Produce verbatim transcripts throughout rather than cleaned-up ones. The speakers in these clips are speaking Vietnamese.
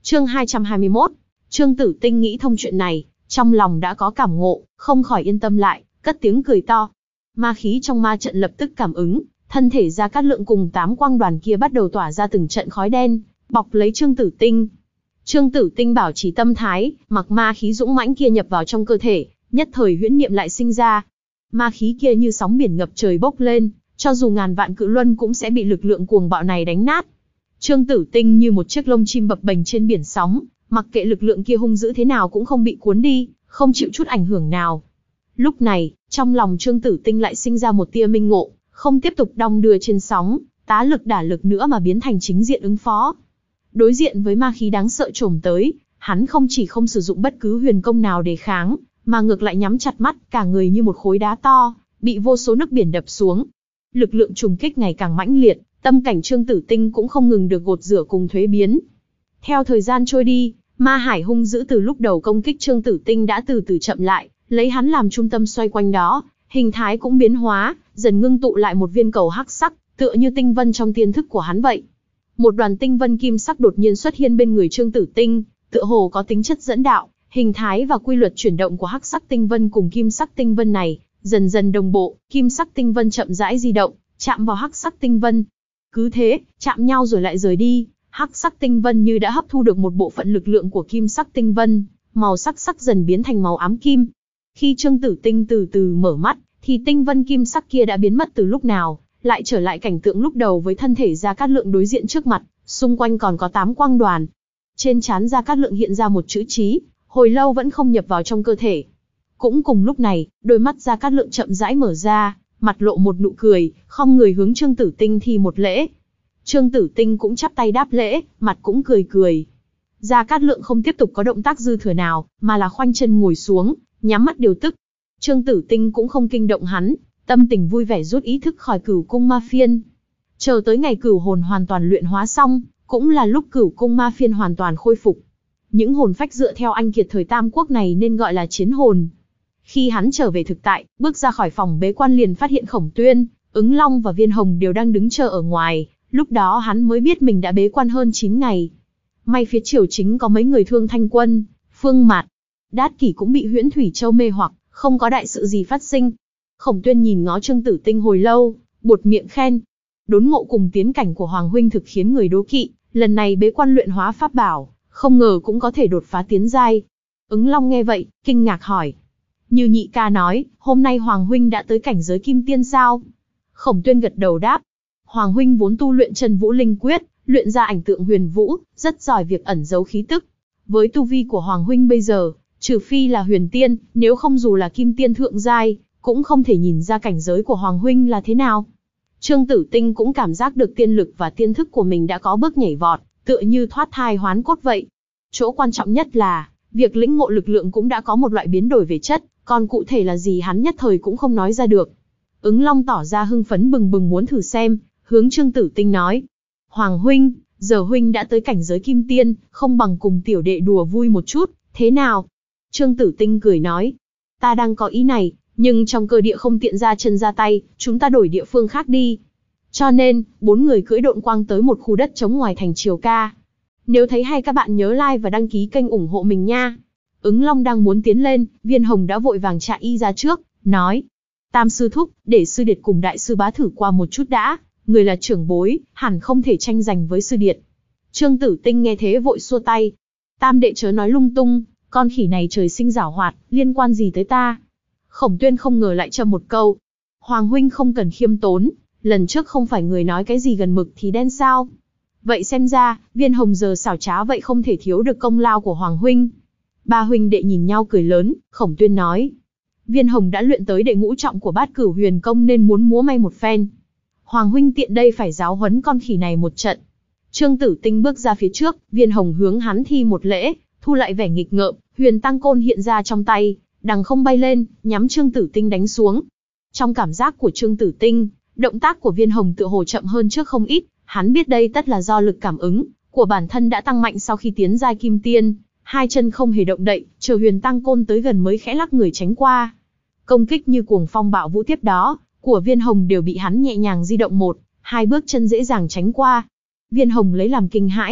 Chương hai trăm hai mươi mốt. Trương Tử Tinh nghĩ thông chuyện này, trong lòng đã có cảm ngộ, không khỏi yên tâm lại, cất tiếng cười to. Ma khí trong ma trận lập tức cảm ứng, thân thể Gia Cát Lượng cùng tám quang đoàn kia bắt đầu tỏa ra từng trận khói đen, bọc lấy Trương Tử Tinh. Trương Tử Tinh bảo trì tâm thái, mặc ma khí dũng mãnh kia nhập vào trong cơ thể, nhất thời huyễn niệm lại sinh ra. Ma khí kia như sóng biển ngập trời bốc lên, cho dù ngàn vạn cự luân cũng sẽ bị lực lượng cuồng bạo này đánh nát. Trương Tử Tinh như một chiếc lông chim bập bềnh trên biển sóng, mặc kệ lực lượng kia hung dữ thế nào cũng không bị cuốn đi, không chịu chút ảnh hưởng nào. Lúc này, trong lòng Trương Tử Tinh lại sinh ra một tia minh ngộ, không tiếp tục đong đưa trên sóng, tá lực đả lực nữa mà biến thành chính diện ứng phó. Đối diện với ma khí đáng sợ trồm tới, hắn không chỉ không sử dụng bất cứ huyền công nào để kháng, mà ngược lại nhắm chặt mắt, cả người như một khối đá to, bị vô số nước biển đập xuống. Lực lượng trùng kích ngày càng mãnh liệt, tâm cảnh Trương Tử Tinh cũng không ngừng được gột rửa cùng thuế biến. Theo thời gian trôi đi, ma hải hung dữ từ lúc đầu công kích Trương Tử Tinh đã từ từ chậm lại, lấy hắn làm trung tâm xoay quanh đó, hình thái cũng biến hóa, dần ngưng tụ lại một viên cầu hắc sắc, tựa như tinh vân trong tiên thức của hắn vậy. Một đoàn tinh vân kim sắc đột nhiên xuất hiện bên người Trương Tử Tinh, tựa hồ có tính chất dẫn đạo, hình thái và quy luật chuyển động của hắc sắc tinh vân cùng kim sắc tinh vân này dần dần đồng bộ, kim sắc tinh vân chậm rãi di động, chạm vào hắc sắc tinh vân. Cứ thế, chạm nhau rồi lại rời đi, hắc sắc tinh vân như đã hấp thu được một bộ phận lực lượng của kim sắc tinh vân, màu sắc sắc dần biến thành màu ám kim. Khi Trương Tử Tinh từ từ mở mắt, thì tinh vân kim sắc kia đã biến mất từ lúc nào, lại trở lại cảnh tượng lúc đầu với thân thể Gia Cát Lượng đối diện trước mặt, xung quanh còn có tám quang đoàn. Trên trán Gia Cát Lượng hiện ra một chữ chí, hồi lâu vẫn không nhập vào trong cơ thể. Cũng cùng lúc này, đôi mắt Gia Cát Lượng chậm rãi mở ra, mặt lộ một nụ cười, khom người hướng Trương Tử Tinh thi một lễ. Trương Tử Tinh cũng chắp tay đáp lễ, mặt cũng cười cười. Gia Cát Lượng không tiếp tục có động tác dư thừa nào, mà là khoanh chân ngồi xuống, nhắm mắt điều tức. Trương Tử Tinh cũng không kinh động hắn, tâm tình vui vẻ rút ý thức khỏi Cửu Cung Ma Phiên. Chờ tới ngày cửu hồn hoàn toàn luyện hóa xong, cũng là lúc Cửu Cung Ma Phiên hoàn toàn khôi phục. Những hồn phách dựa theo anh kiệt thời Tam Quốc này nên gọi là chiến hồn. Khi hắn trở về thực tại, bước ra khỏi phòng bế quan liền phát hiện Khổng Tuyên, Ứng Long và Viên Hồng đều đang đứng chờ ở ngoài, lúc đó hắn mới biết mình đã bế quan hơn chín ngày. May phía triều chính có mấy người Thương Thanh Quân, Phương Mạt, Đát Kỷ cũng bị Huyễn Thủy Châu mê hoặc, không có đại sự gì phát sinh. Khổng Tuyên nhìn ngó Trương Tử Tinh hồi lâu, buột miệng khen. Đốn ngộ cùng tiến cảnh của Hoàng huynh thực khiến người đố kỵ, lần này bế quan luyện hóa pháp bảo, không ngờ cũng có thể đột phá tiến giai. Ứng Long nghe vậy, kinh ngạc hỏi. Như nhị ca nói, hôm nay Hoàng huynh đã tới cảnh giới kim tiên sao? Khổng Tuyên gật đầu đáp. Hoàng huynh vốn tu luyện Chân Vũ Linh Quyết, luyện ra ảnh tượng huyền vũ, rất giỏi việc ẩn giấu khí tức. Với tu vi của Hoàng huynh bây giờ, trừ phi là huyền tiên, nếu không dù là kim tiên thượng giai, cũng không thể nhìn ra cảnh giới của Hoàng huynh là thế nào. Trương Tử Tinh cũng cảm giác được tiên lực và tiên thức của mình đã có bước nhảy vọt, tựa như thoát thai hoán cốt vậy. Chỗ quan trọng nhất là, việc lĩnh ngộ lực lượng cũng đã có một loại biến đổi về chất, còn cụ thể là gì hắn nhất thời cũng không nói ra được. Ứng Long tỏ ra hưng phấn bừng bừng muốn thử xem, hướng Trương Tử Tinh nói. Hoàng huynh, giờ huynh đã tới cảnh giới kim tiên, không bằng cùng tiểu đệ đùa vui một chút, thế nào? Trương Tử Tinh cười nói. Ta đang có ý này, nhưng trong cơ địa không tiện ra chân ra tay, chúng ta đổi địa phương khác đi. Cho nên, bốn người cưỡi độn quang tới một khu đất trống ngoài thành Triều Ca. Nếu thấy hay các bạn nhớ like và đăng ký kênh ủng hộ mình nha. Ứng Long đang muốn tiến lên, Viên Hồng đã vội vàng chạy y ra trước, nói. Tam sư thúc, để sư điệt cùng đại sư bá thử qua một chút đã, người là trưởng bối, hẳn không thể tranh giành với sư điệt. Trương Tử Tinh nghe thế vội xua tay. Tam đệ chớ nói lung tung, con khỉ này trời sinh giảo hoạt, liên quan gì tới ta? Khổng Tuyên không ngờ lại châm một câu. Hoàng huynh không cần khiêm tốn, lần trước không phải người nói cái gì gần mực thì đen sao? Vậy xem ra, Viên Hồng giờ xảo trá vậy không thể thiếu được công lao của Hoàng huynh. Ba huynh đệ nhìn nhau cười lớn, Khổng Tuyên nói. Viên Hồng đã luyện tới đệ ngũ trọng của Bát Cửu Huyền Công nên muốn múa may một phen. Hoàng huynh tiện đây phải giáo huấn con khỉ này một trận. Trương Tử Tinh bước ra phía trước, Viên Hồng hướng hắn thi một lễ, thu lại vẻ nghịch ngợm, Huyền Tăng Côn hiện ra trong tay, đằng không bay lên, nhắm Trương Tử Tinh đánh xuống. Trong cảm giác của Trương Tử Tinh, động tác của Viên Hồng tựa hồ chậm hơn trước không ít, hắn biết đây tất là do lực cảm ứng của bản thân đã tăng mạnh sau khi tiến giai kim tiên, hai chân không hề động đậy, chờ Huyền Tăng Côn tới gần mới khẽ lắc người tránh qua. Công kích như cuồng phong bạo vũ tiếp đó của Viên Hồng đều bị hắn nhẹ nhàng di động một, hai bước chân dễ dàng tránh qua. Viên Hồng lấy làm kinh hãi,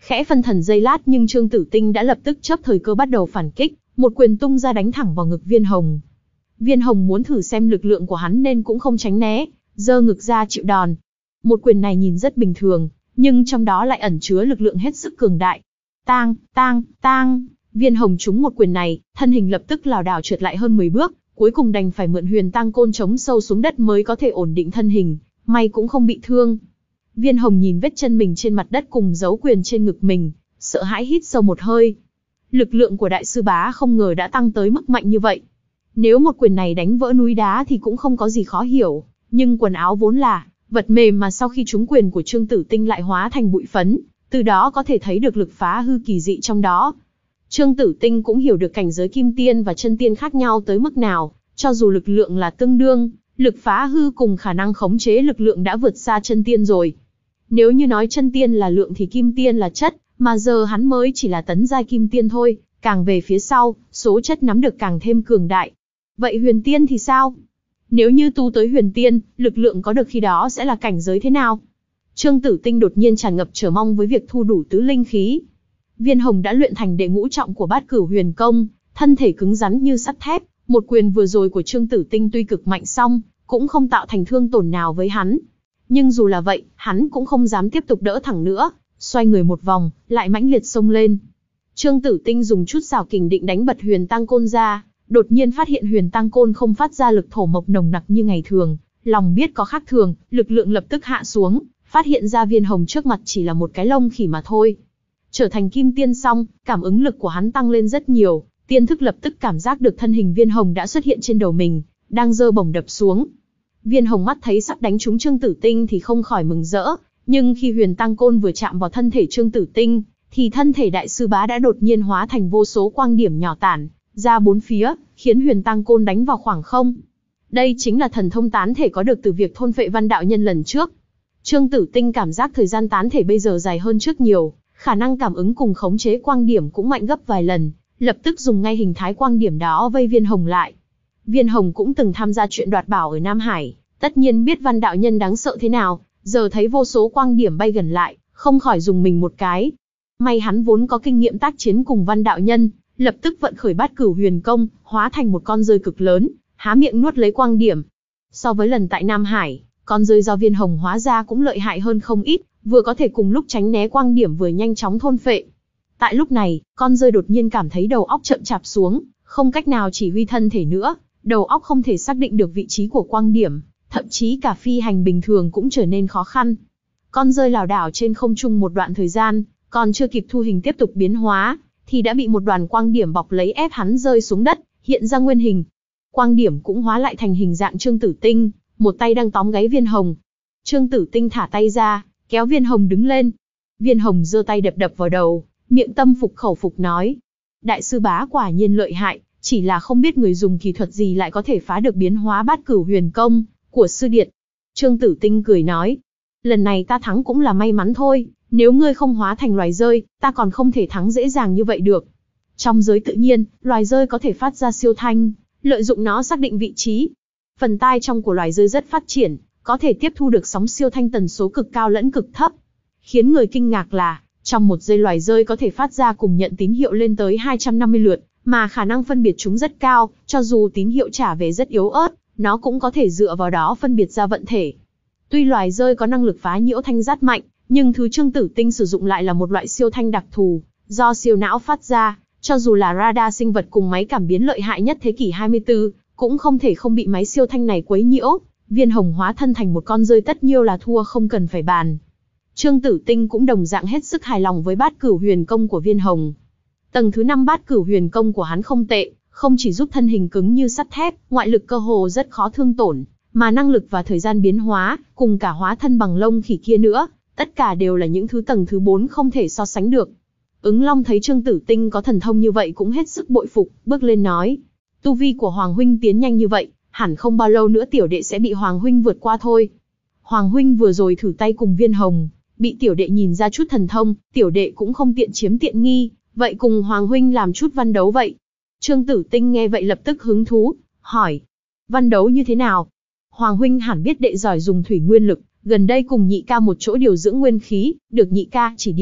Khẽ phân thần giây lát nhưng Trương Tử Tinh đã lập tức chớp thời cơ bắt đầu phản kích, một quyền tung ra đánh thẳng vào ngực Viên Hồng. Viên Hồng muốn thử xem lực lượng của hắn nên cũng không tránh né, giơ ngực ra chịu đòn. Một quyền này nhìn rất bình thường, nhưng trong đó lại ẩn chứa lực lượng hết sức cường đại. Tang, tang, tang, Viên Hồng trúng một quyền này, thân hình lập tức lảo đảo trượt lại hơn mười bước, cuối cùng đành phải mượn huyền tang côn chống sâu xuống đất mới có thể ổn định thân hình, may cũng không bị thương. Viên Hồng nhìn vết chân mình trên mặt đất cùng dấu quyền trên ngực mình, sợ hãi hít sâu một hơi. Lực lượng của đại sư bá không ngờ đã tăng tới mức mạnh như vậy. Nếu một quyền này đánh vỡ núi đá thì cũng không có gì khó hiểu, nhưng quần áo vốn là vật mềm mà sau khi trúng quyền của Trương Tử Tinh lại hóa thành bụi phấn, từ đó có thể thấy được lực phá hư kỳ dị trong đó. Trương Tử Tinh cũng hiểu được cảnh giới kim tiên và chân tiên khác nhau tới mức nào, cho dù lực lượng là tương đương, lực phá hư cùng khả năng khống chế lực lượng đã vượt xa chân tiên rồi. Nếu như nói chân tiên là lượng thì kim tiên là chất, mà giờ hắn mới chỉ là tấn giai kim tiên thôi, càng về phía sau, số chất nắm được càng thêm cường đại. Vậy huyền tiên thì sao? Nếu như tu tới huyền tiên, lực lượng có được khi đó sẽ là cảnh giới thế nào? Trương Tử Tinh đột nhiên tràn ngập chờ mong với việc thu đủ tứ linh khí. Viên Hồng đã luyện thành đệ ngũ trọng của Bát Cửu Huyền Công, thân thể cứng rắn như sắt thép, một quyền vừa rồi của Trương Tử Tinh tuy cực mạnh song, cũng không tạo thành thương tổn nào với hắn. Nhưng dù là vậy, hắn cũng không dám tiếp tục đỡ thẳng nữa, xoay người một vòng, lại mãnh liệt xông lên. Trương Tử Tinh dùng chút xảo kình định đánh bật huyền tang côn ra, đột nhiên phát hiện huyền tang côn không phát ra lực thổ mộc nồng nặc như ngày thường, lòng biết có khác thường, lực lượng lập tức hạ xuống, phát hiện ra Viên Hồng trước mặt chỉ là một cái lông khỉ mà thôi. Trở thành kim tiên xong, cảm ứng lực của hắn tăng lên rất nhiều, tiên thức lập tức cảm giác được thân hình Viên Hồng đã xuất hiện trên đầu mình, đang giơ bổng đập xuống. Viên Hồng mắt thấy sắp đánh trúng Trương Tử Tinh thì không khỏi mừng rỡ, nhưng khi huyền tang côn vừa chạm vào thân thể Trương Tử Tinh, thì thân thể đại sư bá đã đột nhiên hóa thành vô số quang điểm nhỏ tản ra bốn phía, khiến huyền tang côn đánh vào khoảng không. Đây chính là thần thông tán thể có được từ việc thôn phệ Văn đạo nhân lần trước. Trương Tử Tinh cảm giác thời gian tán thể bây giờ dài hơn trước nhiều, khả năng cảm ứng cùng khống chế quang điểm cũng mạnh gấp vài lần, lập tức dùng ngay hình thái quang điểm đó vây Viên Hồng lại. Viên Hồng cũng từng tham gia chuyện đoạt bảo ở Nam Hải, tất nhiên biết Văn đạo nhân đáng sợ thế nào, giờ thấy vô số quang điểm bay gần lại, không khỏi dùng mình một cái. May hắn vốn có kinh nghiệm tác chiến cùng Văn đạo nhân, lập tức vận khởi Bát Cửu Huyền Công, hóa thành một con rơi cực lớn, há miệng nuốt lấy quang điểm. So với lần tại Nam Hải, con rơi do Viên Hồng hóa ra cũng lợi hại hơn không ít, vừa có thể cùng lúc tránh né quang điểm vừa nhanh chóng thôn phệ. Tại lúc này, con rơi đột nhiên cảm thấy đầu óc chậm chạp xuống, không cách nào chỉ huy thân thể nữa, đầu óc không thể xác định được vị trí của quang điểm, thậm chí cả phi hành bình thường cũng trở nên khó khăn. Con rơi lảo đảo trên không trung một đoạn thời gian, còn chưa kịp thu hình tiếp tục biến hóa, thì đã bị một đoàn quang điểm bọc lấy ép hắn rơi xuống đất, hiện ra nguyên hình. Quang điểm cũng hóa lại thành hình dạng Trương Tử Tinh, một tay đang tóm gáy Viên Hồng. Trương Tử Tinh thả tay ra, kéo Viên Hồng đứng lên. Viên Hồng giơ tay đập đập vào đầu, miệng tâm phục khẩu phục nói: đại sư bá quả nhiên lợi hại, chỉ là không biết người dùng kỳ thuật gì lại có thể phá được biến hóa Bát Cửu Huyền Công của sư điệt. Trương Tử Tinh cười nói: lần này ta thắng cũng là may mắn thôi, nếu ngươi không hóa thành loài rơi, ta còn không thể thắng dễ dàng như vậy được. Trong giới tự nhiên, loài rơi có thể phát ra siêu thanh, lợi dụng nó xác định vị trí. Phần tai trong của loài rơi rất phát triển, có thể tiếp thu được sóng siêu thanh tần số cực cao lẫn cực thấp. Khiến người kinh ngạc là, trong một giây loài rơi có thể phát ra cùng nhận tín hiệu lên tới hai trăm năm mươi lượt, mà khả năng phân biệt chúng rất cao, cho dù tín hiệu trả về rất yếu ớt, nó cũng có thể dựa vào đó phân biệt ra vận thể. Tuy loài rơi có năng lực phá nhiễu thanh rất mạnh, nhưng thứ Trương Tử Tinh sử dụng lại là một loại siêu thanh đặc thù, do siêu não phát ra, cho dù là radar sinh vật cùng máy cảm biến lợi hại nhất thế kỷ hai mươi tư, cũng không thể không bị máy siêu thanh này quấy nhiễu. Viên Hồng hóa thân thành một con rơi tất nhiêu là thua không cần phải bàn. Trương Tử Tinh cũng đồng dạng hết sức hài lòng với Bát Cửu Huyền Công của Viên Hồng. Tầng thứ năm Bát Cửu Huyền Công của hắn không tệ, không chỉ giúp thân hình cứng như sắt thép, ngoại lực cơ hồ rất khó thương tổn, mà năng lực và thời gian biến hóa, cùng cả hóa thân bằng lông khỉ kia nữa, tất cả đều là những thứ tầng thứ bốn không thể so sánh được. Ứng Long thấy Trương Tử Tinh có thần thông như vậy cũng hết sức bội phục, bước lên nói: tu vi của Hoàng huynh tiến nhanh như vậy, hẳn không bao lâu nữa tiểu đệ sẽ bị Hoàng huynh vượt qua thôi. Hoàng huynh vừa rồi thử tay cùng Viên Hồng, bị tiểu đệ nhìn ra chút thần thông, tiểu đệ cũng không tiện chiếm tiện nghi, vậy cùng Hoàng huynh làm chút văn đấu vậy. Trương Tử Tinh nghe vậy lập tức hứng thú, hỏi: văn đấu như thế nào? Hoàng huynh hẳn biết đệ giỏi dùng thủy nguyên lực, gần đây cùng nhị ca một chỗ điều dưỡng nguyên khí, được nhị ca chỉ điểm,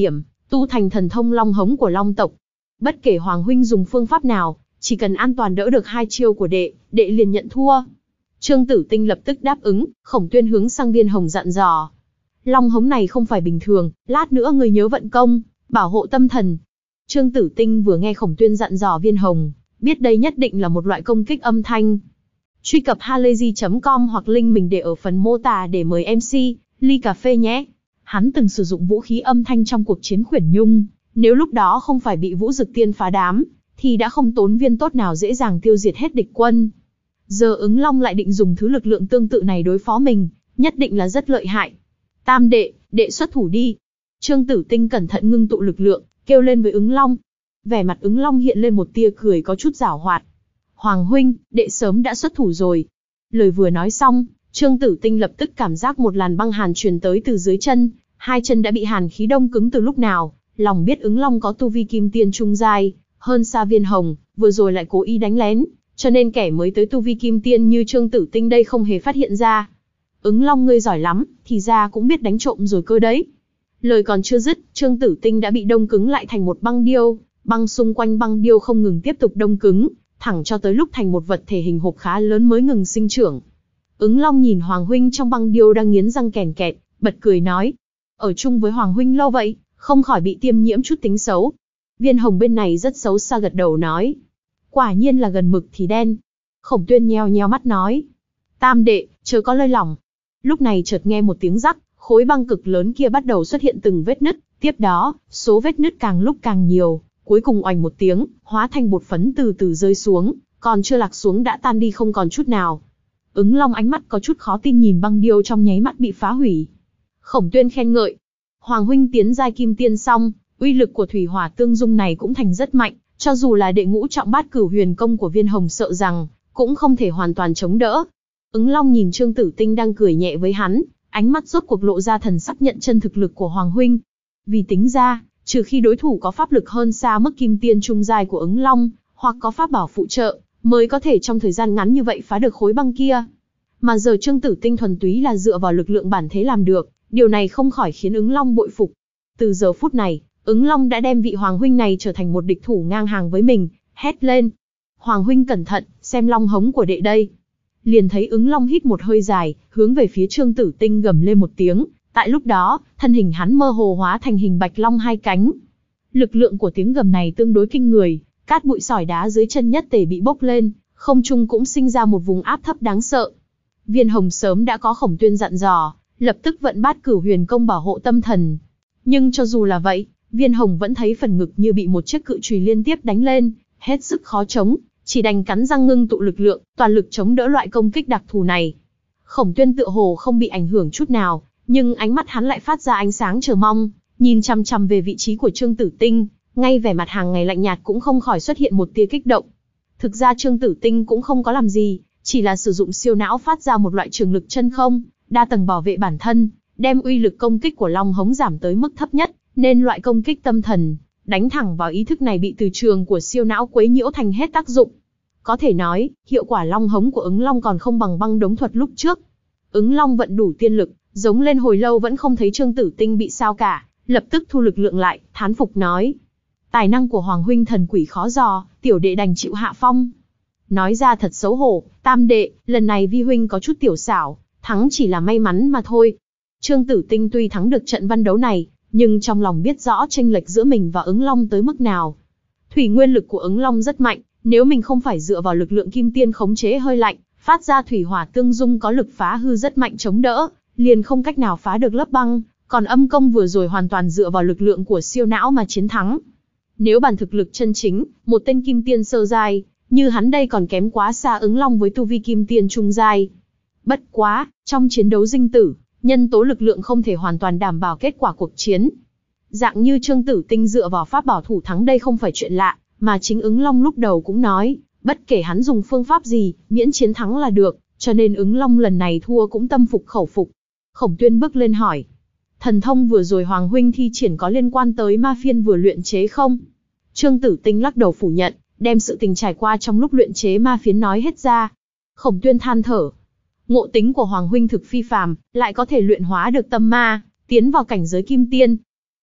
tu thành thần thông long hống của long tộc. Bất kể Hoàng huynh dùng phương pháp nào, chỉ cần an toàn đỡ được hai chiêu của đệ, đệ liền nhận thua. Trương Tử Tinh lập tức đáp ứng, Khổng Tuyên hướng sang Viên Hồng dặn dò. Long hống này không phải bình thường, lát nữa người nhớ vận công, bảo hộ tâm thần. Trương Tử Tinh vừa nghe Khổng Tuyên dặn dò Viên Hồng, biết đây nhất định là một loại công kích âm thanh. Truy cập halayzi chấm com hoặc link mình để ở phần mô tả để mời em xê, ly cà phê nhé. Hắn từng sử dụng vũ khí âm thanh trong cuộc chiến Khuyển Nhung, nếu lúc đó không phải bị Vũ Dực Tiên phá đám, thì đã không tốn viên tốt nào dễ dàng tiêu diệt hết địch quân. Giờ ứng long lại định dùng thứ lực lượng tương tự này đối phó mình, nhất định là rất lợi hại. Tam đệ, đệ xuất thủ đi. Trương Tử Tinh cẩn thận ngưng tụ lực lượng, kêu lên với ứng long. Vẻ mặt ứng long hiện lên một tia cười có chút giảo hoạt. Hoàng huynh, đệ sớm đã xuất thủ rồi. Lời vừa nói xong, Trương Tử Tinh lập tức cảm giác một làn băng hàn truyền tới từ dưới chân, hai chân đã bị hàn khí đông cứng từ lúc nào, lòng biết ứng long có tu vi kim tiên trung giai, hơn xa Viên Hồng, vừa rồi lại cố ý đánh lén, cho nên kẻ mới tới tu vi kim tiên như Trương Tử Tinh đây không hề phát hiện ra. Ứng long ngươi giỏi lắm, thì ra cũng biết đánh trộm rồi cơ đấy. Lời còn chưa dứt, Trương Tử Tinh đã bị đông cứng lại thành một băng điêu, băng xung quanh băng điêu không ngừng tiếp tục đông cứng, thẳng cho tới lúc thành một vật thể hình hộp khá lớn mới ngừng sinh trưởng. Ứng long nhìn Hoàng huynh trong băng điêu đang nghiến răng kèn kẹt, bật cười nói. Ở chung với Hoàng huynh lâu vậy, không khỏi bị tiêm nhiễm chút tính xấu. Viên Hồng bên này rất xấu xa gật đầu nói. Quả nhiên là gần mực thì đen. Khổng Tuyên nheo nheo mắt nói. Tam đệ, chớ có lơi lỏng. Lúc này chợt nghe một tiếng rắc, khối băng cực lớn kia bắt đầu xuất hiện từng vết nứt. Tiếp đó, số vết nứt càng lúc càng nhiều, cuối cùng oành một tiếng, hóa thành bột phấn từ từ rơi xuống, còn chưa lạc xuống đã tan đi không còn chút nào. Ứng long ánh mắt có chút khó tin nhìn băng điêu trong nháy mắt bị phá hủy. Khổng Tuyên khen ngợi. Hoàng huynh tiến giai kim tiên xong, uy lực của thủy hỏa tương dung này cũng thành rất mạnh, cho dù là đệ ngũ trọng bát cửu huyền công của Viên Hồng sợ rằng cũng không thể hoàn toàn chống đỡ. Ứng long nhìn Trương Tử Tinh đang cười nhẹ với hắn, ánh mắt rốt cuộc lộ ra thần sắc nhận chân thực lực của Hoàng huynh. Vì tính ra, trừ khi đối thủ có pháp lực hơn xa mức kim tiên trung giai của ứng long, hoặc có pháp bảo phụ trợ, mới có thể trong thời gian ngắn như vậy phá được khối băng kia. Mà giờ Trương Tử Tinh thuần túy là dựa vào lực lượng bản thế làm được, điều này không khỏi khiến ứng long bội phục. Từ giờ phút này, ứng long đã đem vị Hoàng huynh này trở thành một địch thủ ngang hàng với mình, hét lên. Hoàng huynh cẩn thận, xem long hống của đệ đây. Liền thấy ứng long hít một hơi dài, hướng về phía Trương Tử Tinh gầm lên một tiếng. Tại lúc đó, thân hình hắn mơ hồ hóa thành hình bạch long hai cánh. Lực lượng của tiếng gầm này tương đối kinh người, cát bụi sỏi đá dưới chân nhất tề bị bốc lên, không trung cũng sinh ra một vùng áp thấp đáng sợ. Viên Hồng sớm đã có Khổng Tuyên dặn dò, lập tức vận bát cửu huyền công bảo hộ tâm thần. Nhưng cho dù là vậy, Viên Hồng vẫn thấy phần ngực như bị một chiếc cự chùy liên tiếp đánh lên, hết sức khó chống, chỉ đành cắn răng ngưng tụ lực lượng, toàn lực chống đỡ loại công kích đặc thù này. Khổng Tuyên tựa hồ không bị ảnh hưởng chút nào, nhưng ánh mắt hắn lại phát ra ánh sáng chờ mong, nhìn chằm chằm về vị trí của Trương Tử Tinh, ngay vẻ mặt hàng ngày lạnh nhạt cũng không khỏi xuất hiện một tia kích động. Thực ra Trương Tử Tinh cũng không có làm gì, chỉ là sử dụng siêu não phát ra một loại trường lực chân không, đa tầng bảo vệ bản thân, đem uy lực công kích của long hống giảm tới mức thấp nhất, nên loại công kích tâm thần, đánh thẳng vào ý thức này bị từ trường của siêu não quấy nhiễu thành hết tác dụng. Có thể nói, hiệu quả long hống của ứng long còn không bằng băng đống thuật lúc trước. Ứng long vận đủ tiên lực, giống lên hồi lâu vẫn không thấy Trương Tử Tinh bị sao cả, lập tức thu lực lượng lại, thán phục nói. Tài năng của Hoàng huynh thần quỷ khó dò, tiểu đệ đành chịu hạ phong. Nói ra thật xấu hổ, tam đệ, lần này vi huynh có chút tiểu xảo, thắng chỉ là may mắn mà thôi. Trương Tử Tinh tuy thắng được trận văn đấu này, nhưng trong lòng biết rõ chênh lệch giữa mình và ứng long tới mức nào. Thủy nguyên lực của ứng long rất mạnh, nếu mình không phải dựa vào lực lượng kim tiên khống chế hơi lạnh, phát ra thủy hỏa tương dung có lực phá hư rất mạnh chống đỡ, liền không cách nào phá được lớp băng, còn âm công vừa rồi hoàn toàn dựa vào lực lượng của siêu não mà chiến thắng. Nếu bàn thực lực chân chính, một tên kim tiên sơ giai, như hắn đây còn kém quá xa ứng long với tu vi kim tiên trung giai. Bất quá, trong chiến đấu dinh tử, nhân tố lực lượng không thể hoàn toàn đảm bảo kết quả cuộc chiến. Dạng như Trương Tử Tinh dựa vào pháp bảo thủ thắng đây không phải chuyện lạ, mà chính ứng long lúc đầu cũng nói, bất kể hắn dùng phương pháp gì, miễn chiến thắng là được, cho nên ứng long lần này thua cũng tâm phục khẩu phục. Khổng Tuyên bước lên hỏi, thần thông vừa rồi Hoàng huynh thi triển có liên quan tới ma phiên vừa luyện chế không? Trương Tử Tinh lắc đầu phủ nhận, đem sự tình trải qua trong lúc luyện chế ma phiến nói hết ra. Khổng Tuyên than thở, ngộ tính của Hoàng huynh thực phi phàm, lại có thể luyện hóa được tâm ma, tiến vào cảnh giới kim tiên.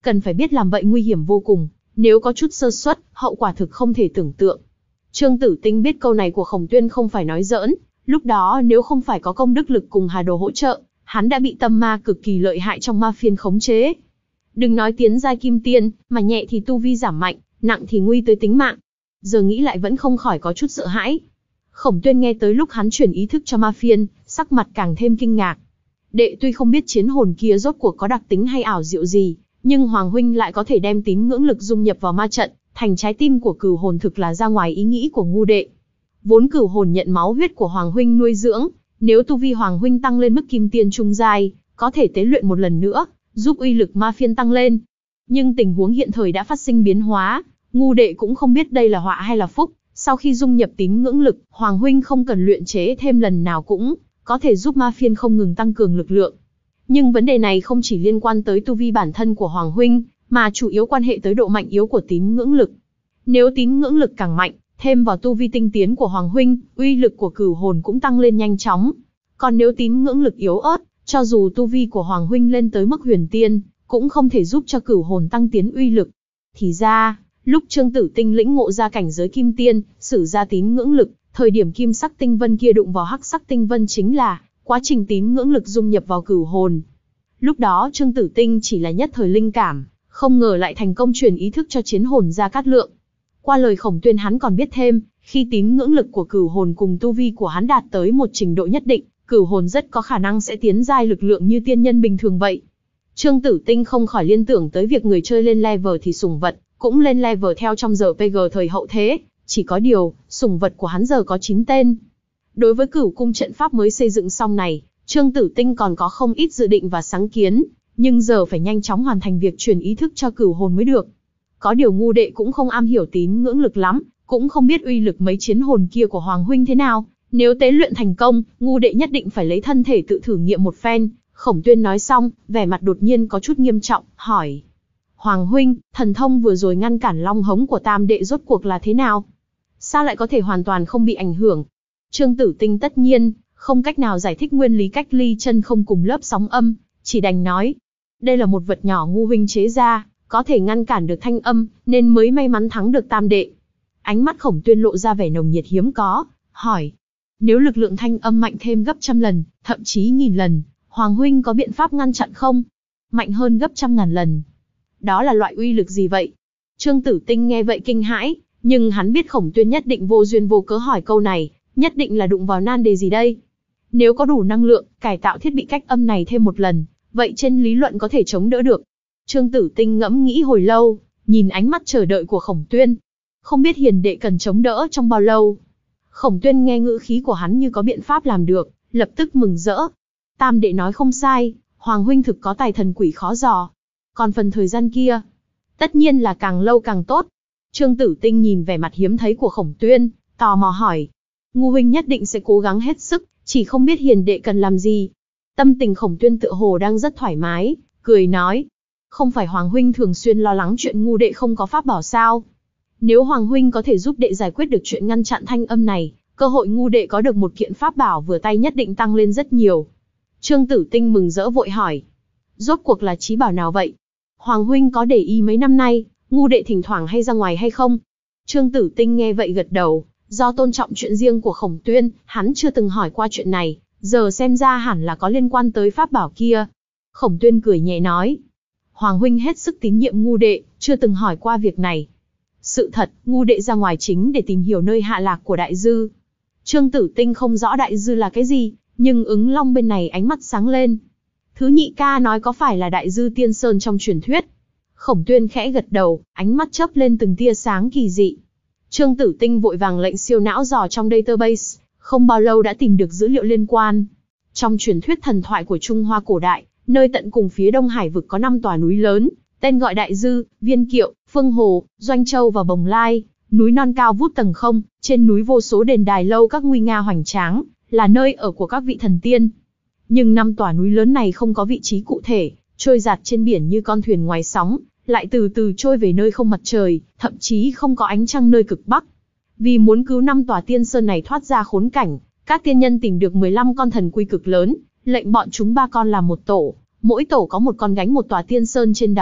Cần phải biết làm vậy nguy hiểm vô cùng, nếu có chút sơ suất, hậu quả thực không thể tưởng tượng. Trương Tử Tinh biết câu này của Khổng Tuyên không phải nói giỡn, lúc đó nếu không phải có công đức lực cùng Hà Đồ hỗ trợ, hắn đã bị tâm ma cực kỳ lợi hại trong ma phiên khống chế. Đừng nói tiến giai kim tiên, mà nhẹ thì tu vi giảm mạnh, nặng thì nguy tới tính mạng. Giờ nghĩ lại vẫn không khỏi có chút sợ hãi. Khổng Tuyên nghe tới lúc hắn chuyển ý thức cho ma phiên, sắc mặt càng thêm kinh ngạc. Đệ tuy không biết chiến hồn kia rốt cuộc có đặc tính hay ảo diệu gì, nhưng Hoàng huynh lại có thể đem tín ngưỡng lực dung nhập vào ma trận, thành trái tim của cửu hồn, thực là ra ngoài ý nghĩ của ngu đệ. Vốn cửu hồn nhận máu huyết của Hoàng huynh nuôi dưỡng, nếu tu vi Hoàng huynh tăng lên mức kim tiên trung giai, có thể tế luyện một lần nữa, giúp uy lực ma phiên tăng lên. Nhưng tình huống hiện thời đã phát sinh biến hóa, ngu đệ cũng không biết đây là họa hay là phúc. Sau khi dung nhập tín ngưỡng lực, Hoàng huynh không cần luyện chế thêm lần nào cũng có thể giúp ma phiên không ngừng tăng cường lực lượng. Nhưng vấn đề này không chỉ liên quan tới tu vi bản thân của Hoàng huynh, mà chủ yếu quan hệ tới độ mạnh yếu của tín ngưỡng lực. Nếu tín ngưỡng lực càng mạnh, thêm vào tu vi tinh tiến của Hoàng huynh, uy lực của cửu hồn cũng tăng lên nhanh chóng. Còn nếu tín ngưỡng lực yếu ớt, cho dù tu vi của Hoàng huynh lên tới mức huyền tiên, cũng không thể giúp cho cửu hồn tăng tiến uy lực. Thì ra, lúc Trương Tử Tinh lĩnh ngộ ra cảnh giới kim tiên, sử ra tín ngưỡng lực, thời điểm kim sắc tinh vân kia đụng vào hắc sắc tinh vân chính là quá trình tín ngưỡng lực dung nhập vào cửu hồn. Lúc đó Trương Tử Tinh chỉ là nhất thời linh cảm, không ngờ lại thành công truyền ý thức cho chiến hồn Gia Cát Lượng. Qua lời Khổng Tuyên hắn còn biết thêm, khi tín ngưỡng lực của cửu hồn cùng tu vi của hắn đạt tới một trình độ nhất định, cửu hồn rất có khả năng sẽ tiến giai lực lượng như tiên nhân bình thường vậy. Trương Tử Tinh không khỏi liên tưởng tới việc người chơi lên level thì sủng vật cũng lên level theo trong rờ pê giê thời hậu thế, chỉ có điều, sủng vật của hắn giờ có chín tên. Đối với cửu cung trận pháp mới xây dựng xong này, Trương Tử Tinh còn có không ít dự định và sáng kiến, nhưng giờ phải nhanh chóng hoàn thành việc truyền ý thức cho cửu hồn mới được. Có điều ngu đệ cũng không am hiểu tín ngưỡng lực lắm, cũng không biết uy lực mấy chiến hồn kia của Hoàng huynh thế nào. Nếu tế luyện thành công, ngu đệ nhất định phải lấy thân thể tự thử nghiệm một phen. Khổng Tuyên nói xong, vẻ mặt đột nhiên có chút nghiêm trọng, hỏi. Hoàng huynh, thần thông vừa rồi ngăn cản long hống của tam đệ rốt cuộc là thế nào? Sao lại có thể hoàn toàn không bị ảnh hưởng? Trương Tử Tinh tất nhiên không cách nào giải thích nguyên lý cách ly chân không cùng lớp sóng âm, chỉ đành nói. Đây là một vật nhỏ ngu huynh chế ra, có thể ngăn cản được thanh âm, nên mới may mắn thắng được tam đệ. Ánh mắt Khổng Tuyên lộ ra vẻ nồng nhiệt hiếm có, hỏi. Nếu lực lượng thanh âm mạnh thêm gấp trăm lần, thậm chí nghìn lần, Hoàng huynh có biện pháp ngăn chặn không? Mạnh hơn gấp trăm ngàn lần. Đó là loại uy lực gì vậy? Trương Tử Tinh nghe vậy kinh hãi, nhưng hắn biết Khổng Tuyên nhất định vô duyên vô cớ hỏi câu này, nhất định là đụng vào nan đề gì đây. Nếu có đủ năng lượng, cải tạo thiết bị cách âm này thêm một lần, vậy trên lý luận có thể chống đỡ được. Trương Tử Tinh ngẫm nghĩ hồi lâu, nhìn ánh mắt chờ đợi của Khổng Tuyên. Không biết hiền đệ cần chống đỡ trong bao lâu. Khổng Tuyên nghe ngữ khí của hắn như có biện pháp làm được, lập tức mừng rỡ. Tam đệ nói không sai, Hoàng huynh thực có tài thần quỷ khó dò. Còn phần thời gian kia, tất nhiên là càng lâu càng tốt. Trương Tử Tinh nhìn vẻ mặt hiếm thấy của Khổng Tuyên, tò mò hỏi. Ngu huynh nhất định sẽ cố gắng hết sức, chỉ không biết hiền đệ cần làm gì. Tâm tình Khổng Tuyên tựa hồ đang rất thoải mái, cười nói. Không phải Hoàng huynh thường xuyên lo lắng chuyện ngu đệ không có pháp bảo sao? Nếu Hoàng huynh có thể giúp đệ giải quyết được chuyện ngăn chặn thanh âm này, cơ hội ngu đệ có được một kiện pháp bảo vừa tay nhất định tăng lên rất nhiều. Trương Tử Tinh mừng rỡ vội hỏi. Rốt cuộc là chí bảo nào vậy? Hoàng huynh có để ý mấy năm nay, ngu đệ thỉnh thoảng hay ra ngoài hay không? Trương Tử Tinh nghe vậy gật đầu, do tôn trọng chuyện riêng của Khổng Tuyên, hắn chưa từng hỏi qua chuyện này, giờ xem ra hẳn là có liên quan tới pháp bảo kia. Khổng Tuyên cười nhẹ nói. Hoàng huynh hết sức tín nhiệm ngu đệ, chưa từng hỏi qua việc này. Sự thật, ngu đệ ra ngoài chính để tìm hiểu nơi hạ lạc của đại dư. Trương Tử Tinh không rõ đại dư là cái gì, nhưng ứng long bên này ánh mắt sáng lên. Thứ nhị ca nói có phải là đại dư tiên sơn trong truyền thuyết? Khổng Tuyên khẽ gật đầu, ánh mắt chớp lên từng tia sáng kỳ dị. Trương Tử Tinh vội vàng lệnh siêu não dò trong database, không bao lâu đã tìm được dữ liệu liên quan. Trong truyền thuyết thần thoại của Trung Hoa cổ đại, nơi tận cùng phía Đông Hải vực có năm tòa núi lớn, tên gọi Đại Dư, Viên Kiệu, Phương Hồ, Doanh Châu và Bồng Lai. Núi non cao vút tầng không, trên núi vô số đền đài lâu các nguy nga hoành tráng, là nơi ở của các vị thần tiên. Nhưng năm tòa núi lớn này không có vị trí cụ thể, trôi dạt trên biển như con thuyền ngoài sóng, lại từ từ trôi về nơi không mặt trời, thậm chí không có ánh trăng nơi cực bắc. Vì muốn cứu năm tòa tiên sơn này thoát ra khốn cảnh, các tiên nhân tìm được mười lăm con thần quy cực lớn, lệnh bọn chúng ba con làm một tổ, mỗi tổ có một con gánh một tòa tiên sơn trên đó,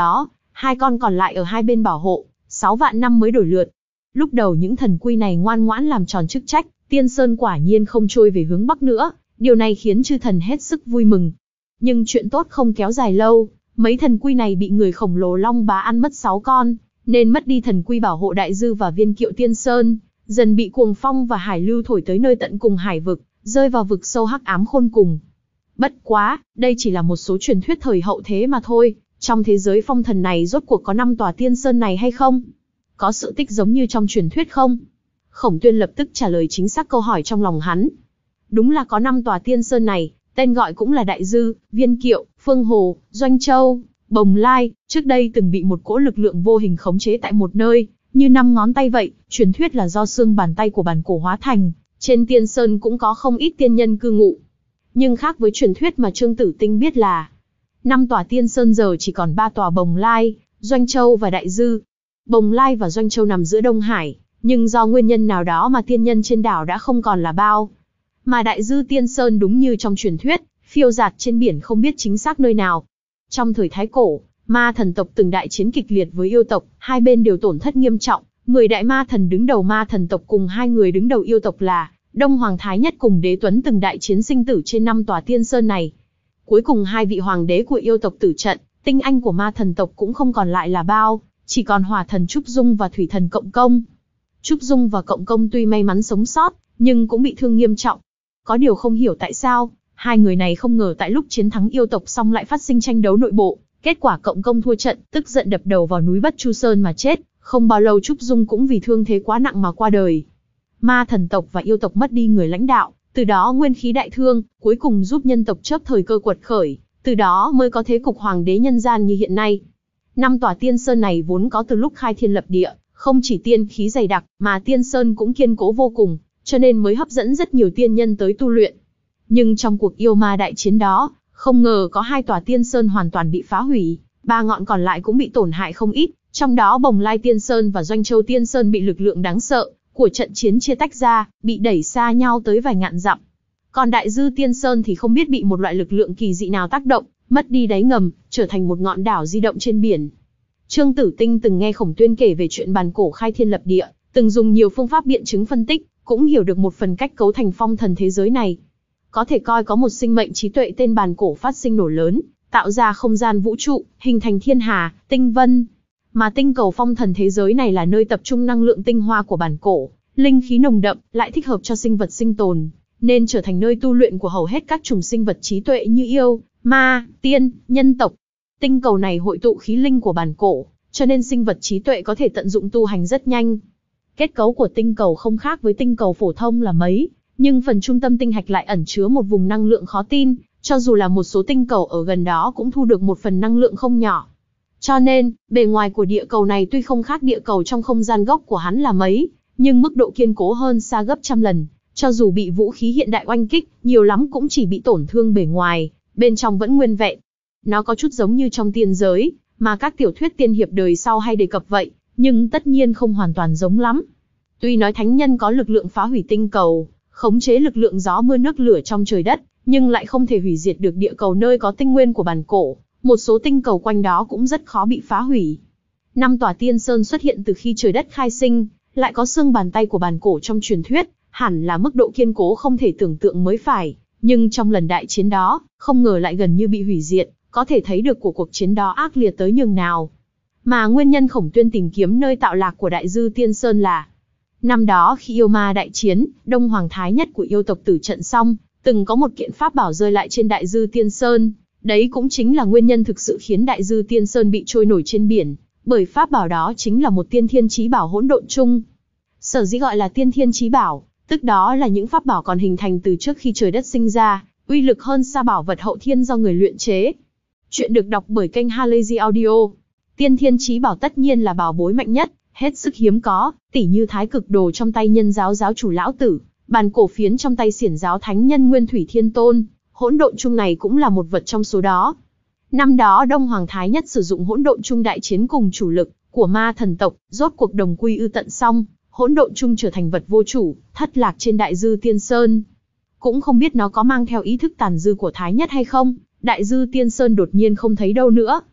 hai con còn lại ở hai bên bảo hộ, sáu vạn năm mới đổi lượt. Lúc đầu những thần quy này ngoan ngoãn làm tròn chức trách, Tiên Sơn quả nhiên không trôi về hướng Bắc nữa, điều này khiến chư thần hết sức vui mừng. Nhưng chuyện tốt không kéo dài lâu, mấy thần quy này bị người khổng lồ Long Bá ăn mất sáu con, nên mất đi thần quy bảo hộ đại dư và viên kiệu Tiên Sơn, dần bị cuồng phong và hải lưu thổi tới nơi tận cùng hải vực, rơi vào vực sâu hắc ám khôn cùng. Bất quá, đây chỉ là một số truyền thuyết thời hậu thế mà thôi, trong thế giới phong thần này rốt cuộc có năm tòa Tiên Sơn này hay không? Có sự tích giống như trong truyền thuyết không? Khổng Tuyên lập tức trả lời chính xác câu hỏi trong lòng hắn. Đúng là có năm tòa Tiên Sơn này, tên gọi cũng là Đại Dư, Viên Kiệu, Phương Hồ, Doanh Châu, Bồng Lai, trước đây từng bị một cỗ lực lượng vô hình khống chế tại một nơi, như năm ngón tay vậy, truyền thuyết là do xương bàn tay của bản cổ hóa thành, trên Tiên Sơn cũng có không ít tiên nhân cư ngụ. Nhưng khác với truyền thuyết mà Trương Tử Tinh biết là, năm tòa Tiên Sơn giờ chỉ còn ba tòa Bồng Lai, Doanh Châu và Đại Dư. Bồng Lai và Doanh Châu nằm giữa Đông Hải, nhưng do nguyên nhân nào đó mà tiên nhân trên đảo đã không còn là bao. Mà Đại Dư Tiên Sơn đúng như trong truyền thuyết, phiêu dạt trên biển không biết chính xác nơi nào. Trong thời Thái Cổ, ma thần tộc từng đại chiến kịch liệt với yêu tộc, hai bên đều tổn thất nghiêm trọng. Mười đại ma thần đứng đầu ma thần tộc cùng hai người đứng đầu yêu tộc là Đông Hoàng Thái Nhất cùng Đế Tuấn từng đại chiến sinh tử trên năm tòa Tiên Sơn này. Cuối cùng hai vị hoàng đế của yêu tộc tử trận, tinh anh của ma thần tộc cũng không còn lại là bao, chỉ còn hỏa thần Trúc Dung và thủy thần Cộng Công. Trúc Dung và Cộng Công tuy may mắn sống sót, nhưng cũng bị thương nghiêm trọng. Có điều không hiểu tại sao, hai người này không ngờ tại lúc chiến thắng yêu tộc xong lại phát sinh tranh đấu nội bộ, kết quả Cộng Công thua trận, tức giận đập đầu vào núi Bất Chu Sơn mà chết, không bao lâu Trúc Dung cũng vì thương thế quá nặng mà qua đời. Ma thần tộc và yêu tộc mất đi người lãnh đạo, từ đó nguyên khí đại thương, cuối cùng giúp nhân tộc chớp thời cơ quật khởi, từ đó mới có thế cục hoàng đế nhân gian như hiện nay. Năm tòa Tiên Sơn này vốn có từ lúc khai thiên lập địa, không chỉ tiên khí dày đặc, mà Tiên Sơn cũng kiên cố vô cùng, cho nên mới hấp dẫn rất nhiều tiên nhân tới tu luyện. Nhưng trong cuộc yêu ma đại chiến đó, không ngờ có hai tòa Tiên Sơn hoàn toàn bị phá hủy, ba ngọn còn lại cũng bị tổn hại không ít, trong đó Bồng Lai Tiên Sơn và Doanh Châu Tiên Sơn bị lực lượng đáng sợ của trận chiến chia tách ra, bị đẩy xa nhau tới vài ngàn dặm. Còn Đại Dư Tiên Sơn thì không biết bị một loại lực lượng kỳ dị nào tác động, mất đi đáy ngầm, trở thành một ngọn đảo di động trên biển. Trương Tử Tinh từng nghe Khổng Tuyên kể về chuyện bàn cổ khai thiên lập địa, từng dùng nhiều phương pháp biện chứng phân tích, cũng hiểu được một phần cách cấu thành phong thần thế giới này. Có thể coi có một sinh mệnh trí tuệ tên bàn cổ phát sinh nổ lớn, tạo ra không gian vũ trụ, hình thành thiên hà, tinh vân. Mà tinh cầu phong thần thế giới này là nơi tập trung năng lượng tinh hoa của bàn cổ, linh khí nồng đậm, lại thích hợp cho sinh vật sinh tồn, nên trở thành nơi tu luyện của hầu hết các chủng sinh vật trí tuệ như yêu, ma, tiên, nhân tộc. Tinh cầu này hội tụ khí linh của bàn cổ, cho nên sinh vật trí tuệ có thể tận dụng tu hành rất nhanh. Kết cấu của tinh cầu không khác với tinh cầu phổ thông là mấy, nhưng phần trung tâm tinh hạch lại ẩn chứa một vùng năng lượng khó tin, cho dù là một số tinh cầu ở gần đó cũng thu được một phần năng lượng không nhỏ. Cho nên, bề ngoài của địa cầu này tuy không khác địa cầu trong không gian gốc của hắn là mấy, nhưng mức độ kiên cố hơn xa gấp trăm lần, cho dù bị vũ khí hiện đại oanh kích, nhiều lắm cũng chỉ bị tổn thương bề ngoài, bên trong vẫn nguyên vẹn. Nó có chút giống như trong tiên giới, mà các tiểu thuyết tiên hiệp đời sau hay đề cập vậy, nhưng tất nhiên không hoàn toàn giống lắm. Tuy nói thánh nhân có lực lượng phá hủy tinh cầu, khống chế lực lượng gió mưa nước lửa trong trời đất, nhưng lại không thể hủy diệt được địa cầu nơi có tinh nguyên của bàn cổ, một số tinh cầu quanh đó cũng rất khó bị phá hủy. Năm tòa Tiên Sơn xuất hiện từ khi trời đất khai sinh, lại có xương bàn tay của bàn cổ trong truyền thuyết, hẳn là mức độ kiên cố không thể tưởng tượng mới phải, nhưng trong lần đại chiến đó, không ngờ lại gần như bị hủy diệt, có thể thấy được của cuộc chiến đó ác liệt tới nhường nào. Mà nguyên nhân Khổng Tuyên tìm kiếm nơi tạo lạc của Đại Dư Tiên Sơn là, năm đó khi yêu ma đại chiến, Đông Hoàng Thái Nhất của yêu tộc tử trận xong, từng có một kiện pháp bảo rơi lại trên Đại Dư Tiên Sơn, đấy cũng chính là nguyên nhân thực sự khiến Đại Dư Tiên Sơn bị trôi nổi trên biển, bởi pháp bảo đó chính là một tiên thiên chí bảo hỗn độn chung. Sở dĩ gọi là tiên thiên chí bảo, tức đó là những pháp bảo còn hình thành từ trước khi trời đất sinh ra, uy lực hơn xa bảo vật hậu thiên do người luyện chế. Chuyện được đọc bởi kênh Halazy Audio. Tiên thiên chí bảo tất nhiên là bảo bối mạnh nhất, hết sức hiếm có, tỉ như Thái Cực Đồ trong tay Nhân Giáo giáo chủ lão tử, bàn cổ phiến trong tay Xiển Giáo thánh nhân Nguyên Thủy Thiên Tôn, hỗn độn chung này cũng là một vật trong số đó. Năm đó Đông Hoàng Thái Nhất sử dụng hỗn độn chung đại chiến cùng chủ lực của ma thần tộc, rốt cuộc đồng quy ư tận xong, hỗn độn chung trở thành vật vô chủ, thất lạc trên Đại Dư Tiên Sơn. Cũng không biết nó có mang theo ý thức tàn dư của Thái Nhất hay không, Đại Dư Tiên Sơn đột nhiên không thấy đâu nữa.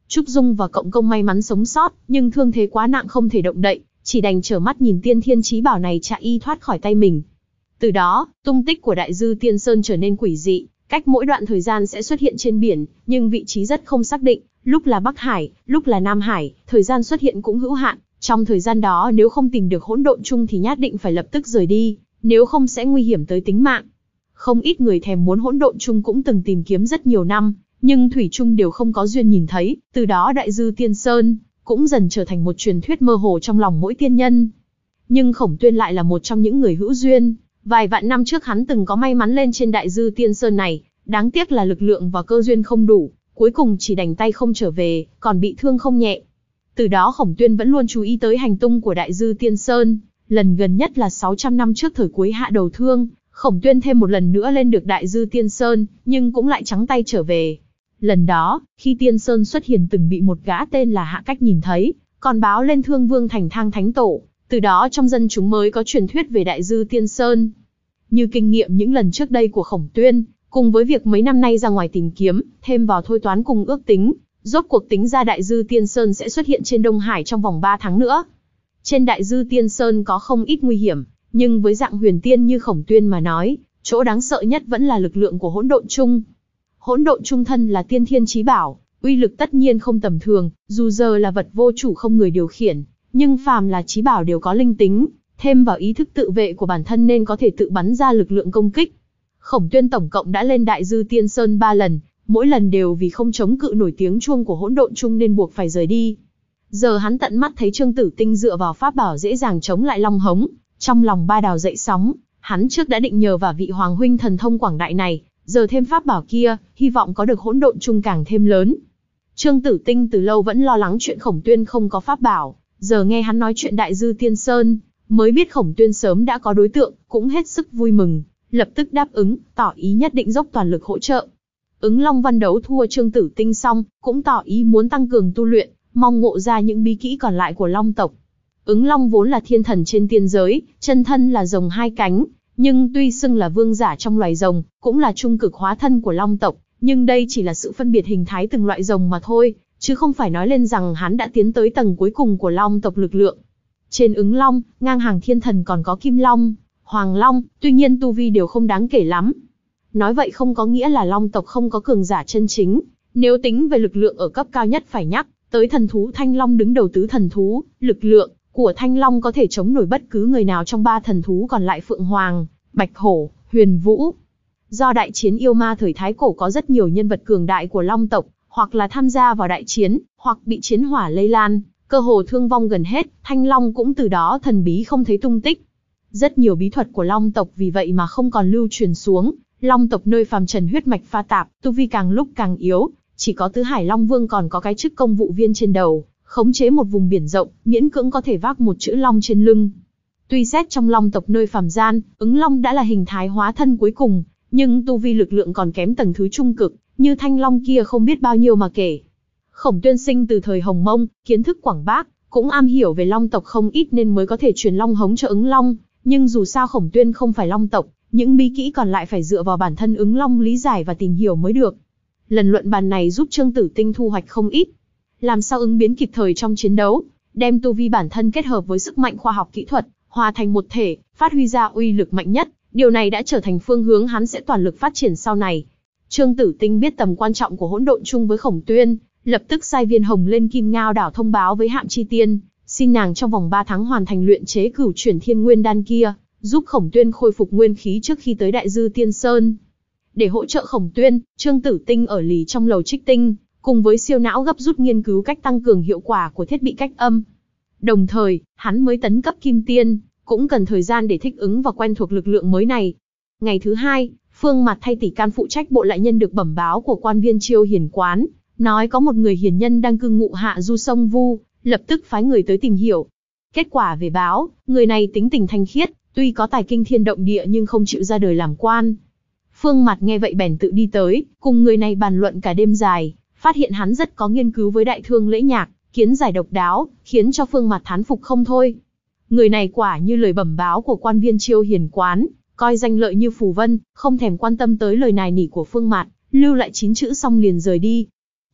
Trúc Dung và Cộng Công may mắn sống sót, nhưng thương thế quá nặng không thể động đậy, chỉ đành trơ mắt nhìn tiên thiên chí bảo này chạy y thoát khỏi tay mình. Từ đó, tung tích của Đại Dư Tiên Sơn trở nên quỷ dị, cách mỗi đoạn thời gian sẽ xuất hiện trên biển, nhưng vị trí rất không xác định, lúc là Bắc Hải, lúc là Nam Hải, thời gian xuất hiện cũng hữu hạn. Trong thời gian đó nếu không tìm được hỗn độn chung thì nhất định phải lập tức rời đi, nếu không sẽ nguy hiểm tới tính mạng. Không ít người thèm muốn hỗn độn chung cũng từng tìm kiếm rất nhiều năm, nhưng thủy chung đều không có duyên nhìn thấy, từ đó Đại Dư Tiên Sơn cũng dần trở thành một truyền thuyết mơ hồ trong lòng mỗi tiên nhân. Nhưng Khổng Tuyên lại là một trong những người hữu duyên, vài vạn năm trước hắn từng có may mắn lên trên Đại Dư Tiên Sơn này, đáng tiếc là lực lượng và cơ duyên không đủ, cuối cùng chỉ đành tay không trở về, còn bị thương không nhẹ. Từ đó Khổng Tuyên vẫn luôn chú ý tới hành tung của Đại Dư Tiên Sơn, lần gần nhất là sáu trăm năm trước thời cuối Hạ Đầu Thương, Khổng Tuyên thêm một lần nữa lên được Đại Dư Tiên Sơn, nhưng cũng lại trắng tay trở về. Lần đó, khi Tiên Sơn xuất hiện từng bị một gã tên là Hạ Cách nhìn thấy, còn báo lên Thương Vương thành Thang Thánh Tổ, từ đó trong dân chúng mới có truyền thuyết về Đại Dư Tiên Sơn. Như kinh nghiệm những lần trước đây của Khổng Tuyên, cùng với việc mấy năm nay ra ngoài tìm kiếm, thêm vào thôi toán cùng ước tính, rốt cuộc tính ra Đại Dư Tiên Sơn sẽ xuất hiện trên Đông Hải trong vòng ba tháng nữa. Trên Đại Dư Tiên Sơn có không ít nguy hiểm, nhưng với dạng huyền tiên như Khổng Tuyên mà nói, chỗ đáng sợ nhất vẫn là lực lượng của hỗn độn chung. Hỗn độn chung thân là tiên thiên chí bảo, uy lực tất nhiên không tầm thường, dù giờ là vật vô chủ không người điều khiển, nhưng phàm là chí bảo đều có linh tính, thêm vào ý thức tự vệ của bản thân nên có thể tự bắn ra lực lượng công kích. Khổng Tuyên tổng cộng đã lên Đại Dư Tiên Sơn ba lần, mỗi lần đều vì không chống cự nổi tiếng chuông của hỗn độn chung nên buộc phải rời đi. Giờ hắn tận mắt thấy Trương Tử Tinh dựa vào pháp bảo dễ dàng chống lại Long Hống, trong lòng ba đào dậy sóng, hắn trước đã định nhờ vào vị Hoàng huynh thần thông quảng đại này, giờ thêm pháp bảo kia, hy vọng có được hỗn độn chung càng thêm lớn. Trương Tử Tinh từ lâu vẫn lo lắng chuyện Khổng Tuyên không có pháp bảo, giờ nghe hắn nói chuyện Đại Dư Tiên Sơn, mới biết Khổng Tuyên sớm đã có đối tượng, cũng hết sức vui mừng, lập tức đáp ứng, tỏ ý nhất định dốc toàn lực hỗ trợ. Ứng Long Văn đấu thua Trương Tử Tinh xong, cũng tỏ ý muốn tăng cường tu luyện, mong ngộ ra những bí kỹ còn lại của Long tộc. Ứng Long vốn là thiên thần trên tiên giới, chân thân là rồng hai cánh, nhưng tuy xưng là vương giả trong loài rồng, cũng là trung cực hóa thân của Long tộc, nhưng đây chỉ là sự phân biệt hình thái từng loại rồng mà thôi, chứ không phải nói lên rằng hắn đã tiến tới tầng cuối cùng của Long tộc lực lượng. Trên Ứng Long, ngang hàng thiên thần còn có Kim Long, Hoàng Long, tuy nhiên tu vi đều không đáng kể lắm. Nói vậy không có nghĩa là Long tộc không có cường giả chân chính, nếu tính về lực lượng ở cấp cao nhất phải nhắc tới thần thú Thanh Long đứng đầu tứ thần thú, lực lượng của Thanh Long có thể chống nổi bất cứ người nào trong ba thần thú còn lại Phượng Hoàng, Bạch Hổ, Huyền Vũ. Do đại chiến yêu ma thời Thái Cổ có rất nhiều nhân vật cường đại của Long tộc, hoặc là tham gia vào đại chiến, hoặc bị chiến hỏa lây lan, cơ hồ thương vong gần hết, Thanh Long cũng từ đó thần bí không thấy tung tích. Rất nhiều bí thuật của Long tộc vì vậy mà không còn lưu truyền xuống, Long tộc nơi phàm trần huyết mạch pha tạp, tu vi càng lúc càng yếu, chỉ có Tứ Hải Long Vương còn có cái chức công vụ viên trên đầu, khống chế một vùng biển rộng, miễn cưỡng có thể vác một chữ Long trên lưng. Tuy xét trong Long tộc nơi phàm gian, Ứng Long đã là hình thái hóa thân cuối cùng, nhưng tu vi lực lượng còn kém tầng thứ trung cực, như Thanh Long kia không biết bao nhiêu mà kể. Khổng Tuyên sinh từ thời Hồng Mông, kiến thức quảng bác, cũng am hiểu về Long tộc không ít nên mới có thể truyền Long Hống cho Ứng Long, nhưng dù sao Khổng Tuyên không phải Long tộc, những bí kỹ còn lại phải dựa vào bản thân Ứng Long lý giải và tìm hiểu mới được. Lần luận bàn này giúp Trương Tử Tinh thu hoạch không ít. Làm sao ứng biến kịp thời trong chiến đấu, đem tu vi bản thân kết hợp với sức mạnh khoa học kỹ thuật, hòa thành một thể, phát huy ra uy lực mạnh nhất, điều này đã trở thành phương hướng hắn sẽ toàn lực phát triển sau này. Trương Tử Tinh biết tầm quan trọng của hỗn độn chung với Khổng Tuyên, lập tức sai Viên Hồng lên Kim Ngao đảo thông báo với Hạm Chi Tiên, xin nàng trong vòng ba tháng hoàn thành luyện chế cửu chuyển thiên nguyên đan kia, giúp Khổng Tuyên khôi phục nguyên khí trước khi tới Đại Dư Tiên Sơn. Để hỗ trợ Khổng Tuyên, Trương Tử Tinh ở lì trong lầu trích tinh, cùng với siêu não gấp rút nghiên cứu cách tăng cường hiệu quả của thiết bị cách âm. Đồng thời, hắn mới tấn cấp Kim Tiên, cũng cần thời gian để thích ứng và quen thuộc lực lượng mới này. Ngày thứ hai, Phương Mạt thay tỷ can phụ trách bộ lại nhân được bẩm báo của quan viên Chiêu Hiền Quán, nói có một người hiền nhân đang cư ngụ hạ du sông Vu, lập tức phái người tới tìm hiểu. Kết quả về báo, người này tính tình thanh khiết, tuy có tài kinh thiên động địa nhưng không chịu ra đời làm quan. Phương Mạt nghe vậy bèn tự đi tới, cùng người này bàn luận cả đêm dài, phát hiện hắn rất có nghiên cứu với đại thương lễ nhạc, kiến giải độc đáo, khiến cho Phương Mạt thán phục không thôi. Người này quả như lời bẩm báo của quan viên Chiêu Hiền Quán, coi danh lợi như phù vân, không thèm quan tâm tới lời nài nỉ của Phương Mạt, lưu lại chín chữ xong liền rời đi.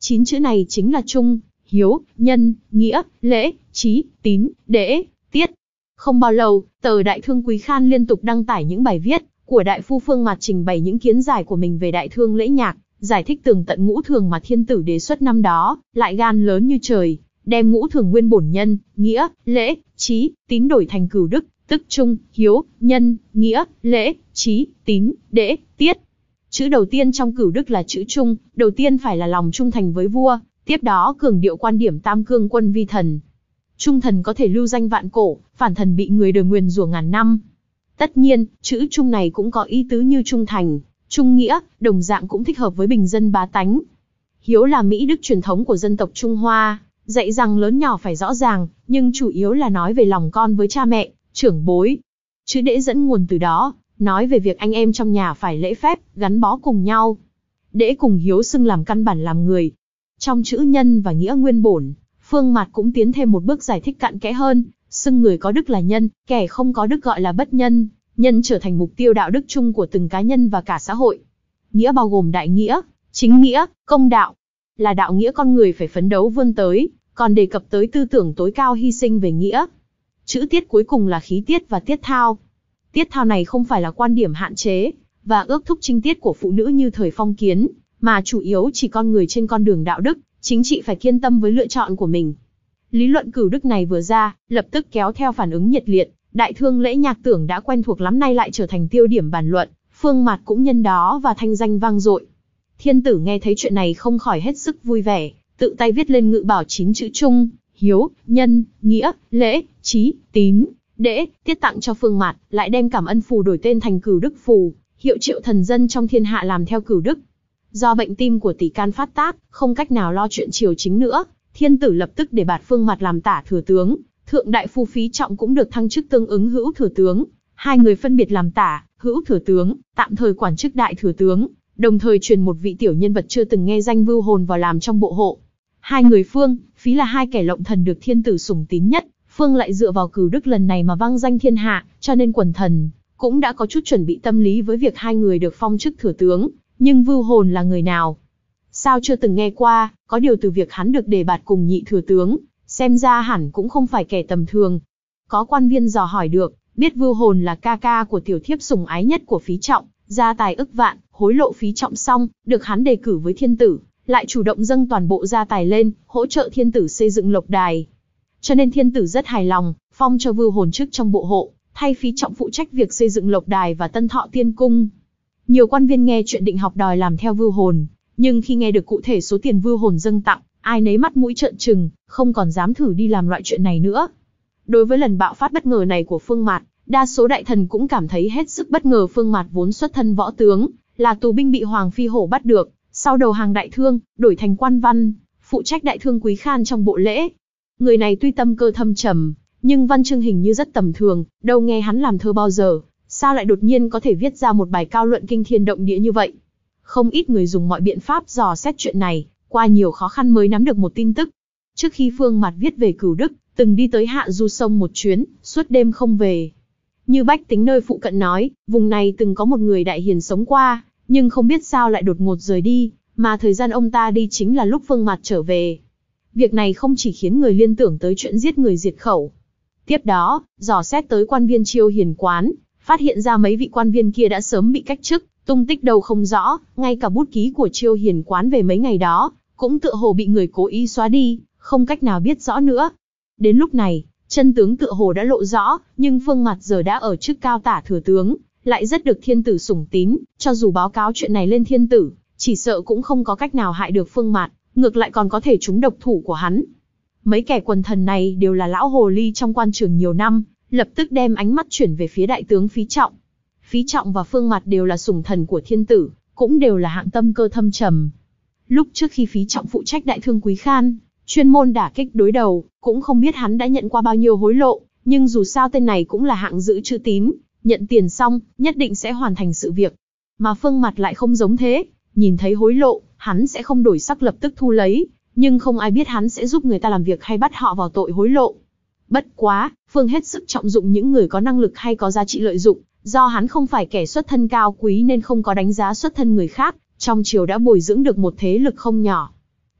Chín chữ này chính là trung, hiếu, nhân, nghĩa, lễ, trí, tín, đễ, tiết. Không bao lâu, tờ Đại Thương Quý Khan liên tục đăng tải những bài viết của đại phu Phương Mạt trình bày những kiến giải của mình về Đại Thương lễ nhạc, giải thích tường tận ngũ thường mà thiên tử đề xuất năm đó, lại gan lớn như trời, đem ngũ thường nguyên bổn nhân, nghĩa, lễ, trí, tín đổi thành cửu đức, tức trung, hiếu, nhân, nghĩa, lễ, trí, tín, đễ, tiết. Chữ đầu tiên trong cửu đức là chữ trung, đầu tiên phải là lòng trung thành với vua, tiếp đó cường điệu quan điểm tam cương quân vi thần. Trung thần có thể lưu danh vạn cổ, phản thần bị người đời nguyền rủa ngàn năm. Tất nhiên, chữ trung này cũng có ý tứ như trung thành, trung nghĩa, đồng dạng cũng thích hợp với bình dân bá tánh. Hiếu là mỹ đức truyền thống của dân tộc Trung Hoa, dạy rằng lớn nhỏ phải rõ ràng, nhưng chủ yếu là nói về lòng con với cha mẹ, trưởng bối. Chữ đễ dẫn nguồn từ đó, nói về việc anh em trong nhà phải lễ phép, gắn bó cùng nhau. Đễ cùng hiếu xưng làm căn bản làm người. Trong chữ nhân và nghĩa nguyên bổn, Phương Mạt cũng tiến thêm một bước giải thích cặn kẽ hơn, xưng người có đức là nhân, kẻ không có đức gọi là bất nhân. Nhân trở thành mục tiêu đạo đức chung của từng cá nhân và cả xã hội. Nghĩa bao gồm đại nghĩa, chính nghĩa, công đạo, là đạo nghĩa con người phải phấn đấu vươn tới, còn đề cập tới tư tưởng tối cao hy sinh về nghĩa. Chữ tiết cuối cùng là khí tiết và tiết thao. Tiết thao này không phải là quan điểm hạn chế và ước thúc trinh tiết của phụ nữ như thời phong kiến, mà chủ yếu chỉ con người trên con đường đạo đức, chính trị phải kiên tâm với lựa chọn của mình. Lý luận cửu đức này vừa ra, lập tức kéo theo phản ứng nhiệt liệt. Đại Thương lễ nhạc tưởng đã quen thuộc lắm nay lại trở thành tiêu điểm bàn luận, Phương Mạt cũng nhân đó và thanh danh vang dội. Thiên tử nghe thấy chuyện này không khỏi hết sức vui vẻ, tự tay viết lên ngự bảo chín chữ trung, hiếu, nhân, nghĩa, lễ, trí, tín, đễ, tiết tặng cho Phương Mạt, lại đem cảm ân phù đổi tên thành cửu đức phù, hiệu triệu thần dân trong thiên hạ làm theo cửu đức. Do bệnh tim của tỷ can phát tác, không cách nào lo chuyện triều chính nữa, thiên tử lập tức để bạt Phương Mạt làm tả thừa tướng. Thượng đại phu Phí Trọng cũng được thăng chức tương ứng hữu thừa tướng, hai người phân biệt làm tả, hữu thừa tướng, tạm thời quản chức đại thừa tướng, đồng thời truyền một vị tiểu nhân vật chưa từng nghe danh Vưu Hồn vào làm trong bộ hộ. Hai người Phương, Phí là hai kẻ lộng thần được thiên tử sủng tín nhất, Phương lại dựa vào cửu đức lần này mà vang danh thiên hạ, cho nên quần thần cũng đã có chút chuẩn bị tâm lý với việc hai người được phong chức thừa tướng, nhưng Vưu Hồn là người nào? Sao chưa từng nghe qua, có điều từ việc hắn được đề bạt cùng nhị thừa tướng, xem ra hẳn cũng không phải kẻ tầm thường. Có quan viên dò hỏi được, biết Vưu Hồn là ca ca của tiểu thiếp sủng ái nhất của Phí Trọng, gia tài ức vạn, hối lộ Phí Trọng xong, được hắn đề cử với thiên tử, lại chủ động dâng toàn bộ gia tài lên, hỗ trợ thiên tử xây dựng lộc đài. Cho nên thiên tử rất hài lòng, phong cho Vưu Hồn chức trong bộ hộ, thay Phí Trọng phụ trách việc xây dựng lộc đài và Tân Thọ Tiên Cung. Nhiều quan viên nghe chuyện định học đòi làm theo Vưu Hồn, nhưng khi nghe được cụ thể số tiền Vưu Hồn dâng tặng, ai nấy mắt mũi trợn trừng, không còn dám thử đi làm loại chuyện này nữa. Đối với lần bạo phát bất ngờ này của Phương Mạt, đa số đại thần cũng cảm thấy hết sức bất ngờ. Phương Mạt vốn xuất thân võ tướng, là tù binh bị Hoàng Phi Hổ bắt được, sau đầu hàng Đại Thương, đổi thành quan văn, phụ trách Đại Thương Quý Khan trong bộ lễ. Người này tuy tâm cơ thâm trầm, nhưng văn chương hình như rất tầm thường, đâu nghe hắn làm thơ bao giờ, sao lại đột nhiên có thể viết ra một bài cao luận kinh thiên động địa như vậy? Không ít người dùng mọi biện pháp dò xét chuyện này, qua nhiều khó khăn mới nắm được một tin tức. Trước khi Phương Mạt viết về cửu đức, từng đi tới Hạ Du sông một chuyến, suốt đêm không về. Như bách tính nơi phụ cận nói, vùng này từng có một người đại hiền sống qua, nhưng không biết sao lại đột ngột rời đi, mà thời gian ông ta đi chính là lúc Phương Mạt trở về. Việc này không chỉ khiến người liên tưởng tới chuyện giết người diệt khẩu. Tiếp đó, dò xét tới quan viên Chiêu Hiền quán, phát hiện ra mấy vị quan viên kia đã sớm bị cách chức, tung tích đâu không rõ, ngay cả bút ký của Chiêu Hiền quán về mấy ngày đó, cũng tựa hồ bị người cố ý xóa đi, không cách nào biết rõ nữa. Đến lúc này, chân tướng tựa hồ đã lộ rõ, nhưng Phương Mạt giờ đã ở chức cao tả thừa tướng, lại rất được thiên tử sủng tín, cho dù báo cáo chuyện này lên thiên tử, chỉ sợ cũng không có cách nào hại được Phương Mạt, ngược lại còn có thể trúng độc thủ của hắn. Mấy kẻ quần thần này đều là lão hồ ly trong quan trường nhiều năm, lập tức đem ánh mắt chuyển về phía đại tướng Phí Trọng. Phí Trọng và Phương Mạt đều là sủng thần của thiên tử, cũng đều là hạng tâm cơ thâm trầm. Lúc trước khi Phí Trọng phụ trách Đại Thương Quý Khan, chuyên môn đả kích đối đầu, cũng không biết hắn đã nhận qua bao nhiêu hối lộ, nhưng dù sao tên này cũng là hạng giữ chữ tín, nhận tiền xong, nhất định sẽ hoàn thành sự việc. Mà Phương Mạt lại không giống thế, nhìn thấy hối lộ, hắn sẽ không đổi sắc lập tức thu lấy, nhưng không ai biết hắn sẽ giúp người ta làm việc hay bắt họ vào tội hối lộ. Bất quá, Phương hết sức trọng dụng những người có năng lực hay có giá trị lợi dụng, do hắn không phải kẻ xuất thân cao quý nên không có đánh giá xuất thân người khác, trong triều đã bồi dưỡng được một thế lực không nhỏ.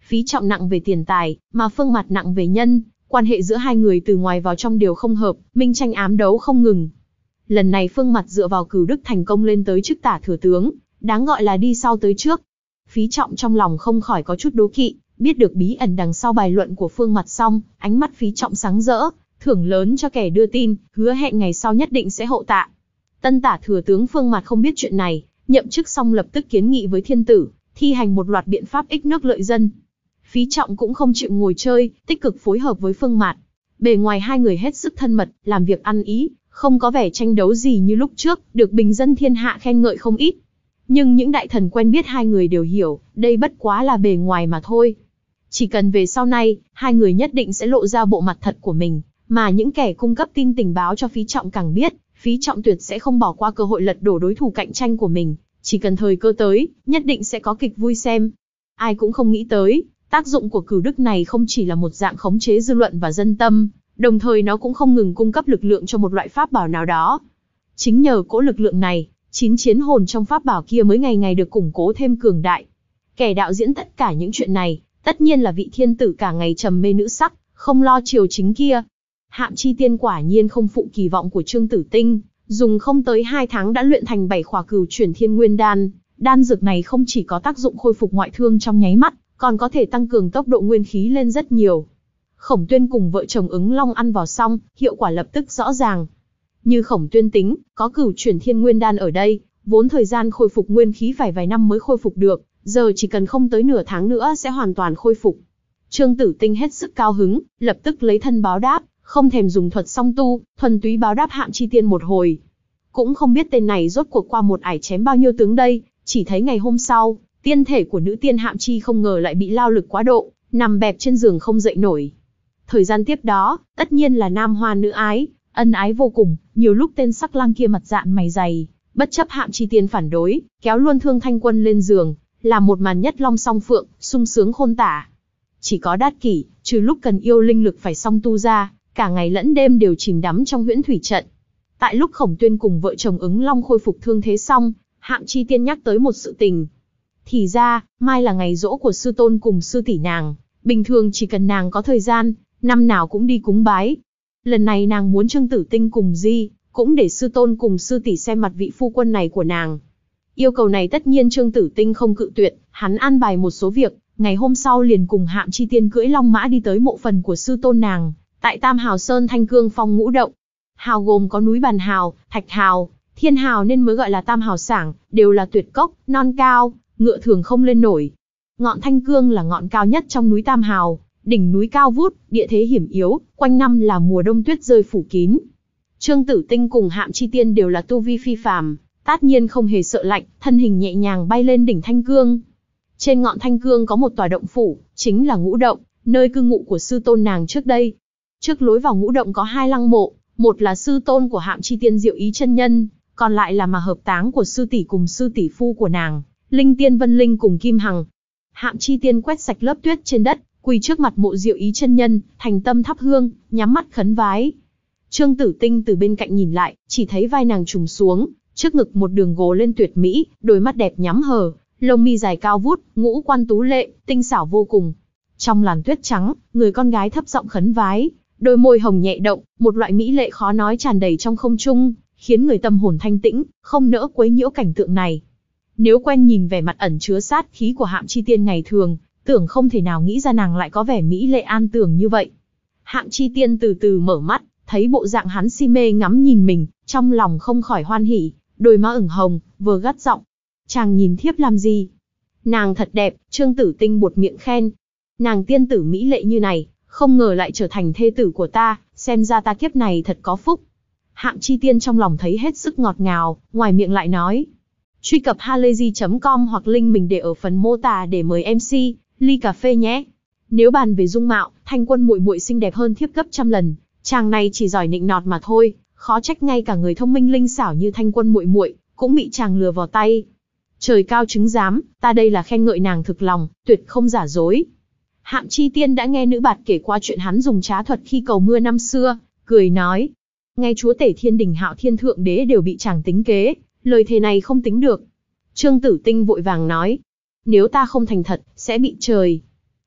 Phí Trọng nặng về tiền tài, mà Phương Mạt nặng về nhân, quan hệ giữa hai người từ ngoài vào trong đều không hợp, minh tranh ám đấu không ngừng. Lần này Phương Mạt dựa vào Cửu Đức thành công lên tới chức tả thừa tướng, đáng gọi là đi sau tới trước. Phí Trọng trong lòng không khỏi có chút đố kỵ, biết được bí ẩn đằng sau bài luận của Phương Mạt xong, ánh mắt Phí Trọng sáng rỡ, thưởng lớn cho kẻ đưa tin, hứa hẹn ngày sau nhất định sẽ hậu tạ. Tân tả thừa tướng Phương Mạt không biết chuyện này, nhậm chức xong lập tức kiến nghị với thiên tử, thi hành một loạt biện pháp ích nước lợi dân. Phí Trọng cũng không chịu ngồi chơi, tích cực phối hợp với Phương Mạt. Bề ngoài hai người hết sức thân mật, làm việc ăn ý, không có vẻ tranh đấu gì như lúc trước, được bình dân thiên hạ khen ngợi không ít. Nhưng những đại thần quen biết hai người đều hiểu, đây bất quá là bề ngoài mà thôi. Chỉ cần về sau này, hai người nhất định sẽ lộ ra bộ mặt thật của mình, mà những kẻ cung cấp tin tình báo cho Phí Trọng càng biết, Phí Trọng tuyệt sẽ không bỏ qua cơ hội lật đổ đối thủ cạnh tranh của mình, chỉ cần thời cơ tới, nhất định sẽ có kịch vui xem. Ai cũng không nghĩ tới, tác dụng của Cửu Đức này không chỉ là một dạng khống chế dư luận và dân tâm, đồng thời nó cũng không ngừng cung cấp lực lượng cho một loại pháp bảo nào đó. Chính nhờ cỗ lực lượng này, chín chiến hồn trong pháp bảo kia mới ngày ngày được củng cố thêm cường đại. Kẻ đạo diễn tất cả những chuyện này, tất nhiên là vị thiên tử cả ngày trầm mê nữ sắc, không lo triều chính kia. Hạm Chi Tiên quả nhiên không phụ kỳ vọng của Trương Tử Tinh, dùng không tới hai tháng đã luyện thành bảy khỏa Cửu Chuyển Thiên Nguyên Đan. Đan dược này không chỉ có tác dụng khôi phục ngoại thương trong nháy mắt, còn có thể tăng cường tốc độ nguyên khí lên rất nhiều. Khổng Tuyên cùng vợ chồng Ứng Long ăn vào xong, hiệu quả lập tức rõ ràng. Như Khổng Tuyên tính, có Cửu Chuyển Thiên Nguyên Đan ở đây, vốn thời gian khôi phục nguyên khí phải vài năm mới khôi phục được, giờ chỉ cần không tới nửa tháng nữa sẽ hoàn toàn khôi phục. Trương Tử Tinh hết sức cao hứng, lập tức lấy thân báo đáp, không thèm dùng thuật song tu, thuần túy báo đáp Hạm Chi Tiên một hồi. Cũng không biết tên này rốt cuộc qua một ải chém bao nhiêu tướng đây, chỉ thấy ngày hôm sau, tiên thể của nữ tiên Hạm Chi không ngờ lại bị lao lực quá độ, nằm bẹp trên giường không dậy nổi. Thời gian tiếp đó, tất nhiên là nam hoa nữ ái, ân ái vô cùng, nhiều lúc tên sắc lang kia mặt dạn mày dày, bất chấp Hạm Chi Tiên phản đối, kéo luôn Thương Thanh Quân lên giường, làm một màn nhất long song phượng, sung sướng khôn tả. Chỉ có Đát Kỷ, trừ lúc cần yêu linh lực phải song tu ra, cả ngày lẫn đêm đều chìm đắm trong huyễn thủy trận. Tại lúc Khổng Tuyên cùng vợ chồng Ứng Long khôi phục thương thế xong, Hạm Chi Tiên nhắc tới một sự tình. Thì ra, mai là ngày giỗ của sư tôn cùng sư tỷ nàng, bình thường chỉ cần nàng có thời gian, năm nào cũng đi cúng bái. Lần này nàng muốn Trương Tử Tinh cùng Di, cũng để sư tôn cùng sư tỷ xem mặt vị phu quân này của nàng. Yêu cầu này tất nhiên Trương Tử Tinh không cự tuyệt, hắn an bài một số việc, ngày hôm sau liền cùng Hạm Chi Tiên cưỡi long mã đi tới mộ phần của sư tôn nàng, tại Tam Hào Sơn Thanh Cương Phong Ngũ Động. Hào gồm có núi Bàn Hào, Thạch Hào, Thiên Hào nên mới gọi là Tam Hào Sảng, đều là tuyệt cốc, non cao, ngựa thường không lên nổi. Ngọn Thanh Cương là ngọn cao nhất trong núi Tam Hào, đỉnh núi cao vút, địa thế hiểm yếu, quanh năm là mùa đông tuyết rơi phủ kín. Trương Tử Tinh cùng Hạm Chi Tiên đều là tu vi phi phàm, tất nhiên không hề sợ lạnh, thân hình nhẹ nhàng bay lên đỉnh Thanh Cương. Trên ngọn Thanh Cương có một tòa động phủ, chính là Ngũ Động, nơi cư ngụ của sư tôn nàng trước đây. Trước lối vào Ngũ Động có hai lăng mộ, một là sư tôn của Hạm Chi Tiên Diệu Ý chân nhân, còn lại là mà hợp táng của sư tỷ cùng sư tỷ phu của nàng, Linh Tiên Vân Linh cùng Kim Hằng. Hạm Chi Tiên quét sạch lớp tuyết trên đất, quỳ trước mặt mộ Diệu Ý chân nhân, thành tâm thắp hương, nhắm mắt khấn vái. Trương Tử Tinh từ bên cạnh nhìn lại, chỉ thấy vai nàng trùng xuống, trước ngực một đường gồ lên tuyệt mỹ, đôi mắt đẹp nhắm hờ, lông mi dài cao vút, ngũ quan tú lệ, tinh xảo vô cùng. Trong làn tuyết trắng, người con gái thấp giọng khấn vái, đôi môi hồng nhẹ động, một loại mỹ lệ khó nói tràn đầy trong không trung, khiến người tâm hồn thanh tĩnh, không nỡ quấy nhiễu cảnh tượng này. Nếu quen nhìn vẻ mặt ẩn chứa sát khí của Hạm Chi Tiên ngày thường, tưởng không thể nào nghĩ ra nàng lại có vẻ mỹ lệ an tường như vậy. Hạm Chi Tiên từ từ mở mắt, thấy bộ dạng hắn si mê ngắm nhìn mình, trong lòng không khỏi hoan hỉ, đôi má ửng hồng, vừa gắt giọng: "Chàng nhìn thiếp làm gì?" "Nàng thật đẹp." Trương Tử Tinh buột miệng khen. "Nàng tiên tử mỹ lệ như này, không ngờ lại trở thành thê tử của ta, xem ra ta kiếp này thật có phúc." Hạm Chi Tiên trong lòng thấy hết sức ngọt ngào, ngoài miệng lại nói: "Truy cập halayzi chấm com hoặc link mình để ở phần mô tả để mời em xê ly cà phê nhé. Nếu bàn về dung mạo, Thanh Quân muội muội xinh đẹp hơn thiếp gấp trăm lần, chàng này chỉ giỏi nịnh nọt mà thôi, khó trách ngay cả người thông minh linh xảo như Thanh Quân muội muội cũng bị chàng lừa vào tay. Trời cao chứng giám, ta đây là khen ngợi nàng thực lòng, tuyệt không giả dối." Hạm Chi Tiên đã nghe nữ bạt kể qua chuyện hắn dùng trá thuật khi cầu mưa năm xưa, cười nói: "Ngay chúa tể Thiên Đình Hạo Thiên Thượng Đế đều bị chàng tính kế, lời thề này không tính được." Trương Tử Tinh vội vàng nói: "Nếu ta không thành thật, sẽ bị trời."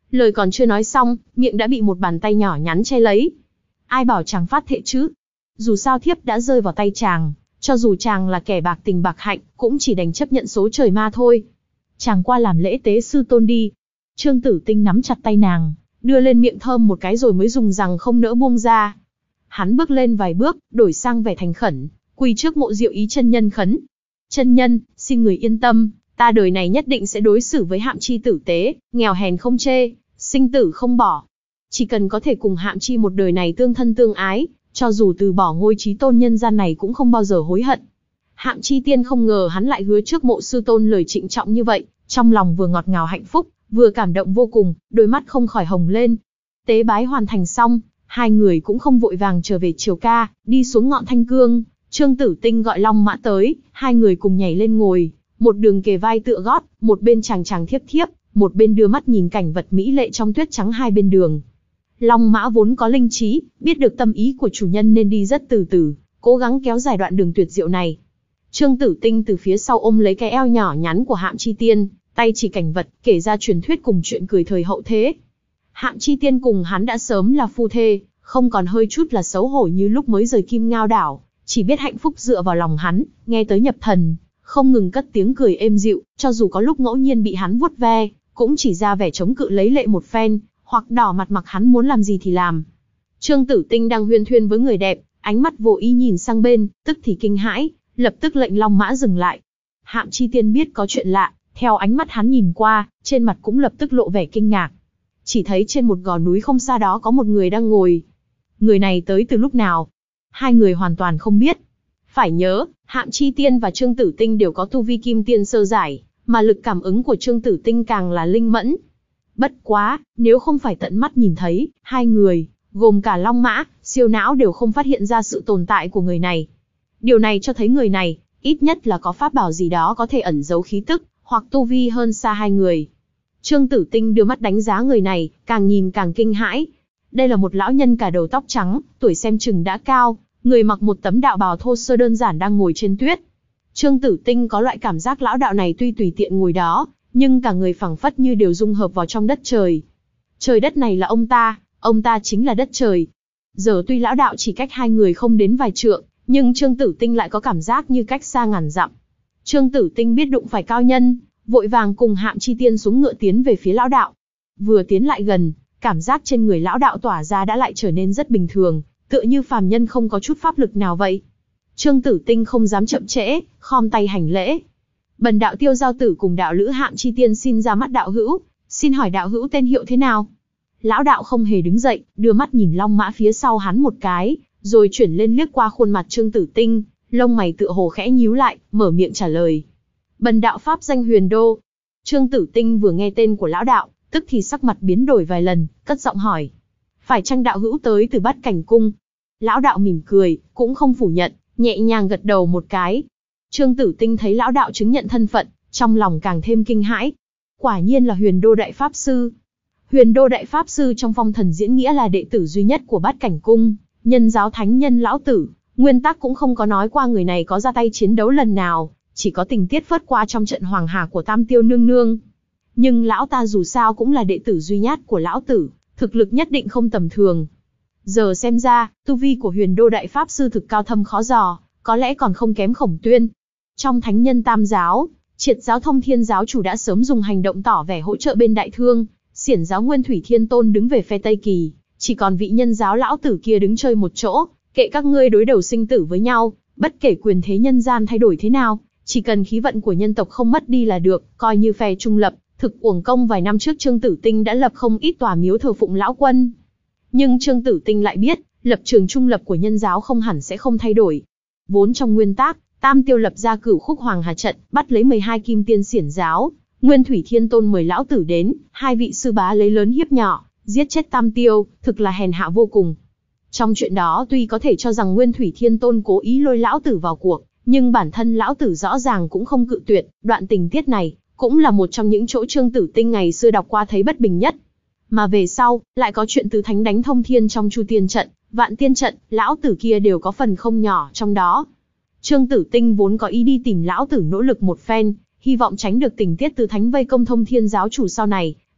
Lời còn chưa nói xong, miệng đã bị một bàn tay nhỏ nhắn che lấy. Ai bảo chàng phát thệ chứ? Dù sao thiếp đã rơi vào tay chàng, cho dù chàng là kẻ bạc tình bạc hạnh, cũng chỉ đành chấp nhận số trời ma thôi. Chàng qua làm lễ tế sư tôn đi. Trương Tử Tinh nắm chặt tay nàng, đưa lên miệng thơm một cái rồi mới dùng rằng không nỡ buông ra. Hắn bước lên vài bước, đổi sang vẻ thành khẩn, quỳ trước mộ Diệu Ý chân nhân khấn. Chân nhân, xin người yên tâm, ta đời này nhất định sẽ đối xử với Hạm Chi tử tế, nghèo hèn không chê, sinh tử không bỏ. Chỉ cần có thể cùng Hạm Chi một đời này tương thân tương ái, cho dù từ bỏ ngôi chí tôn nhân gian này cũng không bao giờ hối hận. Hạm Chi tiên không ngờ hắn lại hứa trước mộ sư tôn lời trịnh trọng như vậy, trong lòng vừa ngọt ngào hạnh phúc, vừa cảm động vô cùng, đôi mắt không khỏi hồng lên. Tế bái hoàn thành xong, hai người cũng không vội vàng trở về Triều Ca, đi xuống ngọn Thanh Cương. Trương Tử Tinh gọi Long Mã tới, hai người cùng nhảy lên ngồi, một đường kề vai tựa gót, một bên chàng chàng thiếp thiếp, một bên đưa mắt nhìn cảnh vật mỹ lệ trong tuyết trắng hai bên đường. Long Mã vốn có linh trí, biết được tâm ý của chủ nhân nên đi rất từ từ, cố gắng kéo dài đoạn đường tuyệt diệu này. Trương Tử Tinh từ phía sau ôm lấy cái eo nhỏ nhắn của Hạm Chi Tiên, tay chỉ cảnh vật, kể ra truyền thuyết cùng chuyện cười thời hậu thế. Hạm Chi Tiên cùng hắn đã sớm là phu thê, không còn hơi chút là xấu hổ như lúc mới rời Kim Ngao đảo, chỉ biết hạnh phúc dựa vào lòng hắn, nghe tới nhập thần, không ngừng cất tiếng cười êm dịu, cho dù có lúc ngẫu nhiên bị hắn vuốt ve, cũng chỉ ra vẻ chống cự lấy lệ một phen, hoặc đỏ mặt mặc hắn muốn làm gì thì làm. Trương Tử Tinh đang huyên thuyên với người đẹp, ánh mắt vô ý nhìn sang bên, tức thì kinh hãi, lập tức lệnh Long Mã dừng lại. Hạm Chi Tiên biết có chuyện lạ, theo ánh mắt hắn nhìn qua, trên mặt cũng lập tức lộ vẻ kinh ngạc. Chỉ thấy trên một gò núi không xa đó có một người đang ngồi. Người này tới từ lúc nào? Hai người hoàn toàn không biết. Phải nhớ, Hạm Chi Tiên và Trương Tử Tinh đều có tu vi kim tiên sơ giải, mà lực cảm ứng của Trương Tử Tinh càng là linh mẫn. Bất quá, nếu không phải tận mắt nhìn thấy, hai người, gồm cả Long Mã, siêu não đều không phát hiện ra sự tồn tại của người này. Điều này cho thấy người này, ít nhất là có pháp bảo gì đó có thể ẩn giấu khí tức, hoặc tu vi hơn xa hai người. Trương Tử Tinh đưa mắt đánh giá người này, càng nhìn càng kinh hãi. Đây là một lão nhân cả đầu tóc trắng, tuổi xem chừng đã cao, người mặc một tấm đạo bào thô sơ đơn giản đang ngồi trên tuyết. Trương Tử Tinh có loại cảm giác lão đạo này tuy tùy tiện ngồi đó, nhưng cả người phảng phất như đều dung hợp vào trong đất trời. Trời đất này là ông ta, ông ta chính là đất trời. Giờ tuy lão đạo chỉ cách hai người không đến vài trượng, nhưng Trương Tử Tinh lại có cảm giác như cách xa ngàn dặm. Trương Tử Tinh biết đụng phải cao nhân, vội vàng cùng Hạm Chi Tiên xuống ngựa tiến về phía lão đạo. Vừa tiến lại gần, cảm giác trên người lão đạo tỏa ra đã lại trở nên rất bình thường, tựa như phàm nhân không có chút pháp lực nào vậy. Trương Tử Tinh không dám chậm trễ, khom tay hành lễ. Bần đạo Tiêu Giao Tử cùng đạo lữ Hạm Chi Tiên xin ra mắt đạo hữu, xin hỏi đạo hữu tên hiệu thế nào? Lão đạo không hề đứng dậy, đưa mắt nhìn Long Mã phía sau hắn một cái, rồi chuyển lên liếc qua khuôn mặt Trương Tử Tinh, lông mày tựa hồ khẽ nhíu lại, mở miệng trả lời. Bần đạo pháp danh Huyền Đô. Trương Tử Tinh vừa nghe tên của lão đạo, tức thì sắc mặt biến đổi vài lần, cất giọng hỏi. Phải chăng đạo hữu tới từ Bát Cảnh Cung? Lão đạo mỉm cười, cũng không phủ nhận, nhẹ nhàng gật đầu một cái. Trương Tử Tinh thấy lão đạo chứng nhận thân phận, trong lòng càng thêm kinh hãi. Quả nhiên là Huyền Đô Đại Pháp Sư. Huyền Đô Đại Pháp Sư trong phong thần diễn nghĩa là đệ tử duy nhất của Bát Cảnh Cung, nhân giáo thánh nhân lão tử, nguyên tắc cũng không có nói qua người này có ra tay chiến đấu lần nào, chỉ có tình tiết phớt qua trong trận hoàng hà của Tam Tiêu nương nương. Nhưng lão ta dù sao cũng là đệ tử duy nhất của lão tử, thực lực nhất định không tầm thường. Giờ xem ra, tu vi của Huyền Đô Đại Pháp Sư thực cao thâm khó dò, có lẽ còn không kém Khổng Tuyên. Trong thánh nhân tam giáo, Triệt giáo Thông Thiên giáo chủ đã sớm dùng hành động tỏ vẻ hỗ trợ bên Đại Thương, Xiển giáo Nguyên Thủy Thiên Tôn đứng về phe Tây Kỳ, chỉ còn vị nhân giáo lão tử kia đứng chơi một chỗ, kệ các ngươi đối đầu sinh tử với nhau, bất kể quyền thế nhân gian thay đổi thế nào, chỉ cần khí vận của nhân tộc không mất đi là được, coi như phe trung lập. Thực uổng công vài năm trước Trương Tử Tinh đã lập không ít tòa miếu thờ phụng lão quân. Nhưng Trương Tử Tinh lại biết, lập trường trung lập của nhân giáo không hẳn sẽ không thay đổi. Vốn trong nguyên tắc, Tam Tiêu lập ra Cửu Khúc Hoàng Hà trận, bắt lấy mười hai kim tiên xiển giáo, Nguyên Thủy Thiên Tôn mời lão tử đến, hai vị sư bá lấy lớn hiếp nhỏ, giết chết Tam Tiêu, thực là hèn hạ vô cùng. Trong chuyện đó tuy có thể cho rằng Nguyên Thủy Thiên Tôn cố ý lôi lão tử vào cuộc, nhưng bản thân lão tử rõ ràng cũng không cự tuyệt, đoạn tình tiết này cũng là một trong những chỗ Trương Tử Tinh ngày xưa đọc qua thấy bất bình nhất. Mà về sau, lại có chuyện tứ thánh đánh thông thiên trong Chu Tiên trận, Vạn Tiên trận, lão tử kia đều có phần không nhỏ trong đó. Trương Tử Tinh vốn có ý đi tìm lão tử nỗ lực một phen, hy vọng tránh được tình tiết tứ thánh vây công thông thiên giáo chủ sau này,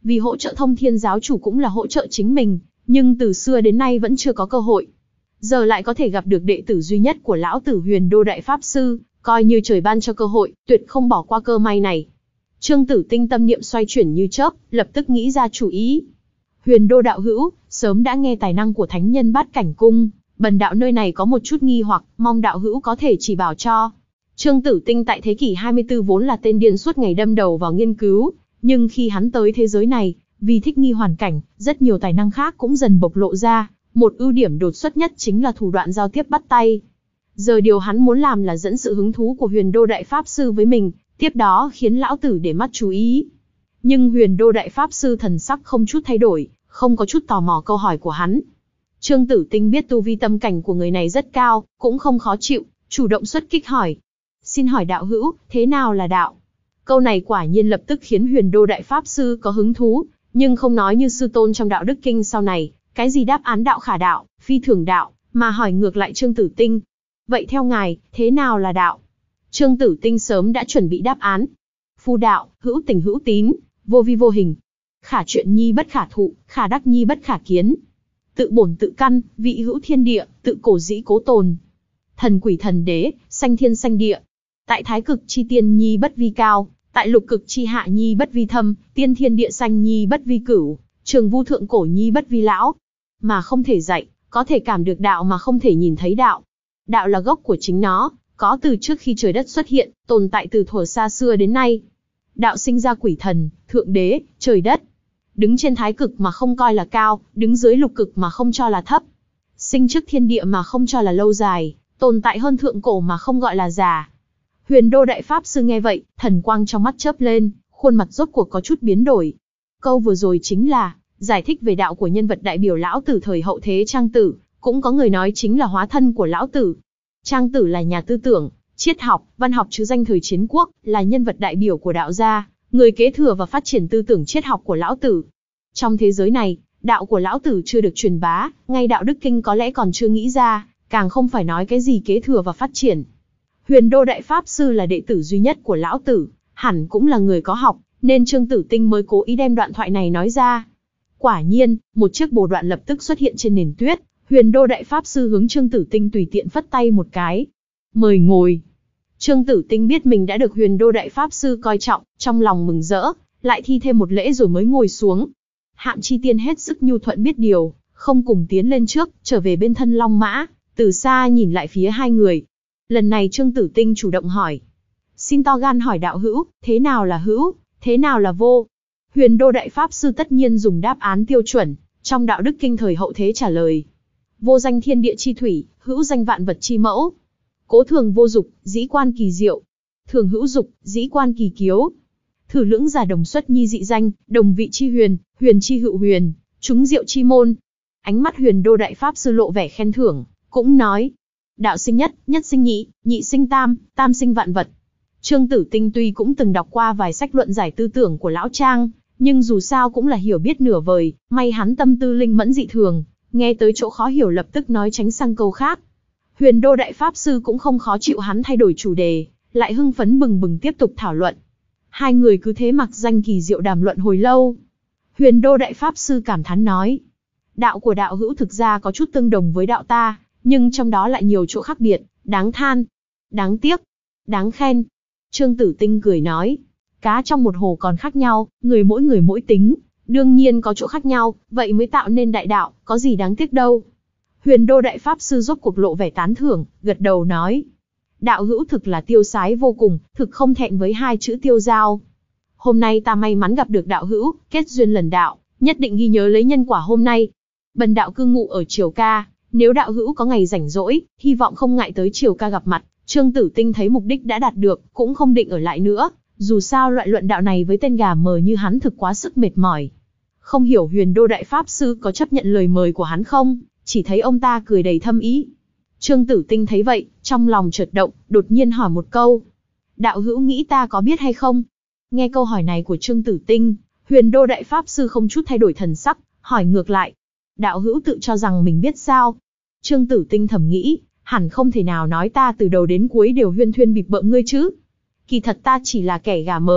vì hỗ trợ Thông Thiên giáo chủ cũng là hỗ trợ chính mình, nhưng từ xưa đến nay vẫn chưa có cơ hội. Giờ lại có thể gặp được đệ tử duy nhất của lão tử Huyền Đô Đại Pháp Sư, coi như trời ban cho cơ hội, tuyệt không bỏ qua cơ may này. Trương Tử Tinh tâm niệm xoay chuyển như chớp, lập tức nghĩ ra chủ ý. Huyền Đô đạo hữu, sớm đã nghe tài năng của thánh nhân Bát Cảnh Cung, bần đạo nơi này có một chút nghi hoặc, mong đạo hữu có thể chỉ bảo cho. Trương Tử Tinh tại thế kỷ hai mươi tư vốn là tên điên suốt ngày đâm đầu vào nghiên cứu, nhưng khi hắn tới thế giới này, vì thích nghi hoàn cảnh, rất nhiều tài năng khác cũng dần bộc lộ ra, một ưu điểm đột xuất nhất chính là thủ đoạn giao tiếp bắt tay. Giờ điều hắn muốn làm là dẫn sự hứng thú của Huyền Đô Đại Pháp Sư với mình, tiếp đó khiến lão tử để mắt chú ý. Nhưng Huyền Đô Đại Pháp Sư thần sắc không chút thay đổi, không có chút tò mò câu hỏi của hắn. Trương Tử Tinh biết tu vi tâm cảnh của người này rất cao, cũng không khó chịu, chủ động xuất kích hỏi. Xin hỏi đạo hữu, thế nào là đạo? Câu này quả nhiên lập tức khiến Huyền Đô Đại Pháp Sư có hứng thú, nhưng không nói như sư tôn trong Đạo Đức Kinh sau này, cái gì đáp án đạo khả đạo, phi thường đạo, mà hỏi ngược lại Trương Tử Tinh. Vậy theo ngài, thế nào là đạo? Trương Tử Tinh sớm đã chuẩn bị đáp án. Phu đạo, hữu tình hữu tín, vô vi vô hình. Khả chuyện nhi bất khả thụ, khả đắc nhi bất khả kiến. Tự bổn tự căn, vị hữu thiên địa, tự cổ dĩ cố tồn. Thần quỷ thần đế, sanh thiên sanh địa. Tại thái cực chi tiên nhi bất vi cao, tại lục cực chi hạ nhi bất vi thâm, tiên thiên địa sanh nhi bất vi cửu, trường vu thượng cổ nhi bất vi lão. Mà không thể dạy, có thể cảm được đạo mà không thể nhìn thấy đạo. Đạo là gốc của chính nó, có từ trước khi trời đất xuất hiện, tồn tại từ thuở xa xưa đến nay. Đạo sinh ra quỷ thần, thượng đế, trời đất. Đứng trên thái cực mà không coi là cao, đứng dưới lục cực mà không cho là thấp. Sinh trước thiên địa mà không cho là lâu dài, tồn tại hơn thượng cổ mà không gọi là già. Huyền Đô Đại Pháp Sư nghe vậy, thần quang trong mắt chớp lên, khuôn mặt rốt cuộc có chút biến đổi. Câu vừa rồi chính là giải thích về đạo của nhân vật đại biểu lão tử thời hậu thế Trang Tử, cũng có người nói chính là hóa thân của lão tử. Trang Tử là nhà tư tưởng, triết học, văn học chứ danh thời chiến quốc, là nhân vật đại biểu của đạo gia, người kế thừa và phát triển tư tưởng triết học của lão tử. Trong thế giới này, đạo của lão tử chưa được truyền bá, ngay Đạo Đức Kinh có lẽ còn chưa nghĩ ra, càng không phải nói cái gì kế thừa và phát triển. Huyền Đô Đại Pháp Sư là đệ tử duy nhất của lão tử, hẳn cũng là người có học, nên Trương Tử Tinh mới cố ý đem đoạn thoại này nói ra. Quả nhiên, một chiếc bồ đoạn lập tức xuất hiện trên nền tuyết, Huyền Đô Đại Pháp Sư hướng Trương Tử Tinh tùy tiện phất tay một cái. Mời ngồi. Trương Tử Tinh biết mình đã được Huyền Đô Đại Pháp Sư coi trọng, trong lòng mừng rỡ, lại thi thêm một lễ rồi mới ngồi xuống. Hạm Chi Tiên hết sức nhu thuận biết điều, không cùng tiến lên trước, trở về bên thân Long Mã, từ xa nhìn lại phía hai người. Lần này Trương Tử Tinh chủ động hỏi. Xin to gan hỏi đạo hữu, thế nào là hữu, thế nào là vô? Huyền Đô Đại Pháp Sư tất nhiên dùng đáp án tiêu chuẩn, trong Đạo Đức Kinh thời hậu thế trả lời. Vô danh thiên địa chi thủy, hữu danh vạn vật chi mẫu. Cố thường vô dục, dĩ quan kỳ diệu. Thường hữu dục, dĩ quan kỳ kiếu. Thử lưỡng giả đồng xuất nhi dị danh, đồng vị chi huyền, huyền chi hữu huyền, chúng diệu chi môn. Ánh mắt Huyền Đô Đại Pháp Sư lộ vẻ khen thưởng, cũng nói. Đạo sinh nhất, nhất sinh nhị, nhị sinh tam, tam sinh vạn vật. Trương Tử Tinh tuy cũng từng đọc qua vài sách luận giải tư tưởng của Lão Trang, nhưng dù sao cũng là hiểu biết nửa vời, may hắn tâm tư linh mẫn dị thường, nghe tới chỗ khó hiểu lập tức nói tránh sang câu khác. Huyền Đô Đại Pháp Sư cũng không khó chịu hắn thay đổi chủ đề, lại hưng phấn bừng bừng tiếp tục thảo luận. Hai người cứ thế mặc danh kỳ diệu đàm luận hồi lâu. Huyền Đô Đại Pháp Sư cảm thán nói. Đạo của đạo hữu thực ra có chút tương đồng với đạo ta, nhưng trong đó lại nhiều chỗ khác biệt, đáng than, đáng tiếc, đáng khen. Trương Tử Tinh cười nói. Cá trong một hồ còn khác nhau, người mỗi người mỗi tính, đương nhiên có chỗ khác nhau, vậy mới tạo nên đại đạo, có gì đáng tiếc đâu. Huyền Đô Đại Pháp Sư rốt cuộc lộ vẻ tán thưởng, gật đầu nói. Đạo hữu thực là tiêu sái vô cùng, thực không thẹn với hai chữ tiêu dao. Hôm nay ta may mắn gặp được đạo hữu, kết duyên lần đạo, nhất định ghi nhớ lấy nhân quả hôm nay. Bần đạo cư ngụ ở Triều Ca, nếu đạo hữu có ngày rảnh rỗi, hy vọng không ngại tới Triều Ca gặp mặt. Trương Tử Tinh thấy mục đích đã đạt được, cũng không định ở lại nữa, dù sao loại luận đạo này với tên gà mờ như hắn thực quá sức mệt mỏi. Không hiểu Huyền Đô Đại Pháp Sư có chấp nhận lời mời của hắn không, chỉ thấy ông ta cười đầy thâm ý. Trương Tử Tinh thấy vậy, trong lòng chợt động, đột nhiên hỏi một câu. Đạo hữu nghĩ ta có biết hay không? Nghe câu hỏi này của Trương Tử Tinh, Huyền Đô Đại Pháp Sư không chút thay đổi thần sắc, hỏi ngược lại. Đạo hữu tự cho rằng mình biết sao? Trương Tử Tinh thầm nghĩ, hẳn không thể nào nói ta từ đầu đến cuối đều huyên thuyên bịp bợm ngươi chứ. Kỳ thật ta chỉ là kẻ gà mờ,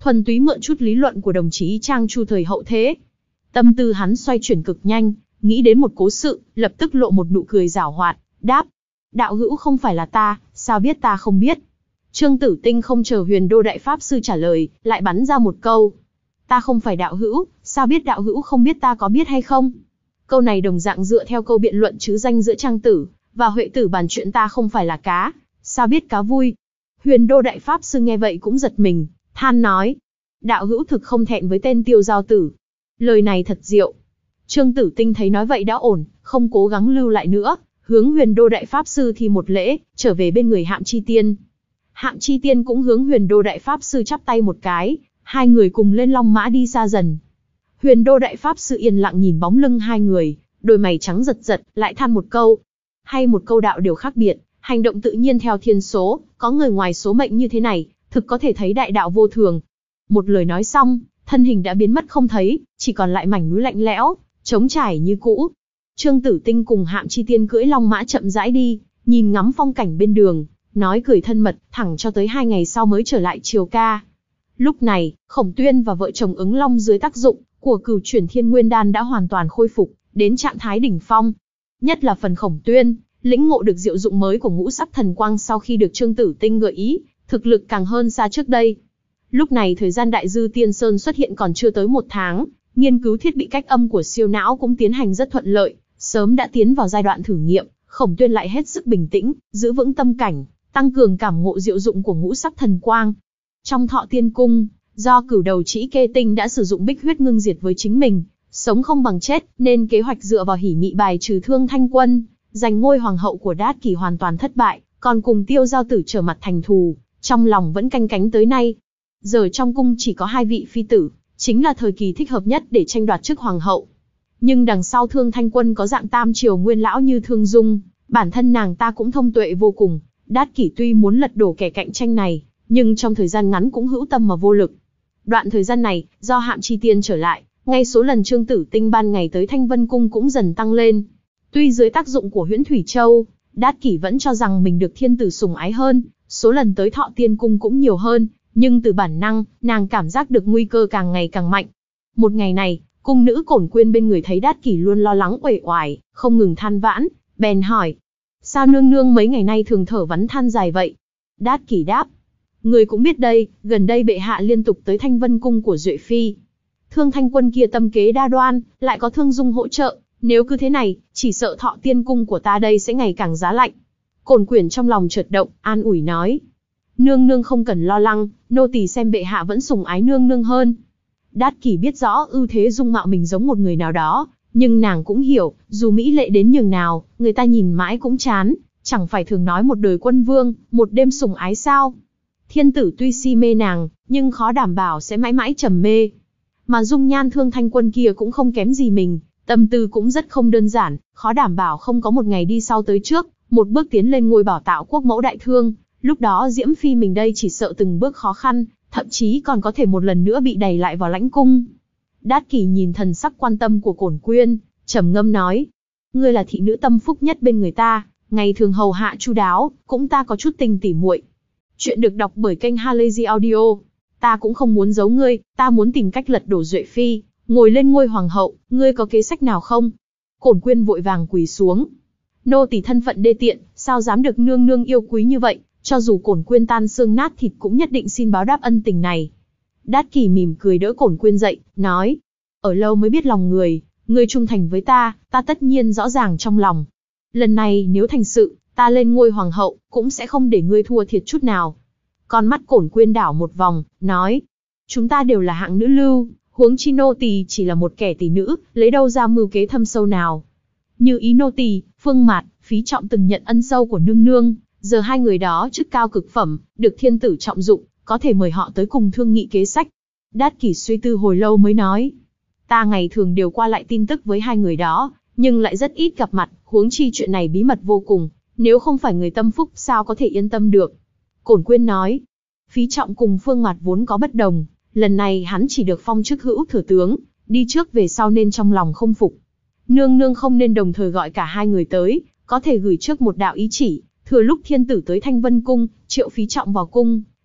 thuần túy mượn chút lý luận của đồng chí Trang Chu thời hậu thế. Tâm tư hắn xoay chuyển cực nhanh, nghĩ đến một cố sự, lập tức lộ một nụ cười giảo hoạt, đáp: đạo hữu không phải là ta, sao biết ta không biết? Trương Tử Tinh không chờ Huyền Đô Đại Pháp Sư trả lời, lại bắn ra một câu: ta không phải đạo hữu, sao biết đạo hữu không biết ta có biết hay không? Câu này đồng dạng dựa theo câu biện luận chứ danh giữa Trang Tử và Huệ Tử bàn chuyện ta không phải là cá, sao biết cá vui? Huyền Đô Đại Pháp Sư nghe vậy cũng giật mình, than nói: đạo hữu thực không thẹn với tên Tiêu Giao Tử. Lời này thật diệu. Trương Tử Tinh thấy nói vậy đã ổn, không cố gắng lưu lại nữa, hướng Huyền Đô Đại Pháp Sư thì một lễ, trở về bên người Hạm Chi Tiên. Hạm Chi Tiên cũng hướng Huyền Đô Đại Pháp Sư chắp tay một cái, hai người cùng lên long mã đi xa dần. Huyền Đô Đại Pháp Sư yên lặng nhìn bóng lưng hai người, đôi mày trắng giật giật, lại than một câu: hay một câu đạo điều khác biệt, hành động tự nhiên theo thiên số, có người ngoài số mệnh như thế này, thực có thể thấy đại đạo vô thường. Một lời nói xong, thân hình đã biến mất không thấy, chỉ còn lại mảnh núi lạnh lẽo, trống trải như cũ. Trương Tử Tinh cùng Hạm Chi Tiên cưỡi long mã chậm rãi đi, nhìn ngắm phong cảnh bên đường, nói cười thân mật, thẳng cho tới hai ngày sau mới trở lại Triều Ca. Lúc này, Khổng Tuyên và vợ chồng Ứng Long dưới tác dụng của Cửu Chuyển Thiên Nguyên Đan đã hoàn toàn khôi phục đến trạng thái đỉnh phong. Nhất là phần Khổng Tuyên, lĩnh ngộ được diệu dụng mới của ngũ sắc thần quang sau khi được Trương Tử Tinh gợi ý, thực lực càng hơn xa trước đây. Lúc này thời gian Đại Dư Tiên Sơn xuất hiện còn chưa tới một tháng, nghiên cứu thiết bị cách âm của siêu não cũng tiến hành rất thuận lợi, sớm đã tiến vào giai đoạn thử nghiệm. Khổng Tuyên lại hết sức bình tĩnh, giữ vững tâm cảnh, tăng cường cảm ngộ diệu dụng của ngũ sắc thần quang. Trong Thọ Tiên Cung, do Cửu Đầu Trĩ Kê Tinh đã sử dụng bích huyết ngưng diệt với chính mình, sống không bằng chết, nên kế hoạch dựa vào hỉ mị bài trừ Thương Thanh Quân, giành ngôi hoàng hậu của Đát Kỷ hoàn toàn thất bại, còn cùng Tiêu Giao Tử trở mặt thành thù, trong lòng vẫn canh cánh tới nay. Giờ trong cung chỉ có hai vị phi tử, chính là thời kỳ thích hợp nhất để tranh đoạt chức hoàng hậu. Nhưng đằng sau Thương Thanh Quân có dạng tam triều nguyên lão như Thương Dung, bản thân nàng ta cũng thông tuệ vô cùng. Đát Kỷ tuy muốn lật đổ kẻ cạnh tranh này, nhưng trong thời gian ngắn cũng hữu tâm mà vô lực. Đoạn thời gian này, do Hạm Chi Tiên trở lại, ngay số lần Trương Tử Tinh ban ngày tới Thanh Vân Cung cũng dần tăng lên. Tuy dưới tác dụng của Huyễn Thủy Châu, Đát Kỷ vẫn cho rằng mình được thiên tử sủng ái hơn, số lần tới Thọ Tiên Cung cũng nhiều hơn, nhưng từ bản năng, nàng cảm giác được nguy cơ càng ngày càng mạnh. Một ngày này, cung nữ Cổn Quyên bên người thấy Đát Kỷ luôn lo lắng uể oải, không ngừng than vãn, bèn hỏi: sao nương nương mấy ngày nay thường thở vắn than dài vậy? Đát Kỷ đáp: người cũng biết đây, gần đây bệ hạ liên tục tới Thanh Vân Cung của Duệ Phi. Thương Thanh Quân kia tâm kế đa đoan, lại có Thương Dung hỗ trợ, nếu cứ thế này, chỉ sợ Thọ Tiên Cung của ta đây sẽ ngày càng giá lạnh. Cổn Quyển trong lòng chợt động, an ủi nói: nương nương không cần lo lắng, nô tỳ xem bệ hạ vẫn sủng ái nương nương hơn. Đát Kỷ biết rõ ưu thế dung mạo mình giống một người nào đó, nhưng nàng cũng hiểu, dù mỹ lệ đến nhường nào, người ta nhìn mãi cũng chán, chẳng phải thường nói một đời quân vương, một đêm sủng ái sao? Thiên tử tuy si mê nàng, nhưng khó đảm bảo sẽ mãi mãi trầm mê. Mà dung nhan Thương Thanh Quân kia cũng không kém gì mình, tâm tư cũng rất không đơn giản, khó đảm bảo không có một ngày đi sau tới trước, một bước tiến lên ngôi bảo tạo quốc mẫu đại thương. Lúc đó Diễm Phi mình đây chỉ sợ từng bước khó khăn, thậm chí còn có thể một lần nữa bị đẩy lại vào lãnh cung. Đát Kỷ nhìn thần sắc quan tâm của Cổn Quyên, trầm ngâm nói: ngươi là thị nữ tâm phúc nhất bên người ta, ngày thường hầu hạ chu đáo, cũng ta có chút tình tỉ muội. Chuyện được đọc bởi kênh Halazy Audio. Ta cũng không muốn giấu ngươi, ta muốn tìm cách lật đổ Duệ Phi, ngồi lên ngôi hoàng hậu, ngươi có kế sách nào không? Cổn Quyên vội vàng quỳ xuống: nô tỳ thân phận đê tiện, sao dám được nương nương yêu quý như vậy, cho dù Cổn Quyên tan xương nát thịt cũng nhất định xin báo đáp ân tình này. Đát Kỷ mỉm cười đỡ Cổn Quyên dậy, nói: ở lâu mới biết lòng người, ngươi trung thành với ta, ta tất nhiên rõ ràng trong lòng. Lần này nếu thành sự, ta lên ngôi hoàng hậu, cũng sẽ không để ngươi thua thiệt chút nào. Con mắt Cổn Quyên đảo một vòng, nói: chúng ta đều là hạng nữ lưu, huống chi nô tỳ chỉ là một kẻ tỷ nữ, lấy đâu ra mưu kế thâm sâu nào. Như ý nô tỳ, Phương Mạt, Phí Trọng từng nhận ân sâu của nương nương, giờ hai người đó chức cao cực phẩm, được thiên tử trọng dụng, có thể mời họ tới cùng thương nghị kế sách. Đát Kỷ suy tư hồi lâu mới nói: ta ngày thường đều qua lại tin tức với hai người đó, nhưng lại rất ít gặp mặt, huống chi chuyện này bí mật vô cùng, nếu không phải người tâm phúc sao có thể yên tâm được. Cổn Quyên nói: Phí Trọng cùng Phương Mạt vốn có bất đồng, lần này hắn chỉ được phong chức hữu thừa tướng, đi trước về sau nên trong lòng không phục. Nương nương không nên đồng thời gọi cả hai người tới, có thể gửi trước một đạo ý chỉ, thừa lúc thiên tử tới Thanh Vân Cung, triệu Phí Trọng vào cung,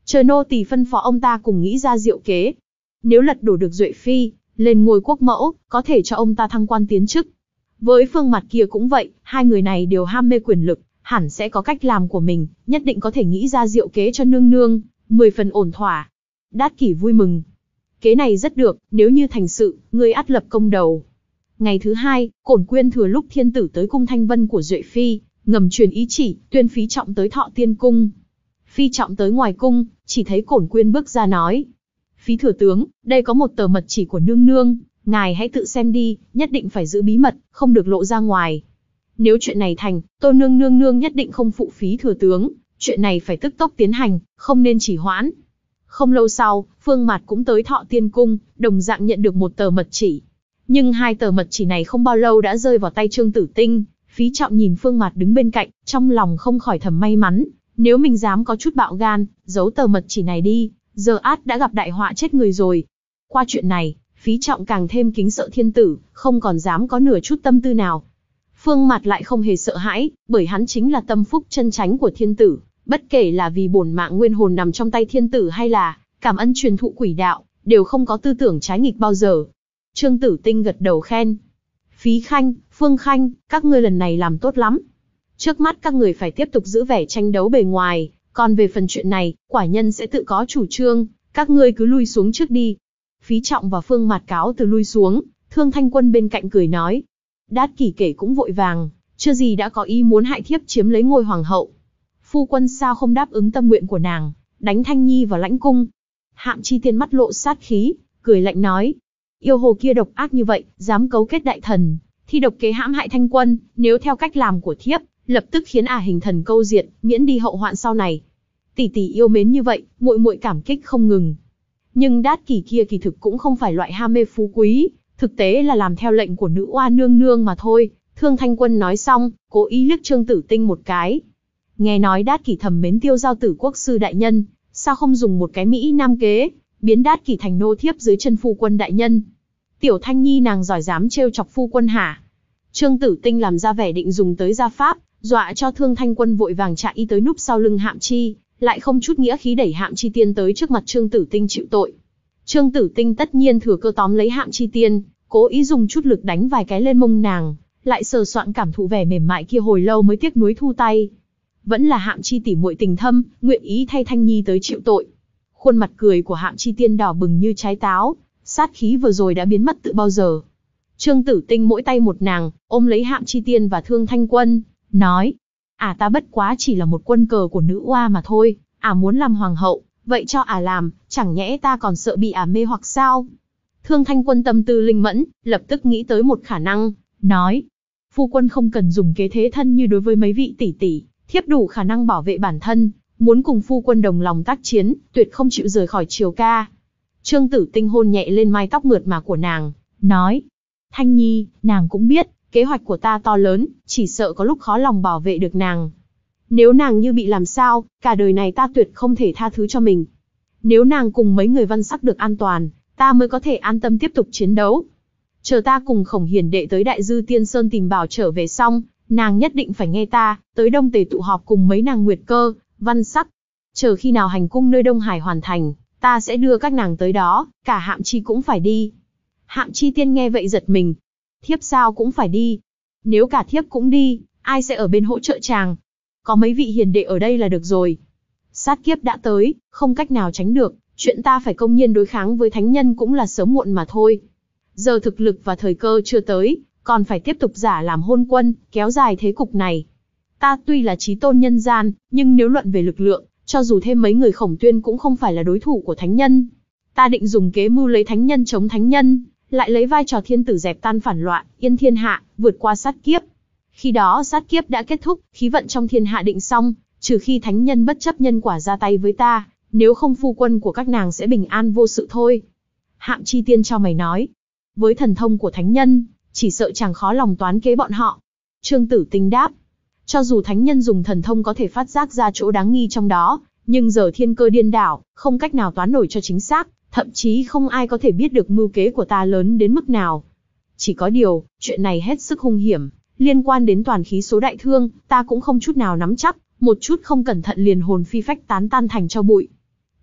Chờ nô tỳ phân phó ông ta cùng nghĩ ra diệu kế. Nếu lật đổ được Duệ Phi, lên ngôi quốc mẫu, có thể cho ông ta thăng quan tiến chức. Với Phương Mặt kia cũng vậy, hai người này đều ham mê quyền lực, hẳn sẽ có cách làm của mình, nhất định có thể nghĩ ra diệu kế cho nương nương, mười phần ổn thỏa. Đát Kỷ vui mừng. Kế này rất được, nếu như thành sự, ngươi ắt lập công đầu. Ngày thứ hai, Cổn Quyên thừa lúc thiên tử tới cung Thanh Vân của Duệ Phi, ngầm truyền ý chỉ, tuyên Phí Trọng tới Thọ Tiên cung. Phi Trọng tới ngoài cung, chỉ thấy Cổn Quyên bước ra nói: Phí thừa tướng, đây có một tờ mật chỉ của nương nương, ngài hãy tự xem đi, nhất định phải giữ bí mật, không được lộ ra ngoài. Nếu chuyện này thành, Tô nương nương nương nhất định không phụ Phí thừa tướng, chuyện này phải tức tốc tiến hành, không nên chỉ hoãn. Không lâu sau, Phương Mạt cũng tới Thọ Tiên cung, đồng dạng nhận được một tờ mật chỉ. Nhưng hai tờ mật chỉ này không bao lâu đã rơi vào tay Trương Tử Tinh. Phí Trọng nhìn Phương Mạt đứng bên cạnh, trong lòng không khỏi thầm may mắn, nếu mình dám có chút bạo gan, giấu tờ mật chỉ này đi, giờ át đã gặp đại họa chết người rồi. Qua chuyện này, Phí Trọng càng thêm kính sợ thiên tử, không còn dám có nửa chút tâm tư nào. Phương Mạt lại không hề sợ hãi, bởi hắn chính là tâm phúc chân chánh của thiên tử, bất kể là vì bổn mạng nguyên hồn nằm trong tay thiên tử hay là cảm ân truyền thụ quỷ đạo, đều không có tư tưởng trái nghịch bao giờ. Trương Tử Tinh gật đầu khen. Phí Khanh, Phương Khanh, các ngươi lần này làm tốt lắm. Trước mắt các người phải tiếp tục giữ vẻ tranh đấu bề ngoài, còn về phần chuyện này, quả nhân sẽ tự có chủ trương, các ngươi cứ lui xuống trước đi. Phí Trọng và Phương Mạt cáo từ lui xuống, Thương Thanh Quân bên cạnh cười nói. Đát Kỷ kể cũng vội vàng, chưa gì đã có ý muốn hại thiếp chiếm lấy ngôi hoàng hậu. Phu quân sao không đáp ứng tâm nguyện của nàng, đánh Thanh Nhi vào lãnh cung. Hạm Chi Tiên mắt lộ sát khí, cười lạnh nói. Yêu hồ kia độc ác như vậy, dám cấu kết đại thần, thi độc kế hãm hại Thanh Quân, nếu theo cách làm của thiếp, lập tức khiến ả hình thần câu diệt, miễn đi hậu hoạn sau này. Tỷ tỷ yêu mến như vậy, muội muội cảm kích không ngừng. Nhưng Đát Kỷ kia kỳ thực cũng không phải loại ham mê phú quý, thực tế là làm theo lệnh của nữ oa nương nương mà thôi. Thương Thanh Quân nói xong, cố ý liếc Trương Tử Tinh một cái. Nghe nói Đát Kỷ thầm mến Tiêu Giao Tử quốc sư đại nhân, sao không dùng một cái mỹ nam kế, biến Đát Kỷ thành nô thiếp dưới chân phu quân đại nhân. Tiểu Thanh Nhi nàng giỏi dám trêu chọc phu quân hả? Trương Tử Tinh làm ra vẻ định dùng tới gia pháp, dọa cho Thương Thanh Quân vội vàng chạy y tới núp sau lưng Hạm Chi, lại không chút nghĩa khí đẩy Hạm Chi Tiên tới trước mặt Trương Tử Tinh chịu tội. Trương Tử Tinh tất nhiên thừa cơ tóm lấy Hạm Chi Tiên, cố ý dùng chút lực đánh vài cái lên mông nàng, lại sờ soạn cảm thụ vẻ mềm mại kia hồi lâu mới tiếc nuối thu tay. Vẫn là Hạm Chi tỉ muội tình thâm, nguyện ý thay Thanh Nhi tới chịu tội. Khuôn mặt cười của Hạm Chi Tiên đỏ bừng như trái táo, sát khí vừa rồi đã biến mất từ bao giờ. Trương Tử Tinh mỗi tay một nàng, ôm lấy Hạm Chi Tiên và Thương Thanh Quân, nói: "Ả ta bất quá chỉ là một quân cờ của nữ oa mà thôi, ả muốn làm hoàng hậu, vậy cho ả làm, chẳng nhẽ ta còn sợ bị ả mê hoặc sao?" Thương Thanh Quân tâm tư linh mẫn, lập tức nghĩ tới một khả năng, nói: "Phu quân không cần dùng kế thế thân như đối với mấy vị tỷ tỷ, thiếp đủ khả năng bảo vệ bản thân, muốn cùng phu quân đồng lòng tác chiến, tuyệt không chịu rời khỏi Triều ca." Trương Tử Tinh hôn nhẹ lên mái tóc mượt mà của nàng, nói: "Thanh Nhi, nàng cũng biết, kế hoạch của ta to lớn, chỉ sợ có lúc khó lòng bảo vệ được nàng. Nếu nàng như bị làm sao, cả đời này ta tuyệt không thể tha thứ cho mình. Nếu nàng cùng mấy người văn sắc được an toàn, ta mới có thể an tâm tiếp tục chiến đấu. Chờ ta cùng Khổng Hiền đệ tới Đại Dư Tiên Sơn tìm bảo trở về xong, nàng nhất định phải nghe ta, tới Đông Tề tụ họp cùng mấy nàng Nguyệt Cơ, Văn Sắc. Chờ khi nào hành cung nơi Đông Hải hoàn thành, ta sẽ đưa các nàng tới đó, cả Hạm Chi cũng phải đi." Hạm Chi Tiên nghe vậy giật mình. "Thiếp sao cũng phải đi? Nếu cả thiếp cũng đi, ai sẽ ở bên hỗ trợ chàng? Có mấy vị hiền đệ ở đây là được rồi. Sát kiếp đã tới, không cách nào tránh được, chuyện ta phải công nhiên đối kháng với thánh nhân cũng là sớm muộn mà thôi. Giờ thực lực và thời cơ chưa tới, còn phải tiếp tục giả làm hôn quân, kéo dài thế cục này. Ta tuy là chí tôn nhân gian, nhưng nếu luận về lực lượng, cho dù thêm mấy người Khổng Tuyên cũng không phải là đối thủ của thánh nhân. Ta định dùng kế mưu lấy thánh nhân chống thánh nhân, lại lấy vai trò thiên tử dẹp tan phản loạn, yên thiên hạ, vượt qua sát kiếp. Khi đó sát kiếp đã kết thúc, khí vận trong thiên hạ định xong, trừ khi thánh nhân bất chấp nhân quả ra tay với ta, nếu không phu quân của các nàng sẽ bình an vô sự thôi." Hạm Chi Tiên cho mày nói: "Với thần thông của thánh nhân, chỉ sợ chàng khó lòng toán kế bọn họ." Trương Tử Tinh đáp: "Cho dù thánh nhân dùng thần thông có thể phát giác ra chỗ đáng nghi trong đó, nhưng giờ thiên cơ điên đảo, không cách nào toán nổi cho chính xác, thậm chí không ai có thể biết được mưu kế của ta lớn đến mức nào. Chỉ có điều, chuyện này hết sức hung hiểm, liên quan đến toàn khí số đại thương, ta cũng không chút nào nắm chắc, một chút không cẩn thận liền hồn phi phách tán tan thành cho bụi."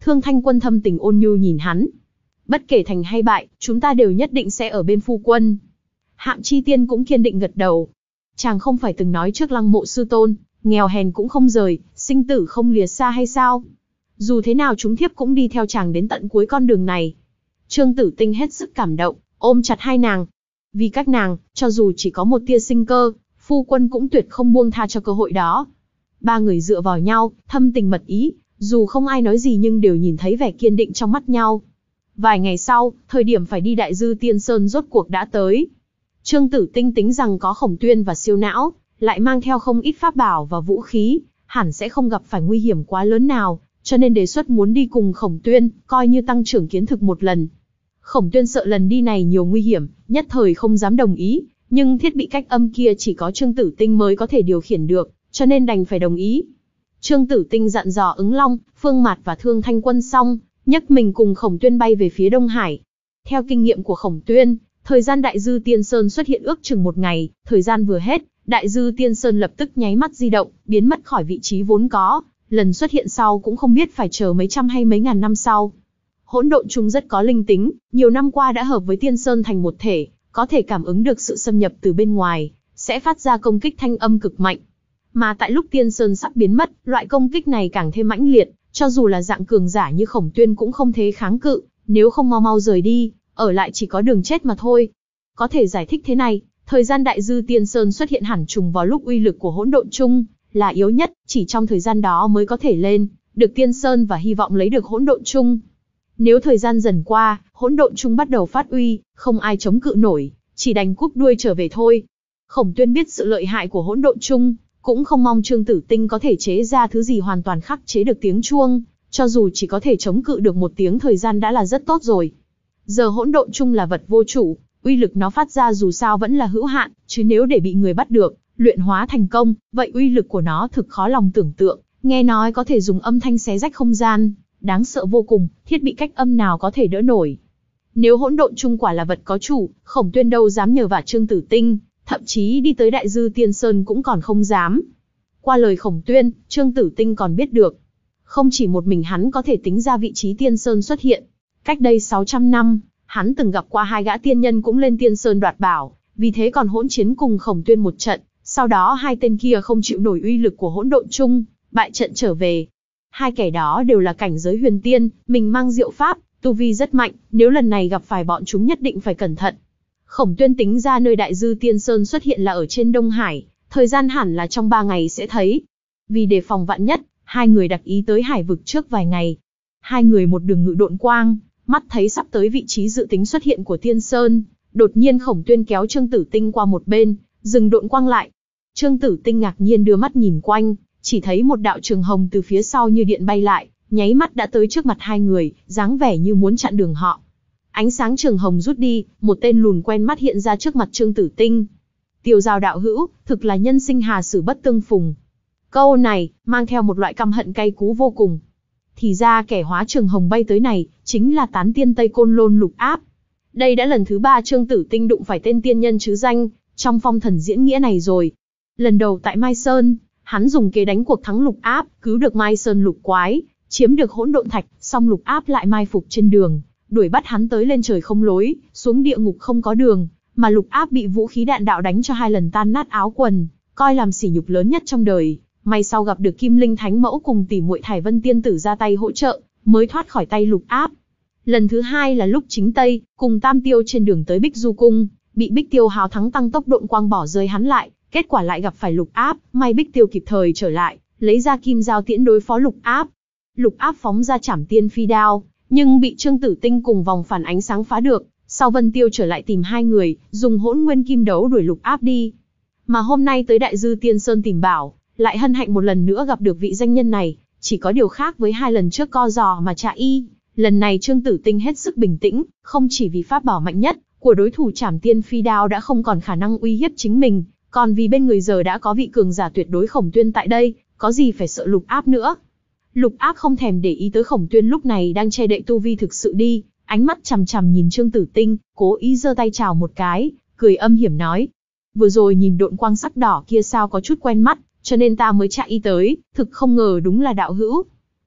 Thương Thanh Quân thâm tình ôn nhu nhìn hắn. Bất kể thành hay bại, chúng ta đều nhất định sẽ ở bên phu quân. Hạm Chi Tiên cũng kiên định gật đầu. Chàng không phải từng nói trước Lăng Mộ sư tôn, nghèo hèn cũng không rời, sinh tử không lìa xa hay sao? Dù thế nào chúng thiếp cũng đi theo chàng đến tận cuối con đường này. Trương Tử Tinh hết sức cảm động, ôm chặt hai nàng. Vì các nàng, cho dù chỉ có một tia sinh cơ, phu quân cũng tuyệt không buông tha cho cơ hội đó. Ba người dựa vào nhau, thâm tình mật ý, dù không ai nói gì nhưng đều nhìn thấy vẻ kiên định trong mắt nhau. Vài ngày sau, thời điểm phải đi Đại Dư Tiên Sơn rốt cuộc đã tới. Trương Tử Tinh tính rằng có Khổng Tuyên và Siêu Não, lại mang theo không ít pháp bảo và vũ khí, hẳn sẽ không gặp phải nguy hiểm quá lớn nào, cho nên đề xuất muốn đi cùng Khổng Tuyên, coi như tăng trưởng kiến thức một lần. Khổng Tuyên sợ lần đi này nhiều nguy hiểm, nhất thời không dám đồng ý, nhưng thiết bị cách âm kia chỉ có Trương Tử Tinh mới có thể điều khiển được, cho nên đành phải đồng ý. Trương Tử Tinh dặn dò Ứng Long, Phương Mạt và Thương Thanh Quân xong, nhấc mình cùng Khổng Tuyên bay về phía Đông Hải. Theo kinh nghiệm của Khổng Tuyên, thời gian Đại Dư Tiên Sơn xuất hiện ước chừng một ngày, thời gian vừa hết, Đại Dư Tiên Sơn lập tức nháy mắt di động, biến mất khỏi vị trí vốn có, lần xuất hiện sau cũng không biết phải chờ mấy trăm hay mấy ngàn năm sau. Hỗn độn chung rất có linh tính, nhiều năm qua đã hợp với Tiên Sơn thành một thể, có thể cảm ứng được sự xâm nhập từ bên ngoài, sẽ phát ra công kích thanh âm cực mạnh. Mà tại lúc Tiên Sơn sắp biến mất, loại công kích này càng thêm mãnh liệt, cho dù là dạng cường giả như Khổng Tuyên cũng không thể kháng cự, nếu không mau mau rời đi, ở lại chỉ có đường chết mà thôi. Có thể giải thích thế này, thời gian Đại Dư Tiên Sơn xuất hiện hẳn trùng vào lúc uy lực của hỗn độn chung là yếu nhất, chỉ trong thời gian đó mới có thể lên được Tiên Sơn và hy vọng lấy được hỗn độn chung. Nếu thời gian dần qua, hỗn độn chung bắt đầu phát uy, không ai chống cự nổi, chỉ đành cúp đuôi trở về thôi. Khổng Tuyên biết sự lợi hại của hỗn độn chung, cũng không mong Trương Tử Tinh có thể chế ra thứ gì hoàn toàn khắc chế được tiếng chuông, cho dù chỉ có thể chống cự được một tiếng thời gian đã là rất tốt rồi. Giờ hỗn độn chung là vật vô chủ, uy lực nó phát ra dù sao vẫn là hữu hạn, chứ nếu để bị người bắt được, luyện hóa thành công, vậy uy lực của nó thực khó lòng tưởng tượng, nghe nói có thể dùng âm thanh xé rách không gian, đáng sợ vô cùng, thiết bị cách âm nào có thể đỡ nổi. Nếu hỗn độn chung quả là vật có chủ, Khổng Tuyên đâu dám nhờ vả Trương Tử Tinh, thậm chí đi tới Đại Dư Tiên Sơn cũng còn không dám. Qua lời Khổng Tuyên, Trương Tử Tinh còn biết được, không chỉ một mình hắn có thể tính ra vị trí Tiên Sơn xuất hiện. Cách đây sáu trăm năm, hắn từng gặp qua hai gã tiên nhân cũng lên Tiên Sơn đoạt bảo, vì thế còn hỗn chiến cùng Khổng Tuyên một trận, sau đó hai tên kia không chịu nổi uy lực của hỗn độn chung, bại trận trở về. Hai kẻ đó đều là cảnh giới huyền tiên, mình mang diệu pháp, tu vi rất mạnh, nếu lần này gặp phải bọn chúng nhất định phải cẩn thận. Khổng Tuyên tính ra nơi Đại Dư Tiên Sơn xuất hiện là ở trên Đông Hải, thời gian hẳn là trong ba ngày sẽ thấy. Vì đề phòng vạn nhất, hai người đặc ý tới hải vực trước vài ngày. Hai người một đường ngự độn quang, mắt thấy sắp tới vị trí dự tính xuất hiện của Tiên Sơn, đột nhiên Khổng Tuyên kéo Trương Tử Tinh qua một bên, dừng độn quang lại. Trương Tử Tinh ngạc nhiên đưa mắt nhìn quanh, chỉ thấy một đạo trường hồng từ phía sau như điện bay lại, nháy mắt đã tới trước mặt hai người, dáng vẻ như muốn chặn đường họ. Ánh sáng trường hồng rút đi, một tên lùn quen mắt hiện ra trước mặt Trương Tử Tinh. Tiêu Giao đạo hữu, thực là nhân sinh hà sử bất tương phùng. Câu này, mang theo một loại căm hận cay cú vô cùng. Thì ra kẻ hóa trường hồng bay tới này, chính là tán tiên Tây Côn Lôn Lục Áp. Đây đã lần thứ ba Trương Tử Tinh đụng phải tên tiên nhân chứ danh, trong phong thần diễn nghĩa này rồi. Lần đầu tại Mai Sơn, hắn dùng kế đánh cuộc thắng Lục Áp, cứu được Mai Sơn Lục Quái, chiếm được hỗn độn thạch, xong Lục Áp lại mai phục trên đường, đuổi bắt hắn tới lên trời không lối, xuống địa ngục không có đường, mà Lục Áp bị vũ khí đạn đạo đánh cho hai lần tan nát áo quần, coi làm sỉ nhục lớn nhất trong đời. May sau gặp được Kim Linh Thánh Mẫu cùng tỷ muội Thải Vân Tiên Tử ra tay hỗ trợ, mới thoát khỏi tay Lục Áp. Lần thứ hai là lúc Chính Tây cùng Tam Tiêu trên đường tới Bích Du Cung, bị Bích Tiêu hào thắng tăng tốc độn quang bỏ rơi hắn lại, kết quả lại gặp phải Lục Áp, may Bích Tiêu kịp thời trở lại, lấy ra kim giao tiễn đối phó Lục Áp. Lục Áp phóng ra Trảm Tiên Phi đao, nhưng bị Trương Tử Tinh cùng vòng phản ánh sáng phá được. Sau Vân Tiêu trở lại tìm hai người, dùng Hỗn Nguyên Kim Đấu đuổi Lục Áp đi. Mà hôm nay tới Đại Dư Tiên Sơn tìm bảo, lại hân hạnh một lần nữa gặp được vị danh nhân này, chỉ có điều khác với hai lần trước co giò mà trả y, lần này Trương Tử Tinh hết sức bình tĩnh, không chỉ vì pháp bảo mạnh nhất của đối thủ Trảm Tiên Phi đao đã không còn khả năng uy hiếp chính mình, còn vì bên người giờ đã có vị cường giả tuyệt đối Khổng Tuyên tại đây, có gì phải sợ Lục Áp nữa. Lục Áp không thèm để ý tới Khổng Tuyên lúc này đang che đậy tu vi thực sự đi, ánh mắt chằm chằm nhìn Trương Tử Tinh, cố ý giơ tay chào một cái, cười âm hiểm nói: vừa rồi nhìn độn quang sắc đỏ kia sao có chút quen mắt, cho nên ta mới chạy y tới, thực không ngờ đúng là đạo hữu.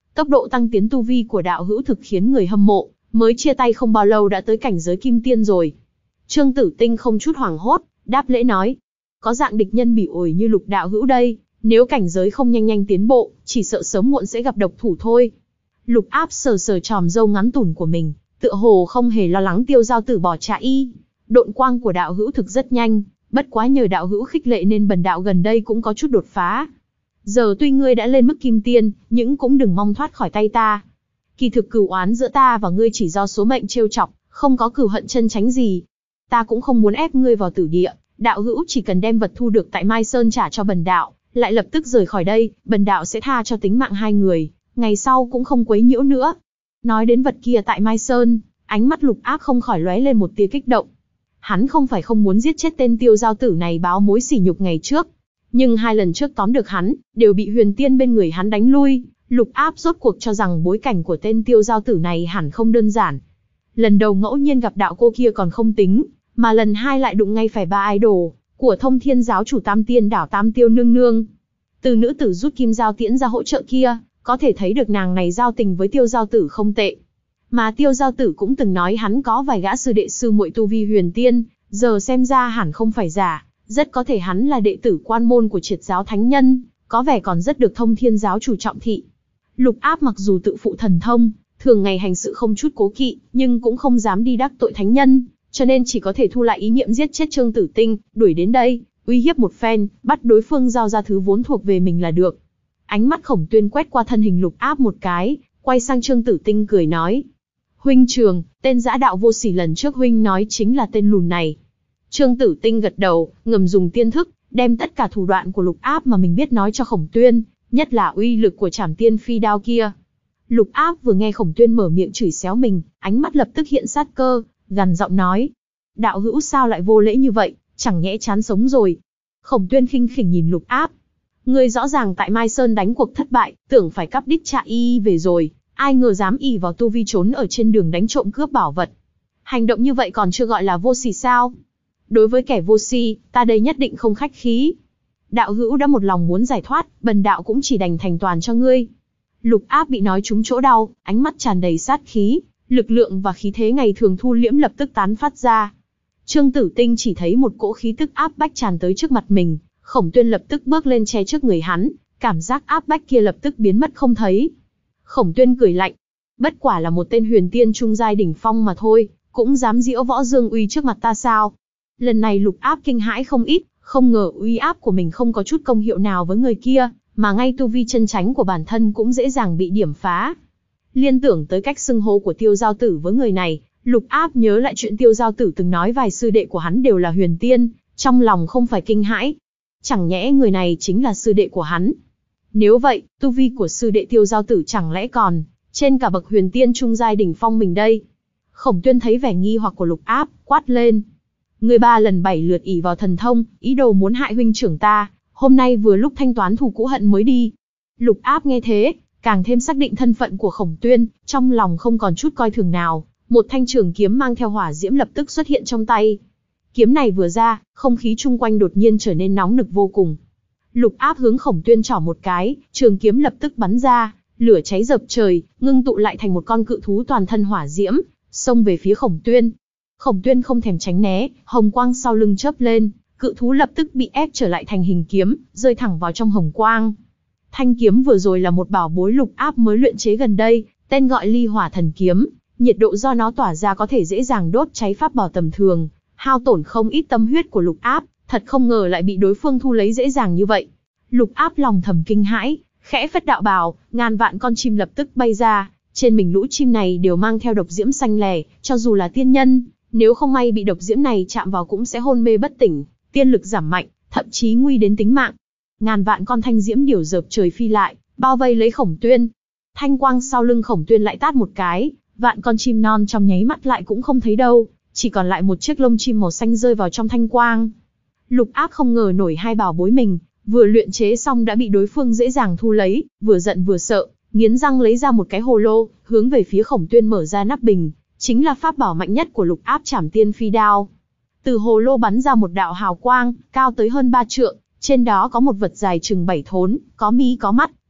Tốc độ tăng tiến tu vi của đạo hữu thực khiến người hâm mộ, mới chia tay không bao lâu đã tới cảnh giới kim tiên rồi. Trương Tử Tinh không chút hoảng hốt, đáp lễ nói. Có dạng địch nhân bỉ ổi như Lục đạo hữu đây, nếu cảnh giới không nhanh nhanh tiến bộ, chỉ sợ sớm muộn sẽ gặp độc thủ thôi. Lục Áp sờ sờ tròm râu ngắn tủn của mình, tựa hồ không hề lo lắng Tiêu Giao Tử bỏ chạy. Độn quang của đạo hữu thực rất nhanh, bất quá nhờ đạo hữu khích lệ nên bần đạo gần đây cũng có chút đột phá. Giờ tuy ngươi đã lên mức kim tiên, nhưng cũng đừng mong thoát khỏi tay ta. Kỳ thực cửu oán giữa ta và ngươi chỉ do số mệnh trêu chọc, không có cửu hận chân chánh gì. Ta cũng không muốn ép ngươi vào tử địa, đạo hữu chỉ cần đem vật thu được tại Mai Sơn trả cho bần đạo, lại lập tức rời khỏi đây, bần đạo sẽ tha cho tính mạng hai người, ngày sau cũng không quấy nhiễu nữa. Nói đến vật kia tại Mai Sơn, ánh mắt Lục Áp không khỏi lóe lên một tia kích động. Hắn không phải không muốn giết chết tên Tiêu Giao Tử này báo mối sỉ nhục ngày trước, nhưng hai lần trước tóm được hắn, đều bị huyền tiên bên người hắn đánh lui. Lục Áp rốt cuộc cho rằng bối cảnh của tên Tiêu Giao Tử này hẳn không đơn giản. Lần đầu ngẫu nhiên gặp đạo cô kia còn không tính, mà lần hai lại đụng ngay phải ba idol của Thông Thiên giáo chủ Tam Tiên đảo Tam Tiêu nương nương. Từ nữ tử rút kim giao tiễn ra hỗ trợ kia, có thể thấy được nàng này giao tình với Tiêu Giao Tử không tệ. Mà Tiêu Giao Tử cũng từng nói hắn có vài gã sư đệ sư muội tu vi huyền tiên, giờ xem ra hẳn không phải giả, rất có thể hắn là đệ tử quan môn của Triệt giáo thánh nhân, có vẻ còn rất được Thông Thiên giáo chủ trọng thị. Lục Áp mặc dù tự phụ thần thông, thường ngày hành sự không chút cố kỵ, nhưng cũng không dám đi đắc tội thánh nhân, cho nên chỉ có thể thu lại ý niệm giết chết Trương Tử Tinh, đuổi đến đây, uy hiếp một phen, bắt đối phương giao ra thứ vốn thuộc về mình là được. Ánh mắt Khổng Tuyên quét qua thân hình Lục Áp một cái, quay sang Trương Tử Tinh cười nói. Huynh Trường, tên dã đạo vô sỉ lần trước huynh nói chính là tên lùn này. Trương Tử Tinh gật đầu, ngầm dùng tiên thức, đem tất cả thủ đoạn của Lục Áp mà mình biết nói cho Khổng Tuyên, nhất là uy lực của Trảm Tiên Phi đao kia. Lục Áp vừa nghe Khổng Tuyên mở miệng chửi xéo mình, ánh mắt lập tức hiện sát cơ, gằn giọng nói. Đạo hữu sao lại vô lễ như vậy, chẳng nhẽ chán sống rồi. Khổng Tuyên khinh khỉnh nhìn Lục Áp. Ngươi rõ ràng tại Mai Sơn đánh cuộc thất bại, tưởng phải cắp đích trả y về rồi, ai ngờ dám ỷ vào tu vi trốn ở trên đường đánh trộm cướp bảo vật. Hành động như vậy còn chưa gọi là vô sỉ sao? Đối với kẻ vô si, ta đây nhất định không khách khí. Đạo hữu đã một lòng muốn giải thoát, bần đạo cũng chỉ đành thành toàn cho ngươi. Lục Áp bị nói trúng chỗ đau, ánh mắt tràn đầy sát khí, lực lượng và khí thế ngày thường thu liễm lập tức tán phát ra. Trương Tử Tinh chỉ thấy một cỗ khí tức áp bách tràn tới trước mặt mình, Khổng Tuyên lập tức bước lên che trước người hắn, cảm giác áp bách kia lập tức biến mất không thấy. Khổng Tuyên cười lạnh, bất quả là một tên huyền tiên trung giai đỉnh phong mà thôi, cũng dám diễu võ dương uy trước mặt ta sao? Lần này Lục Áp kinh hãi không ít, không ngờ uy áp của mình không có chút công hiệu nào với người kia, mà ngay tu vi chân chánh của bản thân cũng dễ dàng bị điểm phá. Liên tưởng tới cách xưng hô của Tiêu Giao Tử với người này, Lục Áp nhớ lại chuyện Tiêu Giao Tử từng nói vài sư đệ của hắn đều là huyền tiên, trong lòng không phải kinh hãi. Chẳng nhẽ người này chính là sư đệ của hắn? Nếu vậy, tu vi của sư đệ Tiêu Giao Tử chẳng lẽ còn trên cả bậc huyền tiên trung giai đỉnh phong mình đây? Khổng Tuyên thấy vẻ nghi hoặc của Lục Áp, quát lên. Người ba lần bảy lượt ỷ vào thần thông, ý đồ muốn hại huynh trưởng ta, hôm nay vừa lúc thanh toán thù cũ hận mới đi. Lục Áp nghe thế, càng thêm xác định thân phận của Khổng Tuyên, trong lòng không còn chút coi thường nào, một thanh trường kiếm mang theo hỏa diễm lập tức xuất hiện trong tay. Kiếm này vừa ra, không khí chung quanh đột nhiên trở nên nóng nực vô cùng. Lục Áp hướng Khổng Tuyên trỏ một cái, trường kiếm lập tức bắn ra, lửa cháy dập trời, ngưng tụ lại thành một con cự thú toàn thân hỏa diễm, xông về phía Khổng Tuyên. Khổng Tuyên không thèm tránh né, hồng quang sau lưng chớp lên, cự thú lập tức bị ép trở lại thành hình kiếm, rơi thẳng vào trong hồng quang. Thanh kiếm vừa rồi là một bảo bối Lục Áp mới luyện chế gần đây, tên gọi Ly Hỏa Thần Kiếm, nhiệt độ do nó tỏa ra có thể dễ dàng đốt cháy pháp bảo tầm thường, hao tổn không ít tâm huyết của Lục Áp, thật không ngờ lại bị đối phương thu lấy dễ dàng như vậy. Lục Áp lòng thầm kinh hãi, khẽ phất đạo bào, ngàn vạn con chim lập tức bay ra, trên mình lũ chim này đều mang theo độc diễm xanh lè, cho dù là tiên nhân, nếu không may bị độc diễm này chạm vào cũng sẽ hôn mê bất tỉnh, tiên lực giảm mạnh, thậm chí nguy đến tính mạng. Ngàn vạn con thanh diễm điểu dợp trời phi lại, bao vây lấy Khổng Tuyên. Thanh quang sau lưng Khổng Tuyên lại tát một cái, vạn con chim non trong nháy mắt lại cũng không thấy đâu, chỉ còn lại một chiếc lông chim màu xanh rơi vào trong thanh quang. Lục Áp không ngờ nổi hai bảo bối mình, vừa luyện chế xong đã bị đối phương dễ dàng thu lấy, vừa giận vừa sợ, nghiến răng lấy ra một cái hồ lô, hướng về phía Khổng Tuyên mở ra nắp bình, chính là pháp bảo mạnh nhất của Lục Áp Trảm Tiên Phi đao. Từ hồ lô bắn ra một đạo hào quang, cao tới hơn ba trượng, trên đó có một vật dài chừng bảy thốn, có mi có mắt,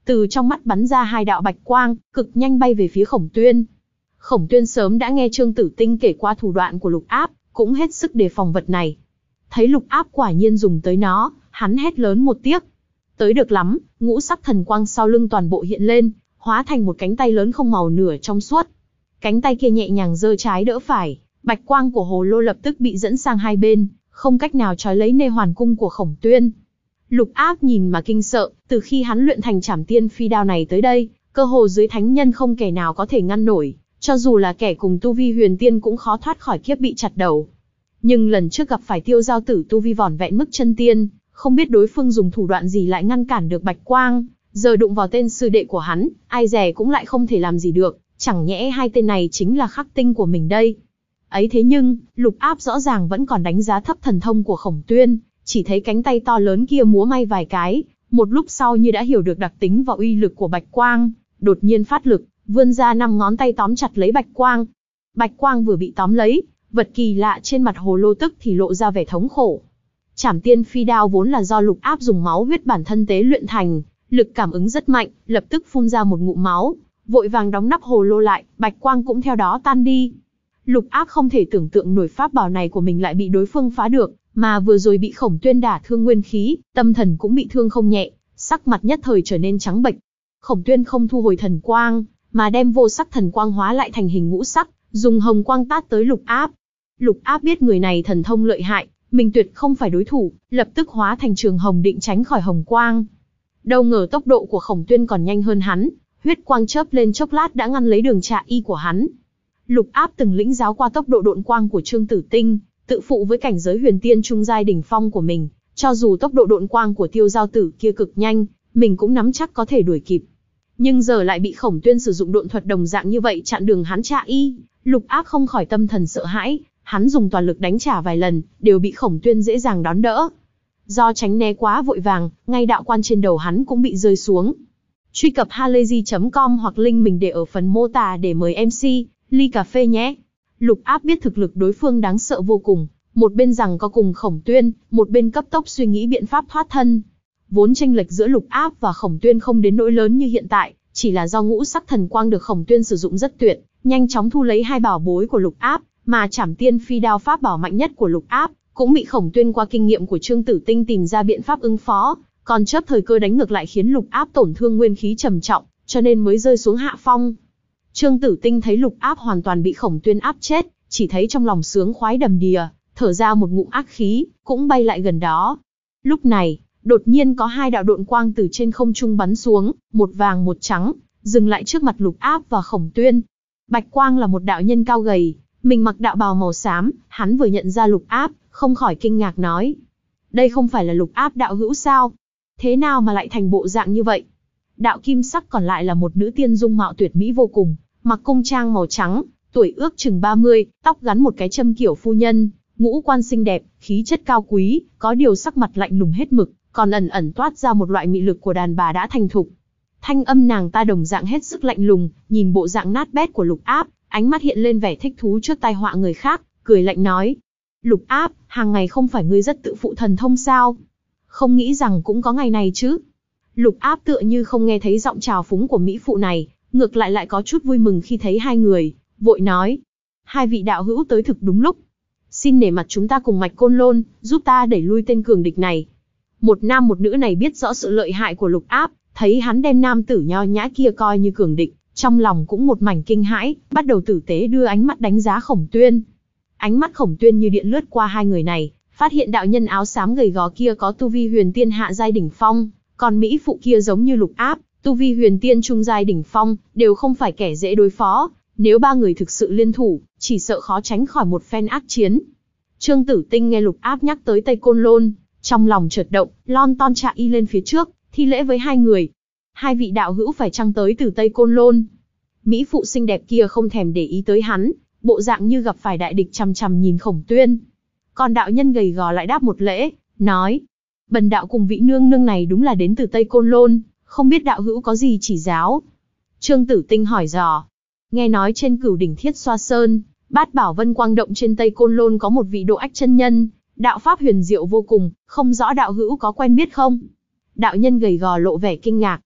từ trong mắt bắn ra hai đạo bạch quang, cực nhanh bay về phía Khổng Tuyên. Khổng Tuyên sớm đã nghe Trương Tử Tinh kể qua thủ đoạn của Lục Áp, cũng hết sức đề phòng vật này. Thấy Lục Áp quả nhiên dùng tới nó, hắn hét lớn một tiếng. Tới được lắm, ngũ sắc thần quang sau lưng toàn bộ hiện lên, hóa thành một cánh tay lớn không màu nửa trong suốt. Cánh tay kia nhẹ nhàng giơ trái đỡ phải, bạch quang của hồ lô lập tức bị dẫn sang hai bên, không cách nào trói lấy nê hoàn cung của Khổng Tuyên. Lục Áp nhìn mà kinh sợ, từ khi hắn luyện thành Trảm Tiên Phi Đao này tới đây, cơ hồ dưới thánh nhân không kẻ nào có thể ngăn nổi, cho dù là kẻ cùng tu vi huyền tiên cũng khó thoát khỏi kiếp bị chặt đầu. Nhưng lần trước gặp phải Tiêu Giao Tử tu vi vỏn vẹn mức chân tiên, không biết đối phương dùng thủ đoạn gì lại ngăn cản được bạch quang, giờ đụng vào tên sư đệ của hắn, ai dè cũng lại không thể làm gì được, chẳng nhẽ hai tên này chính là khắc tinh của mình đây. Ấy thế nhưng, Lục Áp rõ ràng vẫn còn đánh giá thấp thần thông của Khổng Tuyên, chỉ thấy cánh tay to lớn kia múa may vài cái, một lúc sau như đã hiểu được đặc tính và uy lực của bạch quang, đột nhiên phát lực, vươn ra năm ngón tay tóm chặt lấy bạch quang. Bạch quang vừa bị tóm lấy, vật kỳ lạ trên mặt hồ lô tức thì lộ ra vẻ thống khổ. Trảm Tiên Phi Đao vốn là do Lục Áp dùng máu huyết bản thân tế luyện thành, lực cảm ứng rất mạnh, lập tức phun ra một ngụm máu, vội vàng đóng nắp hồ lô lại, bạch quang cũng theo đó tan đi. Lục Áp không thể tưởng tượng nổi pháp bảo này của mình lại bị đối phương phá được, mà vừa rồi bị Khổng Tuyên đả thương nguyên khí, tâm thần cũng bị thương không nhẹ, sắc mặt nhất thời trở nên trắng bệch. Khổng Tuyên không thu hồi thần quang, mà đem vô sắc thần quang hóa lại thành hình ngũ sắc, dùng hồng quang tát tới Lục Áp. Lục Áp biết người này thần thông lợi hại, mình tuyệt không phải đối thủ, lập tức hóa thành trường hồng định tránh khỏi hồng quang. Đâu ngờ tốc độ của Khổng Tuyên còn nhanh hơn hắn, huyết quang chớp lên chốc lát đã ngăn lấy đường trạ y của hắn. Lục Áp từng lĩnh giáo qua tốc độ độn quang của Trương Tử Tinh, tự phụ với cảnh giới huyền tiên trung giai đỉnh phong của mình, cho dù tốc độ độn quang của Tiêu Giao Tử kia cực nhanh, mình cũng nắm chắc có thể đuổi kịp. Nhưng giờ lại bị Khổng Tuyên sử dụng độn thuật đồng dạng như vậy chặn đường hắn trạ y, Lục Áp không khỏi tâm thần sợ hãi, hắn dùng toàn lực đánh trả vài lần, đều bị Khổng Tuyên dễ dàng đón đỡ. Do tránh né quá vội vàng, ngay đạo quan trên đầu hắn cũng bị rơi xuống. Truy cập halayzi chấm com hoặc link mình để ở phần mô tả để mời em xê, ly cà phê nhé. Lục Áp biết thực lực đối phương đáng sợ vô cùng, một bên rằng có cùng Khổng Tuyên, một bên cấp tốc suy nghĩ biện pháp thoát thân. Vốn chênh lệch giữa Lục Áp và Khổng Tuyên không đến nỗi lớn như hiện tại, chỉ là do ngũ sắc thần quang được Khổng Tuyên sử dụng rất tuyệt, nhanh chóng thu lấy hai bảo bối của Lục Áp, mà Trảm Tiên Phi Đao pháp bảo mạnh nhất của Lục Áp, cũng bị Khổng Tuyên qua kinh nghiệm của Trương Tử Tinh tìm ra biện pháp ứng phó, còn chớp thời cơ đánh ngược lại khiến Lục Áp tổn thương nguyên khí trầm trọng, cho nên mới rơi xuống hạ phong. Trương Tử Tinh thấy Lục Áp hoàn toàn bị Khổng Tuyên áp chết, chỉ thấy trong lòng sướng khoái đầm đìa, thở ra một ngụm ác khí, cũng bay lại gần đó. Lúc này, đột nhiên có hai đạo độn quang từ trên không trung bắn xuống, một vàng một trắng, dừng lại trước mặt Lục Áp và Khổng Tuyên. Bạch quang là một đạo nhân cao gầy, mình mặc đạo bào màu xám, hắn vừa nhận ra Lục Áp, không khỏi kinh ngạc nói: đây không phải là Lục Áp đạo hữu sao? Thế nào mà lại thành bộ dạng như vậy? Đạo kim sắc còn lại là một nữ tiên dung mạo tuyệt mỹ vô cùng, mặc cung trang màu trắng, tuổi ước chừng ba mươi, tóc gắn một cái châm kiểu phu nhân, ngũ quan xinh đẹp, khí chất cao quý, có điều sắc mặt lạnh lùng hết mực, còn ẩn ẩn toát ra một loại mị lực của đàn bà đã thành thục. Thanh âm nàng ta đồng dạng hết sức lạnh lùng, nhìn bộ dạng nát bét của Lục Áp, ánh mắt hiện lên vẻ thích thú trước tai họa người khác, cười lạnh nói: Lục Áp, hàng ngày không phải ngươi rất tự phụ thần thông sao? Không nghĩ rằng cũng có ngày này chứ? Lục Áp tựa như không nghe thấy giọng trào phúng của mỹ phụ này, ngược lại lại có chút vui mừng khi thấy hai người, vội nói: hai vị đạo hữu tới thực đúng lúc. Xin nể mặt chúng ta cùng mạch Côn Lôn, giúp ta đẩy lui tên cường địch này. Một nam một nữ này biết rõ sự lợi hại của Lục Áp, thấy hắn đem nam tử nho nhã kia coi như cường địch, trong lòng cũng một mảnh kinh hãi, bắt đầu tử tế đưa ánh mắt đánh giá Khổng Tuyên. Ánh mắt Khổng Tuyên như điện lướt qua hai người này, phát hiện đạo nhân áo xám gầy gò kia có tu vi huyền tiên hạ giai đỉnh phong, còn mỹ phụ kia giống như Lục Áp, tu vi huyền tiên trung giai đỉnh phong, đều không phải kẻ dễ đối phó. Nếu ba người thực sự liên thủ, chỉ sợ khó tránh khỏi một phen ác chiến. Trương Tử Tinh nghe Lục Áp nhắc tới Tây Côn Lôn, trong lòng chợt động, lon ton chạy y lên phía trước, thi lễ với hai người. Hai vị đạo hữu phải chăng tới từ Tây Côn Lôn? Mỹ phụ xinh đẹp kia không thèm để ý tới hắn, bộ dạng như gặp phải đại địch chằm chằm nhìn Khổng Tuyên. Còn đạo nhân gầy gò lại đáp một lễ, nói: bần đạo cùng vị nương nương này đúng là đến từ Tây Côn Lôn, không biết đạo hữu có gì chỉ giáo? Trương Tử Tinh hỏi dò. Nghe nói trên Cửu Đỉnh Thiết Xoa Sơn, Bát Bảo Vân Quang Động trên Tây Côn Lôn có một vị Độ Ách chân nhân, đạo pháp huyền diệu vô cùng, không rõ đạo hữu có quen biết không? Đạo nhân gầy gò lộ vẻ kinh ngạc.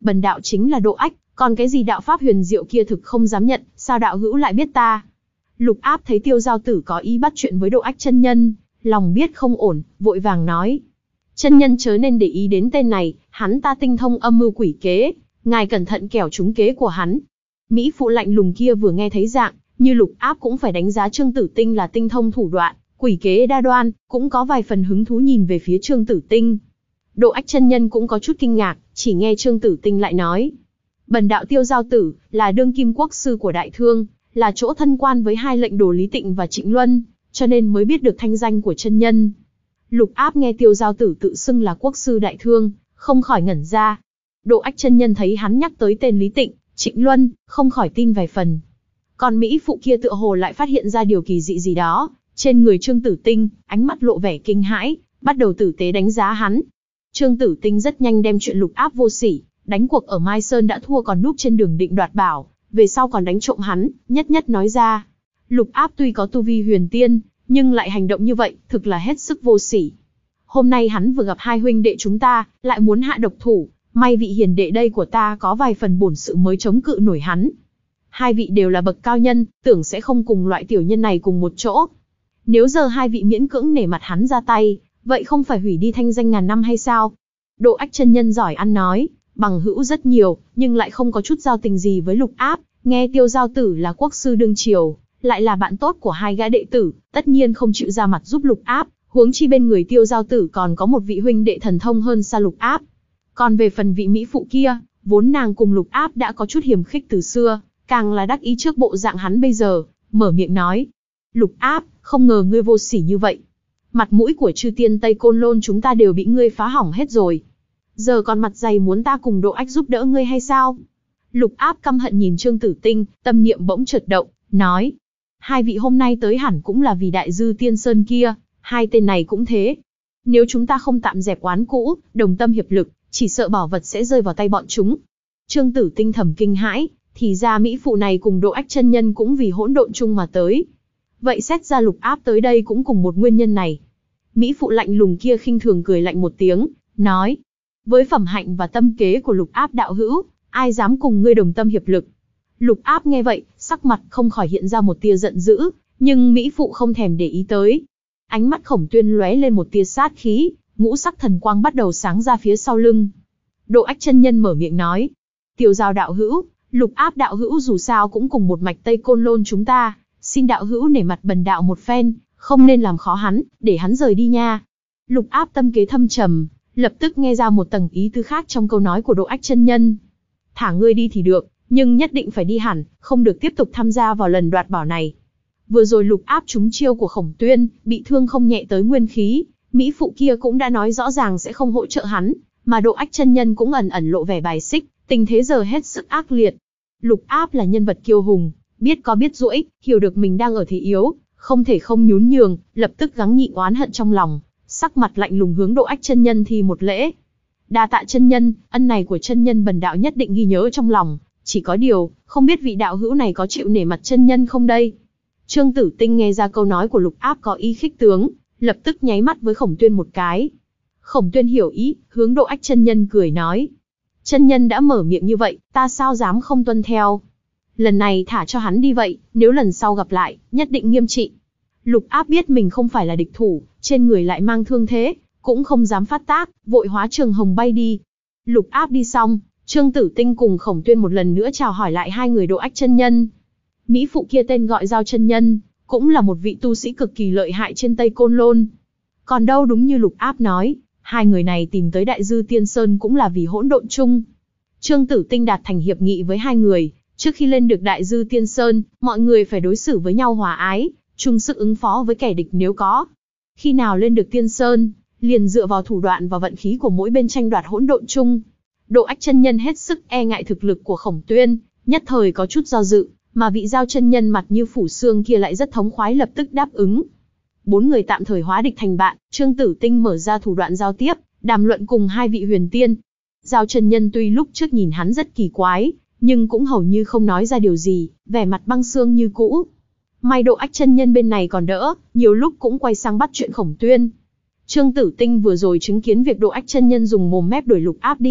bần đạo chính là Độ Ách, còn cái gì đạo pháp huyền diệu kia thực không dám nhận, sao đạo hữu lại biết ta? Lục Áp thấy Tiêu Giao Tử có ý bắt chuyện với Độ Ách chân nhân, lòng biết không ổn, vội vàng nói: chân nhân chớ nên để ý đến tên này, hắn ta tinh thông âm mưu quỷ kế, ngài cẩn thận kẻo trúng kế của hắn. Mỹ phụ lạnh lùng kia vừa nghe thấy dạng như Lục Áp cũng phải đánh giá Trương Tử Tinh là tinh thông thủ đoạn, quỷ kế đa đoan, cũng có vài phần hứng thú nhìn về phía Trương Tử Tinh. Độ Ách chân nhân cũng có chút kinh ngạc, chỉ nghe Trương Tử Tinh lại nói: bần đạo Tiêu Giao Tử là đương kim quốc sư của Đại Thương, là chỗ thân quan với hai lệnh đồ Lý Tịnh và Trịnh Luân, cho nên mới biết được thanh danh của chân nhân. Lục Áp nghe Tiêu Giao Tử tự xưng là quốc sư Đại Thương, không khỏi ngẩn ra. Độ Ách chân nhân thấy hắn nhắc tới tên Lý Tịnh, Trịnh Luân, không khỏi tin vài phần. Còn Mỹ phụ kia tựa hồ lại phát hiện ra điều kỳ dị gì đó trên người Trương Tử Tinh, ánh mắt lộ vẻ kinh hãi, bắt đầu tử tế đánh giá hắn. Trương Tử Tinh rất nhanh đem chuyện Lục Áp vô sỉ, đánh cuộc ở Mai Sơn đã thua còn núp trên đường định đoạt bảo, về sau còn đánh trộm hắn, nhất nhất nói ra. Lục Áp tuy có tu vi huyền tiên, nhưng lại hành động như vậy, thực là hết sức vô sỉ. Hôm nay hắn vừa gặp hai huynh đệ chúng ta, lại muốn hạ độc thủ, may vị hiền đệ đây của ta có vài phần bổn sự mới chống cự nổi hắn. Hai vị đều là bậc cao nhân, tưởng sẽ không cùng loại tiểu nhân này cùng một chỗ. Nếu giờ hai vị miễn cưỡng nể mặt hắn ra tay, vậy không phải hủy đi thanh danh ngàn năm hay sao? Độ Ách chân nhân giỏi ăn nói, bằng hữu rất nhiều, nhưng lại không có chút giao tình gì với Lục Áp. Nghe Tiêu Giao Tử là quốc sư đương triều, lại là bạn tốt của hai gã đệ tử, tất nhiên không chịu ra mặt giúp Lục Áp. Huống chi bên người Tiêu Giao Tử còn có một vị huynh đệ thần thông hơn xa Lục Áp. Còn về phần vị mỹ phụ kia, vốn nàng cùng Lục Áp đã có chút hiềm khích từ xưa, càng là đắc ý trước bộ dạng hắn bây giờ, mở miệng nói: Lục Áp, không ngờ ngươi vô sỉ như vậy. Mặt mũi của chư tiên Tây Côn Lôn chúng ta đều bị ngươi phá hỏng hết rồi. Giờ còn mặt dày muốn ta cùng Độ Ách giúp đỡ ngươi hay sao? Lục Áp căm hận nhìn Trương Tử Tinh, tâm niệm bỗng chợt động, nói: hai vị hôm nay tới hẳn cũng là vì Đại Dư Tiên Sơn kia, hai tên này cũng thế. Nếu chúng ta không tạm dẹp oán cũ, đồng tâm hiệp lực, chỉ sợ bảo vật sẽ rơi vào tay bọn chúng. Trương Tử Tinh thầm kinh hãi, thì ra mỹ phụ này cùng Độ Ách chân nhân cũng vì hỗn độn chung mà tới. Vậy xét ra Lục Áp tới đây cũng cùng một nguyên nhân này. Mỹ phụ lạnh lùng kia khinh thường cười lạnh một tiếng, nói: với phẩm hạnh và tâm kế của Lục Áp đạo hữu, ai dám cùng ngươi đồng tâm hiệp lực? Lục Áp nghe vậy, sắc mặt không khỏi hiện ra một tia giận dữ, nhưng mỹ phụ không thèm để ý tới. Ánh mắt Khổng Tuyên lóe lên một tia sát khí, ngũ sắc thần quang bắt đầu sáng ra phía sau lưng. Độ Ách chân nhân mở miệng nói: Tiêu Giao đạo hữu, Lục Áp đạo hữu dù sao cũng cùng một mạch Tây Côn Lôn chúng ta, xin đạo hữu nể mặt bần đạo một phen, không nên làm khó hắn, để hắn rời đi nha. Lục Áp tâm kế thâm trầm, lập tức nghe ra một tầng ý tứ khác trong câu nói của Độ Ách chân nhân. Thả ngươi đi thì được, nhưng nhất định phải đi hẳn, không được tiếp tục tham gia vào lần đoạt bảo này. Vừa rồi Lục Áp trúng chiêu của Khổng Tuyên, bị thương không nhẹ tới nguyên khí, mỹ phụ kia cũng đã nói rõ ràng sẽ không hỗ trợ hắn, mà Độ Ách chân nhân cũng ẩn ẩn lộ vẻ bài xích, tình thế giờ hết sức ác liệt. Lục Áp là nhân vật kiêu hùng, biết có biết duỗi, hiểu được mình đang ở thế yếu, không thể không nhún nhường, lập tức gắng nhịn oán hận trong lòng, sắc mặt lạnh lùng hướng Độ Ách chân nhân thi một lễ. Đa tạ chân nhân, ân này của chân nhân bần đạo nhất định ghi nhớ trong lòng, chỉ có điều, không biết vị đạo hữu này có chịu nể mặt chân nhân không đây? Trương Tử Tinh nghe ra câu nói của Lục Áp có ý khích tướng, lập tức nháy mắt với Khổng Tuyên một cái. Khổng Tuyên hiểu ý, hướng Độ Ách chân nhân cười nói: chân nhân đã mở miệng như vậy, ta sao dám không tuân theo? Lần này thả cho hắn đi vậy, nếu lần sau gặp lại, nhất định nghiêm trị. Lục Áp biết mình không phải là địch thủ, trên người lại mang thương thế, cũng không dám phát tác, vội hóa trường hồng bay đi. Lục Áp đi xong, Trương Tử Tinh cùng Khổng Tuyên một lần nữa chào hỏi lại hai người Độ Ách chân nhân. Mỹ phụ kia tên gọi Giao chân nhân, cũng là một vị tu sĩ cực kỳ lợi hại trên Tây Côn Lôn. Còn đâu đúng như Lục Áp nói, hai người này tìm tới Đại Dư Tiên Sơn cũng là vì hỗn độn chung. Trương Tử Tinh đạt thành hiệp nghị với hai người, trước khi lên được Đại Dư Tiên Sơn, mọi người phải đối xử với nhau hòa ái, chung sức ứng phó với kẻ địch nếu có. Khi nào lên được Tiên Sơn, liền dựa vào thủ đoạn và vận khí của mỗi bên tranh đoạt hỗn độn chung. Độ Ách chân nhân hết sức e ngại thực lực của Khổng Tuyên, nhất thời có chút do dự, mà vị Giao chân nhân mặt như phủ xương kia lại rất thống khoái lập tức đáp ứng. Bốn người tạm thời hóa địch thành bạn, Trương Tử Tinh mở ra thủ đoạn giao tiếp, đàm luận cùng hai vị huyền tiên. Giao chân nhân tuy lúc trước nhìn hắn rất kỳ quái, nhưng cũng hầu như không nói ra điều gì, vẻ mặt băng xương như cũ. May Độ Ách chân nhân bên này còn đỡ, nhiều lúc cũng quay sang bắt chuyện Khổng Tuyên. Trương Tử Tinh vừa rồi chứng kiến việc Độ Ách chân nhân dùng mồm mép đuổi Lục Áp đi,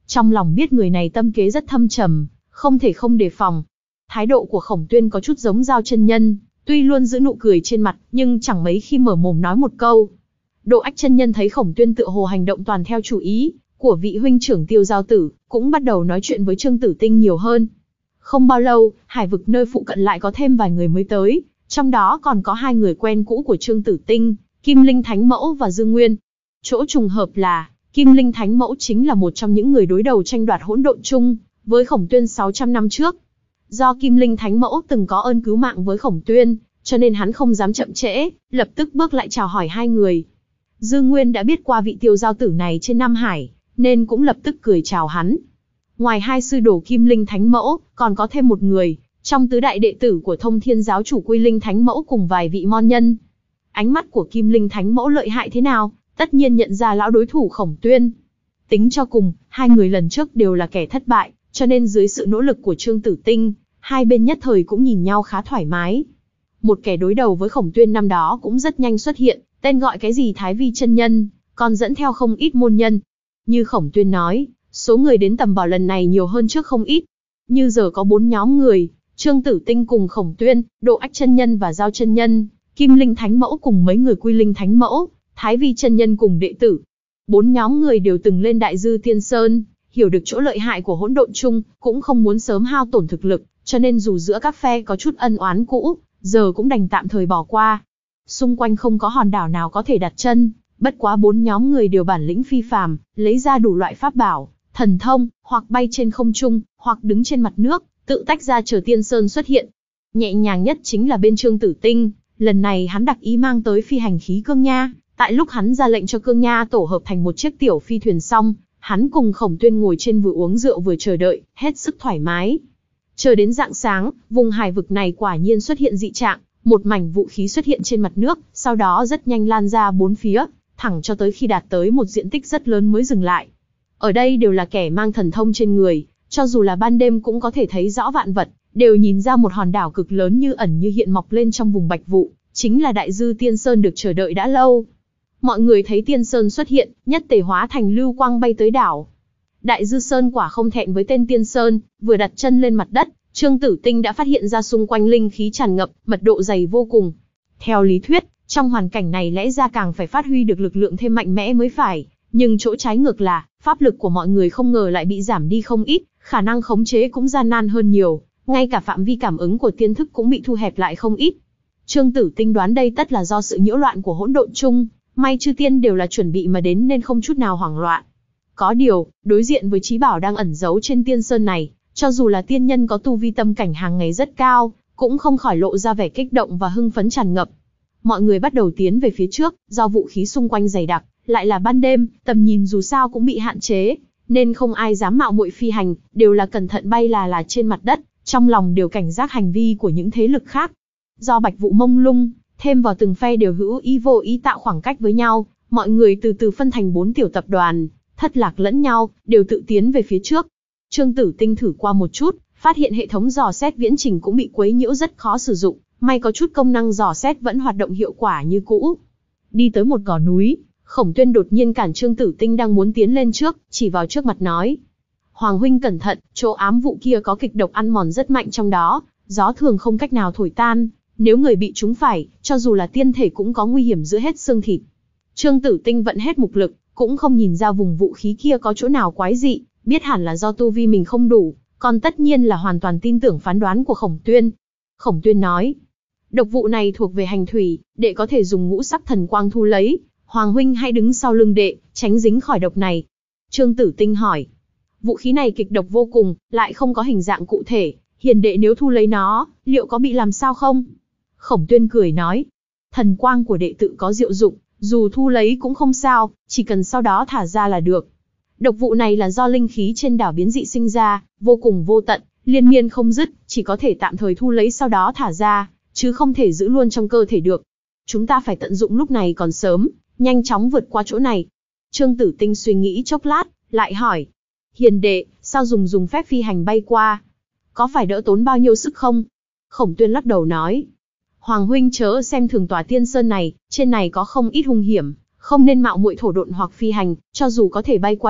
trong lòng biết người này tâm kế rất thâm trầm, không thể không đề phòng. Thái độ của Khổng Tuyên có chút giống Giao chân nhân, tuy luôn giữ nụ cười trên mặt, nhưng chẳng mấy khi mở mồm nói một câu. Độ Ách chân nhân thấy Khổng Tuyên tựa hồ hành động toàn theo chủ ý của vị huynh trưởng Tiêu Giao Tử, cũng bắt đầu nói chuyện với Trương Tử Tinh nhiều hơn. Không bao lâu, hải vực nơi phụ cận lại có thêm vài người mới tới, trong đó còn có hai người quen cũ của Trương Tử Tinh, Kim Linh Thánh Mẫu và Dương Nguyên. Chỗ trùng hợp là, Kim Linh Thánh Mẫu chính là một trong những người đối đầu tranh đoạt hỗn độn chung với Khổng Tuyên sáu trăm năm trước. Do Kim Linh Thánh Mẫu từng có ơn cứu mạng với Khổng Tuyên, cho nên hắn không dám chậm trễ, lập tức bước lại chào hỏi hai người. Dương Nguyên đã biết qua vị Tiêu Giao Tử này trên Nam Hải, nên cũng lập tức cười chào hắn. Ngoài hai sư đồ Kim Linh Thánh Mẫu, còn có thêm một người, trong tứ đại đệ tử của Thông Thiên giáo chủ Quy Linh Thánh Mẫu cùng vài vị môn nhân. Ánh mắt của Kim Linh Thánh Mẫu lợi hại thế nào, tất nhiên nhận ra lão đối thủ Khổng Tuyên. Tính cho cùng, hai người lần trước đều là kẻ thất bại, cho nên dưới sự nỗ lực của Trương Tử Tinh, hai bên nhất thời cũng nhìn nhau khá thoải mái. Một kẻ đối đầu với Khổng Tuyên năm đó cũng rất nhanh xuất hiện, tên gọi cái gì Thái Vi chân nhân, còn dẫn theo không ít môn nhân. Như Khổng Tuyên nói, số người đến tầm bảo lần này nhiều hơn trước không ít. Như giờ có bốn nhóm người, Trương Tử Tinh cùng Khổng Tuyên, Độ Ách chân nhân và Giao chân nhân, Kim Linh Thánh Mẫu cùng mấy người Quy Linh Thánh Mẫu, Thái Vi chân nhân cùng đệ tử. Bốn nhóm người đều từng lên Đại Dư Tiên Sơn, hiểu được chỗ lợi hại của hỗn độn chung, cũng không muốn sớm hao tổn thực lực, cho nên dù giữa các phe có chút ân oán cũ, giờ cũng đành tạm thời bỏ qua. Xung quanh không có hòn đảo nào có thể đặt chân, bất quá bốn nhóm người đều bản lĩnh phi phàm, lấy ra đủ loại pháp bảo, thần thông, hoặc bay trên không trung, hoặc đứng trên mặt nước, tự tách ra chờ Tiên Sơn xuất hiện. Nhẹ nhàng nhất chính là bên Trương Tử Tinh, lần này hắn đặc ý mang tới phi hành khí Cương Nha, tại lúc hắn ra lệnh cho Cương Nha tổ hợp thành một chiếc tiểu phi thuyền xong, hắn cùng Khổng Tuyên ngồi trên vừa uống rượu vừa chờ đợi, hết sức thoải mái. Chờ đến rạng sáng, vùng hải vực này quả nhiên xuất hiện dị trạng, một mảnh vũ khí xuất hiện trên mặt nước, sau đó rất nhanh lan ra bốn phía, thẳng cho tới khi đạt tới một diện tích rất lớn mới dừng lại. Ở đây đều là kẻ mang thần thông trên người, cho dù là ban đêm cũng có thể thấy rõ vạn vật, đều nhìn ra một hòn đảo cực lớn như ẩn như hiện mọc lên trong vùng bạch vụ, chính là Đại Dư Tiên Sơn được chờ đợi đã lâu. Mọi người thấy Tiên Sơn xuất hiện, nhất tề hóa thành lưu quang bay tới đảo. Đại Dư Sơn quả không thẹn với tên Tiên Sơn, vừa đặt chân lên mặt đất, Trương Tử Tinh đã phát hiện ra xung quanh linh khí tràn ngập, mật độ dày vô cùng. Theo lý thuyết, trong hoàn cảnh này lẽ ra càng phải phát huy được lực lượng thêm mạnh mẽ mới phải, nhưng chỗ trái ngược là, pháp lực của mọi người không ngờ lại bị giảm đi không ít, khả năng khống chế cũng gian nan hơn nhiều, ngay cả phạm vi cảm ứng của tiên thức cũng bị thu hẹp lại không ít. Trương Tử Tinh đoán đây tất là do sự nhiễu loạn của hỗn độn chung, may chư tiên đều là chuẩn bị mà đến nên không chút nào hoảng loạn. Có điều, đối diện với trí bảo đang ẩn giấu trên Tiên Sơn này, cho dù là tiên nhân có tu vi tâm cảnh hàng ngày rất cao, cũng không khỏi lộ ra vẻ kích động và hưng phấn tràn ngập. Mọi người bắt đầu tiến về phía trước, do vũ khí xung quanh dày đặc, lại là ban đêm, tầm nhìn dù sao cũng bị hạn chế, nên không ai dám mạo muội phi hành, đều là cẩn thận bay là là trên mặt đất, trong lòng đều cảnh giác hành vi của những thế lực khác. Do bạch vụ mông lung, thêm vào từng phe đều hữu ý vô ý tạo khoảng cách với nhau, mọi người từ từ phân thành bốn tiểu tập đoàn, thất lạc lẫn nhau, đều tự tiến về phía trước. Trương Tử Tinh thử qua một chút, phát hiện hệ thống dò xét viễn trình cũng bị quấy nhiễu rất khó sử dụng, may có chút công năng dò xét vẫn hoạt động hiệu quả như cũ. Đi tới một gò núi, Khổng Tuyên đột nhiên cản Trương Tử Tinh đang muốn tiến lên trước, chỉ vào trước mặt nói: "Hoàng huynh cẩn thận, chỗ ám vụ kia có kịch độc ăn mòn rất mạnh trong đó, gió thường không cách nào thổi tan, nếu người bị trúng phải, cho dù là tiên thể cũng có nguy hiểm giữa hết xương thịt." Trương Tử Tinh vận hết mục lực, cũng không nhìn ra vùng vũ khí kia có chỗ nào quái dị, biết hẳn là do tu vi mình không đủ, còn tất nhiên là hoàn toàn tin tưởng phán đoán của Khổng Tuyên. Khổng Tuyên nói: "Độc vụ này thuộc về hành thủy, đệ có thể dùng ngũ sắc thần quang thu lấy, Hoàng huynh hãy đứng sau lưng đệ, tránh dính khỏi độc này." Trương Tử Tinh hỏi: "Vũ khí này kịch độc vô cùng, lại không có hình dạng cụ thể, hiền đệ nếu thu lấy nó, liệu có bị làm sao không?" Khổng Tuyên cười nói: "Thần quang của đệ tự có diệu dụng, dù thu lấy cũng không sao, chỉ cần sau đó thả ra là được. Độc vụ này là do linh khí trên đảo biến dị sinh ra, vô cùng vô tận, liên miên không dứt, chỉ có thể tạm thời thu lấy sau đó thả ra, chứ không thể giữ luôn trong cơ thể được. Chúng ta phải tận dụng lúc này còn sớm, nhanh chóng vượt qua chỗ này." Trương Tử Tinh suy nghĩ chốc lát, lại hỏi: "Hiền đệ, sao dùng dùng phép phi hành bay qua? Có phải đỡ tốn bao nhiêu sức không?" Khổng Tuyên lắc đầu nói: "Hoàng huynh chớ xem thường tòa Tiên Sơn này, trên này có không ít hung hiểm, không nên mạo muội thổ độn hoặc phi hành, cho dù có thể bay qua được,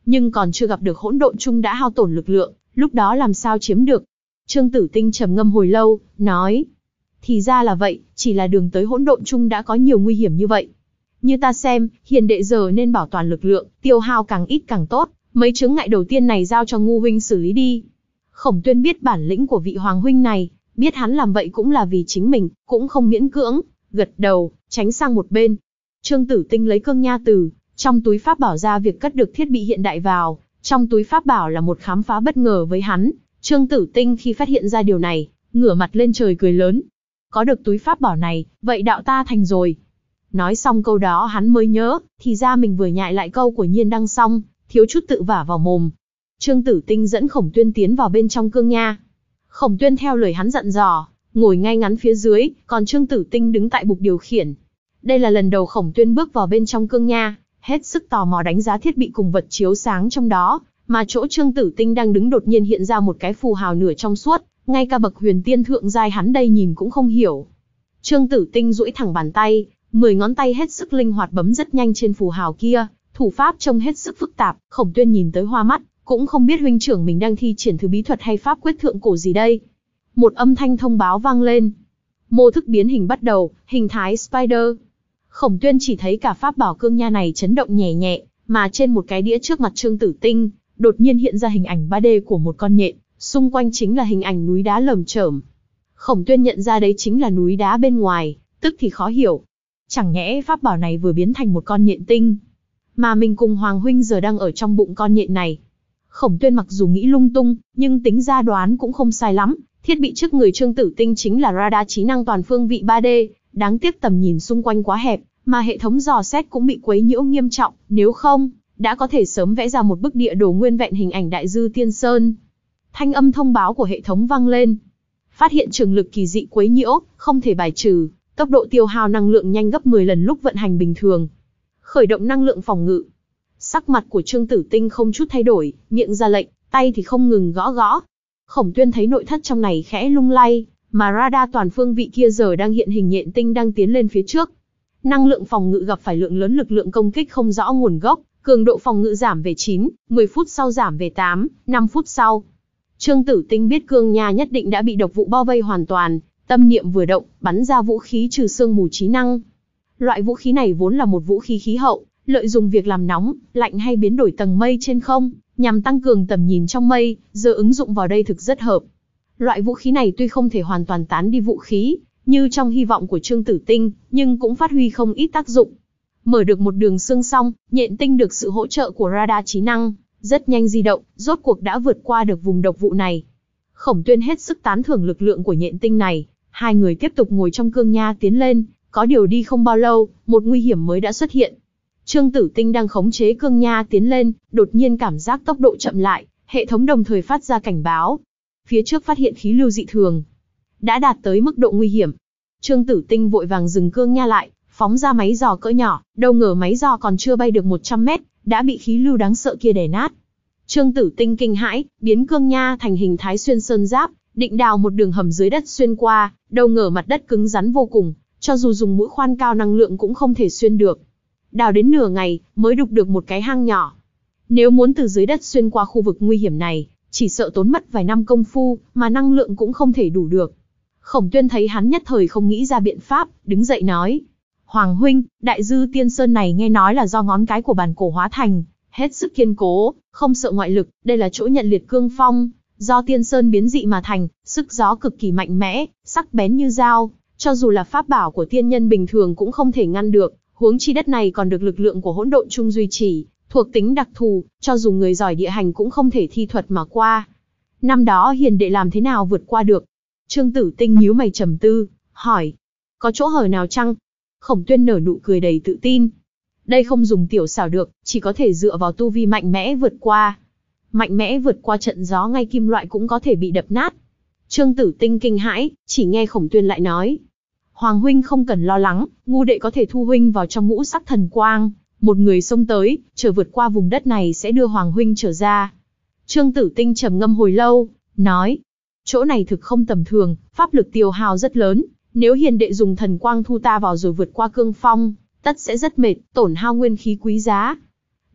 nhưng còn chưa gặp được hỗn độn chung đã hao tổn lực lượng, lúc đó làm sao chiếm được. Trương Tử Tinh trầm ngâm hồi lâu, nói. Thì ra là vậy, chỉ là đường tới hỗn độn chung đã có nhiều nguy hiểm như vậy. Như ta xem, hiền đệ giờ nên bảo toàn lực lượng, tiêu hao càng ít càng tốt, mấy chướng ngại đầu tiên này giao cho Ngu huynh xử lý đi. Khổng Tuyên biết bản lĩnh của vị hoàng huynh này, biết hắn làm vậy cũng là vì chính mình, cũng không miễn cưỡng, gật đầu, tránh sang một bên. Trương Tử Tinh lấy cương nha từ trong túi pháp bảo ra việc cất được thiết bị hiện đại vào, trong túi pháp bảo là một khám phá bất ngờ với hắn. Trương Tử Tinh khi phát hiện ra điều này, ngửa mặt lên trời cười lớn. Có được túi pháp bảo này, vậy đạo ta thành rồi. Nói xong câu đó hắn mới nhớ, thì ra mình vừa nhại lại câu của Nhiên Đăng xong, thiếu chút tự vả vào mồm. Trương Tử Tinh dẫn Khổng Tuyên tiến vào bên trong cương nha. Khổng Tuyên theo lời hắn dặn dò, ngồi ngay ngắn phía dưới, còn Trương Tử Tinh đứng tại bục điều khiển. Đây là lần đầu Khổng Tuyên bước vào bên trong cương nha, hết sức tò mò đánh giá thiết bị cùng vật chiếu sáng trong đó, mà chỗ Trương Tử Tinh đang đứng đột nhiên hiện ra một cái phù hào nửa trong suốt, ngay cả bậc huyền tiên thượng giai hắn đây nhìn cũng không hiểu. Trương Tử Tinh duỗi thẳng bàn tay, mười ngón tay hết sức linh hoạt bấm rất nhanh trên phù hào kia, thủ pháp trông hết sức phức tạp, Khổng Tuyên nhìn tới hoa mắt, cũng không biết huynh trưởng mình đang thi triển thứ bí thuật hay pháp quyết thượng cổ gì đây. Một âm thanh thông báo vang lên. Mô thức biến hình bắt đầu, hình thái Spider. Khổng Tuyên chỉ thấy cả pháp bảo cương nha này chấn động nhẹ nhẹ, mà trên một cái đĩa trước mặt Trương Tử Tinh, đột nhiên hiện ra hình ảnh ba D của một con nhện, xung quanh chính là hình ảnh núi đá lởm chởm. Khổng Tuyên nhận ra đấy chính là núi đá bên ngoài, tức thì khó hiểu. Chẳng nhẽ pháp bảo này vừa biến thành một con nhện tinh, mà mình cùng Hoàng huynh giờ đang ở trong bụng con nhện này. Khổng Tuyên mặc dù nghĩ lung tung, nhưng tính ra đoán cũng không sai lắm. Thiết bị trước người Trương Tử Tinh chính là radar trí năng toàn phương vị ba D, đáng tiếc tầm nhìn xung quanh quá hẹp, mà hệ thống dò xét cũng bị quấy nhiễu nghiêm trọng, nếu không, đã có thể sớm vẽ ra một bức địa đồ nguyên vẹn hình ảnh Đại Dư Tiên Sơn. Thanh âm thông báo của hệ thống vang lên. Phát hiện trường lực kỳ dị quấy nhiễu, không thể bài trừ, tốc độ tiêu hao năng lượng nhanh gấp mười lần lúc vận hành bình thường. Khởi động năng lượng phòng ngự. Sắc mặt của Trương Tử Tinh không chút thay đổi, miệng ra lệnh, tay thì không ngừng gõ gõ. Khổng Tuyên thấy nội thất trong này khẽ lung lay, mà radar toàn phương vị kia giờ đang hiện hình nhện tinh đang tiến lên phía trước. Năng lượng phòng ngự gặp phải lượng lớn lực lượng công kích không rõ nguồn gốc, cường độ phòng ngự giảm về chín, mười phút sau giảm về tám, năm phút sau. Trương Tử Tinh biết cương nha nhất định đã bị độc vụ bao vây hoàn toàn, tâm niệm vừa động, bắn ra vũ khí trừ sương mù trí năng. Loại vũ khí này vốn là một vũ khí khí hậu, lợi dụng việc làm nóng, lạnh hay biến đổi tầng mây trên không, nhằm tăng cường tầm nhìn trong mây, giờ ứng dụng vào đây thực rất hợp. Loại vũ khí này tuy không thể hoàn toàn tán đi vũ khí, như trong hy vọng của Trương Tử Tinh, nhưng cũng phát huy không ít tác dụng. Mở được một đường xương xong, nhện tinh được sự hỗ trợ của radar trí năng, rất nhanh di động, rốt cuộc đã vượt qua được vùng độc vụ này. Khổng Tuyên hết sức tán thưởng lực lượng của nhện tinh này, hai người tiếp tục ngồi trong cương nha tiến lên, có điều đi không bao lâu, một nguy hiểm mới đã xuất hiện. Trương Tử Tinh đang khống chế cương nha tiến lên, đột nhiên cảm giác tốc độ chậm lại, hệ thống đồng thời phát ra cảnh báo. Phía trước phát hiện khí lưu dị thường, đã đạt tới mức độ nguy hiểm. Trương Tử Tinh vội vàng dừng cương nha lại, phóng ra máy dò cỡ nhỏ, đâu ngờ máy dò còn chưa bay được một trăm mét, đã bị khí lưu đáng sợ kia đè nát. Trương Tử Tinh kinh hãi, biến cương nha thành hình thái xuyên sơn giáp, định đào một đường hầm dưới đất xuyên qua, đâu ngờ mặt đất cứng rắn vô cùng, cho dù dùng mũi khoan cao năng lượng cũng không thể xuyên được. Đào đến nửa ngày, mới đục được một cái hang nhỏ. Nếu muốn từ dưới đất xuyên qua khu vực nguy hiểm này, chỉ sợ tốn mất vài năm công phu, mà năng lượng cũng không thể đủ được. Khổng Tuyên thấy hắn nhất thời không nghĩ ra biện pháp, đứng dậy nói. Hoàng huynh, Đại Dư Tiên Sơn này nghe nói là do ngón cái của bản cổ hóa thành, hết sức kiên cố, không sợ ngoại lực, đây là chỗ nhận liệt cương phong, do Tiên Sơn biến dị mà thành, sức gió cực kỳ mạnh mẽ, sắc bén như dao, cho dù là pháp bảo của tiên nhân bình thường cũng không thể ngăn được, huống chi đất này còn được lực lượng của hỗn độn chung duy trì, thuộc tính đặc thù, cho dù người giỏi địa hành cũng không thể thi thuật mà qua. Năm đó hiền đệ làm thế nào vượt qua được? Trương Tử Tinh nhíu mày trầm tư, hỏi, có chỗ hở nào chăng? Khổng Tuyên nở nụ cười đầy tự tin. Đây không dùng tiểu xảo được, chỉ có thể dựa vào tu vi mạnh mẽ vượt qua. Mạnh mẽ vượt qua trận gió ngay kim loại cũng có thể bị đập nát. Trương Tử Tinh kinh hãi, chỉ nghe Khổng Tuyên lại nói. Hoàng huynh không cần lo lắng, ngu đệ có thể thu huynh vào trong ngũ sắc thần quang. Một người xông tới, chờ vượt qua vùng đất này sẽ đưa Hoàng huynh trở ra. Trương Tử Tinh trầm ngâm hồi lâu, nói. Chỗ này thực không tầm thường, pháp lực tiêu hao rất lớn. Nếu hiền đệ dùng thần quang thu ta vào rồi vượt qua cương phong, tất sẽ rất mệt, tổn hao nguyên khí quý giá.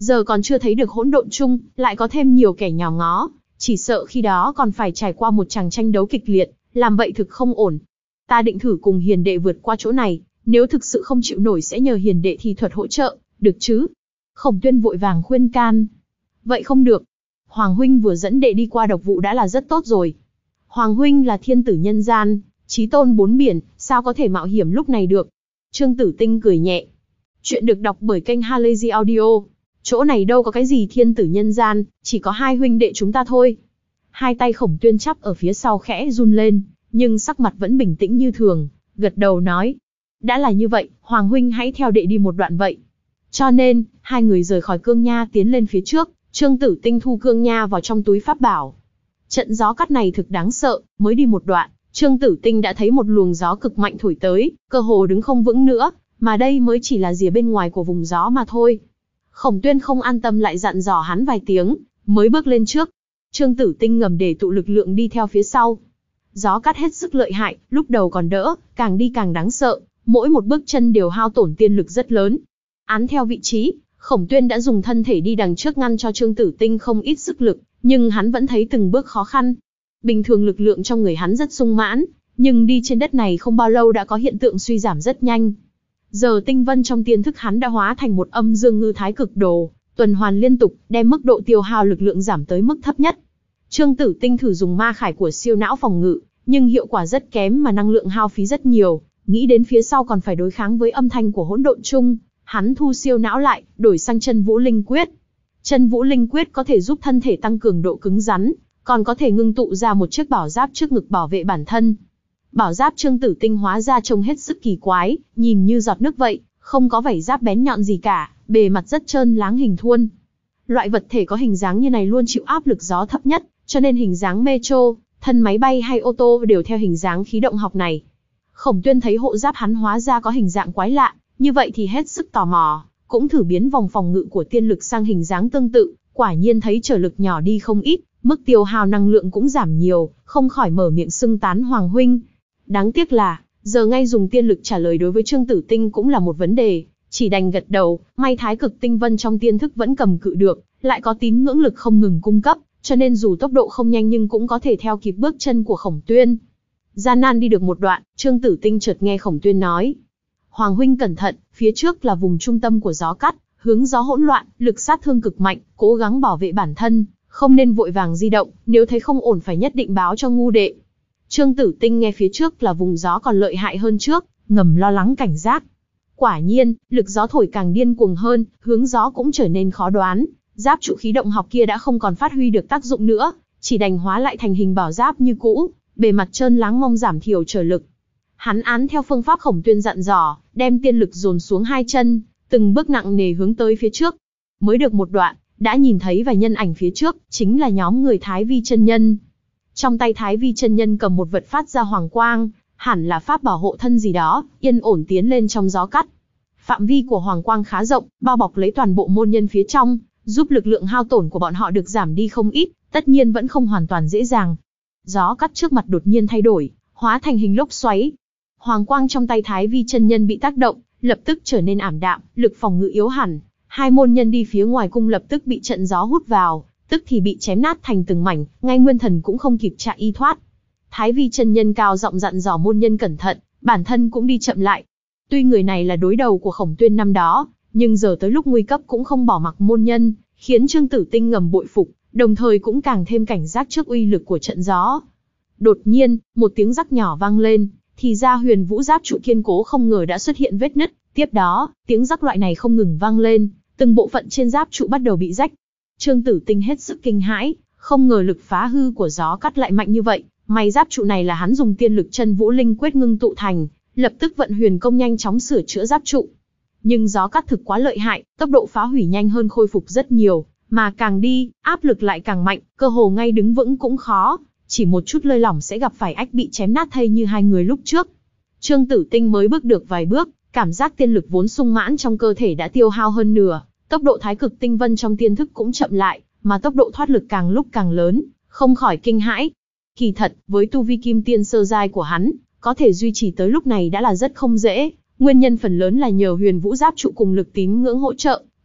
Giờ còn chưa thấy được hỗn độn chung, lại có thêm nhiều kẻ nhòm ngó, chỉ sợ khi đó còn phải trải qua một tràng tranh đấu kịch liệt, làm vậy thực không ổn. Ta định thử cùng hiền đệ vượt qua chỗ này, nếu thực sự không chịu nổi sẽ nhờ hiền đệ thi thuật hỗ trợ, được chứ? Khổng Tuyên vội vàng khuyên can. Vậy không được. Hoàng huynh vừa dẫn đệ đi qua độc vụ đã là rất tốt rồi. Hoàng huynh là thiên tử nhân gian, chí tôn bốn biển, sao có thể mạo hiểm lúc này được? Trương Tử Tinh cười nhẹ. Chuyện được đọc bởi kênh Halazy Audio. Chỗ này đâu có cái gì thiên tử nhân gian, chỉ có hai huynh đệ chúng ta thôi. Hai tay Khổng Tuyên chắp ở phía sau khẽ run lên, nhưng sắc mặt vẫn bình tĩnh như thường, gật đầu nói. Đã là như vậy, Hoàng huynh hãy theo đệ đi một đoạn vậy. Cho nên, hai người rời khỏi cương nha tiến lên phía trước, Trương Tử Tinh thu cương nha vào trong túi pháp bảo. Trận gió cắt này thực đáng sợ, mới đi một đoạn, Trương Tử Tinh đã thấy một luồng gió cực mạnh thổi tới, cơ hồ đứng không vững nữa, mà đây mới chỉ là rìa bên ngoài của vùng gió mà thôi. Khổng Tuyên không an tâm lại dặn dò hắn vài tiếng, mới bước lên trước. Trương Tử Tinh ngầm để tụ lực lượng đi theo phía sau. Gió cắt hết sức lợi hại, lúc đầu còn đỡ, càng đi càng đáng sợ, mỗi một bước chân đều hao tổn tiên lực rất lớn. Án theo vị trí, Khổng Tuyên đã dùng thân thể đi đằng trước ngăn cho Trương Tử Tinh không ít sức lực, nhưng hắn vẫn thấy từng bước khó khăn. Bình thường lực lượng trong người hắn rất sung mãn, nhưng đi trên đất này không bao lâu đã có hiện tượng suy giảm rất nhanh. Giờ tinh vân trong tiên thức hắn đã hóa thành một âm dương ngư thái cực đồ, tuần hoàn liên tục, đem mức độ tiêu hao lực lượng giảm tới mức thấp nhất. Trương Tử Tinh thử dùng ma khải của siêu não phòng ngự, nhưng hiệu quả rất kém mà năng lượng hao phí rất nhiều, nghĩ đến phía sau còn phải đối kháng với âm thanh của hỗn độn chung, hắn thu siêu não lại, đổi sang chân vũ linh quyết. Chân vũ linh quyết có thể giúp thân thể tăng cường độ cứng rắn, còn có thể ngưng tụ ra một chiếc bảo giáp trước ngực bảo vệ bản thân. Bảo giáp Trương Tử Tinh hóa ra trông hết sức kỳ quái, nhìn như giọt nước vậy, không có vảy giáp bén nhọn gì cả, bề mặt rất trơn láng hình thuôn. Loại vật thể có hình dáng như này luôn chịu áp lực gió thấp nhất, cho nên hình dáng metro, thân máy bay hay ô tô đều theo hình dáng khí động học này. Khổng Tuyên thấy hộ giáp hắn hóa ra có hình dạng quái lạ, như vậy thì hết sức tò mò, cũng thử biến vòng phòng ngự của tiên lực sang hình dáng tương tự, quả nhiên thấy trở lực nhỏ đi không ít, mức tiêu hao năng lượng cũng giảm nhiều, không khỏi mở miệng xưng tán Hoàng huynh. Đáng tiếc là, giờ ngay dùng tiên lực trả lời đối với Trương Tử Tinh cũng là một vấn đề, chỉ đành gật đầu, may thái cực tinh vân trong tiên thức vẫn cầm cự được, lại có tín ngưỡng lực không ngừng cung cấp, cho nên dù tốc độ không nhanh nhưng cũng có thể theo kịp bước chân của Khổng Tuyên. Gian nan đi được một đoạn, Trương Tử Tinh chợt nghe Khổng Tuyên nói. Hoàng huynh cẩn thận, phía trước là vùng trung tâm của gió cắt, hướng gió hỗn loạn, lực sát thương cực mạnh, cố gắng bảo vệ bản thân, không nên vội vàng di động, nếu thấy không ổn phải nhất định báo cho ngu đệ. Trương Tử Tinh nghe phía trước là vùng gió còn lợi hại hơn trước, ngầm lo lắng cảnh giác. Quả nhiên, lực gió thổi càng điên cuồng hơn, hướng gió cũng trở nên khó đoán, giáp trụ khí động học kia đã không còn phát huy được tác dụng nữa, chỉ đành hóa lại thành hình bảo giáp như cũ, bề mặt trơn láng mong giảm thiểu trở lực. Hắn án theo phương pháp Khổng Tuyên dặn dò, đem tiên lực dồn xuống hai chân, từng bước nặng nề hướng tới phía trước. Mới được một đoạn, đã nhìn thấy vài nhân ảnh phía trước, chính là nhóm người Thái Vi chân nhân. Trong tay Thái Vi chân nhân cầm một vật phát ra hoàng quang, hẳn là pháp bảo hộ thân gì đó, yên ổn tiến lên trong gió cắt. Phạm vi của hoàng quang khá rộng, bao bọc lấy toàn bộ môn nhân phía trong, giúp lực lượng hao tổn của bọn họ được giảm đi không ít, tất nhiên vẫn không hoàn toàn dễ dàng. Gió cắt trước mặt đột nhiên thay đổi, hóa thành hình lốc xoáy. Hoàng quang trong tay Thái Vi chân nhân bị tác động, lập tức trở nên ảm đạm, lực phòng ngự yếu hẳn. Hai môn nhân đi phía ngoài cung lập tức bị trận gió hút vào, tức thì bị chém nát thành từng mảnh, ngay nguyên thần cũng không kịp chạy y thoát. Thái Vi chân nhân cao giọng dặn dò môn nhân cẩn thận, bản thân cũng đi chậm lại. Tuy người này là đối đầu của Khổng Tuyên năm đó, nhưng giờ tới lúc nguy cấp cũng không bỏ mặc môn nhân, khiến Trương Tử Tinh ngầm bội phục, đồng thời cũng càng thêm cảnh giác trước uy lực của trận gió. Đột nhiên, một tiếng rắc nhỏ vang lên, thì ra huyền vũ giáp trụ kiên cố không ngờ đã xuất hiện vết nứt. Tiếp đó, tiếng rắc loại này không ngừng vang lên, từng bộ phận trên giáp trụ bắt đầu bị rách. Trương Tử Tinh hết sức kinh hãi, không ngờ lực phá hư của gió cắt lại mạnh như vậy. May giáp trụ này là hắn dùng tiên lực chân vũ linh quyết ngưng tụ thành, lập tức vận huyền công nhanh chóng sửa chữa giáp trụ. Nhưng gió cắt thực quá lợi hại, tốc độ phá hủy nhanh hơn khôi phục rất nhiều, mà càng đi, áp lực lại càng mạnh, cơ hồ ngay đứng vững cũng khó, chỉ một chút lơi lỏng sẽ gặp phải ách bị chém nát thây như hai người lúc trước. Trương Tử Tinh mới bước được vài bước, cảm giác tiên lực vốn sung mãn trong cơ thể đã tiêu hao hơn nửa, tốc độ thái cực tinh vân trong tiên thức cũng chậm lại, mà tốc độ thoát lực càng lúc càng lớn, không khỏi kinh hãi. Kỳ thật, với tu vi kim tiên sơ giai của hắn, có thể duy trì tới lúc này đã là rất không dễ, nguyên nhân phần lớn là nhờ huyền vũ giáp trụ cùng lực tín ngưỡng hỗ trợ,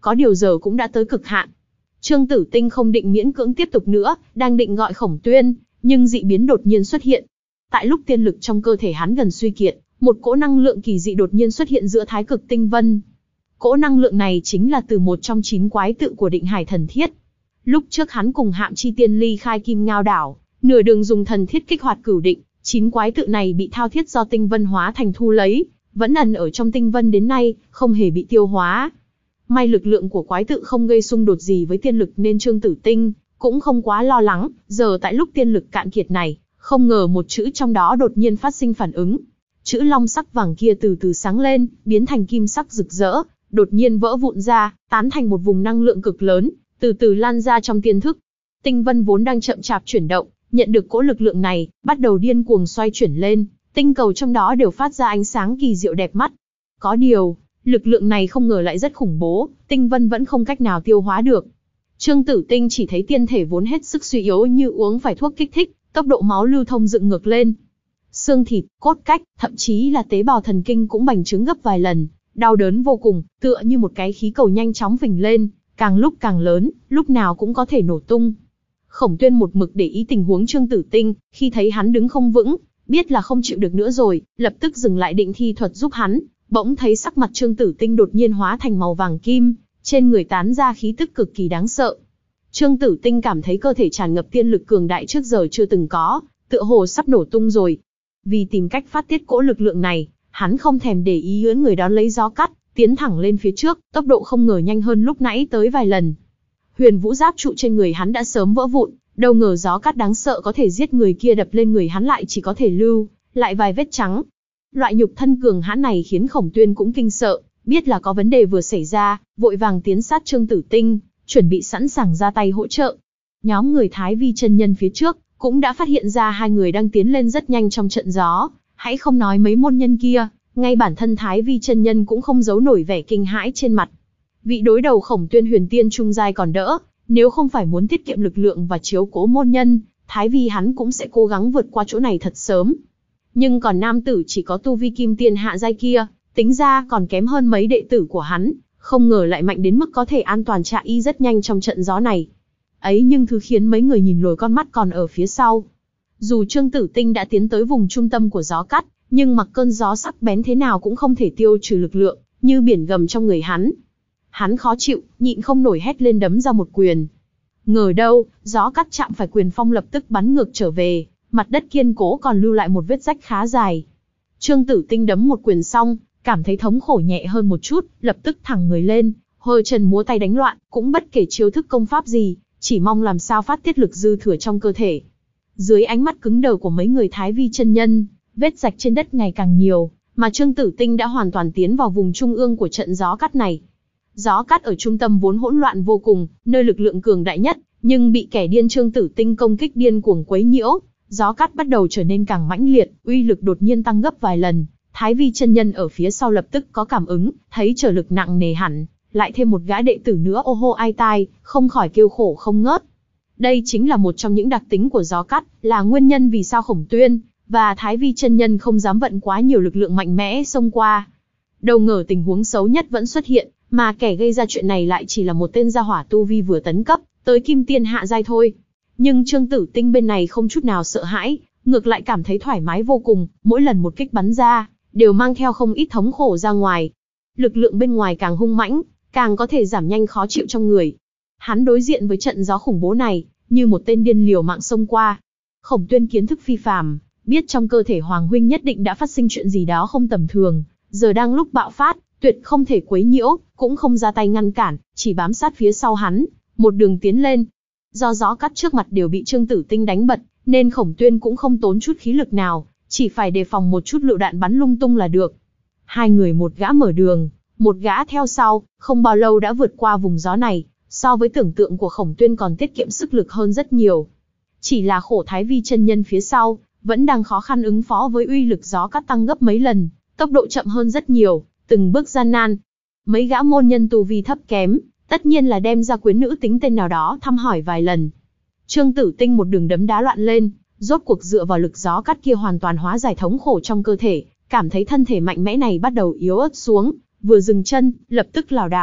có điều giờ cũng đã tới cực hạn. Trương Tử Tinh không định miễn cưỡng tiếp tục nữa, đang định gọi Khổng Tuyên, nhưng dị biến đột nhiên xuất hiện. Tại lúc tiên lực trong cơ thể hắn gần suy kiệt, một cỗ năng lượng kỳ dị đột nhiên xuất hiện giữa Thái Cực Tinh Vân. Cỗ năng lượng này chính là từ một trong chín quái tự của Định Hải Thần Thiết. Lúc trước hắn cùng Hạm Chi Tiên ly khai Kim Ngao đảo, nửa đường dùng thần thiết kích hoạt Cửu Định, chín quái tự này bị thao thiết do Tinh Vân hóa thành thu lấy, vẫn ẩn ở trong Tinh Vân đến nay, không hề bị tiêu hóa. May lực lượng của quái tự không gây xung đột gì với tiên lực nên Trương Tử Tinh cũng không quá lo lắng. Giờ tại lúc tiên lực cạn kiệt này, không ngờ một chữ trong đó đột nhiên phát sinh phản ứng. Chữ long sắc vàng kia từ từ sáng lên, biến thành kim sắc rực rỡ, đột nhiên vỡ vụn ra, tán thành một vùng năng lượng cực lớn, từ từ lan ra trong tiên thức. Tinh Vân vốn đang chậm chạp chuyển động, nhận được cỗ lực lượng này, bắt đầu điên cuồng xoay chuyển lên, tinh cầu trong đó đều phát ra ánh sáng kỳ diệu đẹp mắt. Có điều, lực lượng này không ngờ lại rất khủng bố, Tinh Vân vẫn không cách nào tiêu hóa được. Trương Tử Tinh chỉ thấy tiên thể vốn hết sức suy yếu như uống phải thuốc kích thích, tốc độ máu lưu thông dựng ngược lên. Xương thịt, cốt cách, thậm chí là tế bào thần kinh cũng bành trướng gấp vài lần, đau đớn vô cùng, tựa như một cái khí cầu nhanh chóng phình lên, càng lúc càng lớn, lúc nào cũng có thể nổ tung. Khổng Tuyên một mực để ý tình huống Trương Tử Tinh, khi thấy hắn đứng không vững, biết là không chịu được nữa rồi, lập tức dừng lại định thi thuật giúp hắn, bỗng thấy sắc mặt Trương Tử Tinh đột nhiên hóa thành màu vàng kim, trên người tán ra khí tức cực kỳ đáng sợ. Trương Tử Tinh cảm thấy cơ thể tràn ngập tiên lực cường đại trước giờ chưa từng có, tựa hồ sắp nổ tung rồi. Vì tìm cách phát tiết cỗ lực lượng này, hắn không thèm để ý ướn người đón lấy gió cắt, tiến thẳng lên phía trước, tốc độ không ngờ nhanh hơn lúc nãy tới vài lần. Huyền vũ giáp trụ trên người hắn đã sớm vỡ vụn, đâu ngờ gió cắt đáng sợ có thể giết người kia đập lên người hắn lại chỉ có thể lưu lại vài vết trắng. Loại nhục thân cường hãn này khiến Khổng Tuyên cũng kinh sợ, biết là có vấn đề vừa xảy ra, vội vàng tiến sát Trương Tử Tinh, chuẩn bị sẵn sàng ra tay hỗ trợ. Nhóm người Thái Vi chân nhân phía trước cũng đã phát hiện ra hai người đang tiến lên rất nhanh trong trận gió, hãy không nói mấy môn nhân kia, ngay bản thân Thái Vi chân nhân cũng không giấu nổi vẻ kinh hãi trên mặt. Vị đối đầu Khổng Tuyên huyền tiên trung giai còn đỡ, nếu không phải muốn tiết kiệm lực lượng và chiếu cố môn nhân, Thái Vi hắn cũng sẽ cố gắng vượt qua chỗ này thật sớm. Nhưng còn nam tử chỉ có tu vi kim tiên hạ giai kia, tính ra còn kém hơn mấy đệ tử của hắn, không ngờ lại mạnh đến mức có thể an toàn chạy y rất nhanh trong trận gió này. Ấy nhưng thứ khiến mấy người nhìn lồi con mắt còn ở phía sau. Dù Trương Tử Tinh đã tiến tới vùng trung tâm của gió cắt, nhưng mặc cơn gió sắc bén thế nào cũng không thể tiêu trừ lực lượng, như biển gầm trong người hắn. Hắn khó chịu, nhịn không nổi hét lên đấm ra một quyền. Ngờ đâu, gió cắt chạm phải quyền phong lập tức bắn ngược trở về, mặt đất kiên cố còn lưu lại một vết rách khá dài. Trương Tử Tinh đấm một quyền xong, cảm thấy thống khổ nhẹ hơn một chút, lập tức thẳng người lên, hơ chân múa tay đánh loạn, cũng bất kể chiêu thức công pháp gì, chỉ mong làm sao phát tiết lực dư thừa trong cơ thể. Dưới ánh mắt cứng đờ của mấy người Thái Vi chân nhân, vết rạch trên đất ngày càng nhiều, mà Trương Tử Tinh đã hoàn toàn tiến vào vùng trung ương của trận gió cắt này. Gió cắt ở trung tâm vốn hỗn loạn vô cùng, nơi lực lượng cường đại nhất, nhưng bị kẻ điên Trương Tử Tinh công kích điên cuồng quấy nhiễu, gió cắt bắt đầu trở nên càng mãnh liệt, uy lực đột nhiên tăng gấp vài lần. Thái Vi chân nhân ở phía sau lập tức có cảm ứng, thấy trở lực nặng nề hẳn, lại thêm một gã đệ tử nữa ô hô ai tai, không khỏi kêu khổ không ngớt. Đây chính là một trong những đặc tính của gió cắt, là nguyên nhân vì sao Khổng Tuyên và Thái Vi chân nhân không dám vận quá nhiều lực lượng mạnh mẽ xông qua. Đâu ngờ tình huống xấu nhất vẫn xuất hiện, mà kẻ gây ra chuyện này lại chỉ là một tên gia hỏa tu vi vừa tấn cấp tới kim tiên hạ giai thôi. Nhưng Trương Tử Tinh bên này không chút nào sợ hãi, ngược lại cảm thấy thoải mái vô cùng, mỗi lần một kích bắn ra, đều mang theo không ít thống khổ ra ngoài. Lực lượng bên ngoài càng hung mãnh, càng có thể giảm nhanh khó chịu trong người. Hắn đối diện với trận gió khủng bố này, như một tên điên liều mạng xông qua. Khổng Tuyên kiến thức phi phàm, biết trong cơ thể Hoàng huynh nhất định đã phát sinh chuyện gì đó không tầm thường, giờ đang lúc bạo phát, tuyệt không thể quấy nhiễu, cũng không ra tay ngăn cản, chỉ bám sát phía sau hắn, một đường tiến lên. Do gió cắt trước mặt đều bị Trương Tử Tinh đánh bật, nên Khổng Tuyên cũng không tốn chút khí lực nào, chỉ phải đề phòng một chút lựu đạn bắn lung tung là được. Hai người một gã mở đường, một gã theo sau, không bao lâu đã vượt qua vùng gió này, so với tưởng tượng của Khổng Tuyên còn tiết kiệm sức lực hơn rất nhiều. Chỉ là khổ Thái Vi chân nhân phía sau, vẫn đang khó khăn ứng phó với uy lực gió cắt tăng gấp mấy lần, tốc độ chậm hơn rất nhiều, từng bước gian nan. Mấy gã môn nhân tu vi thấp kém, tất nhiên là đem ra quyến nữ tính tên nào đó thăm hỏi vài lần. Trương Tử Tinh một đường đấm đá loạn lên, rốt cuộc dựa vào lực gió cắt kia hoàn toàn hóa giải thống khổ trong cơ thể, cảm thấy thân thể mạnh mẽ này bắt đầu yếu ớt xuống, vừa dừng chân, lập tức lảo đảo,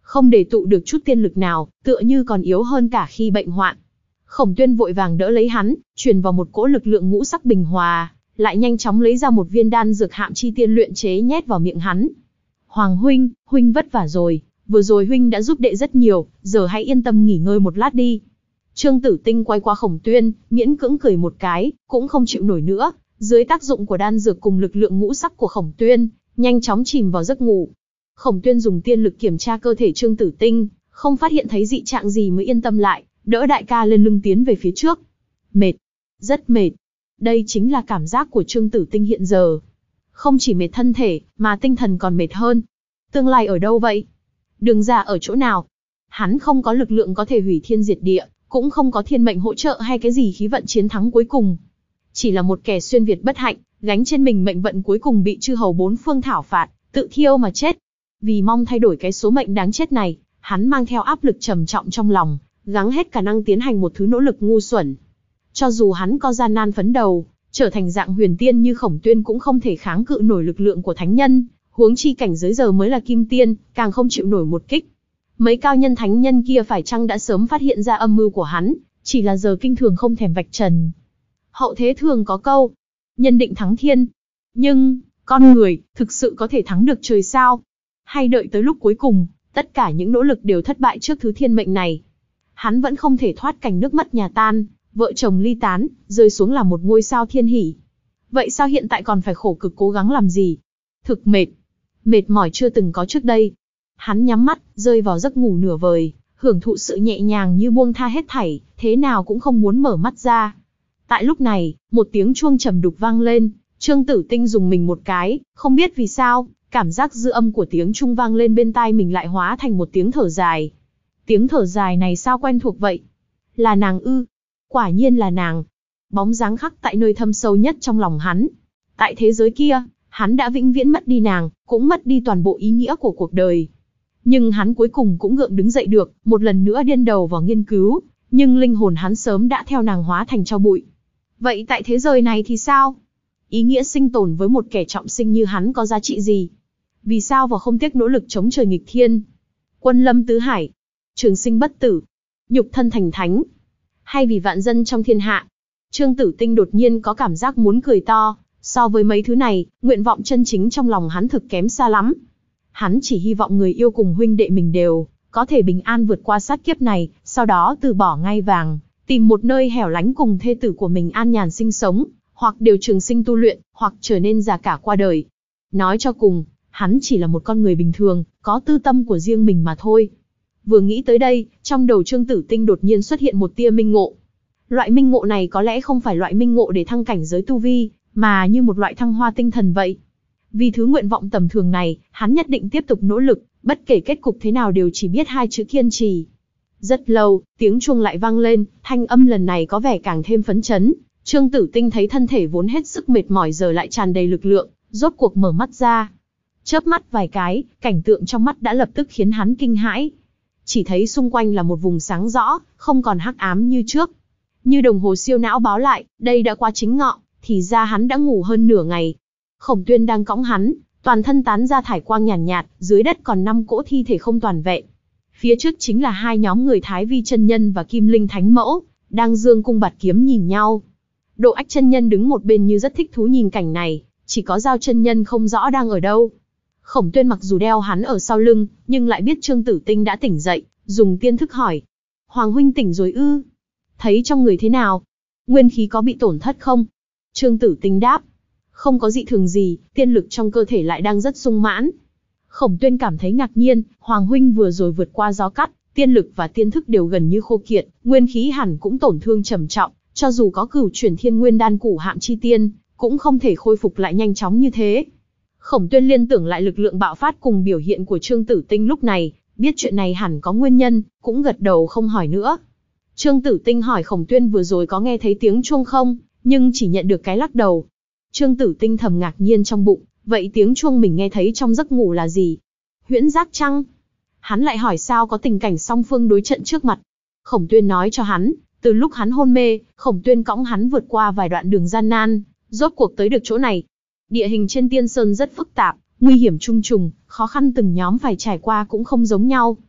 không để tụ được chút tiên lực nào, tựa như còn yếu hơn cả khi bệnh hoạn. Khổng Tuyên vội vàng đỡ lấy hắn, truyền vào một cỗ lực lượng ngũ sắc bình hòa, lại nhanh chóng lấy ra một viên đan dược hạm chi tiên luyện chế nhét vào miệng hắn. Hoàng huynh, huynh vất vả rồi, vừa rồi huynh đã giúp đệ rất nhiều, giờ hãy yên tâm nghỉ ngơi một lát đi. Trương Tử Tinh quay qua Khổng Tuyên, miễn cưỡng cười một cái, cũng không chịu nổi nữa, dưới tác dụng của đan dược cùng lực lượng ngũ sắc của Khổng Tuyên, nhanh chóng chìm vào giấc ngủ. Khổng Tuyên dùng tiên lực kiểm tra cơ thể Trương Tử Tinh, không phát hiện thấy dị trạng gì mới yên tâm lại, đỡ đại ca lên lưng tiến về phía trước. Mệt, rất mệt. Đây chính là cảm giác của Trương Tử Tinh hiện giờ. Không chỉ mệt thân thể, mà tinh thần còn mệt hơn. Tương lai ở đâu vậy? Đường ra ở chỗ nào? Hắn không có lực lượng có thể hủy thiên diệt địa, cũng không có thiên mệnh hỗ trợ hay cái gì khí vận chiến thắng cuối cùng. Chỉ là một kẻ xuyên Việt bất hạnh, gánh trên mình mệnh vận cuối cùng bị chư hầu bốn phương thảo phạt, tự thiêu mà chết. Vì mong thay đổi cái số mệnh đáng chết này, hắn mang theo áp lực trầm trọng trong lòng, gắng hết khả năng tiến hành một thứ nỗ lực ngu xuẩn. Cho dù hắn có gian nan phấn đầu, trở thành dạng huyền tiên như Khổng Tuyên cũng không thể kháng cự nổi lực lượng của thánh nhân, huống chi cảnh giới giờ mới là kim tiên, càng không chịu nổi một kích. Mấy cao nhân thánh nhân kia phải chăng đã sớm phát hiện ra âm mưu của hắn, chỉ là giờ kinh thường không thèm vạch trần. Hậu thế thường có câu, nhân định thắng thiên. Nhưng, con người, thực sự có thể thắng được trời sao? Hay đợi tới lúc cuối cùng, tất cả những nỗ lực đều thất bại trước thứ thiên mệnh này. Hắn vẫn không thể thoát cảnh nước mất nhà tan, vợ chồng ly tán, rơi xuống là một ngôi sao thiên hỷ. Vậy sao hiện tại còn phải khổ cực cố gắng làm gì? Thực mệt. Mệt mỏi chưa từng có trước đây. Hắn nhắm mắt, rơi vào giấc ngủ nửa vời, hưởng thụ sự nhẹ nhàng như buông tha hết thảy, thế nào cũng không muốn mở mắt ra. Tại lúc này, một tiếng chuông trầm đục vang lên, Trương Tử Tinh dùng mình một cái, không biết vì sao, cảm giác dư âm của tiếng chuông vang lên bên tai mình lại hóa thành một tiếng thở dài. Tiếng thở dài này sao quen thuộc vậy? Là nàng ư? Quả nhiên là nàng. Bóng dáng khắc tại nơi thâm sâu nhất trong lòng hắn. Tại thế giới kia, hắn đã vĩnh viễn mất đi nàng, cũng mất đi toàn bộ ý nghĩa của cuộc đời. Nhưng hắn cuối cùng cũng gượng đứng dậy được, một lần nữa điên đầu vào nghiên cứu, nhưng linh hồn hắn sớm đã theo nàng hóa thành tro bụi. Vậy tại thế giới này thì sao? Ý nghĩa sinh tồn với một kẻ trọng sinh như hắn có giá trị gì? Vì sao và không tiếc nỗ lực chống trời nghịch thiên? Quân lâm tứ hải, trường sinh bất tử, nhục thân thành thánh, hay vì vạn dân trong thiên hạ? Trương Tử Tinh đột nhiên có cảm giác muốn cười to, so với mấy thứ này, nguyện vọng chân chính trong lòng hắn thực kém xa lắm. Hắn chỉ hy vọng người yêu cùng huynh đệ mình đều có thể bình an vượt qua sát kiếp này, sau đó từ bỏ ngai vàng, tìm một nơi hẻo lánh cùng thê tử của mình an nhàn sinh sống, hoặc đều trường sinh tu luyện, hoặc trở nên già cả qua đời. Nói cho cùng, hắn chỉ là một con người bình thường, có tư tâm của riêng mình mà thôi. Vừa nghĩ tới đây, trong đầu Trương Tử Tinh đột nhiên xuất hiện một tia minh ngộ. Loại minh ngộ này có lẽ không phải loại minh ngộ để thăng cảnh giới tu vi, mà như một loại thăng hoa tinh thần vậy. Vì thứ nguyện vọng tầm thường này, hắn nhất định tiếp tục nỗ lực, bất kể kết cục thế nào đều chỉ biết hai chữ kiên trì. Rất lâu, tiếng chuông lại vang lên, thanh âm lần này có vẻ càng thêm phấn chấn. Trương Tử Tinh thấy thân thể vốn hết sức mệt mỏi giờ lại tràn đầy lực lượng, rốt cuộc mở mắt ra. Chớp mắt vài cái, cảnh tượng trong mắt đã lập tức khiến hắn kinh hãi. Chỉ thấy xung quanh là một vùng sáng rõ, không còn hắc ám như trước. Như đồng hồ siêu não báo lại, đây đã qua chính ngọ, thì ra hắn đã ngủ hơn nửa ngày. Khổng Tuyên đang cõng hắn, toàn thân tán ra thải quang nhàn nhạt, nhạt, dưới đất còn năm cỗ thi thể không toàn vẹn. Phía trước chính là hai nhóm người Thái Vi chân nhân và Kim Linh Thánh Mẫu, đang dương cung bạt kiếm nhìn nhau. Độ Ách chân nhân đứng một bên như rất thích thú nhìn cảnh này, chỉ có Giao chân nhân không rõ đang ở đâu. Khổng Tuyên mặc dù đeo hắn ở sau lưng, nhưng lại biết Trương Tử Tinh đã tỉnh dậy, dùng tiên thức hỏi: Hoàng huynh tỉnh rồi ư? Thấy trong người thế nào? Nguyên khí có bị tổn thất không? Trương Tử Tinh đáp: không có dị thường gì, tiên lực trong cơ thể lại đang rất sung mãn. Khổng Tuyên cảm thấy ngạc nhiên, Hoàng huynh vừa rồi vượt qua gió cắt, tiên lực và tiên thức đều gần như khô kiệt, nguyên khí hẳn cũng tổn thương trầm trọng, cho dù có cửu chuyển thiên nguyên đan củ hạm chi tiên, cũng không thể khôi phục lại nhanh chóng như thế. Khổng Tuyên liên tưởng lại lực lượng bạo phát cùng biểu hiện của Trương Tử Tinh lúc này, biết chuyện này hẳn có nguyên nhân, cũng gật đầu không hỏi nữa. Trương Tử Tinh hỏi Khổng Tuyên vừa rồi có nghe thấy tiếng chuông không, nhưng chỉ nhận được cái lắc đầu. Trương Tử Tinh thầm ngạc nhiên trong bụng, vậy tiếng chuông mình nghe thấy trong giấc ngủ là gì? Huyễn giác chăng? Hắn lại hỏi sao có tình cảnh song phương đối trận trước mặt. Khổng Tuyên nói cho hắn, từ lúc hắn hôn mê, Khổng Tuyên cõng hắn vượt qua vài đoạn đường gian nan, rốt cuộc tới được chỗ này. Địa hình trên Tiên Sơn rất phức tạp, nguy hiểm trùng trùng, khó khăn từng nhóm phải trải qua cũng không giống nhau.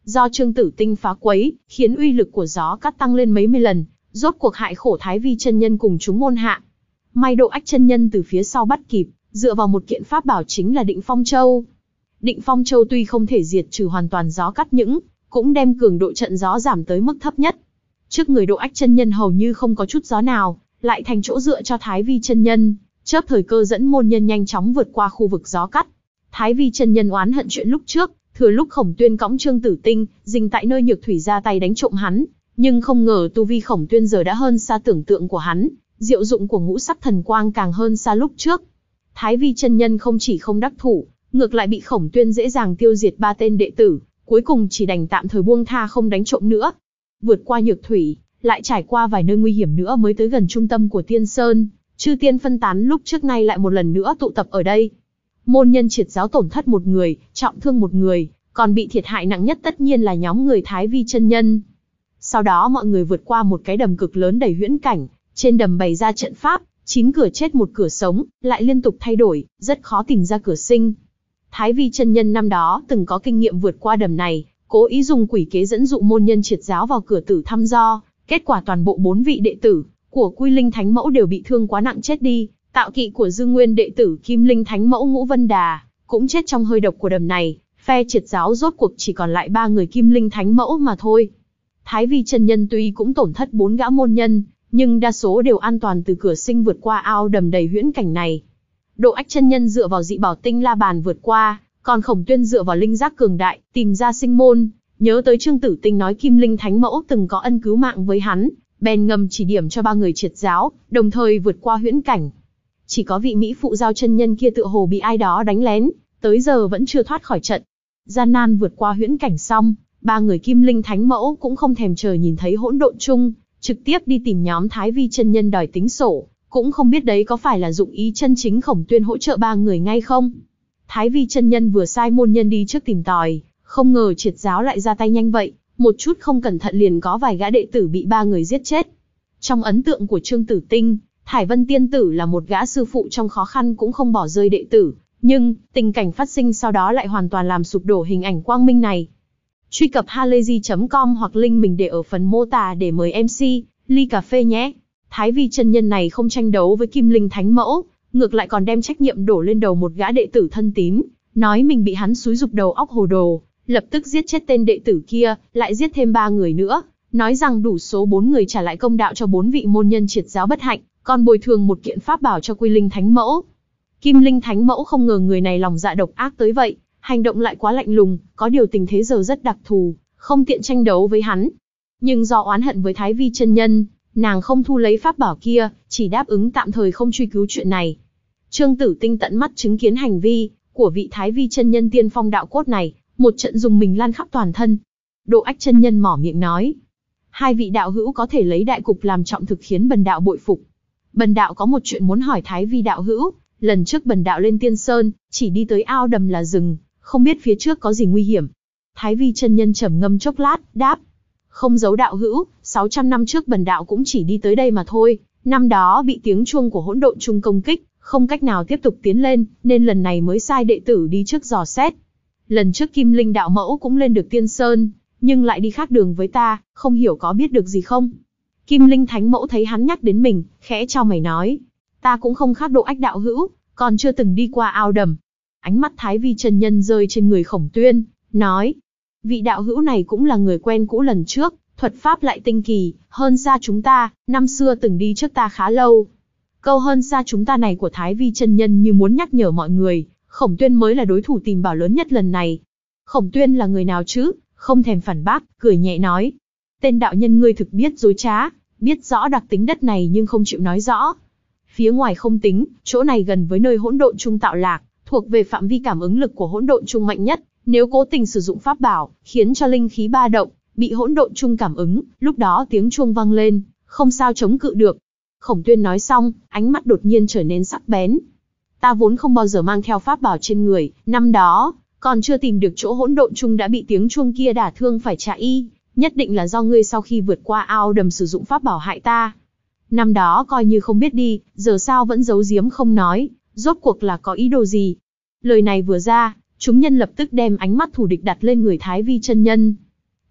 do Trương Tử Tinh phá quấy, khiến uy lực của gió cắt tăng lên mấy mươi lần, rốt cuộc hại khổ Thái Vi chân nhân cùng chúng môn hạ. May Độ Ách chân nhân từ phía sau bắt kịp, dựa vào một kiện pháp bảo chính là Định Phong Châu. Định Phong Châu tuy không thể diệt trừ hoàn toàn gió cắt những, cũng đem cường độ trận gió giảm tới mức thấp nhất. Trước người Độ Ách chân nhân hầu như không có chút gió nào, lại thành chỗ dựa cho Thái Vi chân nhân, chớp thời cơ dẫn môn nhân nhanh chóng vượt qua khu vực gió cắt. Thái Vi chân nhân oán hận chuyện lúc trước, thừa lúc Khổng Tuyên cõng Trương Tử Tinh, dình tại nơi Nhược Thủy ra tay đánh trộm hắn, nhưng không ngờ tu vi Khổng Tuyên giờ đã hơn xa tưởng tượng của hắn, diệu dụng của ngũ sắc thần quang càng hơn xa lúc trước. Thái Vi chân nhân không chỉ không đắc thủ, ngược lại bị Khổng Tuyên dễ dàng tiêu diệt ba tên đệ tử, cuối cùng chỉ đành tạm thời buông tha không đánh trộm nữa. Vượt qua Nhược Thủy, lại trải qua vài nơi nguy hiểm nữa mới tới gần trung tâm của Tiên Sơn, chư tiên phân tán lúc trước nay lại một lần nữa tụ tập ở đây. Môn nhân Triệt giáo tổn thất một người, trọng thương một người, còn bị thiệt hại nặng nhất tất nhiên là nhóm người Thái Vi chân nhân. Sau đó mọi người vượt qua một cái đầm cực lớn đầy huyễn cảnh, trên đầm bày ra trận pháp, chín cửa chết một cửa sống, lại liên tục thay đổi, rất khó tìm ra cửa sinh. Thái Vi chân nhân năm đó từng có kinh nghiệm vượt qua đầm này, cố ý dùng quỷ kế dẫn dụ môn nhân Triệt giáo vào cửa tử thăm dò, kết quả toàn bộ bốn vị đệ tử của Quy Linh Thánh Mẫu đều bị thương quá nặng chết đi, tạo kỵ của Dương Nguyên đệ tử Kim Linh Thánh Mẫu Ngũ Vân Đà cũng chết trong hơi độc của đầm này, phe Triệt giáo rốt cuộc chỉ còn lại ba người Kim Linh Thánh Mẫu mà thôi. Thái Vi chân nhân tuy cũng tổn thất bốn gã môn nhân, nhưng đa số đều an toàn từ cửa sinh vượt qua ao đầm đầy huyễn cảnh này. Độ Ách chân nhân dựa vào dị bảo tinh la bàn vượt qua, còn Khổng Tuyên dựa vào linh giác cường đại, tìm ra sinh môn, nhớ tới Trương Tử Tinh nói Kim Linh Thánh Mẫu từng có ân cứu mạng với hắn, bèn ngầm chỉ điểm cho ba người Triệt giáo, đồng thời vượt qua huyễn cảnh. Chỉ có vị Mỹ phụ giao chân nhân kia tựa hồ bị ai đó đánh lén, tới giờ vẫn chưa thoát khỏi trận. Gian nan vượt qua huyễn cảnh xong, ba người Kim Linh Thánh Mẫu cũng không thèm chờ nhìn thấy hỗn độn chung, trực tiếp đi tìm nhóm Thái Vi chân nhân đòi tính sổ, cũng không biết đấy có phải là dụng ý chân chính Khổng Tuyên hỗ trợ ba người ngay không. Thái Vi chân nhân vừa sai môn nhân đi trước tìm tòi, không ngờ Triệt giáo lại ra tay nhanh vậy, một chút không cẩn thận liền có vài gã đệ tử bị ba người giết chết. Trong ấn tượng của Trương Tử Tinh, Thải Vân tiên tử là một gã sư phụ trong khó khăn cũng không bỏ rơi đệ tử, nhưng tình cảnh phát sinh sau đó lại hoàn toàn làm sụp đổ hình ảnh quang minh này. Truy cập halayzi chấm com hoặc link mình để ở phần mô tả để mời em xê ly cà phê nhé. Thái Vi chân nhân này không tranh đấu với Kim Linh Thánh Mẫu, ngược lại còn đem trách nhiệm đổ lên đầu một gã đệ tử thân tín, nói mình bị hắn xúi giục đầu óc hồ đồ, lập tức giết chết tên đệ tử kia, lại giết thêm ba người nữa, nói rằng đủ số bốn người trả lại công đạo cho bốn vị môn nhân Triệt giáo bất hạnh, còn bồi thường một kiện pháp bảo cho Quy Linh Thánh Mẫu. Kim Linh Thánh Mẫu không ngờ người này lòng dạ độc ác tới vậy, hành động lại quá lạnh lùng, có điều tình thế giờ rất đặc thù, không tiện tranh đấu với hắn. Nhưng do oán hận với Thái Vi chân nhân, nàng không thu lấy pháp bảo kia, chỉ đáp ứng tạm thời không truy cứu chuyện này. Trương Tử Tinh tận mắt chứng kiến hành vi của vị Thái Vi chân nhân tiên phong đạo cốt này, một trận dùng mình lan khắp toàn thân. Độ Ách chân nhân mỏ miệng nói, hai vị đạo hữu có thể lấy đại cục làm trọng thực khiến bần đạo bội phục. Bần đạo có một chuyện muốn hỏi Thái Vi đạo hữu, lần trước bần đạo lên Tiên Sơn, chỉ đi tới ao đầm là rừng, không biết phía trước có gì nguy hiểm. Thái Vi chân nhân trầm ngâm chốc lát, đáp, không giấu đạo hữu, sáu trăm năm trước bần đạo cũng chỉ đi tới đây mà thôi, năm đó bị tiếng chuông của hỗn độn chung công kích, không cách nào tiếp tục tiến lên, nên lần này mới sai đệ tử đi trước dò xét. Lần trước Kim Linh đạo mẫu cũng lên được Tiên Sơn, nhưng lại đi khác đường với ta, không hiểu có biết được gì không? Kim Linh Thánh Mẫu thấy hắn nhắc đến mình, khẽ chau mày nói, ta cũng không khác Độ Ách đạo hữu, còn chưa từng đi qua ao đầm. Ánh mắt Thái Vi chân nhân rơi trên người Khổng Tuyên, nói, vị đạo hữu này cũng là người quen cũ lần trước, thuật pháp lại tinh kỳ, hơn xa chúng ta, năm xưa từng đi trước ta khá lâu. Câu hơn xa chúng ta này của Thái Vi chân nhân như muốn nhắc nhở mọi người, Khổng Tuyên mới là đối thủ tìm bảo lớn nhất lần này. Khổng Tuyên là người nào chứ? Không thèm phản bác, cười nhẹ nói, tên đạo nhân ngươi thực biết dối trá, biết rõ đặc tính đất này nhưng không chịu nói rõ. Phía ngoài không tính, chỗ này gần với nơi hỗn độn chung tạo lạc, thuộc về phạm vi cảm ứng lực của hỗn độn chung mạnh nhất, nếu cố tình sử dụng pháp bảo, khiến cho linh khí ba động, bị hỗn độn chung cảm ứng, lúc đó tiếng chuông vang lên, không sao chống cự được. Khổng Tuyên nói xong, ánh mắt đột nhiên trở nên sắc bén. Ta vốn không bao giờ mang theo pháp bảo trên người, năm đó, còn chưa tìm được chỗ hỗn độn chung đã bị tiếng chuông kia đả thương phải trả y, nhất định là do ngươi sau khi vượt qua ao đầm sử dụng pháp bảo hại ta. Năm đó coi như không biết đi, giờ sao vẫn giấu giếm không nói, rốt cuộc là có ý đồ gì? Lời này vừa ra, chúng nhân lập tức đem ánh mắt thù địch đặt lên người Thái Vi chân nhân.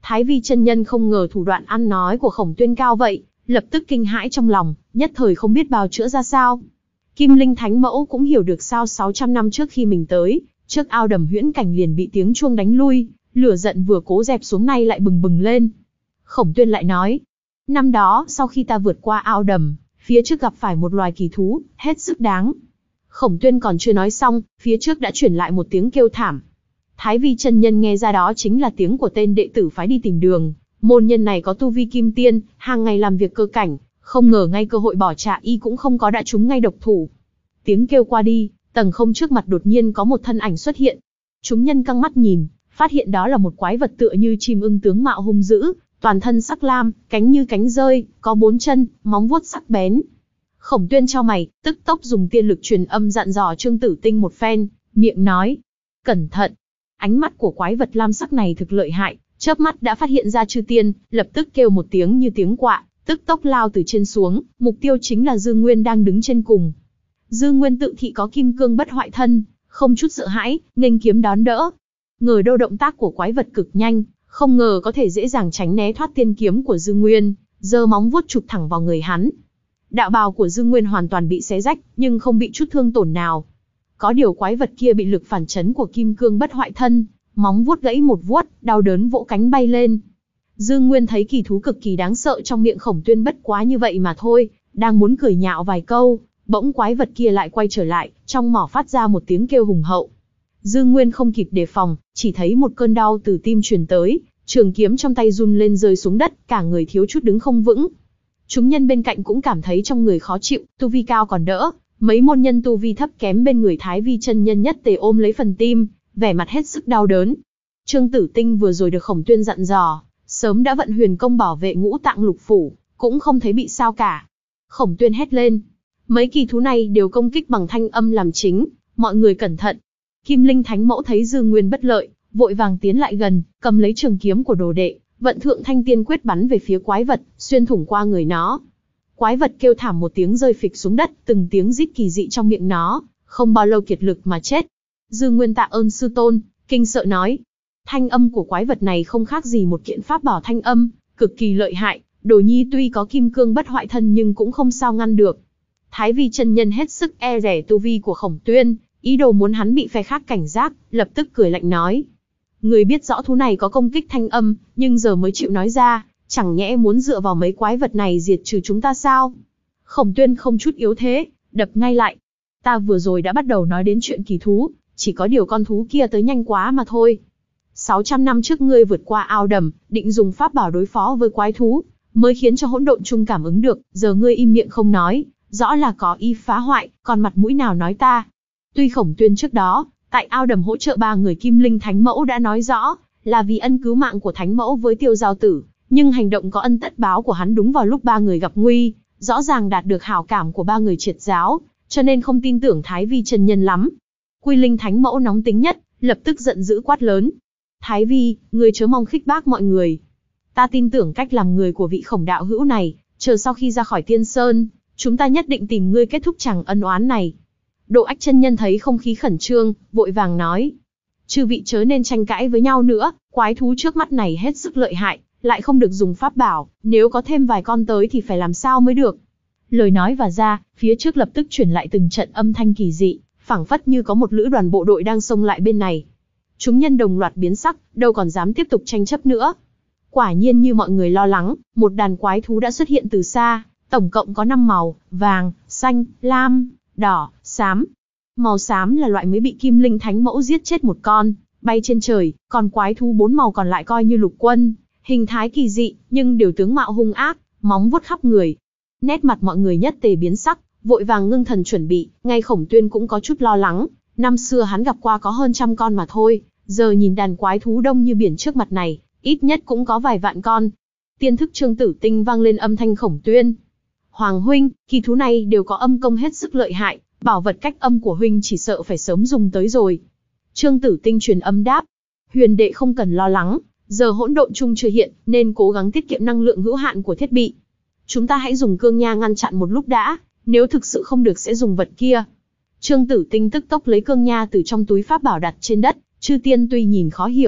Thái Vi chân nhân không ngờ thủ đoạn ăn nói của Khổng Tuyên cao vậy, lập tức kinh hãi trong lòng, nhất thời không biết bào chữa ra sao. Kim Linh Thánh Mẫu cũng hiểu được sao sáu trăm năm trước khi mình tới, trước ao đầm huyễn cảnh liền bị tiếng chuông đánh lui, lửa giận vừa cố dẹp xuống nay lại bừng bừng lên. Khổng Tuyên lại nói, năm đó sau khi ta vượt qua ao đầm, phía trước gặp phải một loài kỳ thú, hết sức đáng. Khổng Tuyên còn chưa nói xong, phía trước đã chuyển lại một tiếng kêu thảm. Thái Vi chân nhân nghe ra đó chính là tiếng của tên đệ tử phái đi tìm đường. Môn nhân này có tu vi kim tiên, hàng ngày làm việc cơ cảnh, không ngờ ngay cơ hội bỏ trả y cũng không có đã trúng ngay độc thủ. Tiếng kêu qua đi, tầng không trước mặt đột nhiên có một thân ảnh xuất hiện. Chúng nhân căng mắt nhìn, phát hiện đó là một quái vật tựa như chim ưng tướng mạo hung dữ, toàn thân sắc lam, cánh như cánh rơi, có bốn chân, móng vuốt sắc bén. Khổng Tuyên chau mày, tức tốc dùng tiên lực truyền âm dặn dò Trương Tử Tinh một phen, miệng nói, cẩn thận. Ánh mắt của quái vật lam sắc này thực lợi hại, chớp mắt đã phát hiện ra chư tiên, lập tức kêu một tiếng như tiếng quạ, tức tốc lao từ trên xuống, mục tiêu chính là Dư Nguyên đang đứng trên cùng. Dư Nguyên tự thị có kim cương bất hoại thân, không chút sợ hãi, nghênh kiếm đón đỡ. Ngờ đâu động tác của quái vật cực nhanh, không ngờ có thể dễ dàng tránh né thoát tiên kiếm của Dư Nguyên, giơ móng vuốt chụp thẳng vào người hắn. Đạo bào của Dư Nguyên hoàn toàn bị xé rách, nhưng không bị chút thương tổn nào. Có điều quái vật kia bị lực phản chấn của kim cương bất hoại thân, móng vuốt gãy một vuốt, đau đớn vỗ cánh bay lên. Dư Nguyên thấy kỳ thú cực kỳ đáng sợ trong miệng Khổng Tuyên bất quá như vậy mà thôi, đang muốn cười nhạo vài câu, bỗng quái vật kia lại quay trở lại, trong mỏ phát ra một tiếng kêu hùng hậu. Dư Nguyên không kịp đề phòng, chỉ thấy một cơn đau từ tim truyền tới, trường kiếm trong tay run lên rơi xuống đất, cả người thiếu chút đứng không vững. Chúng nhân bên cạnh cũng cảm thấy trong người khó chịu, tu vi cao còn đỡ, mấy môn nhân tu vi thấp kém bên người Thái Vi chân nhân nhất tề ôm lấy phần tim, vẻ mặt hết sức đau đớn. Trương Tử Tinh vừa rồi được Khổng Tuyên dặn dò, sớm đã vận huyền công bảo vệ ngũ tạng lục phủ, cũng không thấy bị sao cả. Khổng Tuyên hét lên, mấy kỳ thú này đều công kích bằng thanh âm làm chính, mọi người cẩn thận. Kim Linh Thánh Mẫu thấy Dư Nguyên bất lợi, vội vàng tiến lại gần, cầm lấy trường kiếm của đồ đệ, vận thượng thanh tiên quyết bắn về phía quái vật, xuyên thủng qua người nó. Quái vật kêu thảm một tiếng rơi phịch xuống đất, từng tiếng rít kỳ dị trong miệng nó, không bao lâu kiệt lực mà chết. Dư Nguyên tạ ơn sư tôn, kinh sợ nói, thanh âm của quái vật này không khác gì một kiện pháp bảo thanh âm, cực kỳ lợi hại, Đồ Nhi tuy có kim cương bất hoại thân nhưng cũng không sao ngăn được. Thái Vi chân nhân hết sức e rẻ tu vi của Khổng Tuyên, ý đồ muốn hắn bị phe khác cảnh giác, lập tức cười lạnh nói, người biết rõ thú này có công kích thanh âm, nhưng giờ mới chịu nói ra, chẳng nhẽ muốn dựa vào mấy quái vật này diệt trừ chúng ta sao? Khổng Tuyên không chút yếu thế, đập ngay lại. Ta vừa rồi đã bắt đầu nói đến chuyện kỳ thú, chỉ có điều con thú kia tới nhanh quá mà thôi. sáu trăm năm trước ngươi vượt qua ao đầm, định dùng pháp bảo đối phó với quái thú, mới khiến cho hỗn độn chung cảm ứng được, giờ ngươi im miệng không nói, rõ là có ý phá hoại, còn mặt mũi nào nói ta? Tuy Khổng Tuyên trước đó, tại ao đầm hỗ trợ ba người Kim Linh Thánh Mẫu đã nói rõ, là vì ân cứu mạng của Thánh Mẫu với Tiêu Giao Tử, nhưng hành động có ân tất báo của hắn đúng vào lúc ba người gặp nguy, rõ ràng đạt được hảo cảm của ba người triệt giáo, cho nên không tin tưởng Thái Vi chân nhân lắm. Quy Linh Thánh Mẫu nóng tính nhất, lập tức giận dữ quát lớn. Thái Vi, ngươi chớ mong khích bác mọi người. Ta tin tưởng cách làm người của vị Khổng đạo hữu này, chờ sau khi ra khỏi Tiên Sơn, chúng ta nhất định tìm ngươi kết thúc chàng ân oán này. Độ Ách chân nhân thấy không khí khẩn trương, vội vàng nói. Chư vị chớ nên tranh cãi với nhau nữa, quái thú trước mắt này hết sức lợi hại, lại không được dùng pháp bảo, nếu có thêm vài con tới thì phải làm sao mới được. Lời nói và ra, phía trước lập tức chuyển lại từng trận âm thanh kỳ dị, phảng phất như có một lữ đoàn bộ đội đang xông lại bên này. Chúng nhân đồng loạt biến sắc, đâu còn dám tiếp tục tranh chấp nữa. Quả nhiên như mọi người lo lắng, một đàn quái thú đã xuất hiện từ xa, tổng cộng có năm màu, vàng, xanh, lam, đỏ, xám. Màu xám là loại mới bị Kim Linh Thánh Mẫu giết chết một con, bay trên trời, còn quái thú bốn màu còn lại coi như lục quân, hình thái kỳ dị, nhưng đều tướng mạo hung ác, móng vuốt khắp người. Nét mặt mọi người nhất tề biến sắc, vội vàng ngưng thần chuẩn bị, ngay Khổng Tuyên cũng có chút lo lắng, năm xưa hắn gặp qua có hơn trăm con mà thôi, giờ nhìn đàn quái thú đông như biển trước mặt này, ít nhất cũng có vài vạn con. Tiên thức Trương Tử Tinh vang lên âm thanh Khổng Tuyên. Hoàng huynh, kỳ thú này đều có âm công hết sức lợi hại, bảo vật cách âm của huynh chỉ sợ phải sớm dùng tới rồi. Trương Tử Tinh truyền âm đáp. Huyền đệ không cần lo lắng, giờ hỗn độn chung chưa hiện, nên cố gắng tiết kiệm năng lượng hữu hạn của thiết bị. Chúng ta hãy dùng cương nha ngăn chặn một lúc đã, nếu thực sự không được sẽ dùng vật kia. Trương Tử Tinh tức tốc lấy cương nha từ trong túi pháp bảo đặt trên đất, chư tiên tuy nhìn khó hiểu,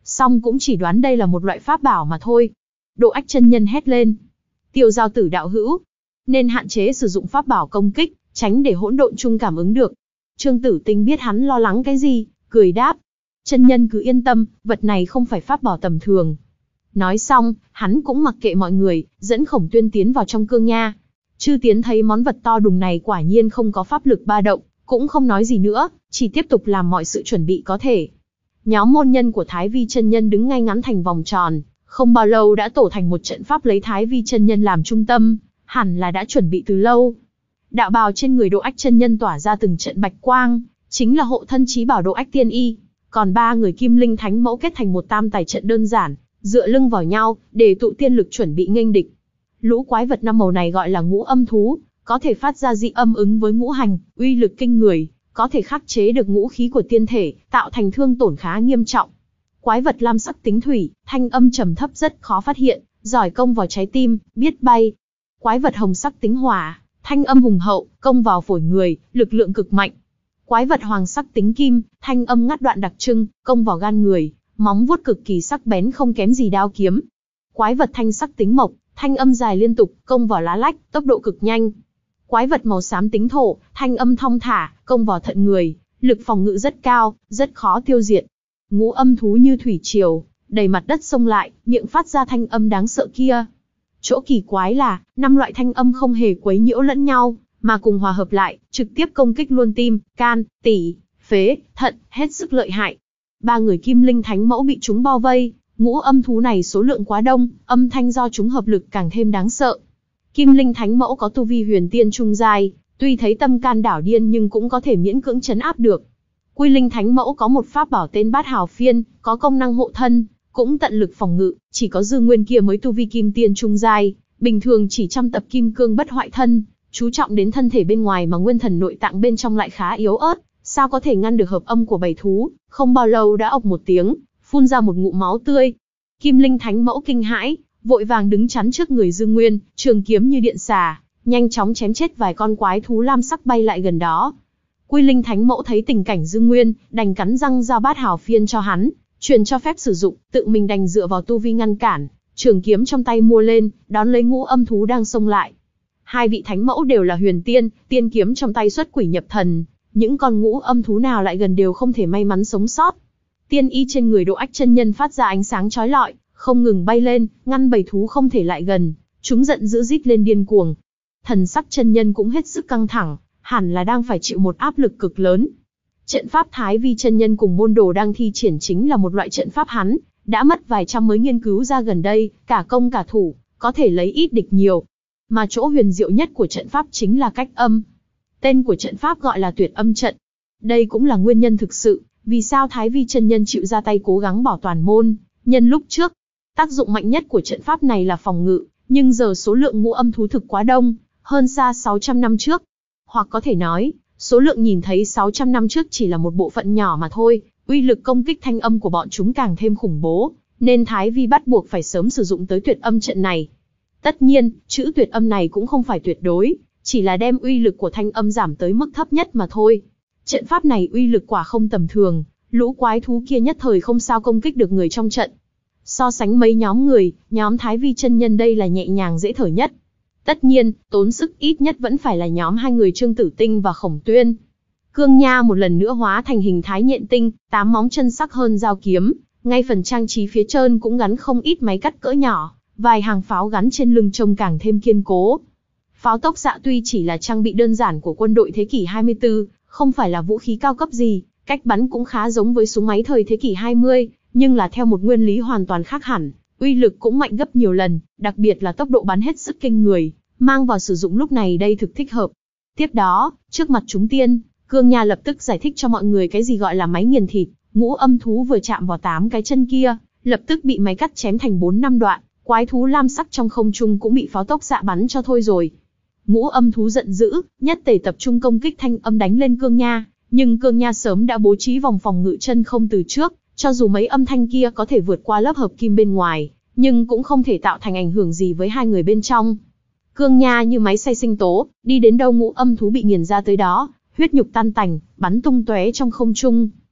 song cũng chỉ đoán đây là một loại pháp bảo mà thôi. Độ Ách chân nhân hét lên. Tiêu Giao Tử đạo hữu, nên hạn chế sử dụng pháp bảo công kích, tránh để hỗn độn chung cảm ứng được. Trương Tử Tinh biết hắn lo lắng cái gì, cười đáp. Chân nhân cứ yên tâm, vật này không phải pháp bảo tầm thường. Nói xong, hắn cũng mặc kệ mọi người, dẫn Khổng Tuyên tiến vào trong cương nha. Chư Tiến thấy món vật to đùng này quả nhiên không có pháp lực ba động, cũng không nói gì nữa, chỉ tiếp tục làm mọi sự chuẩn bị có thể. Nhóm môn nhân của Thái Vi chân nhân đứng ngay ngắn thành vòng tròn, không bao lâu đã tổ thành một trận pháp lấy Thái Vi chân nhân làm trung tâm, hẳn là đã chuẩn bị từ lâu. Đạo bào trên người Độ Ách chân nhân tỏa ra từng trận bạch quang, chính là hộ thân chí bảo Độ Ách tiên y. Còn ba người Kim Linh Thánh Mẫu kết thành một tam tài trận đơn giản, dựa lưng vào nhau, để tụ tiên lực chuẩn bị nghênh địch. Lũ quái vật năm màu này gọi là ngũ âm thú, có thể phát ra dị âm ứng với ngũ hành, uy lực kinh người, có thể khắc chế được ngũ khí của tiên thể, tạo thành thương tổn khá nghiêm trọng. Quái vật lam sắc tính thủy, thanh âm trầm thấp rất khó phát hiện, giỏi công vào trái tim, biết bay. Quái vật hồng sắc tính hỏa, thanh âm hùng hậu, công vào phổi người, lực lượng cực mạnh. Quái vật hoàng sắc tính kim, thanh âm ngắt đoạn đặc trưng, công vào gan người, móng vuốt cực kỳ sắc bén không kém gì đao kiếm. Quái vật thanh sắc tính mộc, thanh âm dài liên tục, công vào lá lách, tốc độ cực nhanh. Quái vật màu xám tính thổ, thanh âm thong thả, công vào thận người, lực phòng ngự rất cao, rất khó tiêu diệt. Ngũ âm thú như thủy triều, đầy mặt đất xông lại, miệng phát ra thanh âm đáng sợ kia. Chỗ kỳ quái là, năm loại thanh âm không hề quấy nhiễu lẫn nhau, mà cùng hòa hợp lại, trực tiếp công kích luôn tim, can, tủy, phế, thận, hết sức lợi hại. Ba người Kim Linh Thánh Mẫu bị chúng bao vây, ngũ âm thú này số lượng quá đông, âm thanh do chúng hợp lực càng thêm đáng sợ. Kim Linh Thánh Mẫu có tu vi huyền tiên trung giai, tuy thấy tâm can đảo điên nhưng cũng có thể miễn cưỡng trấn áp được. Quy Linh Thánh Mẫu có một pháp bảo tên Bát Hào Phiên, có công năng hộ thân, cũng tận lực phòng ngự, chỉ có Dương Nguyên kia mới tu vi kim tiên trung giai, bình thường chỉ trăm tập kim cương bất hoại thân, chú trọng đến thân thể bên ngoài mà nguyên thần nội tạng bên trong lại khá yếu ớt, sao có thể ngăn được hợp âm của bầy thú, không bao lâu đã ộc một tiếng, phun ra một ngụm máu tươi. Kim Linh Thánh Mẫu kinh hãi, vội vàng đứng chắn trước người Dương Nguyên, trường kiếm như điện xà, nhanh chóng chém chết vài con quái thú lam sắc bay lại gần đó. Quy Linh Thánh Mẫu thấy tình cảnh Dương Nguyên, đành cắn răng giao Bát Hào Phiên cho hắn, truyền cho phép sử dụng, tự mình đành dựa vào tu vi ngăn cản, trường kiếm trong tay mua lên, đón lấy ngũ âm thú đang xông lại. Hai vị thánh mẫu đều là huyền tiên, tiên kiếm trong tay xuất quỷ nhập thần, những con ngũ âm thú nào lại gần đều không thể may mắn sống sót. Tiên y trên người Độ Ách chân nhân phát ra ánh sáng chói lọi, không ngừng bay lên, ngăn bầy thú không thể lại gần, chúng giận dữ rít lên điên cuồng. Thần sắc chân nhân cũng hết sức căng thẳng, hẳn là đang phải chịu một áp lực cực lớn. Trận pháp Thái Vi chân nhân cùng môn đồ đang thi triển chính là một loại trận pháp hắn đã mất vài trăm mới nghiên cứu ra gần đây, cả công cả thủ, có thể lấy ít địch nhiều. Mà chỗ huyền diệu nhất của trận pháp chính là cách âm. Tên của trận pháp gọi là Tuyệt Âm trận. Đây cũng là nguyên nhân thực sự vì sao Thái Vi chân nhân chịu ra tay cố gắng bảo toàn môn nhân lúc trước. Tác dụng mạnh nhất của trận pháp này là phòng ngự, nhưng giờ số lượng ngũ âm thú thực quá đông, hơn xa sáu trăm năm trước. Hoặc có thể nói, số lượng nhìn thấy sáu trăm năm trước chỉ là một bộ phận nhỏ mà thôi, uy lực công kích thanh âm của bọn chúng càng thêm khủng bố, nên Thái Vi bắt buộc phải sớm sử dụng tới Tuyệt Âm trận này. Tất nhiên, chữ tuyệt âm này cũng không phải tuyệt đối, chỉ là đem uy lực của thanh âm giảm tới mức thấp nhất mà thôi. Trận pháp này uy lực quả không tầm thường, lũ quái thú kia nhất thời không sao công kích được người trong trận. So sánh mấy nhóm người, nhóm Thái Vi chân nhân đây là nhẹ nhàng dễ thở nhất. Tất nhiên, tốn sức ít nhất vẫn phải là nhóm hai người Trương Tử Tinh và Khổng Tuyên. Cương nha một lần nữa hóa thành hình thái nhện tinh, tám móng chân sắc hơn dao kiếm, ngay phần trang trí phía trên cũng gắn không ít máy cắt cỡ nhỏ, vài hàng pháo gắn trên lưng trông càng thêm kiên cố. Pháo tốc xạ tuy chỉ là trang bị đơn giản của quân đội thế kỷ hai mươi tư, không phải là vũ khí cao cấp gì, cách bắn cũng khá giống với súng máy thời thế kỷ hai mươi, nhưng là theo một nguyên lý hoàn toàn khác hẳn, uy lực cũng mạnh gấp nhiều lần, đặc biệt là tốc độ bắn hết sức kinh người, mang vào sử dụng lúc này đây thực thích hợp. Tiếp đó, trước mặt chúng tiên, Cương Nha lập tức giải thích cho mọi người cái gì gọi là máy nghiền thịt. Ngũ âm thú vừa chạm vào tám cái chân kia, lập tức bị máy cắt chém thành bốn năm đoạn, quái thú lam sắc trong không trung cũng bị pháo tốc xạ bắn cho thôi rồi. Ngũ âm thú giận dữ, nhất tề tập trung công kích thanh âm đánh lên Cương Nha, nhưng Cương Nha sớm đã bố trí vòng phòng ngự chân không từ trước, cho dù mấy âm thanh kia có thể vượt qua lớp hợp kim bên ngoài, nhưng cũng không thể tạo thành ảnh hưởng gì với hai người bên trong. Cương Nha như máy xay sinh tố, đi đến đâu ngũ âm thú bị nghiền ra tới đó, huyết nhục tan tành, bắn tung tóe trong không trung.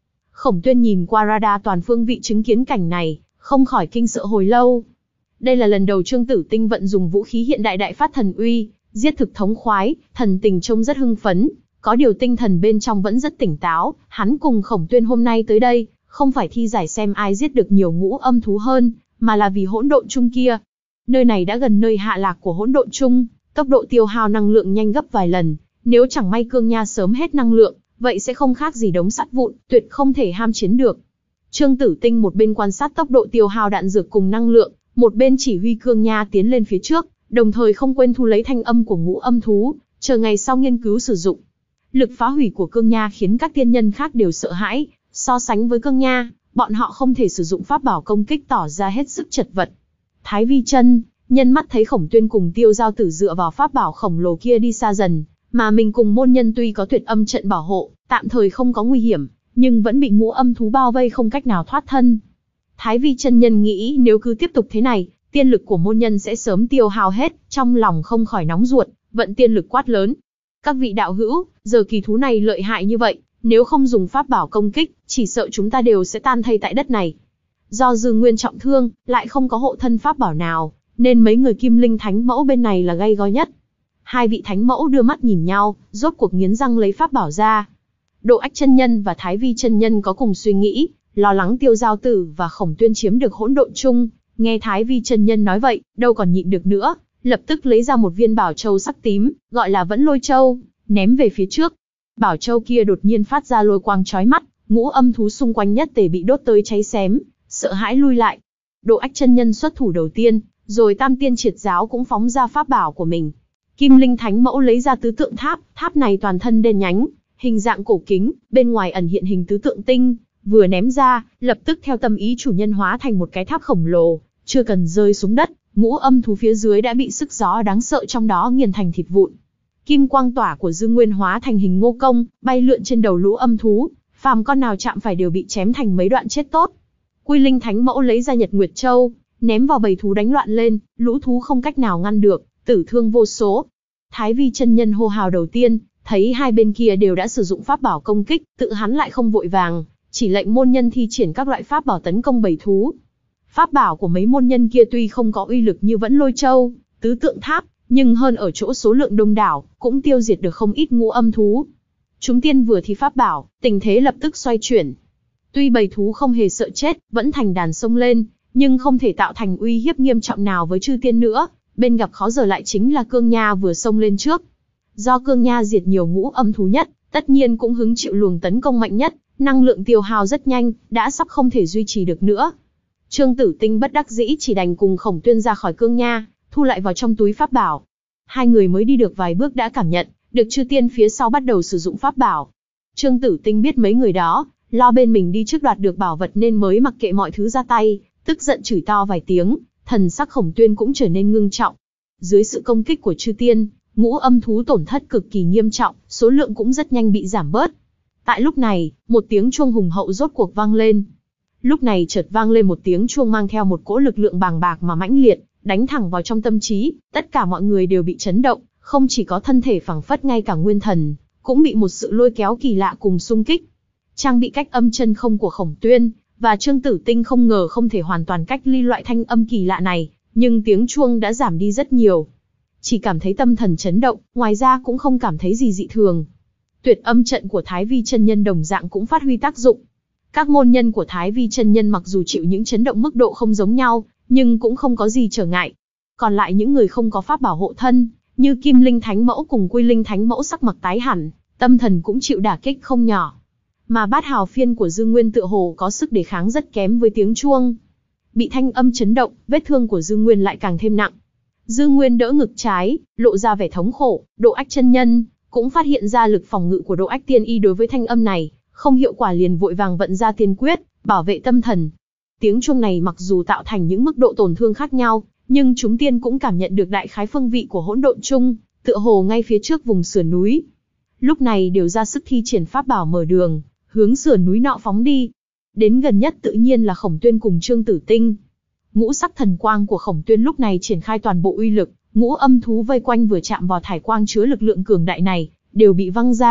Khổng Tuyên nhìn qua radar toàn phương vị chứng kiến cảnh này, không khỏi kinh sợ hồi lâu. Đây là lần đầu Trương Tử Tinh vận dùng vũ khí hiện đại đại phát thần uy, giết thực thống khoái, thần tình trông rất hưng phấn, có điều tinh thần bên trong vẫn rất tỉnh táo. Hắn cùng Khổng Tuyên hôm nay tới đây, không phải thi giải xem ai giết được nhiều ngũ âm thú hơn, mà là vì hỗn độn chung kia. Nơi này đã gần nơi hạ lạc của hỗn độn chung, tốc độ tiêu hao năng lượng nhanh gấp vài lần. Nếu chẳng may Cương Nha sớm hết năng lượng, vậy sẽ không khác gì đống sắt vụn, tuyệt không thể ham chiến được. Trương Tử Tinh một bên quan sát tốc độ tiêu hao đạn dược cùng năng lượng, một bên chỉ huy Cương Nha tiến lên phía trước, đồng thời không quên thu lấy thanh âm của ngũ âm thú, chờ ngày sau nghiên cứu sử dụng. Lực phá hủy của Cương Nha khiến các tiên nhân khác đều sợ hãi, so sánh với Cương Nha, bọn họ không thể sử dụng pháp bảo công kích tỏ ra hết sức chật vật. Thái Vi Chân nhân mắt thấy Khổng Tuyên cùng Tiêu Giao Tử dựa vào pháp bảo khổng lồ kia đi xa dần, mà mình cùng môn nhân tuy có tuyệt âm trận bảo hộ, tạm thời không có nguy hiểm, nhưng vẫn bị ngũ âm thú bao vây không cách nào thoát thân. Thái Vi chân nhân nghĩ nếu cứ tiếp tục thế này, tiên lực của môn nhân sẽ sớm tiêu hao hết, trong lòng không khỏi nóng ruột, vận tiên lực quát lớn. Các vị đạo hữu, giờ kỳ thú này lợi hại như vậy, nếu không dùng pháp bảo công kích, chỉ sợ chúng ta đều sẽ tan thây tại đất này. Do Dư Nguyên trọng thương, lại không có hộ thân pháp bảo nào, nên mấy người Kim Linh Thánh Mẫu bên này là gay go nhất. Hai vị Thánh Mẫu đưa mắt nhìn nhau, rốt cuộc nghiến răng lấy pháp bảo ra. Độ Ách chân nhân và Thái Vi chân nhân có cùng suy nghĩ, lo lắng Tiêu Giao Tử và Khổng Tuyên chiếm được hỗn độn chung. Nghe Thái Vi chân nhân nói vậy, đâu còn nhịn được nữa, lập tức lấy ra một viên bảo châu sắc tím, gọi là Vẫn Lôi Châu, ném về phía trước. Bảo châu kia đột nhiên phát ra lôi quang chói mắt, ngũ âm thú xung quanh nhất tề bị đốt tới cháy xém, sợ hãi lui lại. Độ Ách chân nhân xuất thủ đầu tiên, rồi Tam Tiên Triệt Giáo cũng phóng ra pháp bảo của mình. Kim Linh Thánh Mẫu lấy ra tứ tượng tháp, tháp này toàn thân đen nhánh, hình dạng cổ kính, bên ngoài ẩn hiện hình tứ tượng tinh, vừa ném ra, lập tức theo tâm ý chủ nhân hóa thành một cái tháp khổng lồ, chưa cần rơi xuống đất, ngũ âm thú phía dưới đã bị sức gió đáng sợ trong đó nghiền thành thịt vụn. Kim quang tỏa của Dư Nguyên hóa thành hình ngô công, bay lượn trên đầu lũ âm thú, phàm con nào chạm phải đều bị chém thành mấy đoạn chết tốt. Quy Linh Thánh Mẫu lấy ra Nhật Nguyệt Châu, ném vào bầy thú đánh loạn lên, lũ thú không cách nào ngăn được, tử thương vô số. Thái Vi chân nhân hô hào đầu tiên, thấy hai bên kia đều đã sử dụng pháp bảo công kích, tự hắn lại không vội vàng, chỉ lệnh môn nhân thi triển các loại pháp bảo tấn công bầy thú. Pháp bảo của mấy môn nhân kia tuy không có uy lực như Vẫn Lôi Châu, tứ tượng tháp, nhưng hơn ở chỗ số lượng đông đảo, cũng tiêu diệt được không ít ngũ âm thú. Chúng tiên vừa thi pháp bảo, tình thế lập tức xoay chuyển. Tuy bầy thú không hề sợ chết, vẫn thành đàn xông lên, nhưng không thể tạo thành uy hiếp nghiêm trọng nào với chư tiên nữa. Bên gặp khó giờ lại chính là Cương Nha vừa xông lên trước. Do Cương Nha diệt nhiều ngũ âm thú nhất, tất nhiên cũng hứng chịu luồng tấn công mạnh nhất, năng lượng tiêu hao rất nhanh, đã sắp không thể duy trì được nữa. Trương Tử Tinh bất đắc dĩ chỉ đành cùng Khổng Tuyên ra khỏi Cương Nha, thu lại vào trong túi pháp bảo. Hai người mới đi được vài bước đã cảm nhận được chư tiên phía sau bắt đầu sử dụng pháp bảo. Trương Tử Tinh biết mấy người đó lo bên mình đi trước đoạt được bảo vật nên mới mặc kệ mọi thứ ra tay, tức giận chửi to vài tiếng, thần sắc Khổng Tuyên cũng trở nên ngưng trọng. Dưới sự công kích của chư tiên, ngũ âm thú tổn thất cực kỳ nghiêm trọng, số lượng cũng rất nhanh bị giảm bớt. Tại lúc này, một tiếng chuông hùng hậu rốt cuộc vang lên. Lúc này chợt vang lên một tiếng chuông mang theo một cỗ lực lượng bàng bạc mà mãnh liệt, đánh thẳng vào trong tâm trí, tất cả mọi người đều bị chấn động, không chỉ có thân thể phảng phất, ngay cả nguyên thần cũng bị một sự lôi kéo kỳ lạ cùng xung kích. Trang bị cách âm chân không của Khổng Tuyên và Trương Tử Tinh không ngờ không thể hoàn toàn cách ly loại thanh âm kỳ lạ này, nhưng tiếng chuông đã giảm đi rất nhiều. Chỉ cảm thấy tâm thần chấn động, ngoài ra cũng không cảm thấy gì dị thường. Tuyệt âm trận của Thái Vi chân nhân đồng dạng cũng phát huy tác dụng. Các môn nhân của Thái Vi chân nhân mặc dù chịu những chấn động mức độ không giống nhau, nhưng cũng không có gì trở ngại. Còn lại những người không có pháp bảo hộ thân, như Kim Linh Thánh Mẫu cùng Quy Linh Thánh Mẫu sắc mặt tái hẳn, tâm thần cũng chịu đả kích không nhỏ. Mà bát hào phiên của Dư Nguyên tựa hồ có sức đề kháng rất kém với tiếng chuông. Bị thanh âm chấn động, vết thương của Dư Nguyên lại càng thêm nặng. Dư Nguyên đỡ ngực trái, lộ ra vẻ thống khổ. Độ Ách chân nhân cũng phát hiện ra lực phòng ngự của Độ Ách tiên y đối với thanh âm này không hiệu quả, liền vội vàng vận ra tiên quyết bảo vệ tâm thần. Tiếng chuông này mặc dù tạo thành những mức độ tổn thương khác nhau, nhưng chúng tiên cũng cảm nhận được đại khái phương vị của hỗn độn chung, tựa hồ ngay phía trước vùng sườn núi. Lúc này đều ra sức thi triển pháp bảo mở đường, hướng sườn núi nọ phóng đi. Đến gần nhất tự nhiên là Khổng Tuyên cùng Trương Tử Tinh. Ngũ sắc thần quang của Khổng Tuyên lúc này triển khai toàn bộ uy lực, ngũ âm thú vây quanh vừa chạm vào thải quang chứa lực lượng cường đại này, đều bị văng ra,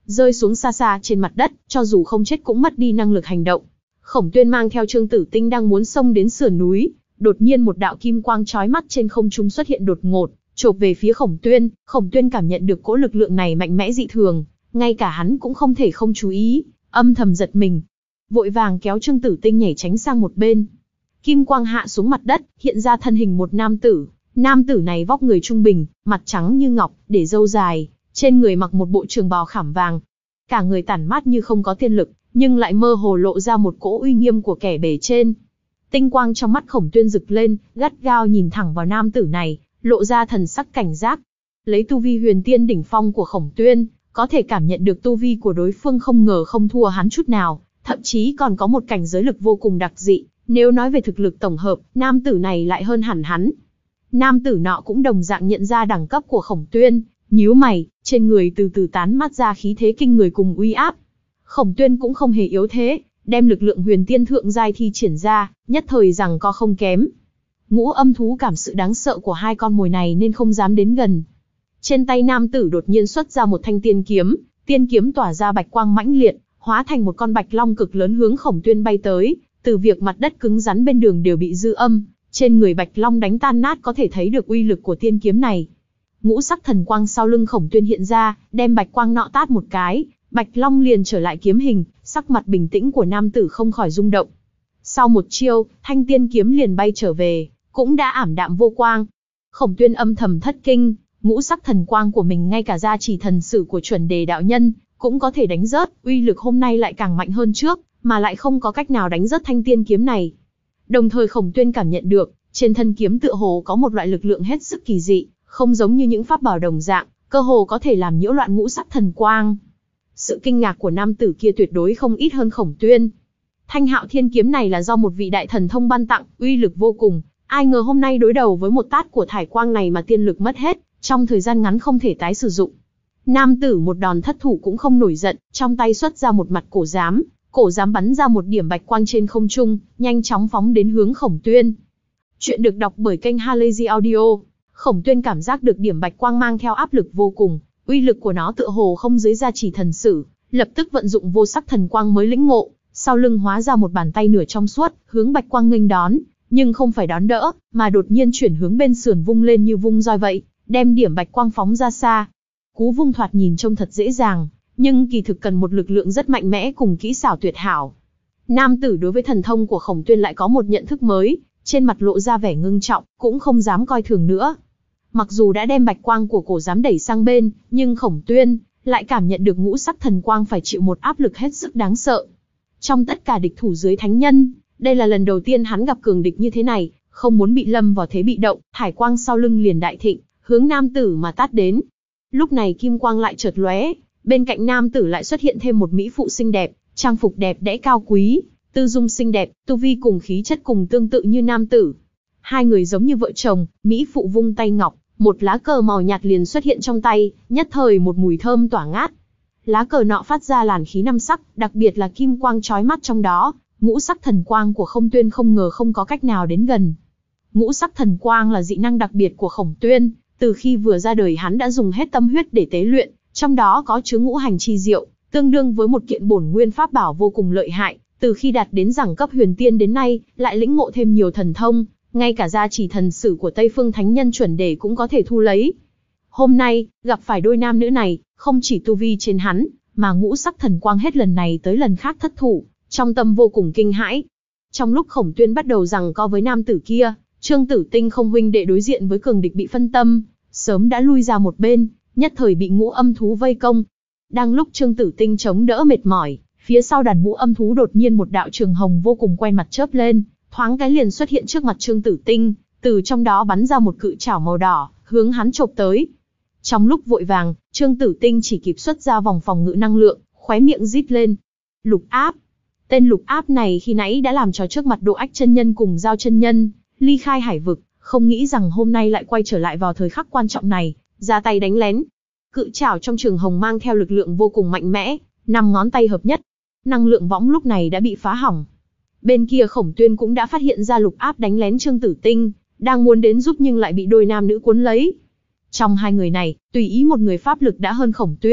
rơi xuống xa xa trên mặt đất, cho dù không chết cũng mất đi năng lực hành động. Khổng Tuyên mang theo Trương Tử Tinh đang muốn xông đến sườn núi, đột nhiên một đạo kim quang chói mắt trên không trung xuất hiện đột ngột, chộp về phía Khổng Tuyên. Khổng Tuyên cảm nhận được cỗ lực lượng này mạnh mẽ dị thường, ngay cả hắn cũng không thể không chú ý, âm thầm giật mình, vội vàng kéo Trương Tử Tinh nhảy tránh sang một bên. Kim quang hạ xuống mặt đất, hiện ra thân hình một nam tử. Nam tử này vóc người trung bình, mặt trắng như ngọc, để râu dài, trên người mặc một bộ trường bào khảm vàng. Cả người tản mát như không có tiên lực, nhưng lại mơ hồ lộ ra một cỗ uy nghiêm của kẻ bề trên. Tinh quang trong mắt Khổng Tuyên rực lên, gắt gao nhìn thẳng vào nam tử này, lộ ra thần sắc cảnh giác. Lấy tu vi huyền tiên đỉnh phong của Khổng Tuyên, có thể cảm nhận được tu vi của đối phương không ngờ không thua hắn chút nào, thậm chí còn có một cảnh giới lực vô cùng đặc dị. Nếu nói về thực lực tổng hợp, nam tử này lại hơn hẳn hắn. Nam tử nọ cũng đồng dạng nhận ra đẳng cấp của Khổng Tuyên, nhíu mày, trên người từ từ tán mát ra khí thế kinh người cùng uy áp. Khổng Tuyên cũng không hề yếu thế, đem lực lượng huyền tiên thượng giai thi triển ra, nhất thời rằng co không kém. Ngũ âm thú cảm sự đáng sợ của hai con mồi này nên không dám đến gần. Trên tay nam tử đột nhiên xuất ra một thanh tiên kiếm, tiên kiếm tỏa ra bạch quang mãnh liệt, hóa thành một con bạch long cực lớn hướng Khổng Tuyên bay tới. Từ việc mặt đất cứng rắn bên đường đều bị dư âm, trên người bạch long đánh tan nát có thể thấy được uy lực của tiên kiếm này. Ngũ sắc thần quang sau lưng Khổng Tuyên hiện ra, đem bạch quang nọ tát một cái, bạch long liền trở lại kiếm hình, sắc mặt bình tĩnh của nam tử không khỏi rung động. Sau một chiêu, thanh tiên kiếm liền bay trở về, cũng đã ảm đạm vô quang. Khổng Tuyên âm thầm thất kinh, ngũ sắc thần quang của mình ngay cả gia trì thần sử của chuẩn đề đạo nhân cũng có thể đánh rớt, uy lực hôm nay lại càng mạnh hơn trước, mà lại không có cách nào đánh rớt thanh tiên kiếm này. Đồng thời Khổng Tuyên cảm nhận được, trên thân kiếm tựa hồ có một loại lực lượng hết sức kỳ dị, không giống như những pháp bảo đồng dạng, cơ hồ có thể làm nhiễu loạn ngũ sắc thần quang. Sự kinh ngạc của nam tử kia tuyệt đối không ít hơn Khổng Tuyên. Thanh Hạo Thiên kiếm này là do một vị đại thần thông ban tặng, uy lực vô cùng, ai ngờ hôm nay đối đầu với một tát của thải quang này mà tiên lực mất hết, trong thời gian ngắn không thể tái sử dụng. Nam tử một đòn thất thủ cũng không nổi giận, trong tay xuất ra một mặt cổ giám, cổ giám bắn ra một điểm bạch quang trên không trung, nhanh chóng phóng đến hướng Khổng Tuyên. Chuyện được đọc bởi kênh Halazy Audio. Khổng Tuyên cảm giác được điểm bạch quang mang theo áp lực vô cùng, uy lực của nó tựa hồ không dưới gia trì thần sử, lập tức vận dụng vô sắc thần quang mới lĩnh ngộ, sau lưng hóa ra một bàn tay nửa trong suốt, hướng bạch quang nghênh đón, nhưng không phải đón đỡ, mà đột nhiên chuyển hướng bên sườn vung lên như vung roi vậy, đem điểm bạch quang phóng ra xa. Cú vung thoạt nhìn trông thật dễ dàng, nhưng kỳ thực cần một lực lượng rất mạnh mẽ cùng kỹ xảo tuyệt hảo. Nam tử đối với thần thông của Khổng Tuyên lại có một nhận thức mới, trên mặt lộ ra vẻ ngưng trọng, cũng không dám coi thường nữa. Mặc dù đã đem bạch quang của cổ giám đẩy sang bên, nhưng Khổng Tuyên lại cảm nhận được ngũ sắc thần quang phải chịu một áp lực hết sức đáng sợ. Trong tất cả địch thủ dưới thánh nhân, đây là lần đầu tiên hắn gặp cường địch như thế này, không muốn bị lâm vào thế bị động, thải quang sau lưng liền đại thịnh, hướng nam tử mà tát đến. Lúc này kim quang lại chợt lóe, bên cạnh nam tử lại xuất hiện thêm một mỹ phụ xinh đẹp, trang phục đẹp đẽ cao quý, tư dung xinh đẹp, tu vi cùng khí chất cùng tương tự như nam tử. Hai người giống như vợ chồng, mỹ phụ vung tay ngọc, một lá cờ màu nhạt liền xuất hiện trong tay, nhất thời một mùi thơm tỏa ngát. Lá cờ nọ phát ra làn khí năm sắc, đặc biệt là kim quang chói mắt trong đó, ngũ sắc thần quang của Khổng Tuyên không ngờ không có cách nào đến gần. Ngũ sắc thần quang là dị năng đặc biệt của Khổng Tuyên, từ khi vừa ra đời hắn đã dùng hết tâm huyết để tế luyện, trong đó có chứa ngũ hành chi diệu, tương đương với một kiện bổn nguyên pháp bảo vô cùng lợi hại, từ khi đạt đến đẳng cấp huyền tiên đến nay, lại lĩnh ngộ thêm nhiều thần thông, ngay cả gia trì thần sử của Tây Phương Thánh Nhân chuẩn đề cũng có thể thu lấy. Hôm nay, gặp phải đôi nam nữ này, không chỉ tu vi trên hắn, mà ngũ sắc thần quang hết lần này tới lần khác thất thủ, trong tâm vô cùng kinh hãi. Trong lúc Khổng Tuyên bắt đầu giằng co với nam tử kia, Trương Tử Tinh không huynh đệ đối diện với cường địch bị phân tâm, sớm đã lui ra một bên, nhất thời bị ngũ âm thú vây công. Đang lúc Trương Tử Tinh chống đỡ mệt mỏi, phía sau đàn ngũ âm thú đột nhiên một đạo trường hồng vô cùng quen mặt chớp lên, thoáng cái liền xuất hiện trước mặt Trương Tử Tinh, từ trong đó bắn ra một cự chảo màu đỏ, hướng hắn chộp tới. Trong lúc vội vàng, Trương Tử Tinh chỉ kịp xuất ra vòng phòng ngự năng lượng, khóe miệng rít lên. Lục áp. Tên lục áp này khi nãy đã làm cho trước mặt Độ Ách chân nhân cùng Giao chân nhân ly khai hải vực, không nghĩ rằng hôm nay lại quay trở lại vào thời khắc quan trọng này, ra tay đánh lén. Cự chảo trong trường hồng mang theo lực lượng vô cùng mạnh mẽ, năm ngón tay hợp nhất. Năng lượng võng lúc này đã bị phá hỏng. Bên kia Khổng Tuyên cũng đã phát hiện ra lục áp đánh lén Trương Tử Tinh, đang muốn đến giúp nhưng lại bị đôi nam nữ cuốn lấy. Trong hai người này, tùy ý một người pháp lực đã hơn Khổng Tuyên,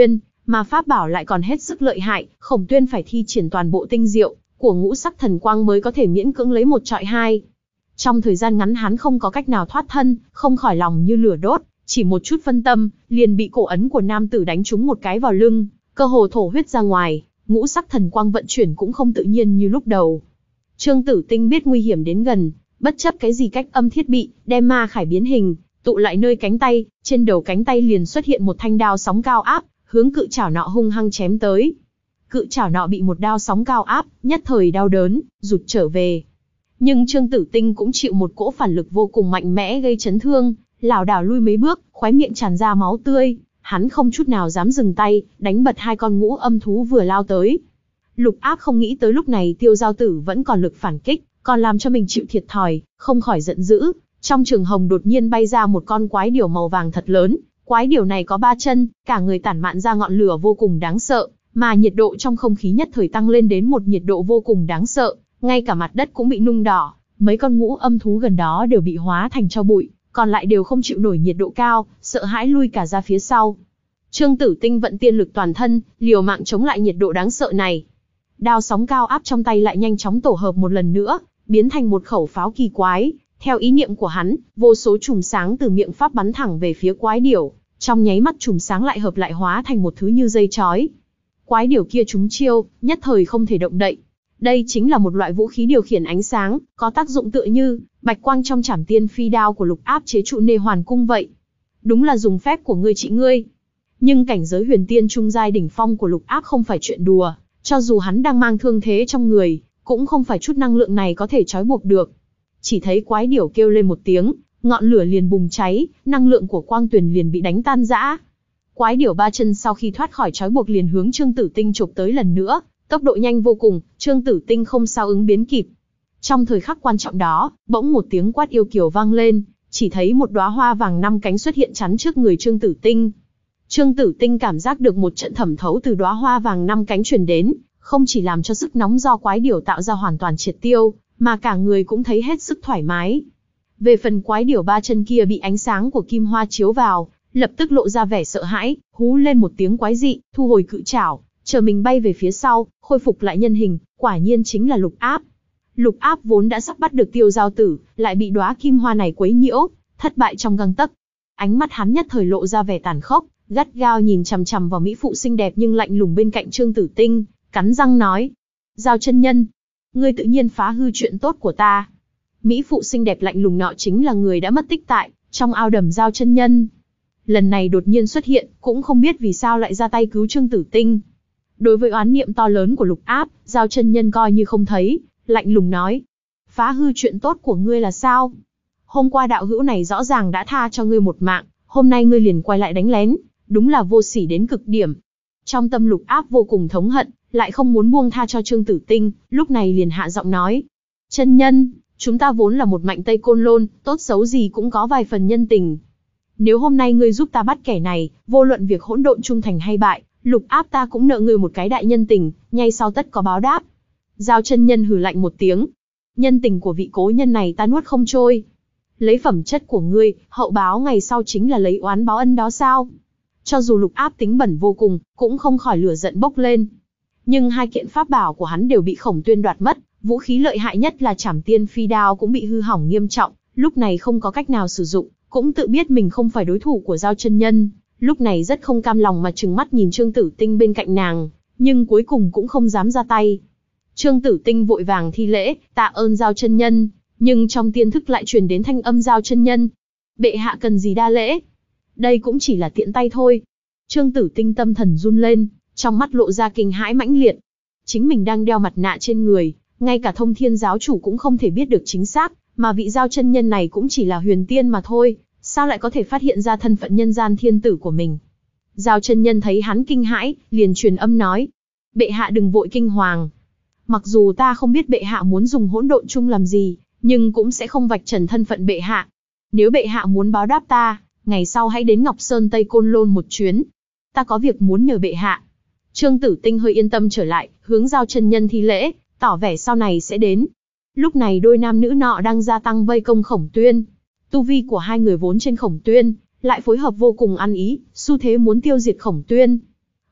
mà pháp bảo lại còn hết sức lợi hại, Khổng Tuyên phải thi triển toàn bộ tinh diệu của ngũ sắc thần quang mới có thể miễn cưỡng lấy một trọi hai. Trong thời gian ngắn hắn không có cách nào thoát thân, không khỏi lòng như lửa đốt, chỉ một chút phân tâm, liền bị cổ ấn của nam tử đánh trúng một cái vào lưng, cơ hồ thổ huyết ra ngoài, ngũ sắc thần quang vận chuyển cũng không tự nhiên như lúc đầu. Trương Tử Tinh biết nguy hiểm đến gần, bất chấp cái gì cách âm thiết bị, đem ma khải biến hình, tụ lại nơi cánh tay, trên đầu cánh tay liền xuất hiện một thanh đao sóng cao áp, hướng cự chảo nọ hung hăng chém tới. Cự chảo nọ bị một đao sóng cao áp, nhất thời đau đớn, rụt trở về. Nhưng Trương Tử Tinh cũng chịu một cỗ phản lực vô cùng mạnh mẽ gây chấn thương, lảo đảo lui mấy bước, khóe miệng tràn ra máu tươi, hắn không chút nào dám dừng tay, đánh bật hai con ngũ âm thú vừa lao tới. Lục Áp không nghĩ tới lúc này Tiêu Giao Tử vẫn còn lực phản kích, còn làm cho mình chịu thiệt thòi, không khỏi giận dữ. Trong trường hồng đột nhiên bay ra một con quái điểu màu vàng thật lớn, quái điểu này có ba chân, cả người tản mạn ra ngọn lửa vô cùng đáng sợ, mà nhiệt độ trong không khí nhất thời tăng lên đến một nhiệt độ vô cùng đáng sợ, ngay cả mặt đất cũng bị nung đỏ, mấy con ngũ âm thú gần đó đều bị hóa thành tro bụi, còn lại đều không chịu nổi nhiệt độ cao, sợ hãi lui cả ra phía sau. Trương Tử Tinh vận tiên lực toàn thân, liều mạng chống lại nhiệt độ đáng sợ này. Đao sóng cao áp trong tay lại nhanh chóng tổ hợp một lần nữa, biến thành một khẩu pháo kỳ quái. Theo ý niệm của hắn, vô số chùm sáng từ miệng pháp bắn thẳng về phía quái điểu, trong nháy mắt chùm sáng lại hợp lại hóa thành một thứ như dây chói. Quái điểu kia trúng chiêu, nhất thời không thể động đậy. Đây chính là một loại vũ khí điều khiển ánh sáng, có tác dụng tựa như bạch quang trong Trảm Tiên Phi Đao của Lục Áp chế trụ Nê Hoàn Cung vậy. Đúng là dùng phép của ngươi trị ngươi. Nhưng cảnh giới huyền tiên trung giai đỉnh phong của Lục Áp không phải chuyện đùa, cho dù hắn đang mang thương thế trong người, cũng không phải chút năng lượng này có thể trói buộc được. Chỉ thấy quái điểu kêu lên một tiếng, ngọn lửa liền bùng cháy, năng lượng của quang tuyền liền bị đánh tan rã. Quái điểu ba chân sau khi thoát khỏi trói buộc liền hướng Trương Tử Tinh chụp tới lần nữa, tốc độ nhanh vô cùng, Trương Tử Tinh không sao ứng biến kịp. Trong thời khắc quan trọng đó, bỗng một tiếng quát yêu kiều vang lên, chỉ thấy một đóa hoa vàng năm cánh xuất hiện chắn trước người Trương Tử Tinh. Trương Tử Tinh cảm giác được một trận thẩm thấu từ đóa hoa vàng năm cánh truyền đến, không chỉ làm cho sức nóng do quái điểu tạo ra hoàn toàn triệt tiêu, mà cả người cũng thấy hết sức thoải mái. Về phần quái điểu ba chân kia bị ánh sáng của kim hoa chiếu vào, lập tức lộ ra vẻ sợ hãi, hú lên một tiếng quái dị, thu hồi cự chảo, chờ mình bay về phía sau, khôi phục lại nhân hình, quả nhiên chính là Lục Áp. Lục Áp vốn đã sắp bắt được Tiêu Giao Tử, lại bị đóa kim hoa này quấy nhiễu, thất bại trong gang tấc. Ánh mắt hắn nhất thời lộ ra vẻ tàn khốc, gắt gao nhìn chằm chằm vào mỹ phụ xinh đẹp nhưng lạnh lùng bên cạnh Trương Tử Tinh, cắn răng nói: "Giao chân nhân, ngươi tự nhiên phá hư chuyện tốt của ta." Mỹ phụ xinh đẹp lạnh lùng nọ chính là người đã mất tích tại trong ao đầm Giao chân nhân. Lần này đột nhiên xuất hiện, cũng không biết vì sao lại ra tay cứu Trương Tử Tinh. Đối với oán niệm to lớn của Lục Áp, Giao chân nhân coi như không thấy, lạnh lùng nói: "Phá hư chuyện tốt của ngươi là sao? Hôm qua đạo hữu này rõ ràng đã tha cho ngươi một mạng, hôm nay ngươi liền quay lại đánh lén, đúng là vô sỉ đến cực điểm." Trong tâm Lục Áp vô cùng thống hận, lại không muốn buông tha cho Trương Tử Tinh, lúc này liền hạ giọng nói: "Chân nhân, chúng ta vốn là một mạnh Tây Côn Lôn, tốt xấu gì cũng có vài phần nhân tình. Nếu hôm nay ngươi giúp ta bắt kẻ này, vô luận việc hỗn độn trung thành hay bại, Lục Áp ta cũng nợ ngươi một cái đại nhân tình, ngay sau tất có báo đáp." Giao chân nhân hừ lạnh một tiếng: "Nhân tình của vị cố nhân này ta nuốt không trôi. Lấy phẩm chất của ngươi, hậu báo ngày sau chính là lấy oán báo ân đó sao?" Cho dù Lục Áp tính bẩn vô cùng, cũng không khỏi lửa giận bốc lên. Nhưng hai kiện pháp bảo của hắn đều bị Khổng Tuyên đoạt mất, vũ khí lợi hại nhất là Trảm Tiên Phi Đao cũng bị hư hỏng nghiêm trọng, lúc này không có cách nào sử dụng, cũng tự biết mình không phải đối thủ của Giao chân nhân, lúc này rất không cam lòng mà trừng mắt nhìn Trương Tử Tinh bên cạnh nàng, nhưng cuối cùng cũng không dám ra tay. Trương Tử Tinh vội vàng thi lễ, tạ ơn Giao chân nhân, nhưng trong tiên thức lại truyền đến thanh âm Giao chân nhân: "Bệ hạ cần gì đa lễ? Đây cũng chỉ là tiện tay thôi." Trương Tử Tinh tâm thần run lên, trong mắt lộ ra kinh hãi mãnh liệt. Chính mình đang đeo mặt nạ trên người, ngay cả Thông Thiên giáo chủ cũng không thể biết được chính xác, mà vị Giao chân nhân này cũng chỉ là huyền tiên mà thôi, sao lại có thể phát hiện ra thân phận nhân gian thiên tử của mình? Giao chân nhân thấy hắn kinh hãi, liền truyền âm nói: "Bệ hạ đừng vội kinh hoàng. Mặc dù ta không biết bệ hạ muốn dùng hỗn độn chung làm gì, nhưng cũng sẽ không vạch trần thân phận bệ hạ. Nếu bệ hạ muốn báo đáp ta, ngày sau hãy đến Ngọc Sơn Tây Côn Lôn một chuyến. Ta có việc muốn nhờ bệ hạ." Trương Tử Tinh hơi yên tâm trở lại, hướng Giao chân nhân thi lễ, tỏ vẻ sau này sẽ đến. Lúc này đôi nam nữ nọ đang gia tăng vây công Khổng Tuyên. Tu vi của hai người vốn trên Khổng Tuyên, lại phối hợp vô cùng ăn ý, xu thế muốn tiêu diệt Khổng Tuyên.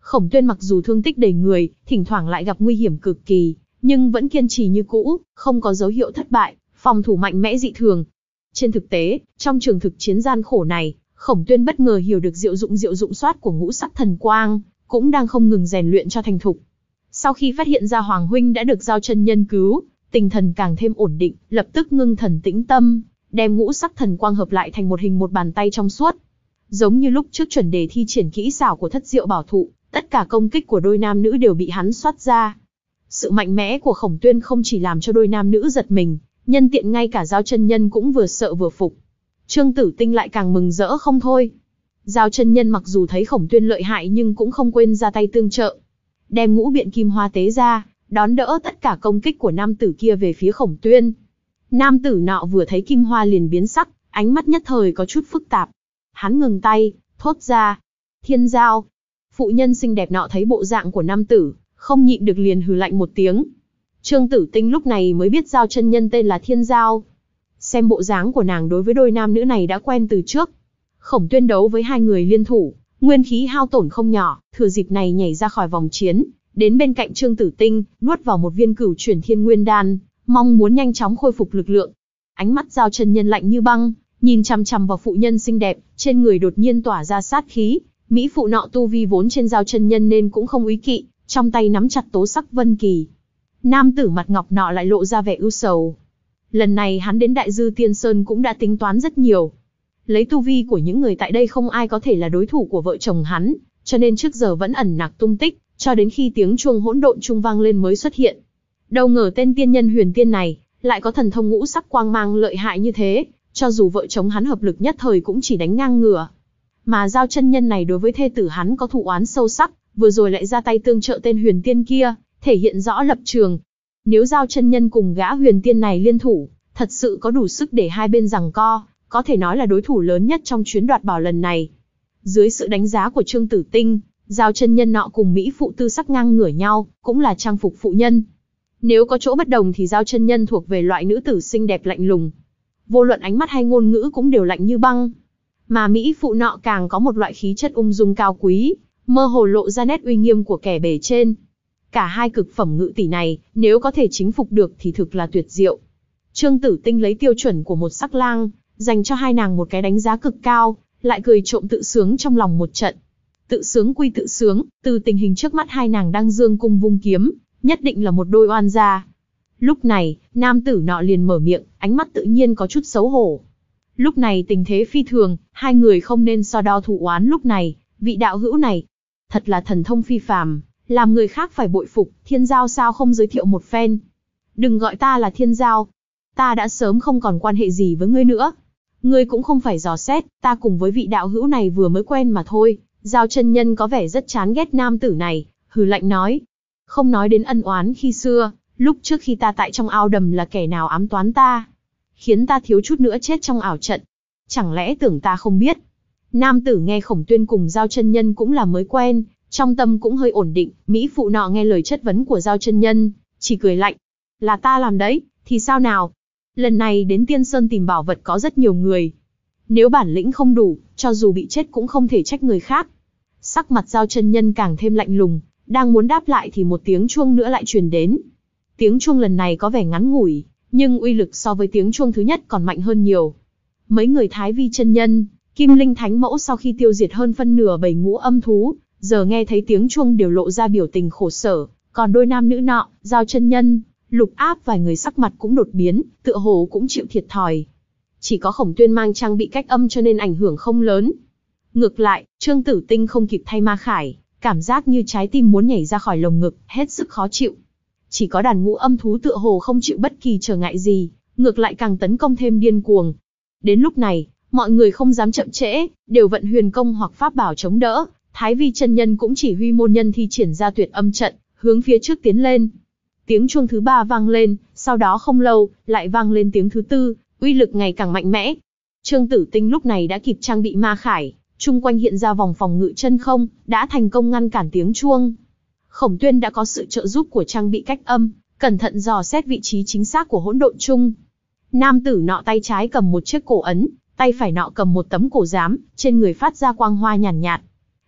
Khổng Tuyên mặc dù thương tích đầy người, thỉnh thoảng lại gặp nguy hiểm cực kỳ, nhưng vẫn kiên trì như cũ, không có dấu hiệu thất bại, phòng thủ mạnh mẽ dị thường. Trên thực tế, trong trường thực chiến gian khổ này, Khổng Tuyên bất ngờ hiểu được diệu dụng diệu dụng soát của ngũ sắc thần quang, cũng đang không ngừng rèn luyện cho thành thục. Sau khi phát hiện ra Hoàng huynh đã được Giao chân nhân cứu, tinh thần càng thêm ổn định, lập tức ngưng thần tĩnh tâm, đem ngũ sắc thần quang hợp lại thành một hình một bàn tay trong suốt. Giống như lúc trước chuẩn đề thi triển kỹ xảo của Thất Diệu Bảo Thụ, tất cả công kích của đôi nam nữ đều bị hắn soát ra. Sự mạnh mẽ của Khổng Tuyên không chỉ làm cho đôi nam nữ giật mình, nhân tiện ngay cả Giao chân nhân cũng vừa sợ vừa phục. Trương Tử Tinh lại càng mừng rỡ không thôi. Giao chân nhân mặc dù thấy Khổng Tuyên lợi hại nhưng cũng không quên ra tay tương trợ. Đem ngũ biện kim hoa tế ra, đón đỡ tất cả công kích của nam tử kia về phía Khổng Tuyên. Nam tử nọ vừa thấy kim hoa liền biến sắc, ánh mắt nhất thời có chút phức tạp. Hắn ngừng tay, thốt ra, Thiên Giao. Phụ nhân xinh đẹp nọ thấy bộ dạng của nam tử, không nhịn được liền hừ lạnh một tiếng. Trương Tử Tinh lúc này mới biết Giao chân nhân tên là Thiên Giao. Xem bộ dáng của nàng đối với đôi nam nữ này đã quen từ trước. Khổng Tuyên đấu với hai người liên thủ, nguyên khí hao tổn không nhỏ, thừa dịp này nhảy ra khỏi vòng chiến, đến bên cạnh Trương Tử Tinh, nuốt vào một viên cửu chuyển thiên nguyên đan, mong muốn nhanh chóng khôi phục lực lượng. Ánh mắt Giao chân nhân lạnh như băng, nhìn chằm chằm vào phụ nhân xinh đẹp, trên người đột nhiên tỏa ra sát khí. Mỹ phụ nọ tu vi vốn trên Giao chân nhân nên cũng không úy kỵ, trong tay nắm chặt tố sắc vân kỳ. Nam tử mặt ngọc nọ lại lộ ra vẻ ưu sầu. Lần này hắn đến Đại Dư Tiên Sơn cũng đã tính toán rất nhiều. Lấy tu vi của những người tại đây không ai có thể là đối thủ của vợ chồng hắn, cho nên trước giờ vẫn ẩn nặc tung tích, cho đến khi tiếng chuông hỗn độn trung vang lên mới xuất hiện. Đâu ngờ tên tiên nhân Huyền Tiên này lại có thần thông ngũ sắc quang mang lợi hại như thế, cho dù vợ chồng hắn hợp lực nhất thời cũng chỉ đánh ngang ngửa. Mà Giao chân nhân này đối với thê tử hắn có thù oán sâu sắc, vừa rồi lại ra tay tương trợ tên Huyền Tiên kia, thể hiện rõ lập trường. Nếu Giao chân nhân cùng gã Huyền Tiên này liên thủ, thật sự có đủ sức để hai bên giằng co, có thể nói là đối thủ lớn nhất trong chuyến đoạt bảo lần này. Dưới sự đánh giá của Trương Tử Tinh, Giao chân nhân nọ cùng Mỹ phụ tư sắc ngang ngửa nhau, cũng là trang phục phụ nhân. Nếu có chỗ bất đồng thì Giao chân nhân thuộc về loại nữ tử xinh đẹp lạnh lùng. Vô luận ánh mắt hay ngôn ngữ cũng đều lạnh như băng. Mà Mỹ phụ nọ càng có một loại khí chất ung dung cao quý, mơ hồ lộ ra nét uy nghiêm của kẻ bề trên. Cả hai cực phẩm ngự tỷ này, nếu có thể chính phục được thì thực là tuyệt diệu. Trương Tử Tinh lấy tiêu chuẩn của một sắc lang, dành cho hai nàng một cái đánh giá cực cao, lại cười trộm tự sướng trong lòng một trận. Tự sướng quy tự sướng, từ tình hình trước mắt hai nàng đang dương cung vung kiếm, nhất định là một đôi oan gia. Lúc này, nam tử nọ liền mở miệng, ánh mắt tự nhiên có chút xấu hổ. Lúc này tình thế phi thường, hai người không nên so đo thù oán lúc này, vị đạo hữu này. Thật là thần thông phi phàm, làm người khác phải bội phục, Thiên Giao sao không giới thiệu một phen. Đừng gọi ta là Thiên Giao, ta đã sớm không còn quan hệ gì với ngươi nữa. Ngươi cũng không phải dò xét, ta cùng với vị đạo hữu này vừa mới quen mà thôi. Giao chân nhân có vẻ rất chán ghét nam tử này, hừ lạnh nói. Không nói đến ân oán khi xưa, lúc trước khi ta tại trong ao đầm là kẻ nào ám toán ta, khiến ta thiếu chút nữa chết trong ảo trận. Chẳng lẽ tưởng ta không biết? Nam tử nghe Khổng Tuyên cùng Giao chân nhân cũng là mới quen, trong tâm cũng hơi ổn định. Mỹ phụ nọ nghe lời chất vấn của Giao chân nhân, chỉ cười lạnh. Là ta làm đấy, thì sao nào? Lần này đến Tiên Sơn tìm bảo vật có rất nhiều người. Nếu bản lĩnh không đủ, cho dù bị chết cũng không thể trách người khác. Sắc mặt Giao chân nhân càng thêm lạnh lùng, đang muốn đáp lại thì một tiếng chuông nữa lại truyền đến. Tiếng chuông lần này có vẻ ngắn ngủi, nhưng uy lực so với tiếng chuông thứ nhất còn mạnh hơn nhiều. Mấy người Thái Vi chân nhân, Kim Linh Thánh Mẫu sau khi tiêu diệt hơn phân nửa bầy ngũ âm thú, giờ nghe thấy tiếng chuông đều lộ ra biểu tình khổ sở, còn đôi nam nữ nọ, Giao chân nhân, Lục Áp vài người sắc mặt cũng đột biến, tựa hồ cũng chịu thiệt thòi. Chỉ có Khổng Tuyên mang trang bị cách âm cho nên ảnh hưởng không lớn. Ngược lại, Trương Tử Tinh không kịp thay ma khải, cảm giác như trái tim muốn nhảy ra khỏi lồng ngực, hết sức khó chịu. Chỉ có đàn ngũ âm thú tựa hồ không chịu bất kỳ trở ngại gì, ngược lại càng tấn công thêm điên cuồng. Đến lúc này, mọi người không dám chậm trễ, đều vận huyền công hoặc pháp bảo chống đỡ. Thái Vi chân nhân cũng chỉ huy môn nhân thi triển ra tuyệt âm trận, hướng phía trước tiến lên. Tiếng chuông thứ ba vang lên, sau đó không lâu, lại vang lên tiếng thứ tư, uy lực ngày càng mạnh mẽ. Trương Tử Tinh lúc này đã kịp trang bị ma khải, chung quanh hiện ra vòng phòng ngự chân không, đã thành công ngăn cản tiếng chuông. Khổng Tuyên đã có sự trợ giúp của trang bị cách âm, cẩn thận dò xét vị trí chính xác của hỗn độn chung. Nam tử nọ tay trái cầm một chiếc cổ ấn, tay phải nọ cầm một tấm cổ giám, trên người phát ra quang hoa nhàn nhạt, nhạt.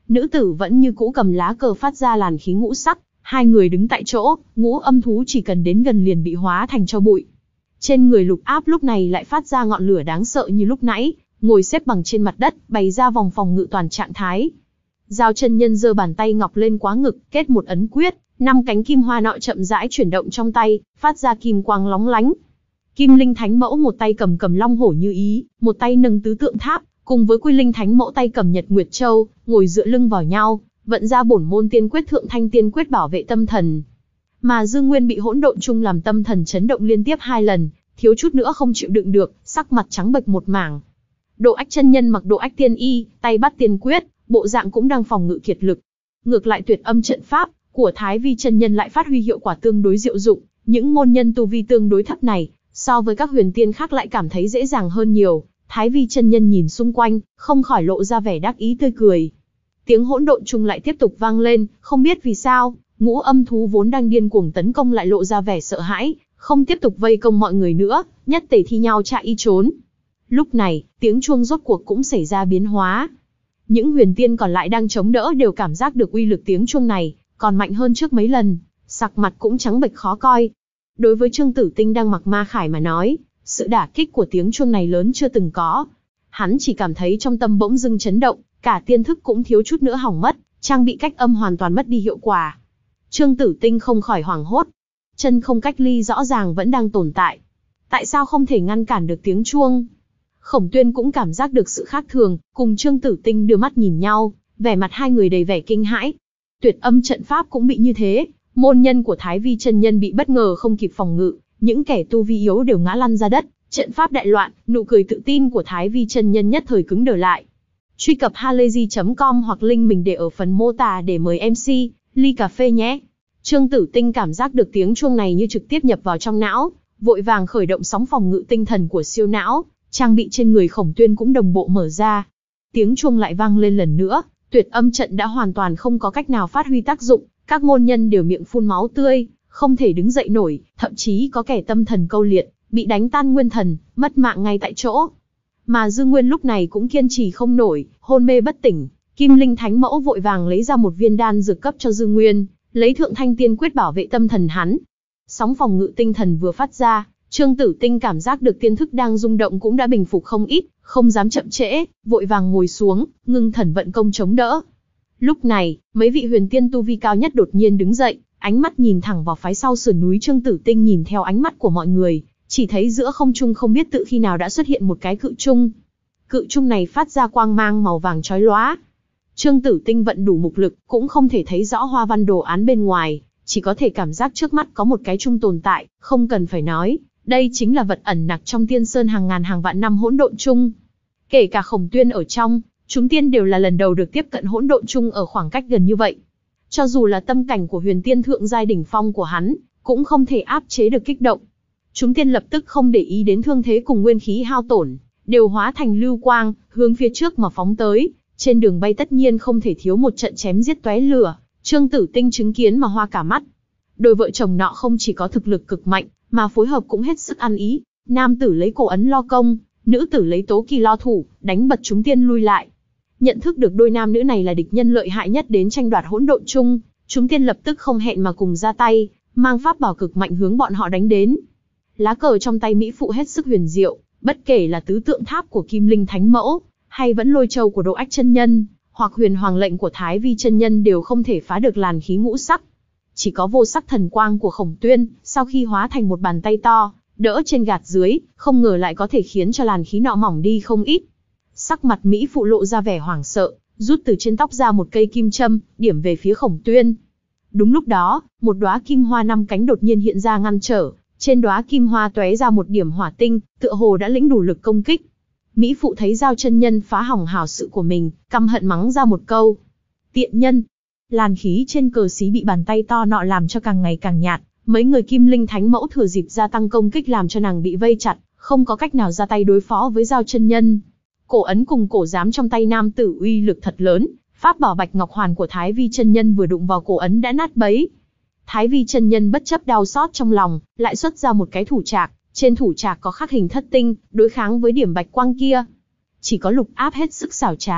nữ tử vẫn như cũ cầm lá cờ phát ra làn khí ngũ sắc, hai người đứng tại chỗ, ngũ âm thú chỉ cần đến gần liền bị hóa thành tro bụi. Trên người Lục Áp lúc này lại phát ra ngọn lửa đáng sợ như lúc nãy, ngồi xếp bằng trên mặt đất, bày ra vòng phòng ngự toàn trạng thái. Giao chân nhân giơ bàn tay ngọc lên quá ngực, kết một ấn quyết, năm cánh kim hoa nọ chậm rãi chuyển động trong tay, phát ra kim quang lóng lánh. Kim Linh Thánh Mẫu một tay cầm cầm long hổ như ý, một tay nâng tứ tượng tháp, cùng với Quy Linh Thánh Mẫu tay cầm Nhật Nguyệt Châu, ngồi dựa lưng vào nhau, vận ra bổn môn tiên quyết Thượng Thanh Tiên Quyết bảo vệ tâm thần. Mà Dương Nguyên bị hỗn độn chung làm tâm thần chấn động liên tiếp hai lần, thiếu chút nữa không chịu đựng được, sắc mặt trắng bệch một mảng. Độ Ách chân nhân mặc Độ Ách tiên y, tay bắt tiên quyết, bộ dạng cũng đang phòng ngự kiệt lực. Ngược lại Tuyệt Âm trận pháp của Thái Vi chân nhân lại phát huy hiệu quả tương đối diệu dụng, những môn nhân tu vi tương đối thấp này, so với các huyền tiên khác lại cảm thấy dễ dàng hơn nhiều. Thái Vi chân nhân nhìn xung quanh, không khỏi lộ ra vẻ đắc ý tươi cười. Tiếng hỗn độn chung lại tiếp tục vang lên, không biết vì sao, ngũ âm thú vốn đang điên cuồng tấn công lại lộ ra vẻ sợ hãi, không tiếp tục vây công mọi người nữa, nhất tề thi nhau chạy y trốn. Lúc này, tiếng chuông rốt cuộc cũng xảy ra biến hóa. Những huyền tiên còn lại đang chống đỡ đều cảm giác được uy lực tiếng chuông này, còn mạnh hơn trước mấy lần, sắc mặt cũng trắng bệch khó coi. Đối với Trương Tử Tinh đang mặc ma khải mà nói, sự đả kích của tiếng chuông này lớn chưa từng có. Hắn chỉ cảm thấy trong tâm bỗng dưng chấn động, cả tiên thức cũng thiếu chút nữa hỏng mất, trang bị cách âm hoàn toàn mất đi hiệu quả. Trương Tử Tinh không khỏi hoảng hốt. Chân không cách ly rõ ràng vẫn đang tồn tại. Tại sao không thể ngăn cản được tiếng chuông? Khổng Tuyên cũng cảm giác được sự khác thường, cùng Trương Tử Tinh đưa mắt nhìn nhau, vẻ mặt hai người đầy vẻ kinh hãi. Tuyệt Âm trận pháp cũng bị như thế, môn nhân của Thái Vi chân nhân bị bất ngờ không kịp phòng ngự, những kẻ tu vi yếu đều ngã lăn ra đất, trận pháp đại loạn, nụ cười tự tin của Thái Vi chân nhân nhất thời cứng đờ lại. Truy cập halayzi chấm com hoặc link mình để ở phần mô tả để mời em xê, ly cà phê nhé. Trương Tử Tinh cảm giác được tiếng chuông này như trực tiếp nhập vào trong não, vội vàng khởi động sóng phòng ngự tinh thần của siêu não, trang bị trên người Khổng Tuyên cũng đồng bộ mở ra. Tiếng chuông lại vang lên lần nữa, Tuyệt Âm trận đã hoàn toàn không có cách nào phát huy tác dụng, các môn nhân đều miệng phun máu tươi, không thể đứng dậy nổi, thậm chí có kẻ tâm thần câu liệt, bị đánh tan nguyên thần, mất mạng ngay tại chỗ. Mà Dương Nguyên lúc này cũng kiên trì không nổi, hôn mê bất tỉnh. Kim Linh Thánh Mẫu vội vàng lấy ra một viên đan dược cấp cho Dương Nguyên, lấy Thượng Thanh Tiên Quyết bảo vệ tâm thần hắn. Sóng phòng ngự tinh thần vừa phát ra, Trương Tử Tinh cảm giác được tiên thức đang rung động cũng đã bình phục không ít, không dám chậm trễ, vội vàng ngồi xuống, ngưng thần vận công chống đỡ. Lúc này, mấy vị huyền tiên tu vi cao nhất đột nhiên đứng dậy, ánh mắt nhìn thẳng vào phái sau sườn núi. Trương Tử Tinh nhìn theo ánh mắt của mọi người, chỉ thấy giữa không trung không biết tự khi nào đã xuất hiện một cái cự trung. Cự trung này phát ra quang mang màu vàng chói lóa. Trương Tử Tinh vận đủ mục lực, cũng không thể thấy rõ hoa văn đồ án bên ngoài, chỉ có thể cảm giác trước mắt có một cái trung tồn tại, không cần phải nói, đây chính là vật ẩn nặc trong Tiên Sơn hàng ngàn hàng vạn năm hỗn độn chung. Kể cả Khổng Tuyên ở trong, chúng tiên đều là lần đầu được tiếp cận hỗn độn chung ở khoảng cách gần như vậy. Cho dù là tâm cảnh của huyền tiên thượng giai đỉnh phong của hắn, cũng không thể áp chế được kích động. Chúng tiên lập tức không để ý đến thương thế cùng nguyên khí hao tổn, đều hóa thành lưu quang, hướng phía trước mà phóng tới. Trên đường bay tất nhiên không thể thiếu một trận chém giết tóe lửa, Trương Tử Tinh chứng kiến mà hoa cả mắt. Đôi vợ chồng nọ không chỉ có thực lực cực mạnh, mà phối hợp cũng hết sức ăn ý. Nam tử lấy cổ ấn lo công, nữ tử lấy tố kỳ lo thủ, đánh bật chúng tiên lui lại. Nhận thức được đôi nam nữ này là địch nhân lợi hại nhất đến tranh đoạt hỗn độn chung, chúng tiên lập tức không hẹn mà cùng ra tay, mang pháp bảo cực mạnh hướng bọn họ đánh đến. Lá cờ trong tay mỹ phụ hết sức huyền diệu, bất kể là tứ tượng tháp của Kim Linh Thánh Mẫu, hay vẫn lôi châu của Độ Ách chân nhân, hoặc huyền hoàng lệnh của Thái Vi chân nhân đều không thể phá được làn khí ngũ sắc. Chỉ có vô sắc thần quang của Khổng Tuyên, sau khi hóa thành một bàn tay to, đỡ trên gạt dưới, không ngờ lại có thể khiến cho làn khí nọ mỏng đi không ít. Sắc mặt mỹ phụ lộ ra vẻ hoảng sợ, rút từ trên tóc ra một cây kim châm, điểm về phía Khổng Tuyên. Đúng lúc đó, một đóa kim hoa năm cánh đột nhiên hiện ra ngăn trở, trên đóa kim hoa tóe ra một điểm hỏa tinh, tựa hồ đã lĩnh đủ lực công kích. Mỹ phụ thấy Giao chân nhân phá hỏng hảo sự của mình, căm hận mắng ra một câu: tiện nhân. Làn khí trên cờ xí bị bàn tay to nọ làm cho càng ngày càng nhạt, mấy người Kim Linh Thánh Mẫu thừa dịp gia tăng công kích làm cho nàng bị vây chặt, không có cách nào ra tay đối phó với Giao chân nhân. Cổ ấn cùng cổ giám trong tay nam tử uy lực thật lớn, pháp bảo Bạch Ngọc Hoàn của Thái Vi chân nhân vừa đụng vào cổ ấn đã nát bấy. Thái Vi chân nhân bất chấp đau xót trong lòng, lại xuất ra một cái thủ trạc, trên thủ trạc có khắc hình thất tinh, đối kháng với điểm bạch quang kia. Chỉ có Lục Áp hết sức xảo trá,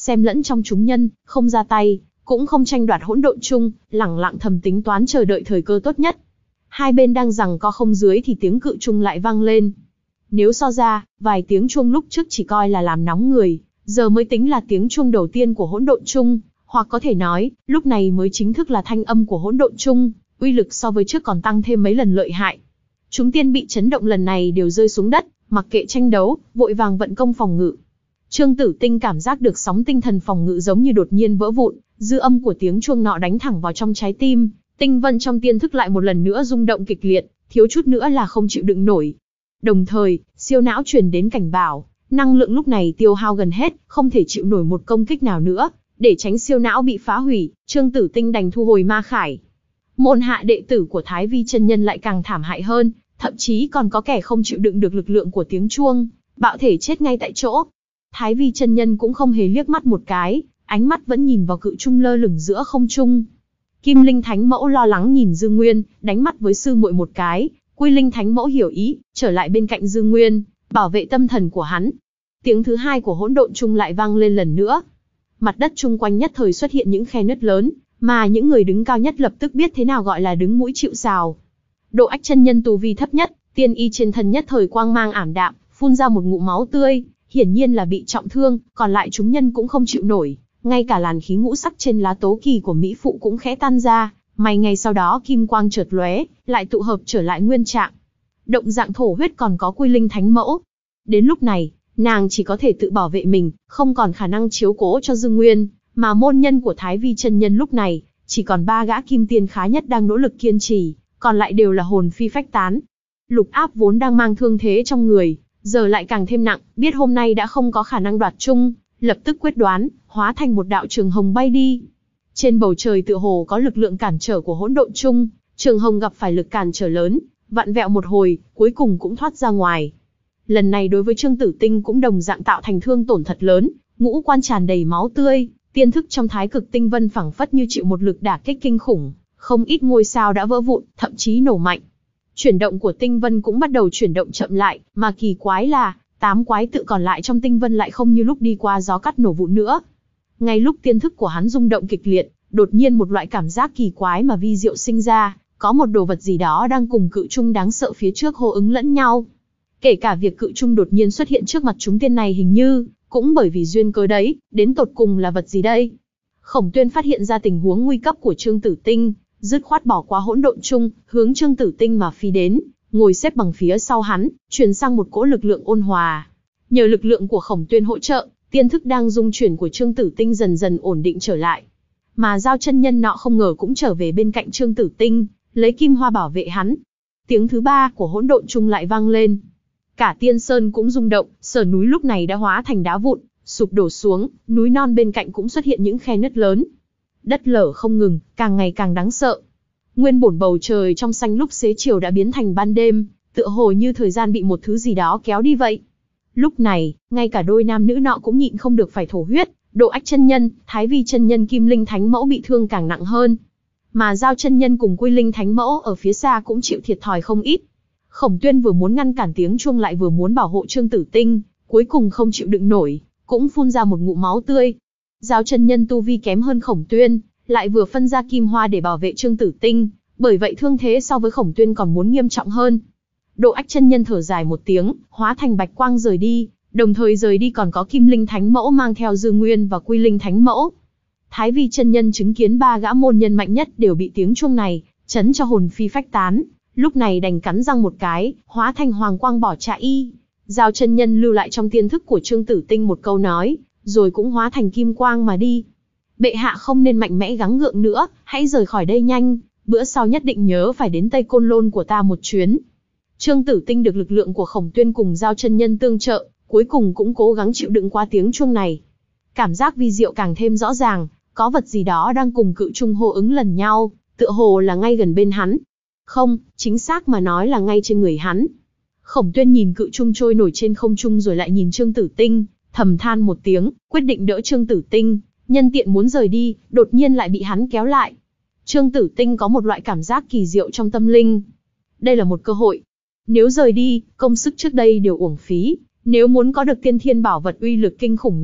xem lẫn trong chúng nhân, không ra tay, cũng không tranh đoạt hỗn độn chung, lẳng lặng thầm tính toán chờ đợi thời cơ tốt nhất. Hai bên đang giằng co không dưới thì tiếng cự chung lại vang lên. Nếu so ra, vài tiếng chuông lúc trước chỉ coi là làm nóng người, giờ mới tính là tiếng chuông đầu tiên của hỗn độn chung, hoặc có thể nói, lúc này mới chính thức là thanh âm của hỗn độn chung, uy lực so với trước còn tăng thêm mấy lần lợi hại. Chúng tiên bị chấn động lần này đều rơi xuống đất, mặc kệ tranh đấu, vội vàng vận công phòng ngự. Trương Tử Tinh cảm giác được sóng tinh thần phòng ngự giống như đột nhiên vỡ vụn, dư âm của tiếng chuông nọ đánh thẳng vào trong trái tim, tinh vân trong tiên thức lại một lần nữa rung động kịch liệt, thiếu chút nữa là không chịu đựng nổi. Đồng thời, siêu não truyền đến cảnh báo, năng lượng lúc này tiêu hao gần hết, không thể chịu nổi một công kích nào nữa, để tránh siêu não bị phá hủy, Trương Tử Tinh đành thu hồi ma khải. Môn hạ đệ tử của Thái Vi chân nhân lại càng thảm hại hơn, thậm chí còn có kẻ không chịu đựng được lực lượng của tiếng chuông, bạo thể chết ngay tại chỗ. Thái Vi chân nhân cũng không hề liếc mắt một cái, ánh mắt vẫn nhìn vào cự chung lơ lửng giữa không trung. Kim Linh Thánh Mẫu lo lắng nhìn Dương Nguyên, đánh mắt với sư muội một cái, Quy Linh Thánh Mẫu hiểu ý, trở lại bên cạnh Dương Nguyên, bảo vệ tâm thần của hắn. Tiếng thứ hai của hỗn độn chung lại vang lên lần nữa. Mặt đất chung quanh nhất thời xuất hiện những khe nứt lớn, mà những người đứng cao nhất lập tức biết thế nào gọi là đứng mũi chịu sào. Độ Ách chân nhân tu vi thấp nhất, tiên y trên thân nhất thời quang mang ảm đạm, phun ra một ngụm máu tươi, hiển nhiên là bị trọng thương, còn lại chúng nhân cũng không chịu nổi, ngay cả làn khí ngũ sắc trên lá tố kỳ của mỹ phụ cũng khẽ tan ra, may ngay sau đó kim quang chợt lóe, lại tụ hợp trở lại nguyên trạng. Động dạng thổ huyết còn có Quy Linh Thánh Mẫu. Đến lúc này, nàng chỉ có thể tự bảo vệ mình, không còn khả năng chiếu cố cho Dương Nguyên, mà môn nhân của Thái Vi chân nhân lúc này, chỉ còn ba gã kim tiên khá nhất đang nỗ lực kiên trì, còn lại đều là hồn phi phách tán. Lục Áp vốn đang mang thương thế trong người, giờ lại càng thêm nặng, biết hôm nay đã không có khả năng đoạt chung, lập tức quyết đoán, hóa thành một đạo trường hồng bay đi. Trên bầu trời tựa hồ có lực lượng cản trở của hỗn độn chung, trường hồng gặp phải lực cản trở lớn, vặn vẹo một hồi, cuối cùng cũng thoát ra ngoài. Lần này đối với Trương Tử Tinh cũng đồng dạng tạo thành thương tổn thật lớn, ngũ quan tràn đầy máu tươi, tiên thức trong Thái Cực Tinh Vân phảng phất như chịu một lực đả kích kinh khủng, không ít ngôi sao đã vỡ vụn, thậm chí nổ mạnh. Chuyển động của Tinh Vân cũng bắt đầu chuyển động chậm lại, mà kỳ quái là, tám quái tự còn lại trong Tinh Vân lại không như lúc đi qua gió cắt nổ vụn nữa. Ngay lúc tiên thức của hắn rung động kịch liệt, đột nhiên một loại cảm giác kỳ quái mà vi diệu sinh ra, có một đồ vật gì đó đang cùng cự chung đáng sợ phía trước hô ứng lẫn nhau. Kể cả việc cự chung đột nhiên xuất hiện trước mặt chúng tiên này hình như, cũng bởi vì duyên cớ đấy, đến tột cùng là vật gì đây? Khổng Tuyên phát hiện ra tình huống nguy cấp của Trương Tử Tinh, dứt khoát bỏ qua hỗn độn chung, hướng Trương Tử Tinh mà phi đến, ngồi xếp bằng phía sau hắn, truyền sang một cỗ lực lượng ôn hòa. Nhờ lực lượng của Khổng Tuyên hỗ trợ, tiên thức đang dung chuyển của Trương Tử Tinh dần dần ổn định trở lại. Mà Giao chân nhân nọ không ngờ cũng trở về bên cạnh Trương Tử Tinh, lấy kim hoa bảo vệ hắn. Tiếng thứ ba của hỗn độn chung lại vang lên. Cả Tiên Sơn cũng rung động, sở núi lúc này đã hóa thành đá vụn, sụp đổ xuống, núi non bên cạnh cũng xuất hiện những khe nứt lớn. Đất lở không ngừng, càng ngày càng đáng sợ. Nguyên bổn bầu trời trong xanh lúc xế chiều đã biến thành ban đêm, tựa hồ như thời gian bị một thứ gì đó kéo đi vậy. Lúc này, ngay cả đôi nam nữ nọ cũng nhịn không được phải thổ huyết, Độ Ách chân nhân, Thái Vi chân nhân, Kim Linh Thánh Mẫu bị thương càng nặng hơn. Mà Giao chân nhân cùng Quy Linh Thánh Mẫu ở phía xa cũng chịu thiệt thòi không ít. Khổng Tuyên vừa muốn ngăn cản tiếng chuông lại vừa muốn bảo hộ Trương Tử Tinh, cuối cùng không chịu đựng nổi, cũng phun ra một ngụm máu tươi. Giao chân nhân tu vi kém hơn Khổng Tuyên, lại vừa phân ra kim hoa để bảo vệ Trương Tử Tinh, bởi vậy thương thế so với Khổng Tuyên còn muốn nghiêm trọng hơn. Độ Ách chân nhân thở dài một tiếng, hóa thành bạch quang rời đi, đồng thời rời đi còn có Kim Linh Thánh Mẫu mang theo Dương Nguyên và Quy Linh Thánh Mẫu. Thái Vi chân nhân chứng kiến ba gã môn nhân mạnh nhất đều bị tiếng chuông này chấn cho hồn phi phách tán, lúc này đành cắn răng một cái, hóa thành hoàng quang bỏ chạy. Giao chân nhân lưu lại trong tiên thức của Trương Tử Tinh một câu nói, rồi cũng hóa thành kim quang mà đi. Bệ hạ không nên mạnh mẽ gắng gượng nữa, hãy rời khỏi đây nhanh, bữa sau nhất định nhớ phải đến Tây Côn Lôn của ta một chuyến. Trương Tử Tinh được lực lượng của Khổng Tuyên cùng Giao chân nhân tương trợ, cuối cùng cũng cố gắng chịu đựng qua tiếng chuông này. Cảm giác vi diệu càng thêm rõ ràng, có vật gì đó đang cùng cự chung hô ứng lần nhau, tựa hồ là ngay gần bên hắn. Không, chính xác mà nói là ngay trên người hắn. Khổng Tuyên nhìn cự chung trôi nổi trên không trung rồi lại nhìn Trương Tử Tinh, thầm than một tiếng, quyết định đỡ Trương Tử Tinh, nhân tiện muốn rời đi, đột nhiên lại bị hắn kéo lại. Trương Tử Tinh có một loại cảm giác kỳ diệu trong tâm linh. Đây là một cơ hội. Nếu rời đi, công sức trước đây đều uổng phí. Nếu muốn có được tiên thiên bảo vật uy lực kinh khủng này,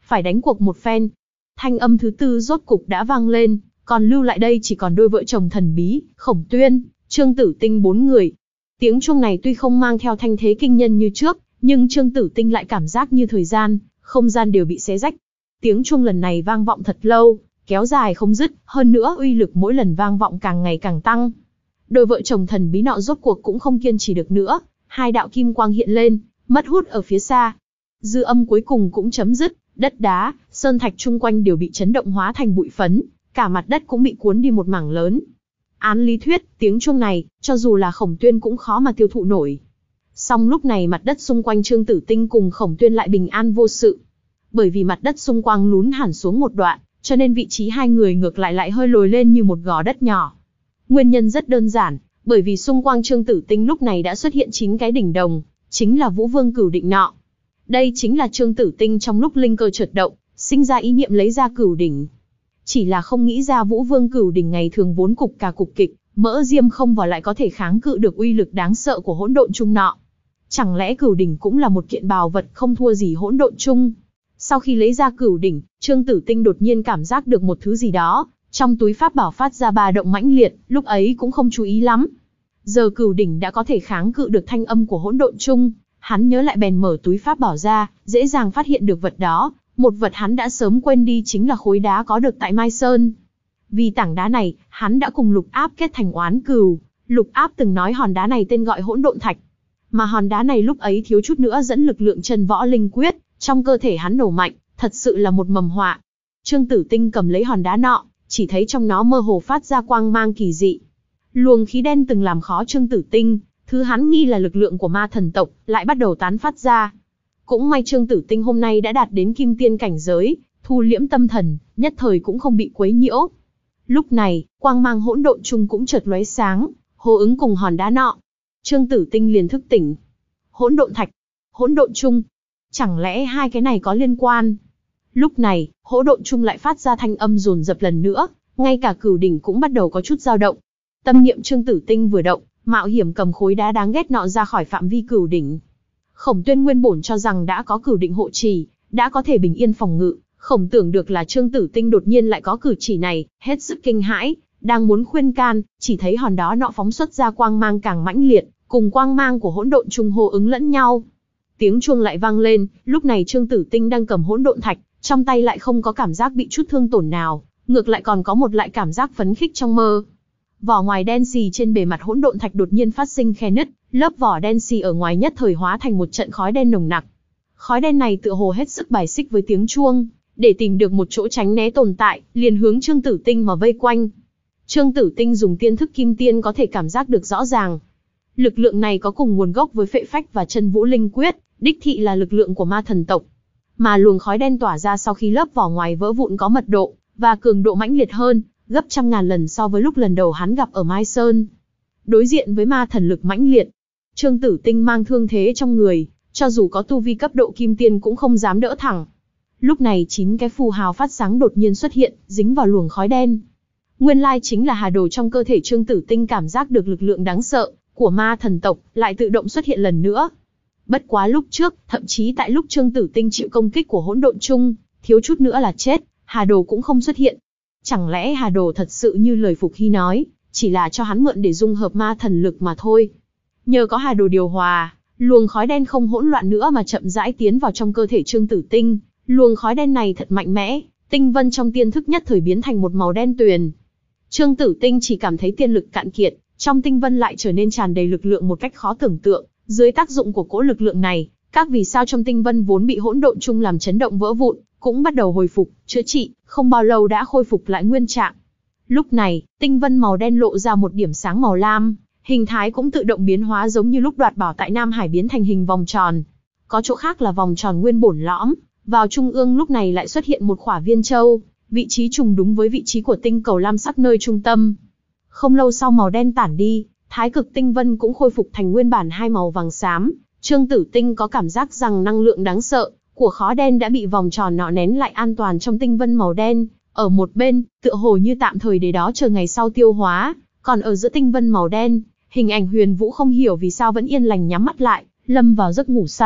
phải đánh cuộc một phen. Thanh âm thứ tư rốt cục đã vang lên, còn lưu lại đây chỉ còn đôi vợ chồng thần bí, Khổng Tuyên, Trương Tử Tinh bốn người. Tiếng chuông này tuy không mang theo thanh thế kinh nhân như trước, nhưng Trương Tử Tinh lại cảm giác như thời gian, không gian đều bị xé rách. Tiếng chuông lần này vang vọng thật lâu, kéo dài không dứt, hơn nữa uy lực mỗi lần vang vọng càng ngày càng tăng. Đôi vợ chồng thần bí nọ rốt cuộc cũng không kiên trì được nữa, hai đạo kim quang hiện lên, mất hút ở phía xa. Dư âm cuối cùng cũng chấm dứt, đất đá, sơn thạch chung quanh đều bị chấn động hóa thành bụi phấn, cả mặt đất cũng bị cuốn đi một mảng lớn. Án lý thuyết, tiếng chuông này, cho dù là Khổng Tuyên cũng khó mà tiêu thụ nổi. Song lúc này mặt đất xung quanh Trương Tử Tinh cùng Khổng Tuyên lại bình an vô sự. Bởi vì mặt đất xung quanh lún hẳn xuống một đoạn, cho nên vị trí hai người ngược lại lại hơi lồi lên như một gò đất nhỏ. Nguyên nhân rất đơn giản, bởi vì xung quanh Trương Tử Tinh lúc này đã xuất hiện chín cái đỉnh đồng, chính là Vũ Vương Cửu Đỉnh nọ. Đây chính là Trương Tử Tinh trong lúc linh cơ chợt động, sinh ra ý niệm lấy ra Cửu Đỉnh. Chỉ là không nghĩ ra Vũ Vương Cửu Đỉnh ngày thường vốn cục cà cục kịch, mỡ diêm không vào lại có thể kháng cự được uy lực đáng sợ của hỗn độn chung nọ. Chẳng lẽ Cửu Đỉnh cũng là một kiện bào vật không thua gì hỗn độn chung? Sau khi lấy ra Cửu Đỉnh, Trương Tử Tinh đột nhiên cảm giác được một thứ gì đó, trong túi pháp bảo phát ra ba động mãnh liệt, lúc ấy cũng không chú ý lắm. Giờ Cửu Đỉnh đã có thể kháng cự được thanh âm của hỗn độn chung, hắn nhớ lại bèn mở túi pháp bảo ra, dễ dàng phát hiện được vật đó, một vật hắn đã sớm quên đi chính là khối đá có được tại Mai Sơn. Vì tảng đá này, hắn đã cùng Lục Áp kết thành oán cừu, Lục Áp từng nói hòn đá này tên gọi hỗn độn thạch. Mà hòn đá này lúc ấy thiếu chút nữa dẫn lực lượng chân võ linh quyết, trong cơ thể hắn nổ mạnh, thật sự là một mầm họa. Trương Tử Tinh cầm lấy hòn đá nọ, chỉ thấy trong nó mơ hồ phát ra quang mang kỳ dị. Luồng khí đen từng làm khó Trương Tử Tinh, thứ hắn nghi là lực lượng của ma thần tộc, lại bắt đầu tán phát ra. Cũng may Trương Tử Tinh hôm nay đã đạt đến kim tiên cảnh giới, thu liễm tâm thần, nhất thời cũng không bị quấy nhiễu. Lúc này, quang mang hỗn độn chung cũng chợt lóe sáng, hô ứng cùng hòn đá nọ. Trương Tử Tinh liền thức tỉnh. Hỗn độn thạch, hỗn độn chung, chẳng lẽ hai cái này có liên quan? Lúc này, hỗn độn chung lại phát ra thanh âm dồn dập lần nữa, ngay cả Cửu Đỉnh cũng bắt đầu có chút dao động. Tâm niệm Trương Tử Tinh vừa động, mạo hiểm cầm khối đá đáng ghét nọ ra khỏi phạm vi Cửu Đỉnh. Khổng Tuyên nguyên bổn cho rằng đã có Cửu Đỉnh hộ trì, đã có thể bình yên phòng ngự, không tưởng được là Trương Tử Tinh đột nhiên lại có cử chỉ này, hết sức kinh hãi, đang muốn khuyên can, chỉ thấy hòn đá nọ phóng xuất ra quang mang càng mãnh liệt, cùng quang mang của hỗn độn chung hô ứng lẫn nhau. Tiếng chuông lại vang lên, lúc này Trương Tử Tinh đang cầm hỗn độn thạch, trong tay lại không có cảm giác bị chút thương tổn nào, ngược lại còn có một lại cảm giác phấn khích trong mơ. Vỏ ngoài đen xì trên bề mặt hỗn độn thạch đột nhiên phát sinh khe nứt, lớp vỏ đen xì ở ngoài nhất thời hóa thành một trận khói đen nồng nặc. Khói đen này tựa hồ hết sức bài xích với tiếng chuông, để tìm được một chỗ tránh né tồn tại, liền hướng Trương Tử Tinh mà vây quanh. Trương Tử Tinh dùng tiên thức kim tiên có thể cảm giác được rõ ràng. Lực lượng này có cùng nguồn gốc với phệ phách và chân vũ linh quyết, đích thị là lực lượng của ma thần tộc. Mà luồng khói đen tỏa ra sau khi lớp vỏ ngoài vỡ vụn có mật độ và cường độ mãnh liệt hơn, gấp trăm ngàn lần so với lúc lần đầu hắn gặp ở Mai Sơn. Đối diện với ma thần lực mãnh liệt, Trương Tử Tinh mang thương thế trong người, cho dù có tu vi cấp độ kim tiên cũng không dám đỡ thẳng. Lúc này chín cái phù hào phát sáng đột nhiên xuất hiện, dính vào luồng khói đen. Nguyên lai chính là hà đồ trong cơ thể Trương Tử Tinh cảm giác được lực lượng đáng sợ của ma thần tộc, lại tự động xuất hiện lần nữa. Bất quá lúc trước, thậm chí tại lúc Trương Tử Tinh chịu công kích của hỗn độn chung, thiếu chút nữa là chết, hà đồ cũng không xuất hiện. Chẳng lẽ hà đồ thật sự như lời Phục Hy nói, chỉ là cho hắn mượn để dung hợp ma thần lực mà thôi. Nhờ có hà đồ điều hòa, luồng khói đen không hỗn loạn nữa mà chậm rãi tiến vào trong cơ thể Trương Tử Tinh. Luồng khói đen này thật mạnh mẽ, tinh vân trong tiên thức nhất thời biến thành một màu đen tuyền. Trương Tử Tinh chỉ cảm thấy tiên lực cạn kiệt, trong tinh vân lại trở nên tràn đầy lực lượng một cách khó tưởng tượng. Dưới tác dụng của cỗ lực lượng này, các vì sao trong tinh vân vốn bị hỗn độn chung làm chấn động vỡ vụn, cũng bắt đầu hồi phục, chữa trị, không bao lâu đã khôi phục lại nguyên trạng. Lúc này, tinh vân màu đen lộ ra một điểm sáng màu lam, hình thái cũng tự động biến hóa giống như lúc đoạt bảo tại Nam Hải biến thành hình vòng tròn. Có chỗ khác là vòng tròn nguyên bổn lõm, vào trung ương lúc này lại xuất hiện một khỏa viên châu, vị trí trùng đúng với vị trí của tinh cầu lam sắc nơi trung tâm. Không lâu sau màu đen tản đi, thái cực tinh vân cũng khôi phục thành nguyên bản hai màu vàng xám. Trương Tử Tinh có cảm giác rằng năng lượng đáng sợ của khói đen đã bị vòng tròn nọ nén lại an toàn trong tinh vân màu đen. Ở một bên, tựa hồ như tạm thời để đó chờ ngày sau tiêu hóa. Còn ở giữa tinh vân màu đen, hình ảnh Huyền Vũ không hiểu vì sao vẫn yên lành nhắm mắt lại, lâm vào giấc ngủ say.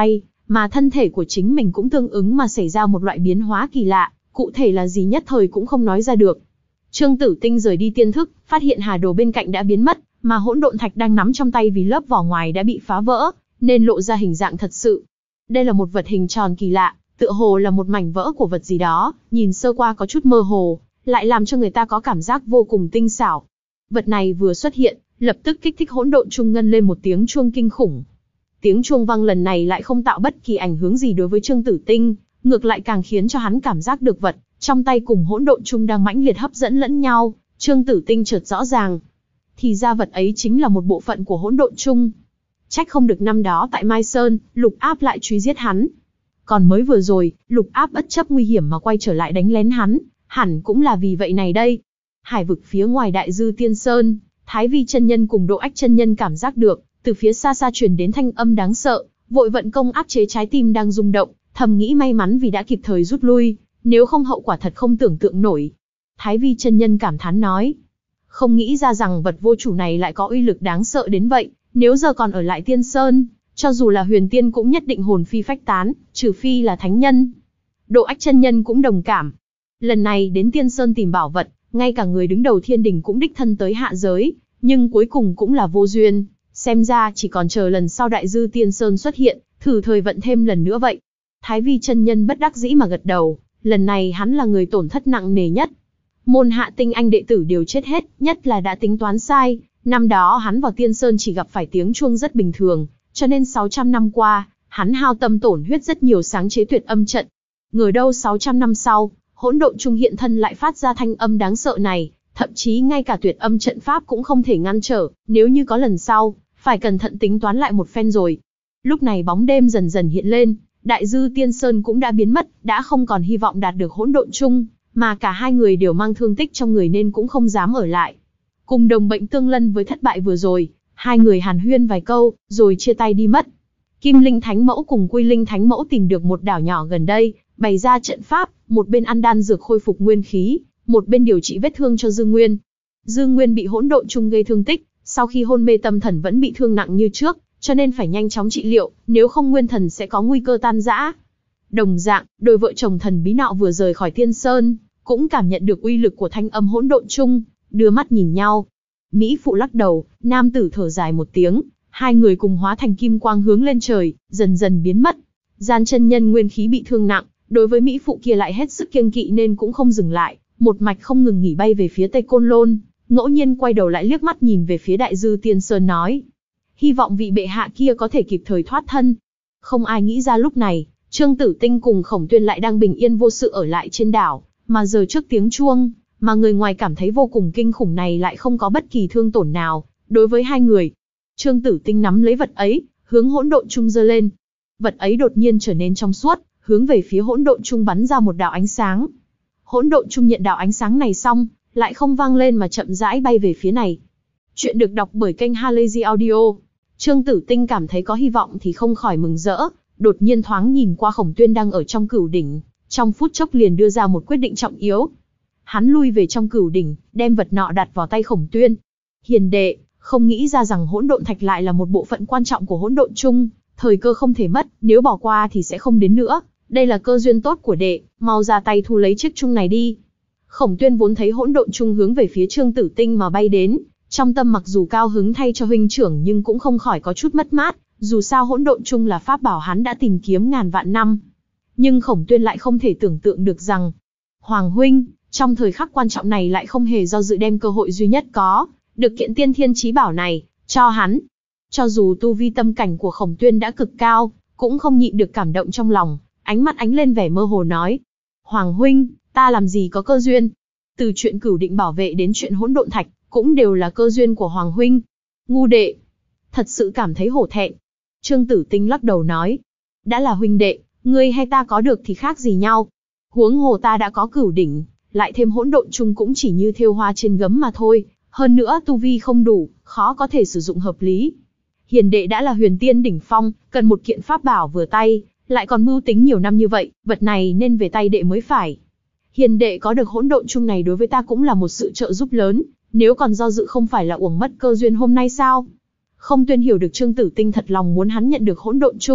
mà thân thể của chính mình cũng tương ứng mà xảy ra một loại biến hóa kỳ lạ, cụ thể là gì nhất thời cũng không nói ra được. Trương Tử Tinh rời đi tiên thức, phát hiện hà đồ bên cạnh đã biến mất, mà hỗn độn thạch đang nắm trong tay vì lớp vỏ ngoài đã bị phá vỡ, nên lộ ra hình dạng thật sự. Đây là một vật hình tròn kỳ lạ, tựa hồ là một mảnh vỡ của vật gì đó, nhìn sơ qua có chút mơ hồ, lại làm cho người ta có cảm giác vô cùng tinh xảo. Vật này vừa xuất hiện, lập tức kích thích hỗn độn trung ngân lên một tiếng chuông kinh khủng. Tiếng chuông vang lần này lại không tạo bất kỳ ảnh hưởng gì đối với Trương Tử Tinh, ngược lại càng khiến cho hắn cảm giác được vật trong tay cùng hỗn độn trung đang mãnh liệt hấp dẫn lẫn nhau. Trương Tử Tinh chợt rõ ràng, thì ra vật ấy chính là một bộ phận của hỗn độn trung. Trách không được năm đó tại Mai Sơn, Lục Áp lại truy giết hắn. Còn mới vừa rồi, Lục Áp bất chấp nguy hiểm mà quay trở lại đánh lén hắn, hẳn cũng là vì vậy này đây. Hải vực phía ngoài Đại Dư Tiên Sơn, Thái Vi chân nhân cùng Độ Ách chân nhân cảm giác được, từ phía xa xa truyền đến thanh âm đáng sợ, vội vận công áp chế trái tim đang rung động, thầm nghĩ may mắn vì đã kịp thời rút lui, nếu không hậu quả thật không tưởng tượng nổi. Thái Vi chân nhân cảm thán nói, không nghĩ ra rằng vật vô chủ này lại có uy lực đáng sợ đến vậy, nếu giờ còn ở lại Tiên Sơn, cho dù là huyền tiên cũng nhất định hồn phi phách tán, trừ phi là thánh nhân. Độ Ách chân nhân cũng đồng cảm. Lần này đến Tiên Sơn tìm bảo vật, ngay cả người đứng đầu thiên đình cũng đích thân tới hạ giới, nhưng cuối cùng cũng là vô duyên, xem ra chỉ còn chờ lần sau Đại Dư Tiên Sơn xuất hiện, thử thời vận thêm lần nữa vậy. Thái Vi chân nhân bất đắc dĩ mà gật đầu, lần này hắn là người tổn thất nặng nề nhất. Môn hạ tinh anh đệ tử đều chết hết, nhất là đã tính toán sai, năm đó hắn vào Tiên Sơn chỉ gặp phải tiếng chuông rất bình thường, cho nên sáu trăm năm qua, hắn hao tâm tổn huyết rất nhiều sáng chế tuyệt âm trận. Ngờ đâu sáu trăm năm sau, hỗn độn trung hiện thân lại phát ra thanh âm đáng sợ này, thậm chí ngay cả tuyệt âm trận pháp cũng không thể ngăn trở, nếu như có lần sau, phải cẩn thận tính toán lại một phen rồi. Lúc này bóng đêm dần dần hiện lên, Đại Dư Tiên Sơn cũng đã biến mất, đã không còn hy vọng đạt được hỗn độn chung, mà cả hai người đều mang thương tích trong người nên cũng không dám ở lại. Cùng đồng bệnh tương lân với thất bại vừa rồi, hai người hàn huyên vài câu, rồi chia tay đi mất. Kim Linh Thánh Mẫu cùng Quy Linh Thánh Mẫu tìm được một đảo nhỏ gần đây, bày ra trận pháp, một bên ăn đan dược khôi phục nguyên khí, một bên điều trị vết thương cho Dương Nguyên. Dương Nguyên bị hỗn độn chung gây thương tích, sau khi hôn mê tâm thần vẫn bị thương nặng như trước, cho nên phải nhanh chóng trị liệu, nếu không nguyên thần sẽ có nguy cơ tan rã. Đồng dạng, đôi vợ chồng thần bí nọ vừa rời khỏi Tiên Sơn, cũng cảm nhận được uy lực của thanh âm hỗn độn chung, đưa mắt nhìn nhau. Mỹ phụ lắc đầu, nam tử thở dài một tiếng, hai người cùng hóa thành kim quang hướng lên trời, dần dần biến mất. Gian chân nhân nguyên khí bị thương nặng, đối với Mỹ phụ kia lại hết sức kiêng kỵ nên cũng không dừng lại, một mạch không ngừng nghỉ bay về phía Tây Côn Lôn, ngẫu nhiên quay đầu lại liếc mắt nhìn về phía Đại Dư Tiên Sơn nói, hy vọng vị bệ hạ kia có thể kịp thời thoát thân. Không ai nghĩ ra lúc này, Trương Tử Tinh cùng Khổng Tuyên lại đang bình yên vô sự ở lại trên đảo, mà giờ trước tiếng chuông, mà người ngoài cảm thấy vô cùng kinh khủng này lại không có bất kỳ thương tổn nào đối với hai người. Trương Tử Tinh nắm lấy vật ấy, hướng hỗn độn trung giơ lên. Vật ấy đột nhiên trở nên trong suốt, hướng về phía hỗn độn trung bắn ra một đạo ánh sáng. Hỗn độn trung nhận đạo ánh sáng này xong, lại không vang lên mà chậm rãi bay về phía này. Chuyện được đọc bởi kênh Halazy Audio. Trương Tử Tinh cảm thấy có hy vọng thì không khỏi mừng rỡ, đột nhiên thoáng nhìn qua Khổng Tuyên đang ở trong cửu đỉnh, trong phút chốc liền đưa ra một quyết định trọng yếu. Hắn lui về trong cửu đỉnh, đem vật nọ đặt vào tay Khổng Tuyên. Hiền đệ, không nghĩ ra rằng hỗn độn thạch lại là một bộ phận quan trọng của hỗn độn chung, thời cơ không thể mất, nếu bỏ qua thì sẽ không đến nữa. Đây là cơ duyên tốt của đệ, mau ra tay thu lấy chiếc chung này đi. Khổng Tuyên vốn thấy hỗn độn chung hướng về phía Trương Tử Tinh mà bay đến, trong tâm mặc dù cao hứng thay cho huynh trưởng nhưng cũng không khỏi có chút mất mát, dù sao hỗn độn chung là pháp bảo hắn đã tìm kiếm ngàn vạn năm. Nhưng Khổng Tuyên lại không thể tưởng tượng được rằng, Hoàng huynh, trong thời khắc quan trọng này lại không hề do dự đem cơ hội duy nhất có, được kiện tiên thiên chí bảo này, cho hắn. Cho dù tu vi tâm cảnh của Khổng Tuyên đã cực cao, cũng không nhịn được cảm động trong lòng, ánh mắt ánh lên vẻ mơ hồ nói. Hoàng huynh, ta làm gì có cơ duyên? Từ chuyện cửu định bảo vệ đến chuyện hỗn độn thạch, cũng đều là cơ duyên của Hoàng huynh. Ngu đệ, thật sự cảm thấy hổ thẹn. Trương Tử Tinh lắc đầu nói. Đã là huynh đệ, ngươi hay ta có được thì khác gì nhau. Huống hồ ta đã có cửu đỉnh, lại thêm hỗn độn chung cũng chỉ như thêu hoa trên gấm mà thôi. Hơn nữa tu vi không đủ, khó có thể sử dụng hợp lý. Hiền đệ đã là huyền tiên đỉnh phong, cần một kiện pháp bảo vừa tay, lại còn mưu tính nhiều năm như vậy, vật này nên về tay đệ mới phải. Hiền đệ có được hỗn độn chung này đối với ta cũng là một sự trợ giúp lớn, nếu còn do dự không phải là uổng mất cơ duyên hôm nay sao? Không Tuyên hiểu được Trương Tử Tinh thật lòng muốn hắn nhận được hỗn độn chung,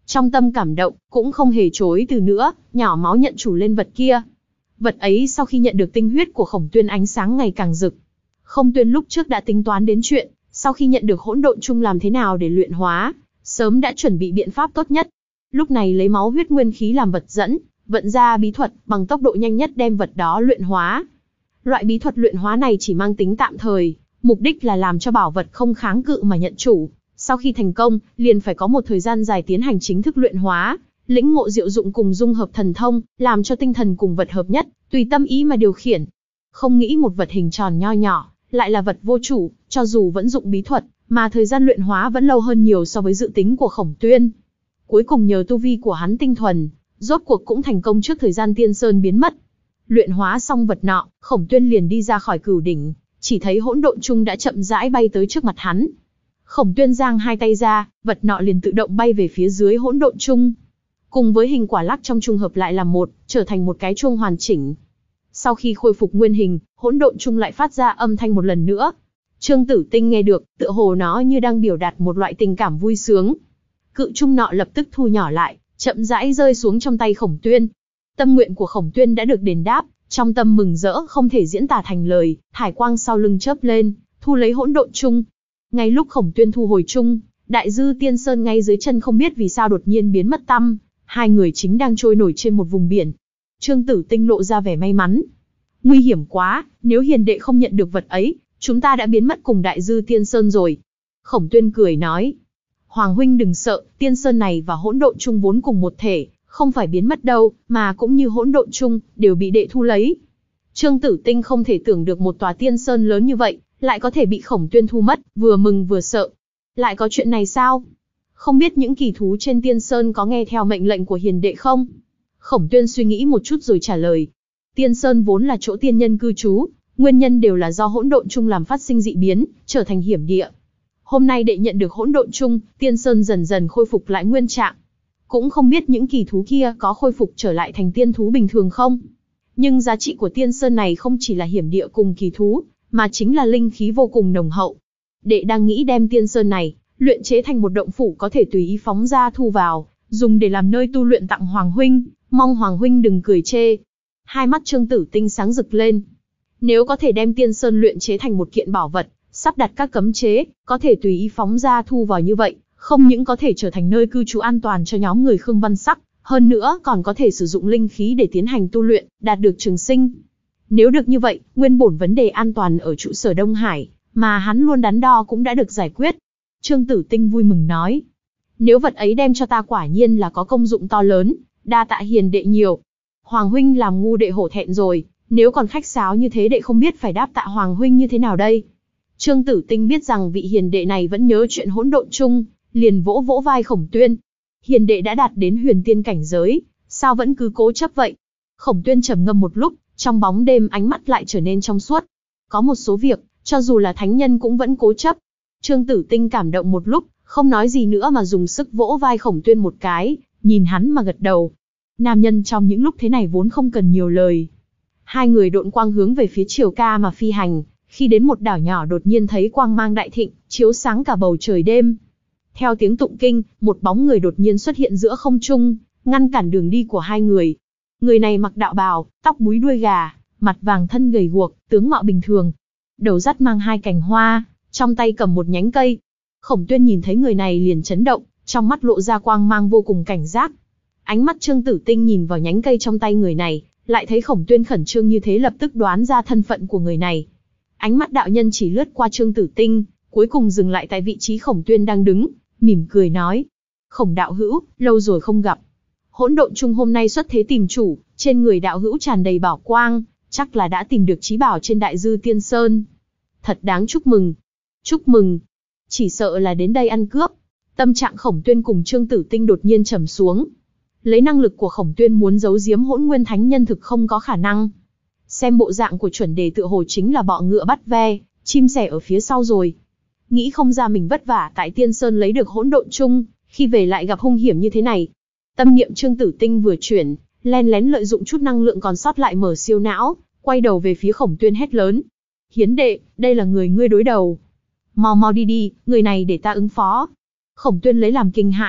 Trong tâm cảm động, cũng không hề chối từ nữa, nhỏ máu nhận chủ lên vật kia. Vật ấy sau khi nhận được tinh huyết của Khổng Tuyên ánh sáng ngày càng rực. Khổng Tuyên lúc trước đã tính toán đến chuyện, sau khi nhận được hỗn độn chung làm thế nào để luyện hóa, sớm đã chuẩn bị biện pháp tốt nhất. Lúc này lấy máu huyết nguyên khí làm vật dẫn, vận ra bí thuật, bằng tốc độ nhanh nhất đem vật đó luyện hóa. Loại bí thuật luyện hóa này chỉ mang tính tạm thời, mục đích là làm cho bảo vật không kháng cự mà nhận chủ. Sau khi thành công, liền phải có một thời gian dài tiến hành chính thức luyện hóa, lĩnh ngộ diệu dụng cùng dung hợp thần thông, làm cho tinh thần cùng vật hợp nhất, tùy tâm ý mà điều khiển. Không nghĩ một vật hình tròn nho nhỏ, lại là vật vô chủ, cho dù vẫn dụng bí thuật, mà thời gian luyện hóa vẫn lâu hơn nhiều so với dự tính của Khổng Tuyên. Cuối cùng nhờ tu vi của hắn tinh thuần, rốt cuộc cũng thành công trước thời gian Tiên Sơn biến mất. Luyện hóa xong vật nọ, Khổng Tuyên liền đi ra khỏi Cửu đỉnh, chỉ thấy hỗn độn chung đã chậm rãi bay tới trước mặt hắn. Khổng Tuyên giang hai tay ra, vật nọ liền tự động bay về phía dưới hỗn độn chung. Cùng với hình quả lắc trong chung hợp lại làm một, trở thành một cái chuông hoàn chỉnh. Sau khi khôi phục nguyên hình, hỗn độn chung lại phát ra âm thanh một lần nữa. Trương Tử Tinh nghe được, tựa hồ nó như đang biểu đạt một loại tình cảm vui sướng. Cự chung nọ lập tức thu nhỏ lại, chậm rãi rơi xuống trong tay Khổng Tuyên. Tâm nguyện của Khổng Tuyên đã được đền đáp, trong tâm mừng rỡ không thể diễn tả thành lời, thải quang sau lưng chớp lên, thu lấy hỗn độn chung. Ngay lúc Khổng Tuyên thu hồi chung, Đại Dư Tiên Sơn ngay dưới chân không biết vì sao đột nhiên biến mất tăm, hai người chính đang trôi nổi trên một vùng biển. Trương Tử Tinh lộ ra vẻ may mắn. Nguy hiểm quá, nếu hiền đệ không nhận được vật ấy, chúng ta đã biến mất cùng Đại Dư Tiên Sơn rồi. Khổng Tuyên cười nói. Hoàng huynh đừng sợ, Tiên Sơn này và hỗn độn chung vốn cùng một thể, không phải biến mất đâu, mà cũng như hỗn độn chung, đều bị đệ thu lấy. Trương Tử Tinh không thể tưởng được một tòa Tiên Sơn lớn như vậy, lại có thể bị Khổng Tuyên thu mất, vừa mừng vừa sợ. Lại có chuyện này sao? Không biết những kỳ thú trên Tiên Sơn có nghe theo mệnh lệnh của hiền đệ không? Khổng Tuyên suy nghĩ một chút rồi trả lời. Tiên Sơn vốn là chỗ tiên nhân cư trú, nguyên nhân đều là do hỗn độn chung làm phát sinh dị biến, trở thành hiểm địa. Hôm nay đệ nhận được hỗn độn chung, Tiên Sơn dần dần khôi phục lại nguyên trạng. Cũng không biết những kỳ thú kia có khôi phục trở lại thành tiên thú bình thường không? Nhưng giá trị của Tiên Sơn này không chỉ là hiểm địa cùng kỳ thú, mà chính là linh khí vô cùng nồng hậu. Đệ đang nghĩ đem Tiên Sơn này luyện chế thành một động phủ có thể tùy ý phóng ra thu vào, dùng để làm nơi tu luyện tặng Hoàng huynh, mong Hoàng huynh đừng cười chê. Hai mắt Trương Tử Tinh sáng rực lên. Nếu có thể đem Tiên Sơn luyện chế thành một kiện bảo vật, sắp đặt các cấm chế, có thể tùy ý phóng ra thu vào như vậy, không những có thể trở thành nơi cư trú an toàn cho nhóm người Khương Văn Sắc, hơn nữa còn có thể sử dụng linh khí để tiến hành tu luyện, đạt được trường sinh. Nếu được như vậy, nguyên bổn vấn đề an toàn ở trụ sở Đông Hải, mà hắn luôn đắn đo cũng đã được giải quyết. Trương Tử Tinh vui mừng nói. Nếu vật ấy đem cho ta quả nhiên là có công dụng to lớn, đa tạ hiền đệ nhiều. Hoàng huynh làm ngu đệ hổ thẹn rồi, nếu còn khách sáo như thế đệ không biết phải đáp tạ Hoàng huynh như thế nào đây. Trương Tử Tinh biết rằng vị hiền đệ này vẫn nhớ chuyện hỗn độn chung, liền vỗ vỗ vai Khổng Tuyên. Hiền đệ đã đạt đến huyền tiên cảnh giới, sao vẫn cứ cố chấp vậy? Khổng Tuyên trầm ngâm một lúc, trong bóng đêm ánh mắt lại trở nên trong suốt. Có một số việc, cho dù là thánh nhân cũng vẫn cố chấp. Trương Tử Tinh cảm động một lúc, không nói gì nữa mà dùng sức vỗ vai Khổng Tuyên một cái, nhìn hắn mà gật đầu. Nam nhân trong những lúc thế này vốn không cần nhiều lời. Hai người độn quang hướng về phía Triều Ca mà phi hành, khi đến một đảo nhỏ đột nhiên thấy quang mang đại thịnh, chiếu sáng cả bầu trời đêm. Theo tiếng tụng kinh, một bóng người đột nhiên xuất hiện giữa không trung, ngăn cản đường đi của hai người. Người này mặc đạo bào, tóc búi đuôi gà, mặt vàng thân gầy guộc, tướng mạo bình thường. Đầu dắt mang hai cành hoa, trong tay cầm một nhánh cây. Khổng Tuyên nhìn thấy người này liền chấn động, trong mắt lộ ra quang mang vô cùng cảnh giác. Ánh mắt Trương Tử Tinh nhìn vào nhánh cây trong tay người này, lại thấy Khổng Tuyên khẩn trương như thế lập tức đoán ra thân phận của người này. Ánh mắt đạo nhân chỉ lướt qua Trương Tử Tinh, cuối cùng dừng lại tại vị trí Khổng Tuyên đang đứng, mỉm cười nói. Khổng đạo hữu, lâu rồi không gặp. Hỗn độn chung hôm nay xuất thế tìm chủ, trên người đạo hữu tràn đầy bảo quang, chắc là đã tìm được chí bảo trên Đại Dư Tiên Sơn. Thật đáng chúc mừng. Chúc mừng. Chỉ sợ là đến đây ăn cướp. Tâm trạng Khổng Tuyên cùng Trương Tử Tinh đột nhiên trầm xuống. Lấy năng lực của Khổng Tuyên muốn giấu giếm Hỗn Nguyên Thánh Nhân thực không có khả năng. Xem bộ dạng của chuẩn đề tựa hồ chính là bọ ngựa bắt ve, chim sẻ ở phía sau rồi. Nghĩ không ra mình vất vả tại Tiên Sơn lấy được hỗn độn chung, khi về lại gặp hung hiểm như thế này. Tâm niệm Trương Tử Tinh vừa chuyển, len lén lợi dụng chút năng lượng còn sót lại mở siêu não, quay đầu về phía Khổng Tuyên hét lớn. Hiến đệ, đây là người ngươi đối đầu. Mau mau đi đi, người này để ta ứng phó. Khổng Tuyên lấy làm kinh hãi,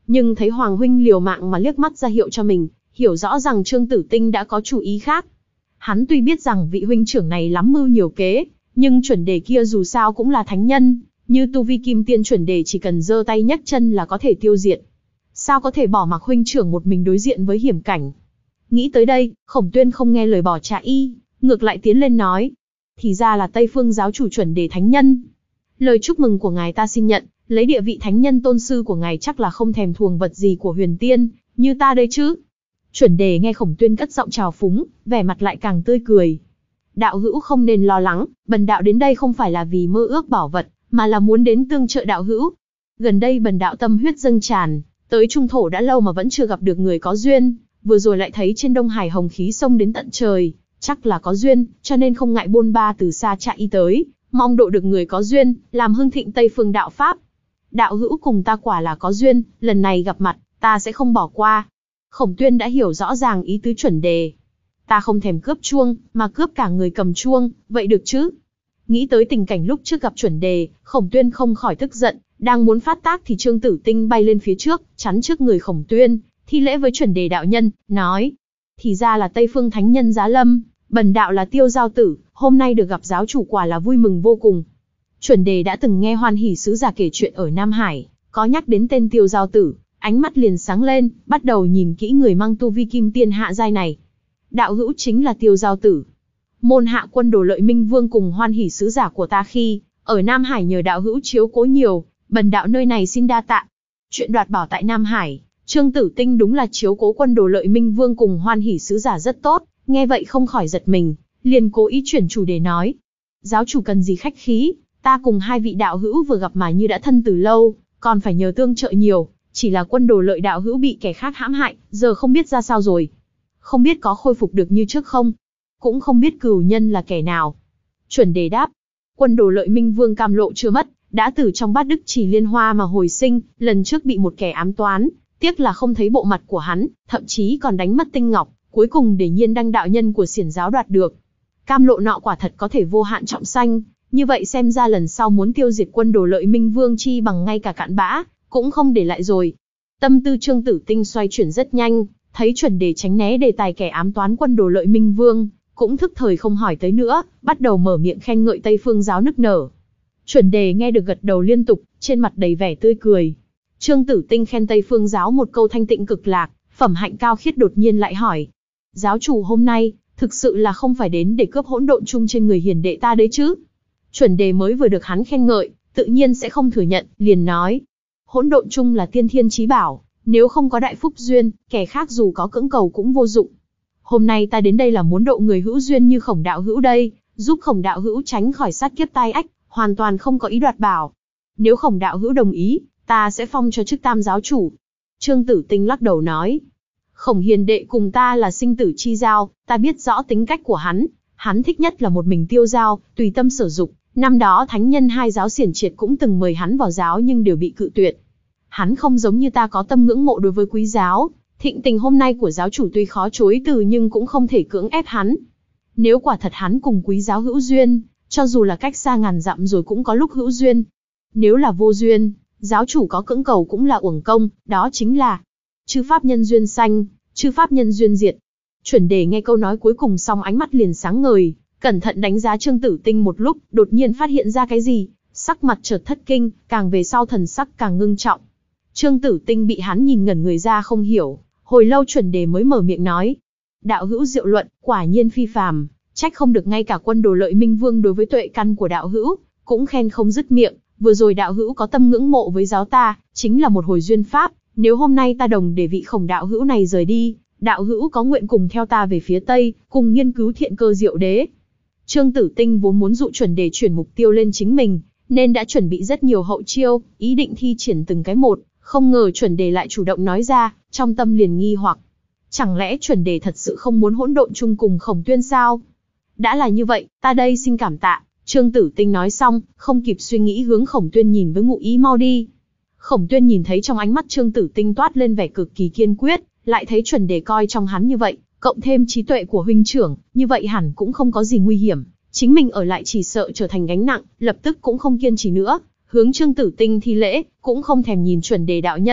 nhưng thấy Hoàng huynh liều mạng mà liếc mắt ra hiệu cho mình, hiểu rõ rằng Trương Tử Tinh đã có chủ ý khác. Hắn tuy biết rằng vị huynh trưởng này lắm mưu nhiều kế, nhưng chuẩn đề kia dù sao cũng là thánh nhân, như tu vi kim tiên chuẩn đề chỉ cần giơ tay nhấc chân là có thể tiêu diệt. Sao có thể bỏ mặc huynh trưởng một mình đối diện với hiểm cảnh? Nghĩ tới đây, Khổng Tuyên không nghe lời bỏ trả y, ngược lại tiến lên nói. Thì ra là Tây Phương giáo chủ chuẩn đề thánh nhân. Lời chúc mừng của ngài ta xin nhận, lấy địa vị thánh nhân tôn sư của ngài chắc là không thèm thuồng vật gì của huyền tiên, như ta đây chứ. Chuẩn đề nghe Khổng Tuyên cất giọng trào phúng, vẻ mặt lại càng tươi cười. Đạo hữu không nên lo lắng, bần đạo đến đây không phải là vì mơ ước bảo vật, mà là muốn đến tương trợ đạo hữu. Gần đây bần đạo tâm huyết dâng tràn, tới trung thổ đã lâu mà vẫn chưa gặp được người có duyên, vừa rồi lại thấy trên Đông Hải hồng khí xông đến tận trời, chắc là có duyên, cho nên không ngại bôn ba từ xa chạy tới, mong độ được người có duyên, làm hưng thịnh Tây Phương đạo pháp. Đạo hữu cùng ta quả là có duyên, lần này gặp mặt, ta sẽ không bỏ qua. Khổng Tuyên đã hiểu rõ ràng ý tứ chuẩn đề. Ta không thèm cướp chuông, mà cướp cả người cầm chuông, vậy được chứ? Nghĩ tới tình cảnh lúc trước gặp chuẩn đề, Khổng Tuyên không khỏi tức giận, đang muốn phát tác thì Trương Tử Tinh bay lên phía trước, chắn trước người Khổng Tuyên, thi lễ với chuẩn đề đạo nhân, nói. Thì ra là Tây Phương Thánh Nhân giá lâm, bần đạo là Tiêu Giao Tử, hôm nay được gặp giáo chủ quả là vui mừng vô cùng. Chuẩn đề đã từng nghe Hoan Hỷ sứ giả kể chuyện ở Nam Hải, có nhắc đến tên Tiêu Giao Tử, ánh mắt liền sáng lên, bắt đầu nhìn kỹ người mang tu vi kim tiên hạ giai này. Đạo hữu chính là Tiêu Giao Tử. Môn hạ quân Đồ Lợi Minh Vương cùng Hoan Hỷ sứ giả của ta khi ở Nam Hải nhờ đạo hữu chiếu cố nhiều, bần đạo nơi này xin đa tạ. Chuyện đoạt bảo tại Nam Hải, Trương Tử Tinh đúng là chiếu cố quân Đồ Lợi Minh Vương cùng Hoan Hỷ sứ giả rất tốt, nghe vậy không khỏi giật mình, liền cố ý chuyển chủ đề nói. Giáo chủ cần gì khách khí, ta cùng hai vị đạo hữu vừa gặp mà như đã thân từ lâu, còn phải nhờ tương trợ nhiều, chỉ là quân Đồ Lợi đạo hữu bị kẻ khác hãm hại, giờ không biết ra sao rồi. Không biết có khôi phục được như trước không? Cũng không biết cửu nhân là kẻ nào. Chuẩn đề đáp, quân Đồ Lợi Minh Vương cam lộ chưa mất, đã từ trong bát đức chỉ liên hoa mà hồi sinh, lần trước bị một kẻ ám toán, tiếc là không thấy bộ mặt của hắn, thậm chí còn đánh mất tinh ngọc, cuối cùng để Nhiên Đăng đạo nhân của Xiển giáo đoạt được. Cam lộ nọ quả thật có thể vô hạn trọng sanh, như vậy xem ra lần sau muốn tiêu diệt quân Đồ Lợi Minh Vương chi bằng ngay cả cặn bã cũng không để lại rồi. Tâm tư Trương Tử Tinh xoay chuyển rất nhanh, thấy chuẩn đề tránh né đề tài kẻ ám toán quân Đồ Lợi Minh Vương, cũng thức thời không hỏi tới nữa, bắt đầu mở miệng khen ngợi Tây Phương giáo nức nở. Chuẩn đề nghe được gật đầu liên tục, trên mặt đầy vẻ tươi cười. Trương Tử Tinh khen Tây Phương giáo một câu thanh tịnh cực lạc, phẩm hạnh cao khiết, đột nhiên lại hỏi. Giáo chủ hôm nay, thực sự là không phải đến để cướp hỗn độn chung trên người hiền đệ ta đấy chứ? Chuẩn đề mới vừa được hắn khen ngợi, tự nhiên sẽ không thừa nhận, liền nói. Hỗn độn chung là tiên thiên chí bảo, nếu không có đại phúc duyên, kẻ khác dù có cưỡng cầu cũng vô dụng. Hôm nay ta đến đây là muốn độ người hữu duyên như Khổng đạo hữu đây, giúp Khổng đạo hữu tránh khỏi sát kiếp tai ách, hoàn toàn không có ý đoạt bảo. Nếu Khổng đạo hữu đồng ý, ta sẽ phong cho chức tam giáo chủ. Trương Tử Tinh lắc đầu nói. Khổng hiền đệ cùng ta là sinh tử chi giao, ta biết rõ tính cách của hắn, hắn thích nhất là một mình tiêu giao, tùy tâm sở dục. Năm đó thánh nhân hai giáo Xiển Triệt cũng từng mời hắn vào giáo nhưng đều bị cự tuyệt. Hắn không giống như ta có tâm ngưỡng mộ đối với quý giáo, thịnh tình hôm nay của giáo chủ tuy khó chối từ nhưng cũng không thể cưỡng ép hắn. Nếu quả thật hắn cùng quý giáo hữu duyên, cho dù là cách xa ngàn dặm rồi cũng có lúc hữu duyên. Nếu là vô duyên, giáo chủ có cưỡng cầu cũng là uổng công, đó chính là chư pháp nhân duyên sanh, chư pháp nhân duyên diệt. Chuẩn đề nghe câu nói cuối cùng xong ánh mắt liền sáng ngời, cẩn thận đánh giá Trương Tử Tinh một lúc, đột nhiên phát hiện ra cái gì, sắc mặt chợt thất kinh, càng về sau thần sắc càng ngưng trọng. Trương Tử Tinh bị hắn nhìn ngẩn người ra không hiểu, hồi lâu chuẩn đề mới mở miệng nói. Đạo hữu diệu luận, quả nhiên phi phàm, trách không được ngay cả quân Đồ Lợi Minh Vương đối với tuệ căn của đạo hữu, cũng khen không dứt miệng, vừa rồi đạo hữu có tâm ngưỡng mộ với giáo ta, chính là một hồi duyên pháp, nếu hôm nay ta đồng để vị Khổng đạo hữu này rời đi, đạo hữu có nguyện cùng theo ta về phía Tây, cùng nghiên cứu thiện cơ diệu đế. Trương Tử Tinh vốn muốn dụ chuẩn đề chuyển mục tiêu lên chính mình, nên đã chuẩn bị rất nhiều hậu chiêu, ý định thi triển từng cái một, không ngờ chuẩn đề lại chủ động nói ra, trong tâm liền nghi hoặc. Chẳng lẽ chuẩn đề thật sự không muốn hỗn độn chung cùng Khổng Tuyên sao? Đã là như vậy, ta đây xin cảm tạ. Trương Tử Tinh nói xong, không kịp suy nghĩ hướng Khổng Tuyên nhìn với ngụ ý mau đi. Khổng Tuyên nhìn thấy trong ánh mắt Trương Tử Tinh toát lên vẻ cực kỳ kiên quyết, lại thấy chuẩn đề coi trong hắn như vậy, cộng thêm trí tuệ của huynh trưởng, như vậy hẳn cũng không có gì nguy hiểm. Chính mình ở lại chỉ sợ trở thành gánh nặng, lập tức cũng không kiên trì nữa, hướng Trương Tử Tinh thi lễ, cũng không thèm nhìn chuẩn đề đạo nhân,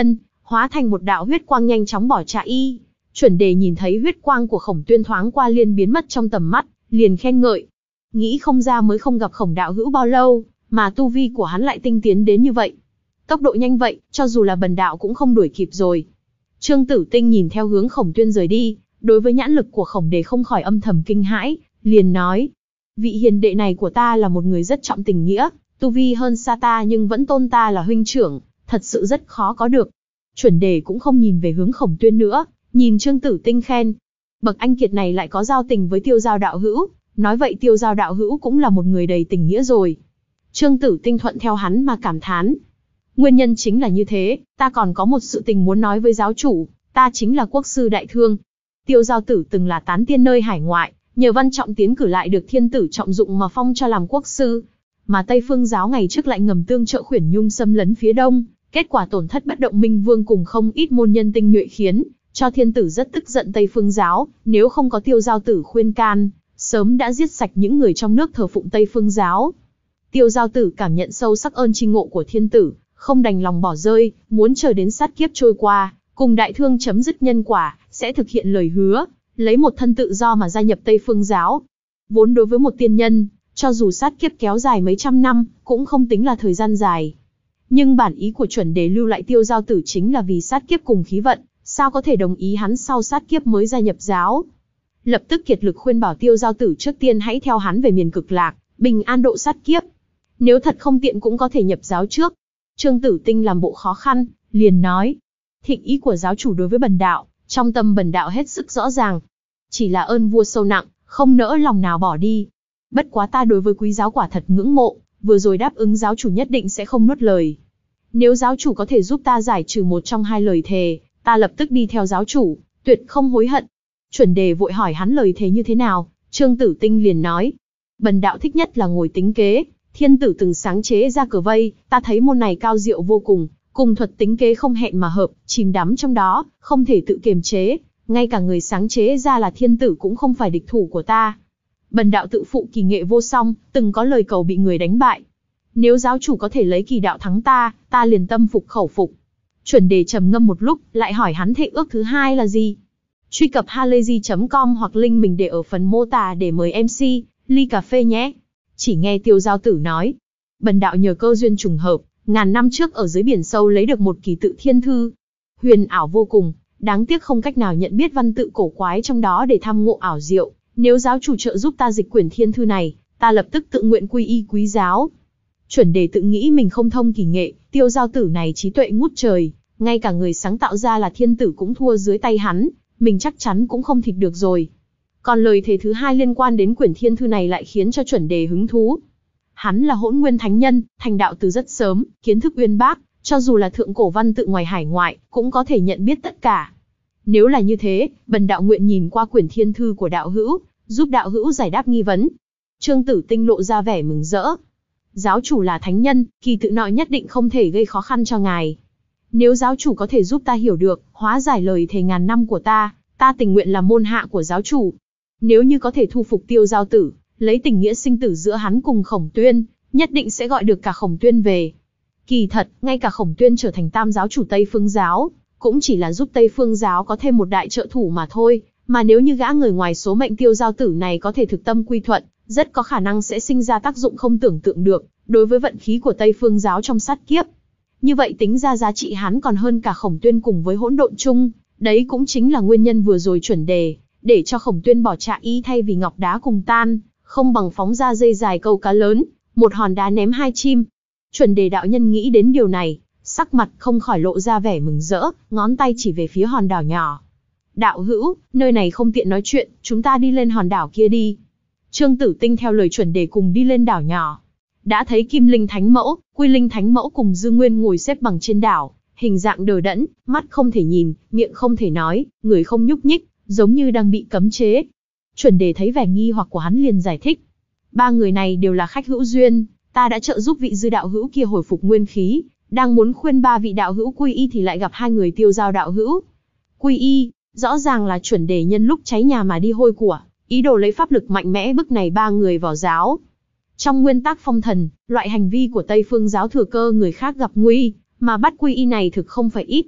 hóa thành một đạo huyết quang nhanh chóng bỏ chạy. Chuẩn đề nhìn thấy huyết quang của Khổng Tuyên thoáng qua liền biến mất trong tầm mắt, liền khen ngợi. Nghĩ không ra mới không gặp Khổng đạo hữu bao lâu, mà tu vi của hắn lại tinh tiến đến như vậy. Tốc độ nhanh vậy, cho dù là bần đạo cũng không đuổi kịp rồi. Trương Tử Tinh nhìn theo hướng Khổng Tuyên rời đi, đối với nhãn lực của Khổng Đề không khỏi âm thầm kinh hãi, liền nói. Vị hiền đệ này của ta là một người rất trọng tình nghĩa, tu vi hơn xa ta nhưng vẫn tôn ta là huynh trưởng, thật sự rất khó có được. Chuẩn Đề cũng không nhìn về hướng Khổng Tuyên nữa, nhìn Trương Tử Tinh khen. Bậc anh kiệt này lại có giao tình với Tiêu Giao đạo hữu, nói vậy Tiêu Giao đạo hữu cũng là một người đầy tình nghĩa rồi. Trương Tử Tinh thuận theo hắn mà cảm thán. Nguyên nhân chính là như thế, ta còn có một sự tình muốn nói với giáo chủ, ta chính là quốc sư Đại Thương. Tiêu Giao tử từng là tán tiên nơi hải ngoại, nhờ văn trọng tiến cử lại được thiên tử trọng dụng mà phong cho làm quốc sư. Mà Tây Phương giáo ngày trước lại ngầm tương trợ Khuyển Nhung xâm lấn phía đông, kết quả tổn thất bất động minh vương cùng không ít môn nhân tinh nhuệ khiến cho thiên tử rất tức giận Tây Phương giáo, nếu không có Tiêu Giao tử khuyên can, sớm đã giết sạch những người trong nước thờ phụng Tây Phương giáo. Tiêu Giao tử cảm nhận sâu sắc ơn tri ngộ của thiên tử, không đành lòng bỏ rơi, muốn chờ đến sát kiếp trôi qua, cùng Đại Thương chấm dứt nhân quả, sẽ thực hiện lời hứa, lấy một thân tự do mà gia nhập Tây Phương giáo. Vốn đối với một tiên nhân, cho dù sát kiếp kéo dài mấy trăm năm, cũng không tính là thời gian dài. Nhưng bản ý của Chuẩn Đề lưu lại Tiêu Giao tử chính là vì sát kiếp cùng khí vận, sao có thể đồng ý hắn sau sát kiếp mới gia nhập giáo. Lập tức kiệt lực khuyên bảo Tiêu Giao tử trước tiên hãy theo hắn về miền Cực Lạc, bình an độ sát kiếp. Nếu thật không tiện cũng có thể nhập giáo trước. Trương Tử Tinh làm bộ khó khăn, liền nói. Thịnh ý của giáo chủ đối với bần đạo, trong tâm bần đạo hết sức rõ ràng. Chỉ là ơn vua sâu nặng, không nỡ lòng nào bỏ đi. Bất quá ta đối với quý giáo quả thật ngưỡng mộ, vừa rồi đáp ứng giáo chủ nhất định sẽ không nuốt lời. Nếu giáo chủ có thể giúp ta giải trừ một trong hai lời thề, ta lập tức đi theo giáo chủ, tuyệt không hối hận. Chuẩn Đề vội hỏi hắn lời thề như thế nào, Trương Tử Tinh liền nói. Bần đạo thích nhất là ngồi tính kế, thiên tử từng sáng chế ra cờ vây, ta thấy môn này cao diệu vô cùng, cùng thuật tính kế không hẹn mà hợp, chìm đắm trong đó, không thể tự kiềm chế, ngay cả người sáng chế ra là thiên tử cũng không phải địch thủ của ta. Bần đạo tự phụ kỳ nghệ vô song, từng có lời cầu bị người đánh bại. Nếu giáo chủ có thể lấy kỳ đạo thắng ta, ta liền tâm phục khẩu phục. Chuẩn Đề trầm ngâm một lúc, lại hỏi hắn thệ ước thứ hai là gì. Truy cập halayzi chấm com hoặc link mình để ở phần mô tả để mời em xê, ly cà phê nhé. Chỉ nghe Tiêu Giao tử nói, bần đạo nhờ cơ duyên trùng hợp, ngàn năm trước ở dưới biển sâu lấy được một kỳ tự thiên thư. Huyền ảo vô cùng, đáng tiếc không cách nào nhận biết văn tự cổ quái trong đó để tham ngộ ảo diệu. Nếu giáo chủ trợ giúp ta dịch quyển thiên thư này, ta lập tức tự nguyện quy y quý giáo. Chuẩn Đề tự nghĩ mình không thông kỳ nghệ, Tiêu Giao tử này trí tuệ ngút trời, ngay cả người sáng tạo ra là thiên tử cũng thua dưới tay hắn, mình chắc chắn cũng không thịt được rồi. Còn lời thề thứ hai liên quan đến quyển thiên thư này lại khiến cho Chuẩn Đề hứng thú. Hắn là Hỗn Nguyên thánh nhân, thành đạo từ rất sớm, kiến thức uyên bác, cho dù là thượng cổ văn tự ngoài hải ngoại, cũng có thể nhận biết tất cả. Nếu là như thế, bần đạo nguyện nhìn qua quyển thiên thư của đạo hữu, giúp đạo hữu giải đáp nghi vấn. Trương Tử Tinh lộ ra vẻ mừng rỡ. Giáo chủ là thánh nhân, kỳ tự nọ nhất định không thể gây khó khăn cho ngài. Nếu giáo chủ có thể giúp ta hiểu được, hóa giải lời thề ngàn năm của ta, ta tình nguyện làm môn hạ của giáo chủ. Nếu như có thể thu phục Tiêu Giao tử, lấy tình nghĩa sinh tử giữa hắn cùng Khổng Tuyên, nhất định sẽ gọi được cả Khổng Tuyên về. Kỳ thật, ngay cả Khổng Tuyên trở thành tam giáo chủ Tây Phương giáo, cũng chỉ là giúp Tây Phương giáo có thêm một đại trợ thủ mà thôi. Mà nếu như gã người ngoài số mệnh Tiêu Giao tử này có thể thực tâm quy thuận, rất có khả năng sẽ sinh ra tác dụng không tưởng tượng được, đối với vận khí của Tây Phương giáo trong sát kiếp. Như vậy tính ra giá trị hắn còn hơn cả Khổng Tuyên cùng với hỗn độn chung, đấy cũng chính là nguyên nhân vừa rồi Chuẩn Đề, để cho Khổng Tuyên bỏ chạy ý thay vì ngọc đá cùng tan, không bằng phóng ra dây dài câu cá lớn, một hòn đá ném hai chim. Chuẩn Đề đạo nhân nghĩ đến điều này, sắc mặt không khỏi lộ ra vẻ mừng rỡ, ngón tay chỉ về phía hòn đảo nhỏ. Đạo hữu, nơi này không tiện nói chuyện, chúng ta đi lên hòn đảo kia đi. Trương Tử Tinh theo lời Chuẩn Đề cùng đi lên đảo nhỏ. Đã thấy Kim Linh Thánh Mẫu, Quy Linh Thánh Mẫu cùng Dương Nguyên ngồi xếp bằng trên đảo, hình dạng đờ đẫn, mắt không thể nhìn, miệng không thể nói, người không nhúc nhích, giống như đang bị cấm chế. Chuẩn Đề thấy vẻ nghi hoặc của hắn liền giải thích. Ba người này đều là khách hữu duyên, ta đã trợ giúp vị dư đạo hữu kia hồi phục nguyên khí, đang muốn khuyên ba vị đạo hữu quy y thì lại gặp hai người Tiêu Giao đạo hữu. Quy y, rõ ràng là Chuẩn Đề nhân lúc cháy nhà mà đi hôi của, ý đồ lấy pháp lực mạnh mẽ bức này ba người vào giáo. Trong nguyên tắc phong thần, loại hành vi của Tây Phương giáo thừa cơ người khác gặp nguy, mà bắt quy y này thực không phải ít.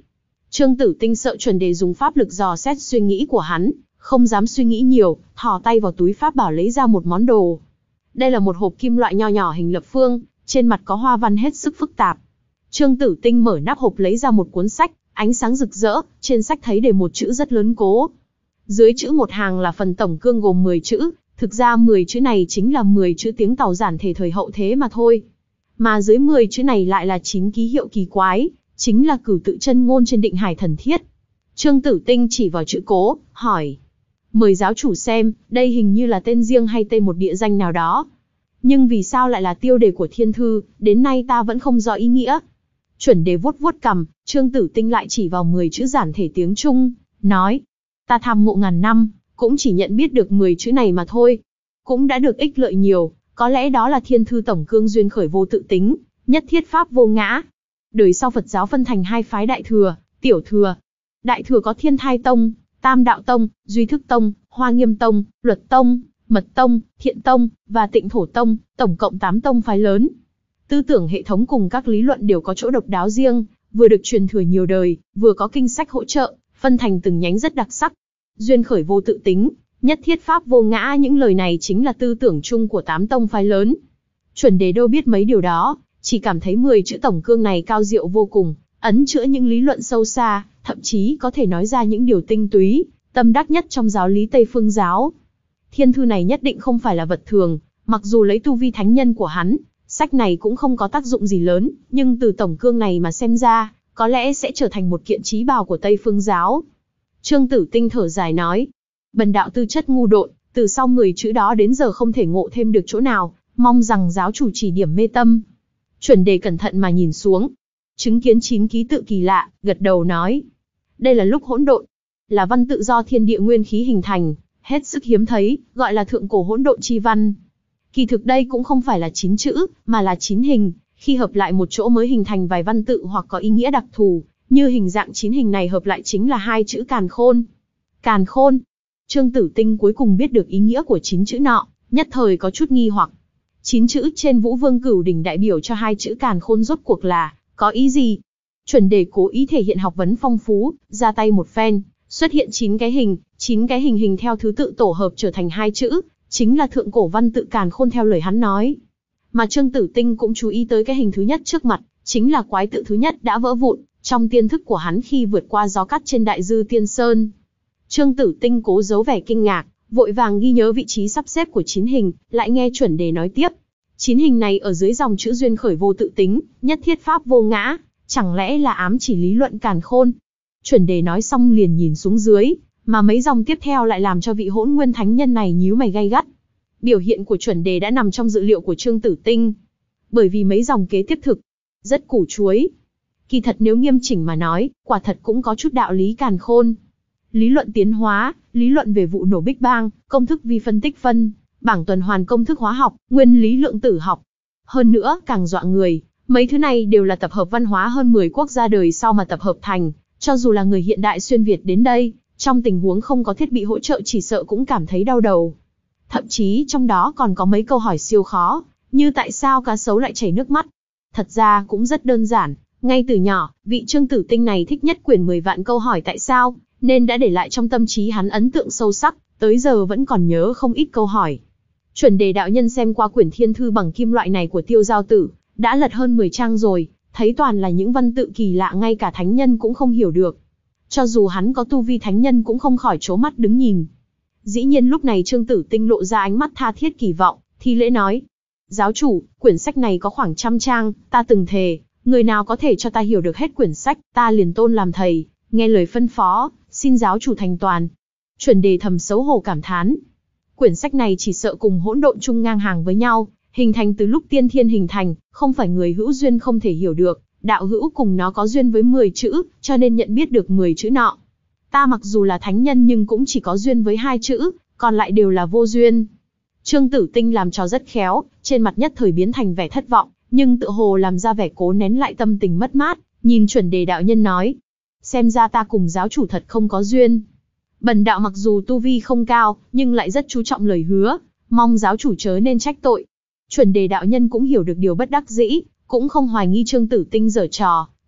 Trương Tử Tinh sợ chuẩn đề dùng pháp lực dò xét suy nghĩ của hắn, không dám suy nghĩ nhiều, thò tay vào túi pháp bảo lấy ra một món đồ. Đây là một hộp kim loại nho nhỏ hình lập phương, trên mặt có hoa văn hết sức phức tạp. Trương Tử Tinh mở nắp hộp lấy ra một cuốn sách, ánh sáng rực rỡ, trên sách thấy để một chữ rất lớn Cố. Dưới chữ một hàng là phần tổng cương gồm mười chữ, thực ra mười chữ này chính là mười chữ tiếng Tàu giản thể thời hậu thế mà thôi. Mà dưới mười chữ này lại là chín ký hiệu kỳ quái, chính là cửu tự chân ngôn trên định hải thần thiết. Trương Tử Tinh chỉ vào chữ Cố, hỏi. Mời giáo chủ xem, đây hình như là tên riêng hay tên một địa danh nào đó. Nhưng vì sao lại là tiêu đề của thiên thư, đến nay ta vẫn không rõ ý nghĩa. Chuẩn đề vuốt vuốt cằm, Trương Tử Tinh lại chỉ vào mười chữ giản thể tiếng Trung, nói. Ta tham ngộ ngàn năm, cũng chỉ nhận biết được mười chữ này mà thôi. Cũng đã được ích lợi nhiều, có lẽ đó là thiên thư tổng cương duyên khởi vô tự tính, nhất thiết pháp vô ngã. Đời sau Phật giáo phân thành hai phái đại thừa, tiểu thừa. Đại thừa có Thiên Thai Tông, Tam Đạo Tông, Duy Thức Tông, Hoa Nghiêm Tông, Luật Tông, Mật Tông, Thiện Tông, và Tịnh Thổ Tông, tổng cộng tám tông phái lớn. Tư tưởng hệ thống cùng các lý luận đều có chỗ độc đáo riêng, vừa được truyền thừa nhiều đời, vừa có kinh sách hỗ trợ, phân thành từng nhánh rất đặc sắc. Duyên khởi vô tự tính, nhất thiết pháp vô ngã, những lời này chính là tư tưởng chung của tám tông phái lớn. Chuẩn đề đâu biết mấy điều đó, chỉ cảm thấy mười chữ tổng cương này cao diệu vô cùng, ẩn chứa những lý luận sâu xa, thậm chí có thể nói ra những điều tinh túy, tâm đắc nhất trong giáo lý Tây Phương giáo. Thiên thư này nhất định không phải là vật thường, mặc dù lấy tu vi thánh nhân của hắn, sách này cũng không có tác dụng gì lớn, nhưng từ tổng cương này mà xem ra, có lẽ sẽ trở thành một kiện chí bảo của Tây Phương giáo. Trương Tử Tinh thở dài nói, bần đạo tư chất ngu độn, từ sau mười chữ đó đến giờ không thể ngộ thêm được chỗ nào, mong rằng giáo chủ chỉ điểm mê tâm. Chuẩn đề cẩn thận mà nhìn xuống, chứng kiến chín ký tự kỳ lạ, gật đầu nói, đây là lúc hỗn độn, là văn tự do thiên địa nguyên khí hình thành, hết sức hiếm thấy, gọi là thượng cổ hỗn độn chi văn. Kỳ thực đây cũng không phải là chín chữ, mà là chín hình, khi hợp lại một chỗ mới hình thành vài văn tự hoặc có ý nghĩa đặc thù, như hình dạng chín hình này hợp lại chính là hai chữ càn khôn. Càn khôn. Trương Tử Tinh cuối cùng biết được ý nghĩa của chín chữ nọ, nhất thời có chút nghi hoặc. Chín chữ trên Vũ Vương Cửu Đỉnh đại biểu cho hai chữ càn khôn rốt cuộc là có ý gì? Chuẩn đề cố ý thể hiện học vấn phong phú, ra tay một phen, xuất hiện chín cái hình, chín cái hình hình theo thứ tự tổ hợp trở thành hai chữ, chính là thượng cổ văn tự càn khôn theo lời hắn nói. Mà Trương Tử Tinh cũng chú ý tới cái hình thứ nhất trước mặt, chính là quái tự thứ nhất đã vỡ vụn, trong tiên thức của hắn khi vượt qua gió cắt trên đại dư tiên sơn. Trương Tử Tinh cố giấu vẻ kinh ngạc, vội vàng ghi nhớ vị trí sắp xếp của chín hình, lại nghe chuẩn đề nói tiếp. Chín hình này ở dưới dòng chữ duyên khởi vô tự tính, nhất thiết pháp vô ngã, chẳng lẽ là ám chỉ lý luận càn khôn? Chuẩn đề nói xong liền nhìn xuống dưới, mà mấy dòng tiếp theo lại làm cho vị hỗn nguyên thánh nhân này nhíu mày gay gắt. Biểu hiện của chuẩn đề đã nằm trong dự liệu của Trương Tử Tinh, bởi vì mấy dòng kế tiếp thực rất củ chuối. Kỳ thật nếu nghiêm chỉnh mà nói, quả thật cũng có chút đạo lý càn khôn. Lý luận tiến hóa, lý luận về vụ nổ Big Bang, công thức vi phân tích phân, bảng tuần hoàn công thức hóa học, nguyên lý lượng tử học. Hơn nữa, càng dọa người, mấy thứ này đều là tập hợp văn hóa hơn mười quốc gia đời sau mà tập hợp thành, cho dù là người hiện đại xuyên Việt đến đây, trong tình huống không có thiết bị hỗ trợ chỉ sợ cũng cảm thấy đau đầu. Thậm chí trong đó còn có mấy câu hỏi siêu khó, như tại sao cá sấu lại chảy nước mắt. Thật ra cũng rất đơn giản, ngay từ nhỏ, vị Trương Tử Tinh này thích nhất quyển mười vạn câu hỏi tại sao, nên đã để lại trong tâm trí hắn ấn tượng sâu sắc, tới giờ vẫn còn nhớ không ít câu hỏi. Chuẩn đề đạo nhân xem qua quyển thiên thư bằng kim loại này của Tiêu Giao Tử, đã lật hơn mười trang rồi, thấy toàn là những văn tự kỳ lạ ngay cả thánh nhân cũng không hiểu được. Cho dù hắn có tu vi thánh nhân cũng không khỏi trố mắt đứng nhìn. Dĩ nhiên lúc này Trương Tử Tinh lộ ra ánh mắt tha thiết kỳ vọng, thi lễ nói. Giáo chủ, quyển sách này có khoảng trăm trang, ta từng thề, người nào có thể cho ta hiểu được hết quyển sách, ta liền tôn làm thầy, nghe lời phân phó, xin giáo chủ thành toàn. Chuẩn đề thầm xấu hổ cảm thán. Quyển sách này chỉ sợ cùng hỗn độn chung ngang hàng với nhau, hình thành từ lúc tiên thiên hình thành, không phải người hữu duyên không thể hiểu được, đạo hữu cùng nó có duyên với mười chữ, cho nên nhận biết được mười chữ nọ. Ta mặc dù là thánh nhân nhưng cũng chỉ có duyên với hai chữ, còn lại đều là vô duyên. Trương Tử Tinh làm trò rất khéo, trên mặt nhất thời biến thành vẻ thất vọng, nhưng tự hồ làm ra vẻ cố nén lại tâm tình mất mát, nhìn chuẩn đề đạo nhân nói. Xem ra ta cùng giáo chủ thật không có duyên. Bần đạo mặc dù tu vi không cao, nhưng lại rất chú trọng lời hứa, mong giáo chủ chớ nên trách tội. Chuẩn đề đạo nhân cũng hiểu được điều bất đắc dĩ, cũng không hoài nghi Trương Tử Tinh giở trò,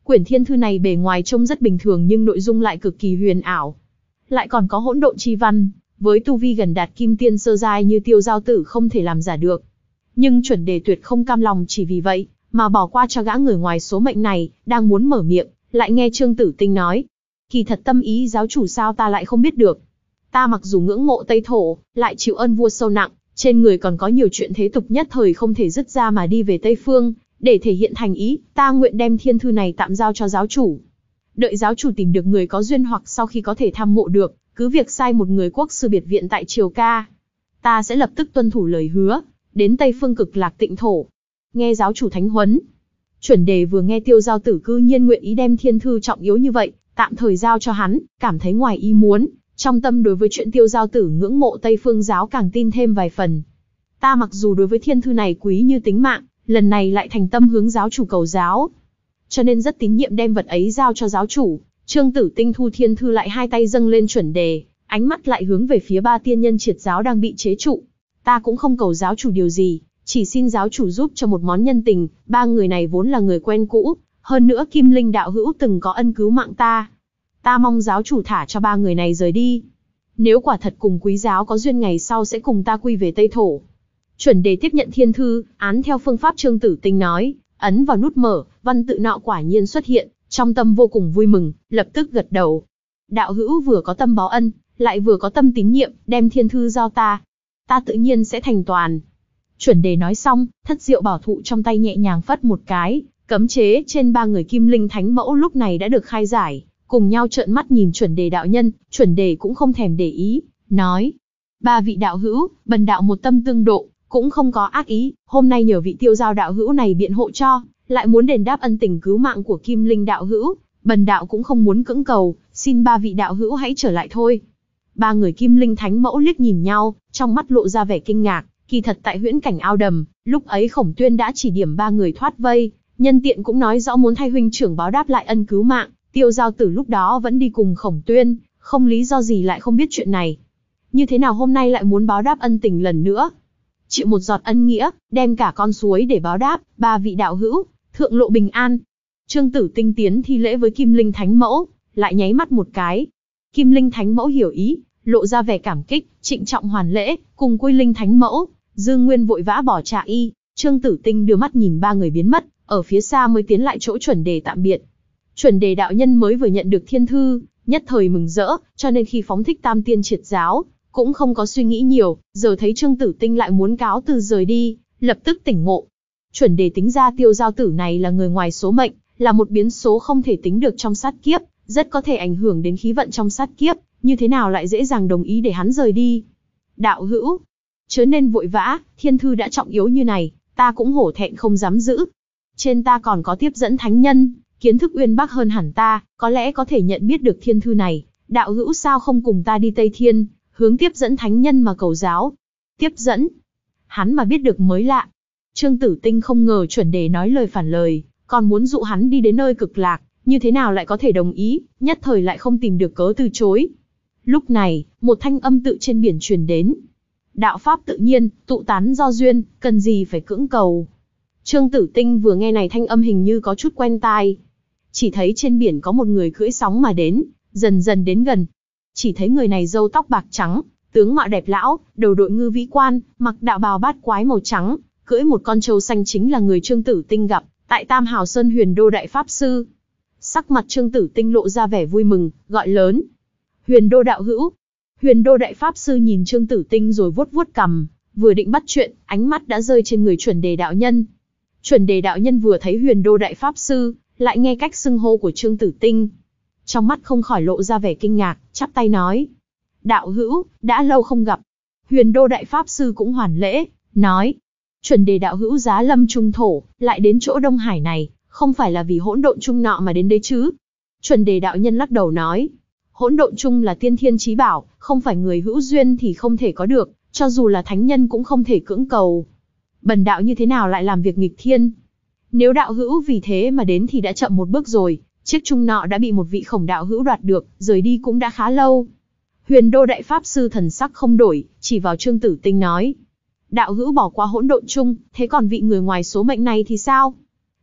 Quyển thiên thư này bề ngoài trông rất bình thường nhưng nội dung lại cực kỳ huyền ảo. Lại còn có hỗn độn chi văn, với tu vi gần đạt kim tiên sơ giai như Tiêu Giao Tử không thể làm giả được. Nhưng chuẩn đề tuyệt không cam lòng chỉ vì vậy, mà bỏ qua cho gã người ngoài số mệnh này, đang muốn mở miệng, lại nghe Trương Tử Tinh nói. Kỳ thật tâm ý giáo chủ sao ta lại không biết được. Ta mặc dù ngưỡng mộ Tây Thổ, lại chịu ơn vua sâu nặng, trên người còn có nhiều chuyện thế tục nhất thời không thể dứt ra mà đi về Tây Phương, để thể hiện thành ý, ta nguyện đem thiên thư này tạm giao cho giáo chủ. Đợi giáo chủ tìm được người có duyên hoặc sau khi có thể tham mộ được, cứ việc sai một người quốc sư biệt viện tại Triều Ca. Ta sẽ lập tức tuân thủ lời hứa, đến Tây Phương Cực Lạc Tịnh Thổ. Nghe giáo chủ thánh huấn. Chuẩn đề vừa nghe Tiêu Giao Tử cư nhiên nguyện ý đem thiên thư trọng yếu như vậy, tạm thời giao cho hắn, cảm thấy ngoài ý muốn, trong tâm đối với chuyện Tiêu Giao Tử ngưỡng mộ Tây Phương giáo càng tin thêm vài phần. Ta mặc dù đối với thiên thư này quý như tính mạng, lần này lại thành tâm hướng giáo chủ cầu giáo, cho nên rất tín nhiệm đem vật ấy giao cho giáo chủ. Trương Tử Tinh thu thiên thư lại hai tay dâng lên chuẩn đề, ánh mắt lại hướng về phía ba tiên nhân triệt giáo đang bị chế trụ. Ta cũng không cầu giáo chủ điều gì, chỉ xin giáo chủ giúp cho một món nhân tình, ba người này vốn là người quen cũ, hơn nữa Kim Linh đạo hữu từng có ân cứu mạng ta. Ta mong giáo chủ thả cho ba người này rời đi. Nếu quả thật cùng quý giáo có duyên ngày sau sẽ cùng ta quy về Tây Thổ. Chuẩn đề tiếp nhận thiên thư, án theo phương pháp Trương Tử Tinh nói, ấn vào nút mở, văn tự nọ quả nhiên xuất hiện, trong tâm vô cùng vui mừng, lập tức gật đầu. Đạo hữu vừa có tâm báo ân, lại vừa có tâm tín nhiệm, đem thiên thư giao ta. Ta tự nhiên sẽ thành toàn. Chuẩn đề nói xong, thất diệu bảo thụ trong tay nhẹ nhàng phất một cái, cấm chế trên ba người Kim Linh Thánh Mẫu lúc này đã được khai giải, cùng nhau trợn mắt nhìn chuẩn đề đạo nhân. Chuẩn đề cũng không thèm để ý, nói: ba vị đạo hữu, bần đạo một tâm tương độ, cũng không có ác ý, hôm nay nhờ vị Tiêu Giao đạo hữu này biện hộ cho, lại muốn đền đáp ân tình cứu mạng của Kim Linh đạo hữu, bần đạo cũng không muốn cưỡng cầu, xin ba vị đạo hữu hãy trở lại thôi. Ba người Kim Linh Thánh Mẫu liếc nhìn nhau, trong mắt lộ ra vẻ kinh ngạc. Kỳ thật tại huyễn cảnh ao đầm, lúc ấy Khổng Tuyên đã chỉ điểm ba người thoát vây, nhân tiện cũng nói rõ muốn thay huynh trưởng báo đáp lại ân cứu mạng. Tiêu Giao Tử lúc đó vẫn đi cùng Khổng Tuyên, không lý do gì lại không biết chuyện này. Như thế nào hôm nay lại muốn báo đáp ân tình lần nữa? Chịu một giọt ân nghĩa, đem cả con suối để báo đáp. Ba vị đạo hữu, thượng lộ bình an. Trương Tử Tinh tiến thi lễ với Kim Linh Thánh Mẫu, lại nháy mắt một cái. Kim Linh Thánh Mẫu hiểu ý, lộ ra vẻ cảm kích, trịnh trọng hoàn lễ, cùng Quy Linh Thánh Mẫu. Dương Nguyên vội vã bỏ trà y. Trương Tử Tinh đưa mắt nhìn ba người biến mất, ở phía xa mới tiến lại chỗ chuẩn đề tạm biệt. Chuẩn đề đạo nhân mới vừa nhận được thiên thư, nhất thời mừng rỡ, cho nên khi phóng thích tam tiên triệt giáo, cũng không có suy nghĩ nhiều, giờ thấy Trương Tử Tinh lại muốn cáo từ rời đi, lập tức tỉnh ngộ. Chuẩn đề tính ra Tiêu Giao Tử này là người ngoài số mệnh, là một biến số không thể tính được trong sát kiếp, rất có thể ảnh hưởng đến khí vận trong sát kiếp, như thế nào lại dễ dàng đồng ý để hắn rời đi. Đạo hữu, chớ nên vội vã, thiên thư đã trọng yếu như này, ta cũng hổ thẹn không dám giữ. Trên ta còn có tiếp dẫn thánh nhân, kiến thức uyên bác hơn hẳn ta, có lẽ có thể nhận biết được thiên thư này. Đạo hữu sao không cùng ta đi Tây Thiên, hướng tiếp dẫn thánh nhân mà cầu giáo. Tiếp dẫn? Hắn mà biết được mới lạ. Trương Tử Tinh không ngờ chuẩn đề nói lời phản lời, còn muốn dụ hắn đi đến nơi cực lạc, như thế nào lại có thể đồng ý, nhất thời lại không tìm được cớ từ chối. Lúc này, một thanh âm tự trên biển truyền đến. Đạo pháp tự nhiên, tụ tán do duyên, cần gì phải cưỡng cầu. Trương Tử Tinh vừa nghe này thanh âm hình như có chút quen tai. Chỉ thấy trên biển có một người cưỡi sóng mà đến, dần dần đến gần. Chỉ thấy người này râu tóc bạc trắng, tướng mạo đẹp lão, đầu đội ngư vĩ quan, mặc đạo bào bát quái màu trắng, cưỡi một con trâu xanh chính là người Trương Tử Tinh gặp tại Tam Hào Sơn Huyền Đô Đại Pháp Sư. Sắc mặt Trương Tử Tinh lộ ra vẻ vui mừng, gọi lớn: Huyền Đô đạo hữu. Huyền Đô Đại Pháp Sư nhìn Trương Tử Tinh rồi vuốt vuốt cằm, vừa định bắt chuyện, ánh mắt đã rơi trên người Chuẩn Đề đạo nhân. Chuẩn Đề đạo nhân vừa thấy Huyền Đô Đại Pháp Sư, lại nghe cách xưng hô của Trương Tử Tinh, trong mắt không khỏi lộ ra vẻ kinh ngạc, chắp tay nói: Đạo hữu, đã lâu không gặp. Huyền Đô Đại Pháp Sư cũng hoàn lễ, nói: Chuẩn Đề đạo hữu giá lâm trung thổ, lại đến chỗ Đông Hải này, không phải là vì hỗn độn chung nọ mà đến đấy chứ? Chuẩn Đề đạo nhân lắc đầu nói: Hỗn độn chung là tiên thiên chí bảo, không phải người hữu duyên thì không thể có được, cho dù là thánh nhân cũng không thể cưỡng cầu. Bần đạo như thế nào lại làm việc nghịch thiên? Nếu đạo hữu vì thế mà đến thì đã chậm một bước rồi, chiếc chung nọ đã bị một vị Khổng đạo hữu đoạt được, rời đi cũng đã khá lâu. Huyền Đô Đại Pháp Sư thần sắc không đổi, chỉ vào Trương Tử Tinh nói: Đạo hữu bỏ qua hỗn độn chung, thế còn vị người ngoài số mệnh này thì sao?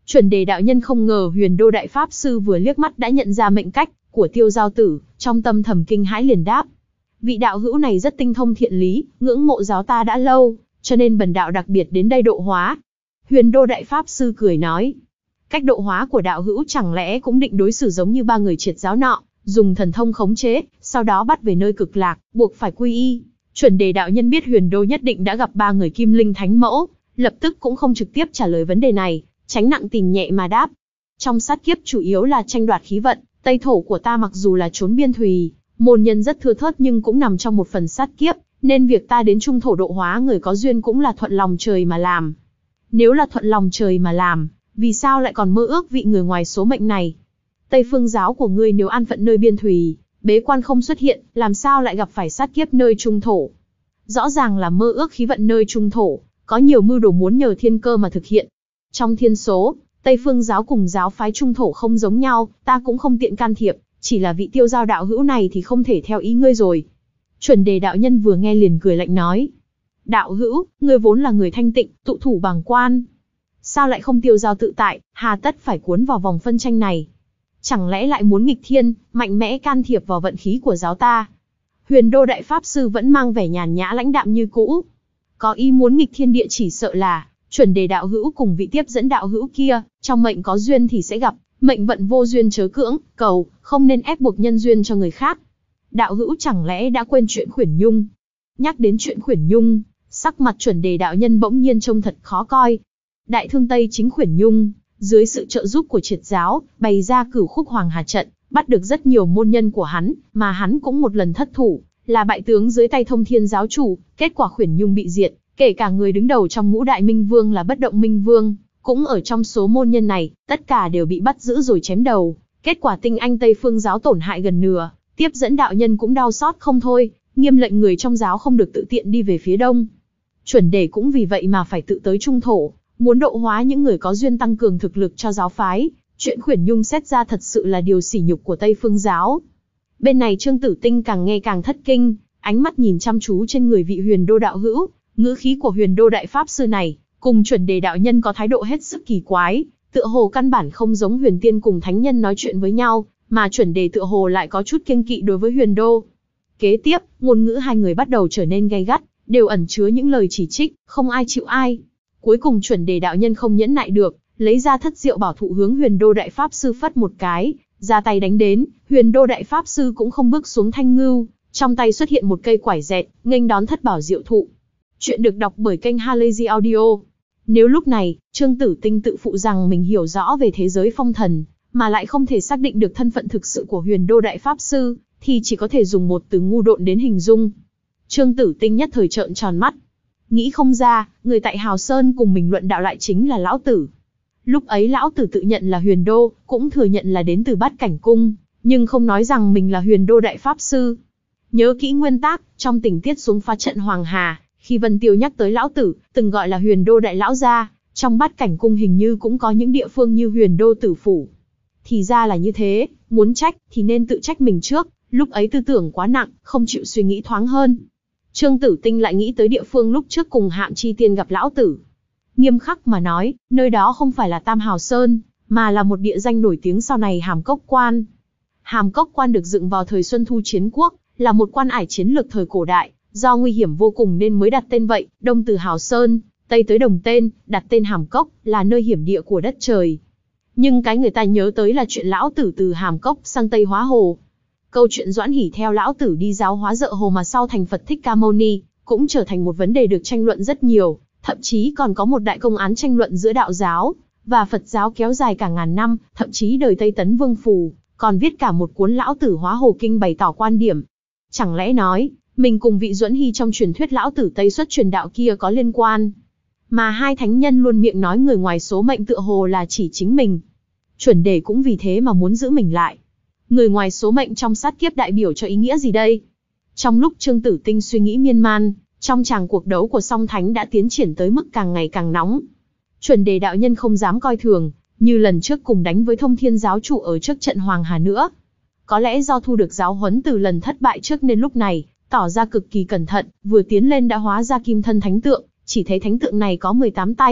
Chuẩn đề đạo nhân không ngờ Huyền Đô đại pháp sư vừa liếc mắt đã nhận ra mệnh cách của Tiêu Giao Tử, trong tâm thầm kinh hãi liền đáp: vị đạo hữu này rất tinh thông thiện lý, ngưỡng mộ giáo ta đã lâu, cho nên bần đạo đặc biệt đến đây độ hóa. Huyền Đô đại pháp sư cười nói: cách độ hóa của đạo hữu chẳng lẽ cũng định đối xử giống như ba người triệt giáo nọ, dùng thần thông khống chế, sau đó bắt về nơi cực lạc, buộc phải quy y. Chuẩn đề đạo nhân biết Huyền Đô nhất định đã gặp ba người Kim Linh Thánh Mẫu, lập tức cũng không trực tiếp trả lời vấn đề này, tránh nặng tìm nhẹ mà đáp: trong sát kiếp chủ yếu là tranh đoạt khí vận, Tây thổ của ta mặc dù là chốn biên thùy, môn nhân rất thưa thớt nhưng cũng nằm trong một phần sát kiếp, nên việc ta đến trung thổ độ hóa người có duyên cũng là thuận lòng trời mà làm. Nếu là thuận lòng trời mà làm, vì sao lại còn mơ ước vị người ngoài số mệnh này? Tây phương giáo của ngươi nếu an phận nơi biên thùy, bế quan không xuất hiện, làm sao lại gặp phải sát kiếp nơi trung thổ? Rõ ràng là mơ ước khí vận nơi trung thổ, có nhiều mưu đồ muốn nhờ thiên cơ mà thực hiện. Trong thiên số, Tây phương giáo cùng giáo phái trung thổ không giống nhau, ta cũng không tiện can thiệp, chỉ là vị Tiêu Giao đạo hữu này thì không thể theo ý ngươi rồi. Chuẩn đề đạo nhân vừa nghe liền cười lạnh nói: đạo hữu, ngươi vốn là người thanh tịnh, tụ thủ bàng quan, sao lại không tiêu giao tự tại, hà tất phải cuốn vào vòng phân tranh này? Chẳng lẽ lại muốn nghịch thiên, mạnh mẽ can thiệp vào vận khí của giáo ta? Huyền Đô đại pháp sư vẫn mang vẻ nhàn nhã lãnh đạm như cũ. Có ý muốn nghịch thiên địa chỉ sợ là chuẩn đề đạo hữu cùng vị tiếp dẫn đạo hữu kia, trong mệnh có duyên thì sẽ gặp, mệnh vận vô duyên chớ cưỡng, cầu, không nên ép buộc nhân duyên cho người khác. Đạo hữu chẳng lẽ đã quên chuyện Khuyển Nhung? Nhắc đến chuyện Khuyển Nhung, sắc mặt chuẩn đề đạo nhân bỗng nhiên trông thật khó coi. Đại thương Tây chính Khuyển Nhung, dưới sự trợ giúp của triệt giáo, bày ra cửu khúc hoàng hà trận, bắt được rất nhiều môn nhân của hắn, mà hắn cũng một lần thất thủ, là bại tướng dưới tay Thông Thiên giáo chủ, kết quả Khuyển Nhung bị diệt, kể cả người đứng đầu trong ngũ đại minh vương là Bất Động Minh Vương, cũng ở trong số môn nhân này, tất cả đều bị bắt giữ rồi chém đầu, kết quả tinh anh Tây phương giáo tổn hại gần nửa, tiếp dẫn đạo nhân cũng đau xót không thôi, nghiêm lệnh người trong giáo không được tự tiện đi về phía đông. Chuẩn đề cũng vì vậy mà phải tự tới trung thổ, muốn độ hóa những người có duyên tăng cường thực lực cho giáo phái. Chuyện Khuyển Nhung xét ra thật sự là điều sỉ nhục của Tây phương giáo. Bên này Trương Tử Tinh càng nghe càng thất kinh, ánh mắt nhìn chăm chú trên người vị Huyền Đô đạo hữu, ngữ khí của Huyền Đô đại pháp sư này, cùng chuẩn đề đạo nhân có thái độ hết sức kỳ quái, tựa hồ căn bản không giống huyền tiên cùng thánh nhân nói chuyện với nhau, mà chuẩn đề tựa hồ lại có chút kiêng kỵ đối với Huyền Đô. Kế tiếp, ngôn ngữ hai người bắt đầu trở nên gay gắt, đều ẩn chứa những lời chỉ trích, không ai chịu ai. Cuối cùng chuẩn đề đạo nhân không nhẫn nại được, lấy ra thất diệu bảo thụ hướng Huyền Đô đại pháp sư phất một cái, ra tay đánh đến. Huyền Đô đại pháp sư cũng không bước xuống thanh ngưu, trong tay xuất hiện một cây quải dẹt, nghênh đón thất bảo diệu thụ. Chuyện được đọc bởi kênh Halazy Audio. Nếu lúc này, Trương Tử Tinh tự phụ rằng mình hiểu rõ về thế giới phong thần, mà lại không thể xác định được thân phận thực sự của Huyền Đô đại pháp sư, thì chỉ có thể dùng một từ ngu độn đến hình dung. Trương Tử Tinh nhất thời trợn tròn mắt. Nghĩ không ra, người tại Hào Sơn cùng mình luận đạo lại chính là lão tử. Lúc ấy lão tử tự nhận là Huyền Đô, cũng thừa nhận là đến từ Bát Cảnh Cung, nhưng không nói rằng mình là Huyền Đô đại pháp sư. Nhớ kỹ nguyên tắc, trong tình tiết xuống phá trận Hoàng Hà, khi Vân Tiêu nhắc tới lão tử, từng gọi là Huyền Đô đại lão gia, trong Bát Cảnh Cung hình như cũng có những địa phương như Huyền Đô tử phủ. Thì ra là như thế, muốn trách thì nên tự trách mình trước, lúc ấy tư tưởng quá nặng, không chịu suy nghĩ thoáng hơn. Trương Tử Tinh lại nghĩ tới địa phương lúc trước cùng Hạm Chi Tiên gặp lão tử. Nghiêm khắc mà nói, nơi đó không phải là Tam Hào Sơn, mà là một địa danh nổi tiếng sau này Hàm Cốc Quan. Hàm Cốc Quan được dựng vào thời Xuân Thu Chiến Quốc, là một quan ải chiến lược thời cổ đại, do nguy hiểm vô cùng nên mới đặt tên vậy. Đông từ Hào Sơn, Tây tới Đồng Tên, đặt tên Hàm Cốc, là nơi hiểm địa của đất trời. Nhưng cái người ta nhớ tới là chuyện lão tử từ Hàm Cốc sang Tây Hóa Hồ. Câu chuyện Doãn Hỷ theo lão tử đi giáo hóa Dợ Hồ mà sau thành Phật Thích Ca Mâu Ni, cũng trở thành một vấn đề được tranh luận rất nhiều, thậm chí còn có một đại công án tranh luận giữa đạo giáo và Phật giáo kéo dài cả ngàn năm, thậm chí đời Tây Tấn Vương Phù còn viết cả một cuốn Lão Tử Hóa Hồ Kinh bày tỏ quan điểm. Chẳng lẽ nói, mình cùng vị Duẫn Hy trong truyền thuyết lão tử Tây xuất truyền đạo kia có liên quan? Mà hai thánh nhân luôn miệng nói người ngoài số mệnh tựa hồ là chỉ chính mình. Chuẩn đề cũng vì thế mà muốn giữ mình lại. Người ngoài số mệnh trong sát kiếp đại biểu cho ý nghĩa gì đây? Trong lúc Trương Tử Tinh suy nghĩ miên man, trong tràng cuộc đấu của song thánh đã tiến triển tới mức càng ngày càng nóng. Chuẩn đề đạo nhân không dám coi thường, như lần trước cùng đánh với Thông Thiên giáo chủ ở trước trận Hoàng Hà nữa. Có lẽ do thu được giáo huấn từ lần thất bại trước nên lúc này, tỏ ra cực kỳ cẩn thận, vừa tiến lên đã hóa ra kim thân thánh tượng, chỉ thấy thánh tượng này có mười tám tay,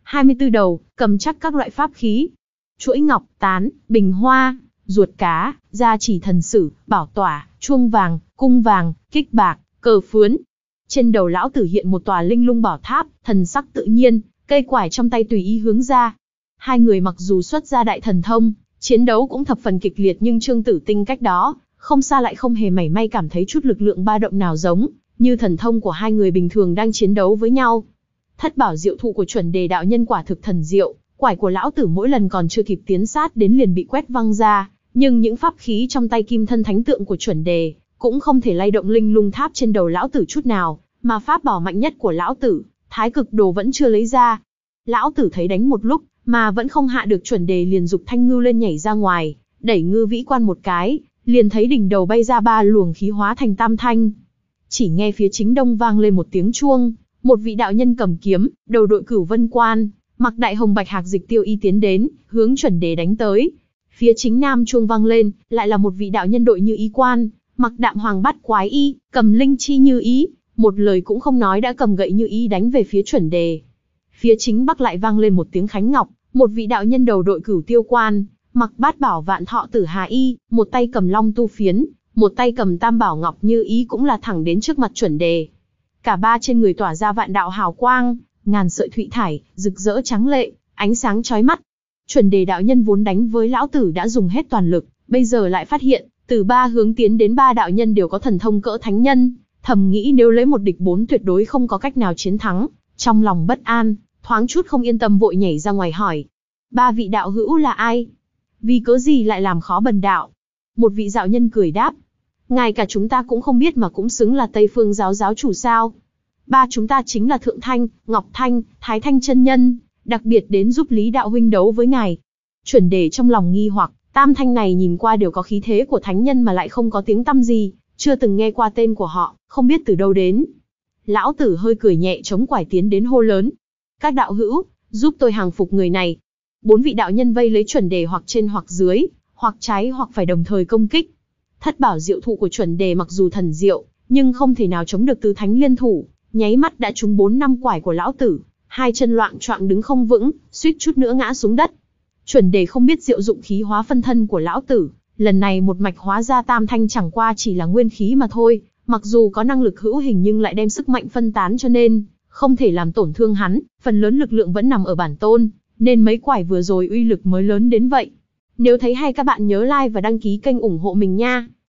hai mươi tư đầu, cầm chắc các loại pháp khí. Chuỗi ngọc, tán, bình hoa, ruột cá, gia chỉ thần sử, bảo tỏa, chuông vàng, cung vàng, kích bạc, cờ phướn. Trên đầu lão tử hiện một tòa linh lung bảo tháp, thần sắc tự nhiên, cây quải trong tay tùy ý hướng ra. Hai người mặc dù xuất ra đại thần thông, chiến đấu cũng thập phần kịch liệt, nhưng Trương Tử Tinh cách đó không xa lại không hề mảy may cảm thấy chút lực lượng ba động nào giống như thần thông của hai người bình thường đang chiến đấu với nhau. Thất bảo diệu thụ của chuẩn đề đạo nhân quả thực thần diệu, quải của lão tử mỗi lần còn chưa kịp tiến sát đến liền bị quét văng ra, nhưng những pháp khí trong tay kim thân thánh tượng của chuẩn đề cũng không thể lay động linh lung tháp trên đầu lão tử chút nào, mà pháp bảo mạnh nhất của lão tử, thái cực đồ vẫn chưa lấy ra. Lão tử thấy đánh một lúc mà vẫn không hạ được chuẩn đề, liền dục thanh ngưu lên nhảy ra ngoài, đẩy ngư vĩ quan một cái, liền thấy đỉnh đầu bay ra ba luồng khí hóa thành tam thanh. Chỉ nghe phía chính đông vang lên một tiếng chuông, một vị đạo nhân cầm kiếm, đầu đội cửu vân quan, mặc đại hồng bạch hạc dịch tiêu y tiến đến, hướng chuẩn đề đánh tới. Phía chính nam chuông vang lên, lại là một vị đạo nhân đội như ý quan, mặc đạm hoàng bát quái y, cầm linh chi như ý, một lời cũng không nói đã cầm gậy như ý đánh về phía chuẩn đề. Phía chính bắc lại vang lên một tiếng khánh ngọc, một vị đạo nhân đầu đội cửu tiêu quan, mặc bát bảo vạn thọ tử hà y, một tay cầm long tu phiến, một tay cầm tam bảo ngọc như ý, cũng là thẳng đến trước mặt chuẩn đề. Cả ba trên người tỏa ra vạn đạo hào quang, ngàn sợi thụy thải, rực rỡ trắng lệ, ánh sáng chói mắt. Chuẩn đề đạo nhân vốn đánh với lão tử đã dùng hết toàn lực, bây giờ lại phát hiện, từ ba hướng tiến đến ba đạo nhân đều có thần thông cỡ thánh nhân, thầm nghĩ nếu lấy một địch bốn tuyệt đối không có cách nào chiến thắng. Trong lòng bất an, thoáng chút không yên tâm, vội nhảy ra ngoài hỏi: ba vị đạo hữu là ai? Vì cớ gì lại làm khó bần đạo? Một vị đạo nhân cười đáp: ngay cả chúng ta cũng không biết mà cũng xứng là Tây Phương giáo giáo chủ sao? Ba chúng ta chính là Thượng Thanh, Ngọc Thanh, Thái Thanh chân nhân, đặc biệt đến giúp Lý đạo huynh đấu với ngài. Chuẩn đề trong lòng nghi hoặc, tam thanh này nhìn qua đều có khí thế của thánh nhân mà lại không có tiếng tăm gì, chưa từng nghe qua tên của họ, không biết từ đâu đến. Lão tử hơi cười nhẹ, chống quải tiến đến hô lớn: các đạo hữu, giúp tôi hàng phục người này. Bốn vị đạo nhân vây lấy chuẩn đề, hoặc trên hoặc dưới, hoặc trái hoặc phải đồng thời công kích. Thất bảo diệu thụ của chuẩn đề mặc dù thần diệu, nhưng không thể nào chống được tứ thánh liên thủ, nháy mắt đã trúng bốn năm quải của lão tử, hai chân loạng choạng đứng không vững, suýt chút nữa ngã xuống đất. Chuẩn đề không biết diệu dụng khí hóa phân thân của lão tử, lần này một mạch hóa ra tam thanh chẳng qua chỉ là nguyên khí mà thôi, mặc dù có năng lực hữu hình nhưng lại đem sức mạnh phân tán, cho nên không thể làm tổn thương hắn, phần lớn lực lượng vẫn nằm ở bản tôn, nên mấy quải vừa rồi uy lực mới lớn đến vậy. Nếu thấy hay các bạn nhớ like và đăng ký kênh ủng hộ mình nha.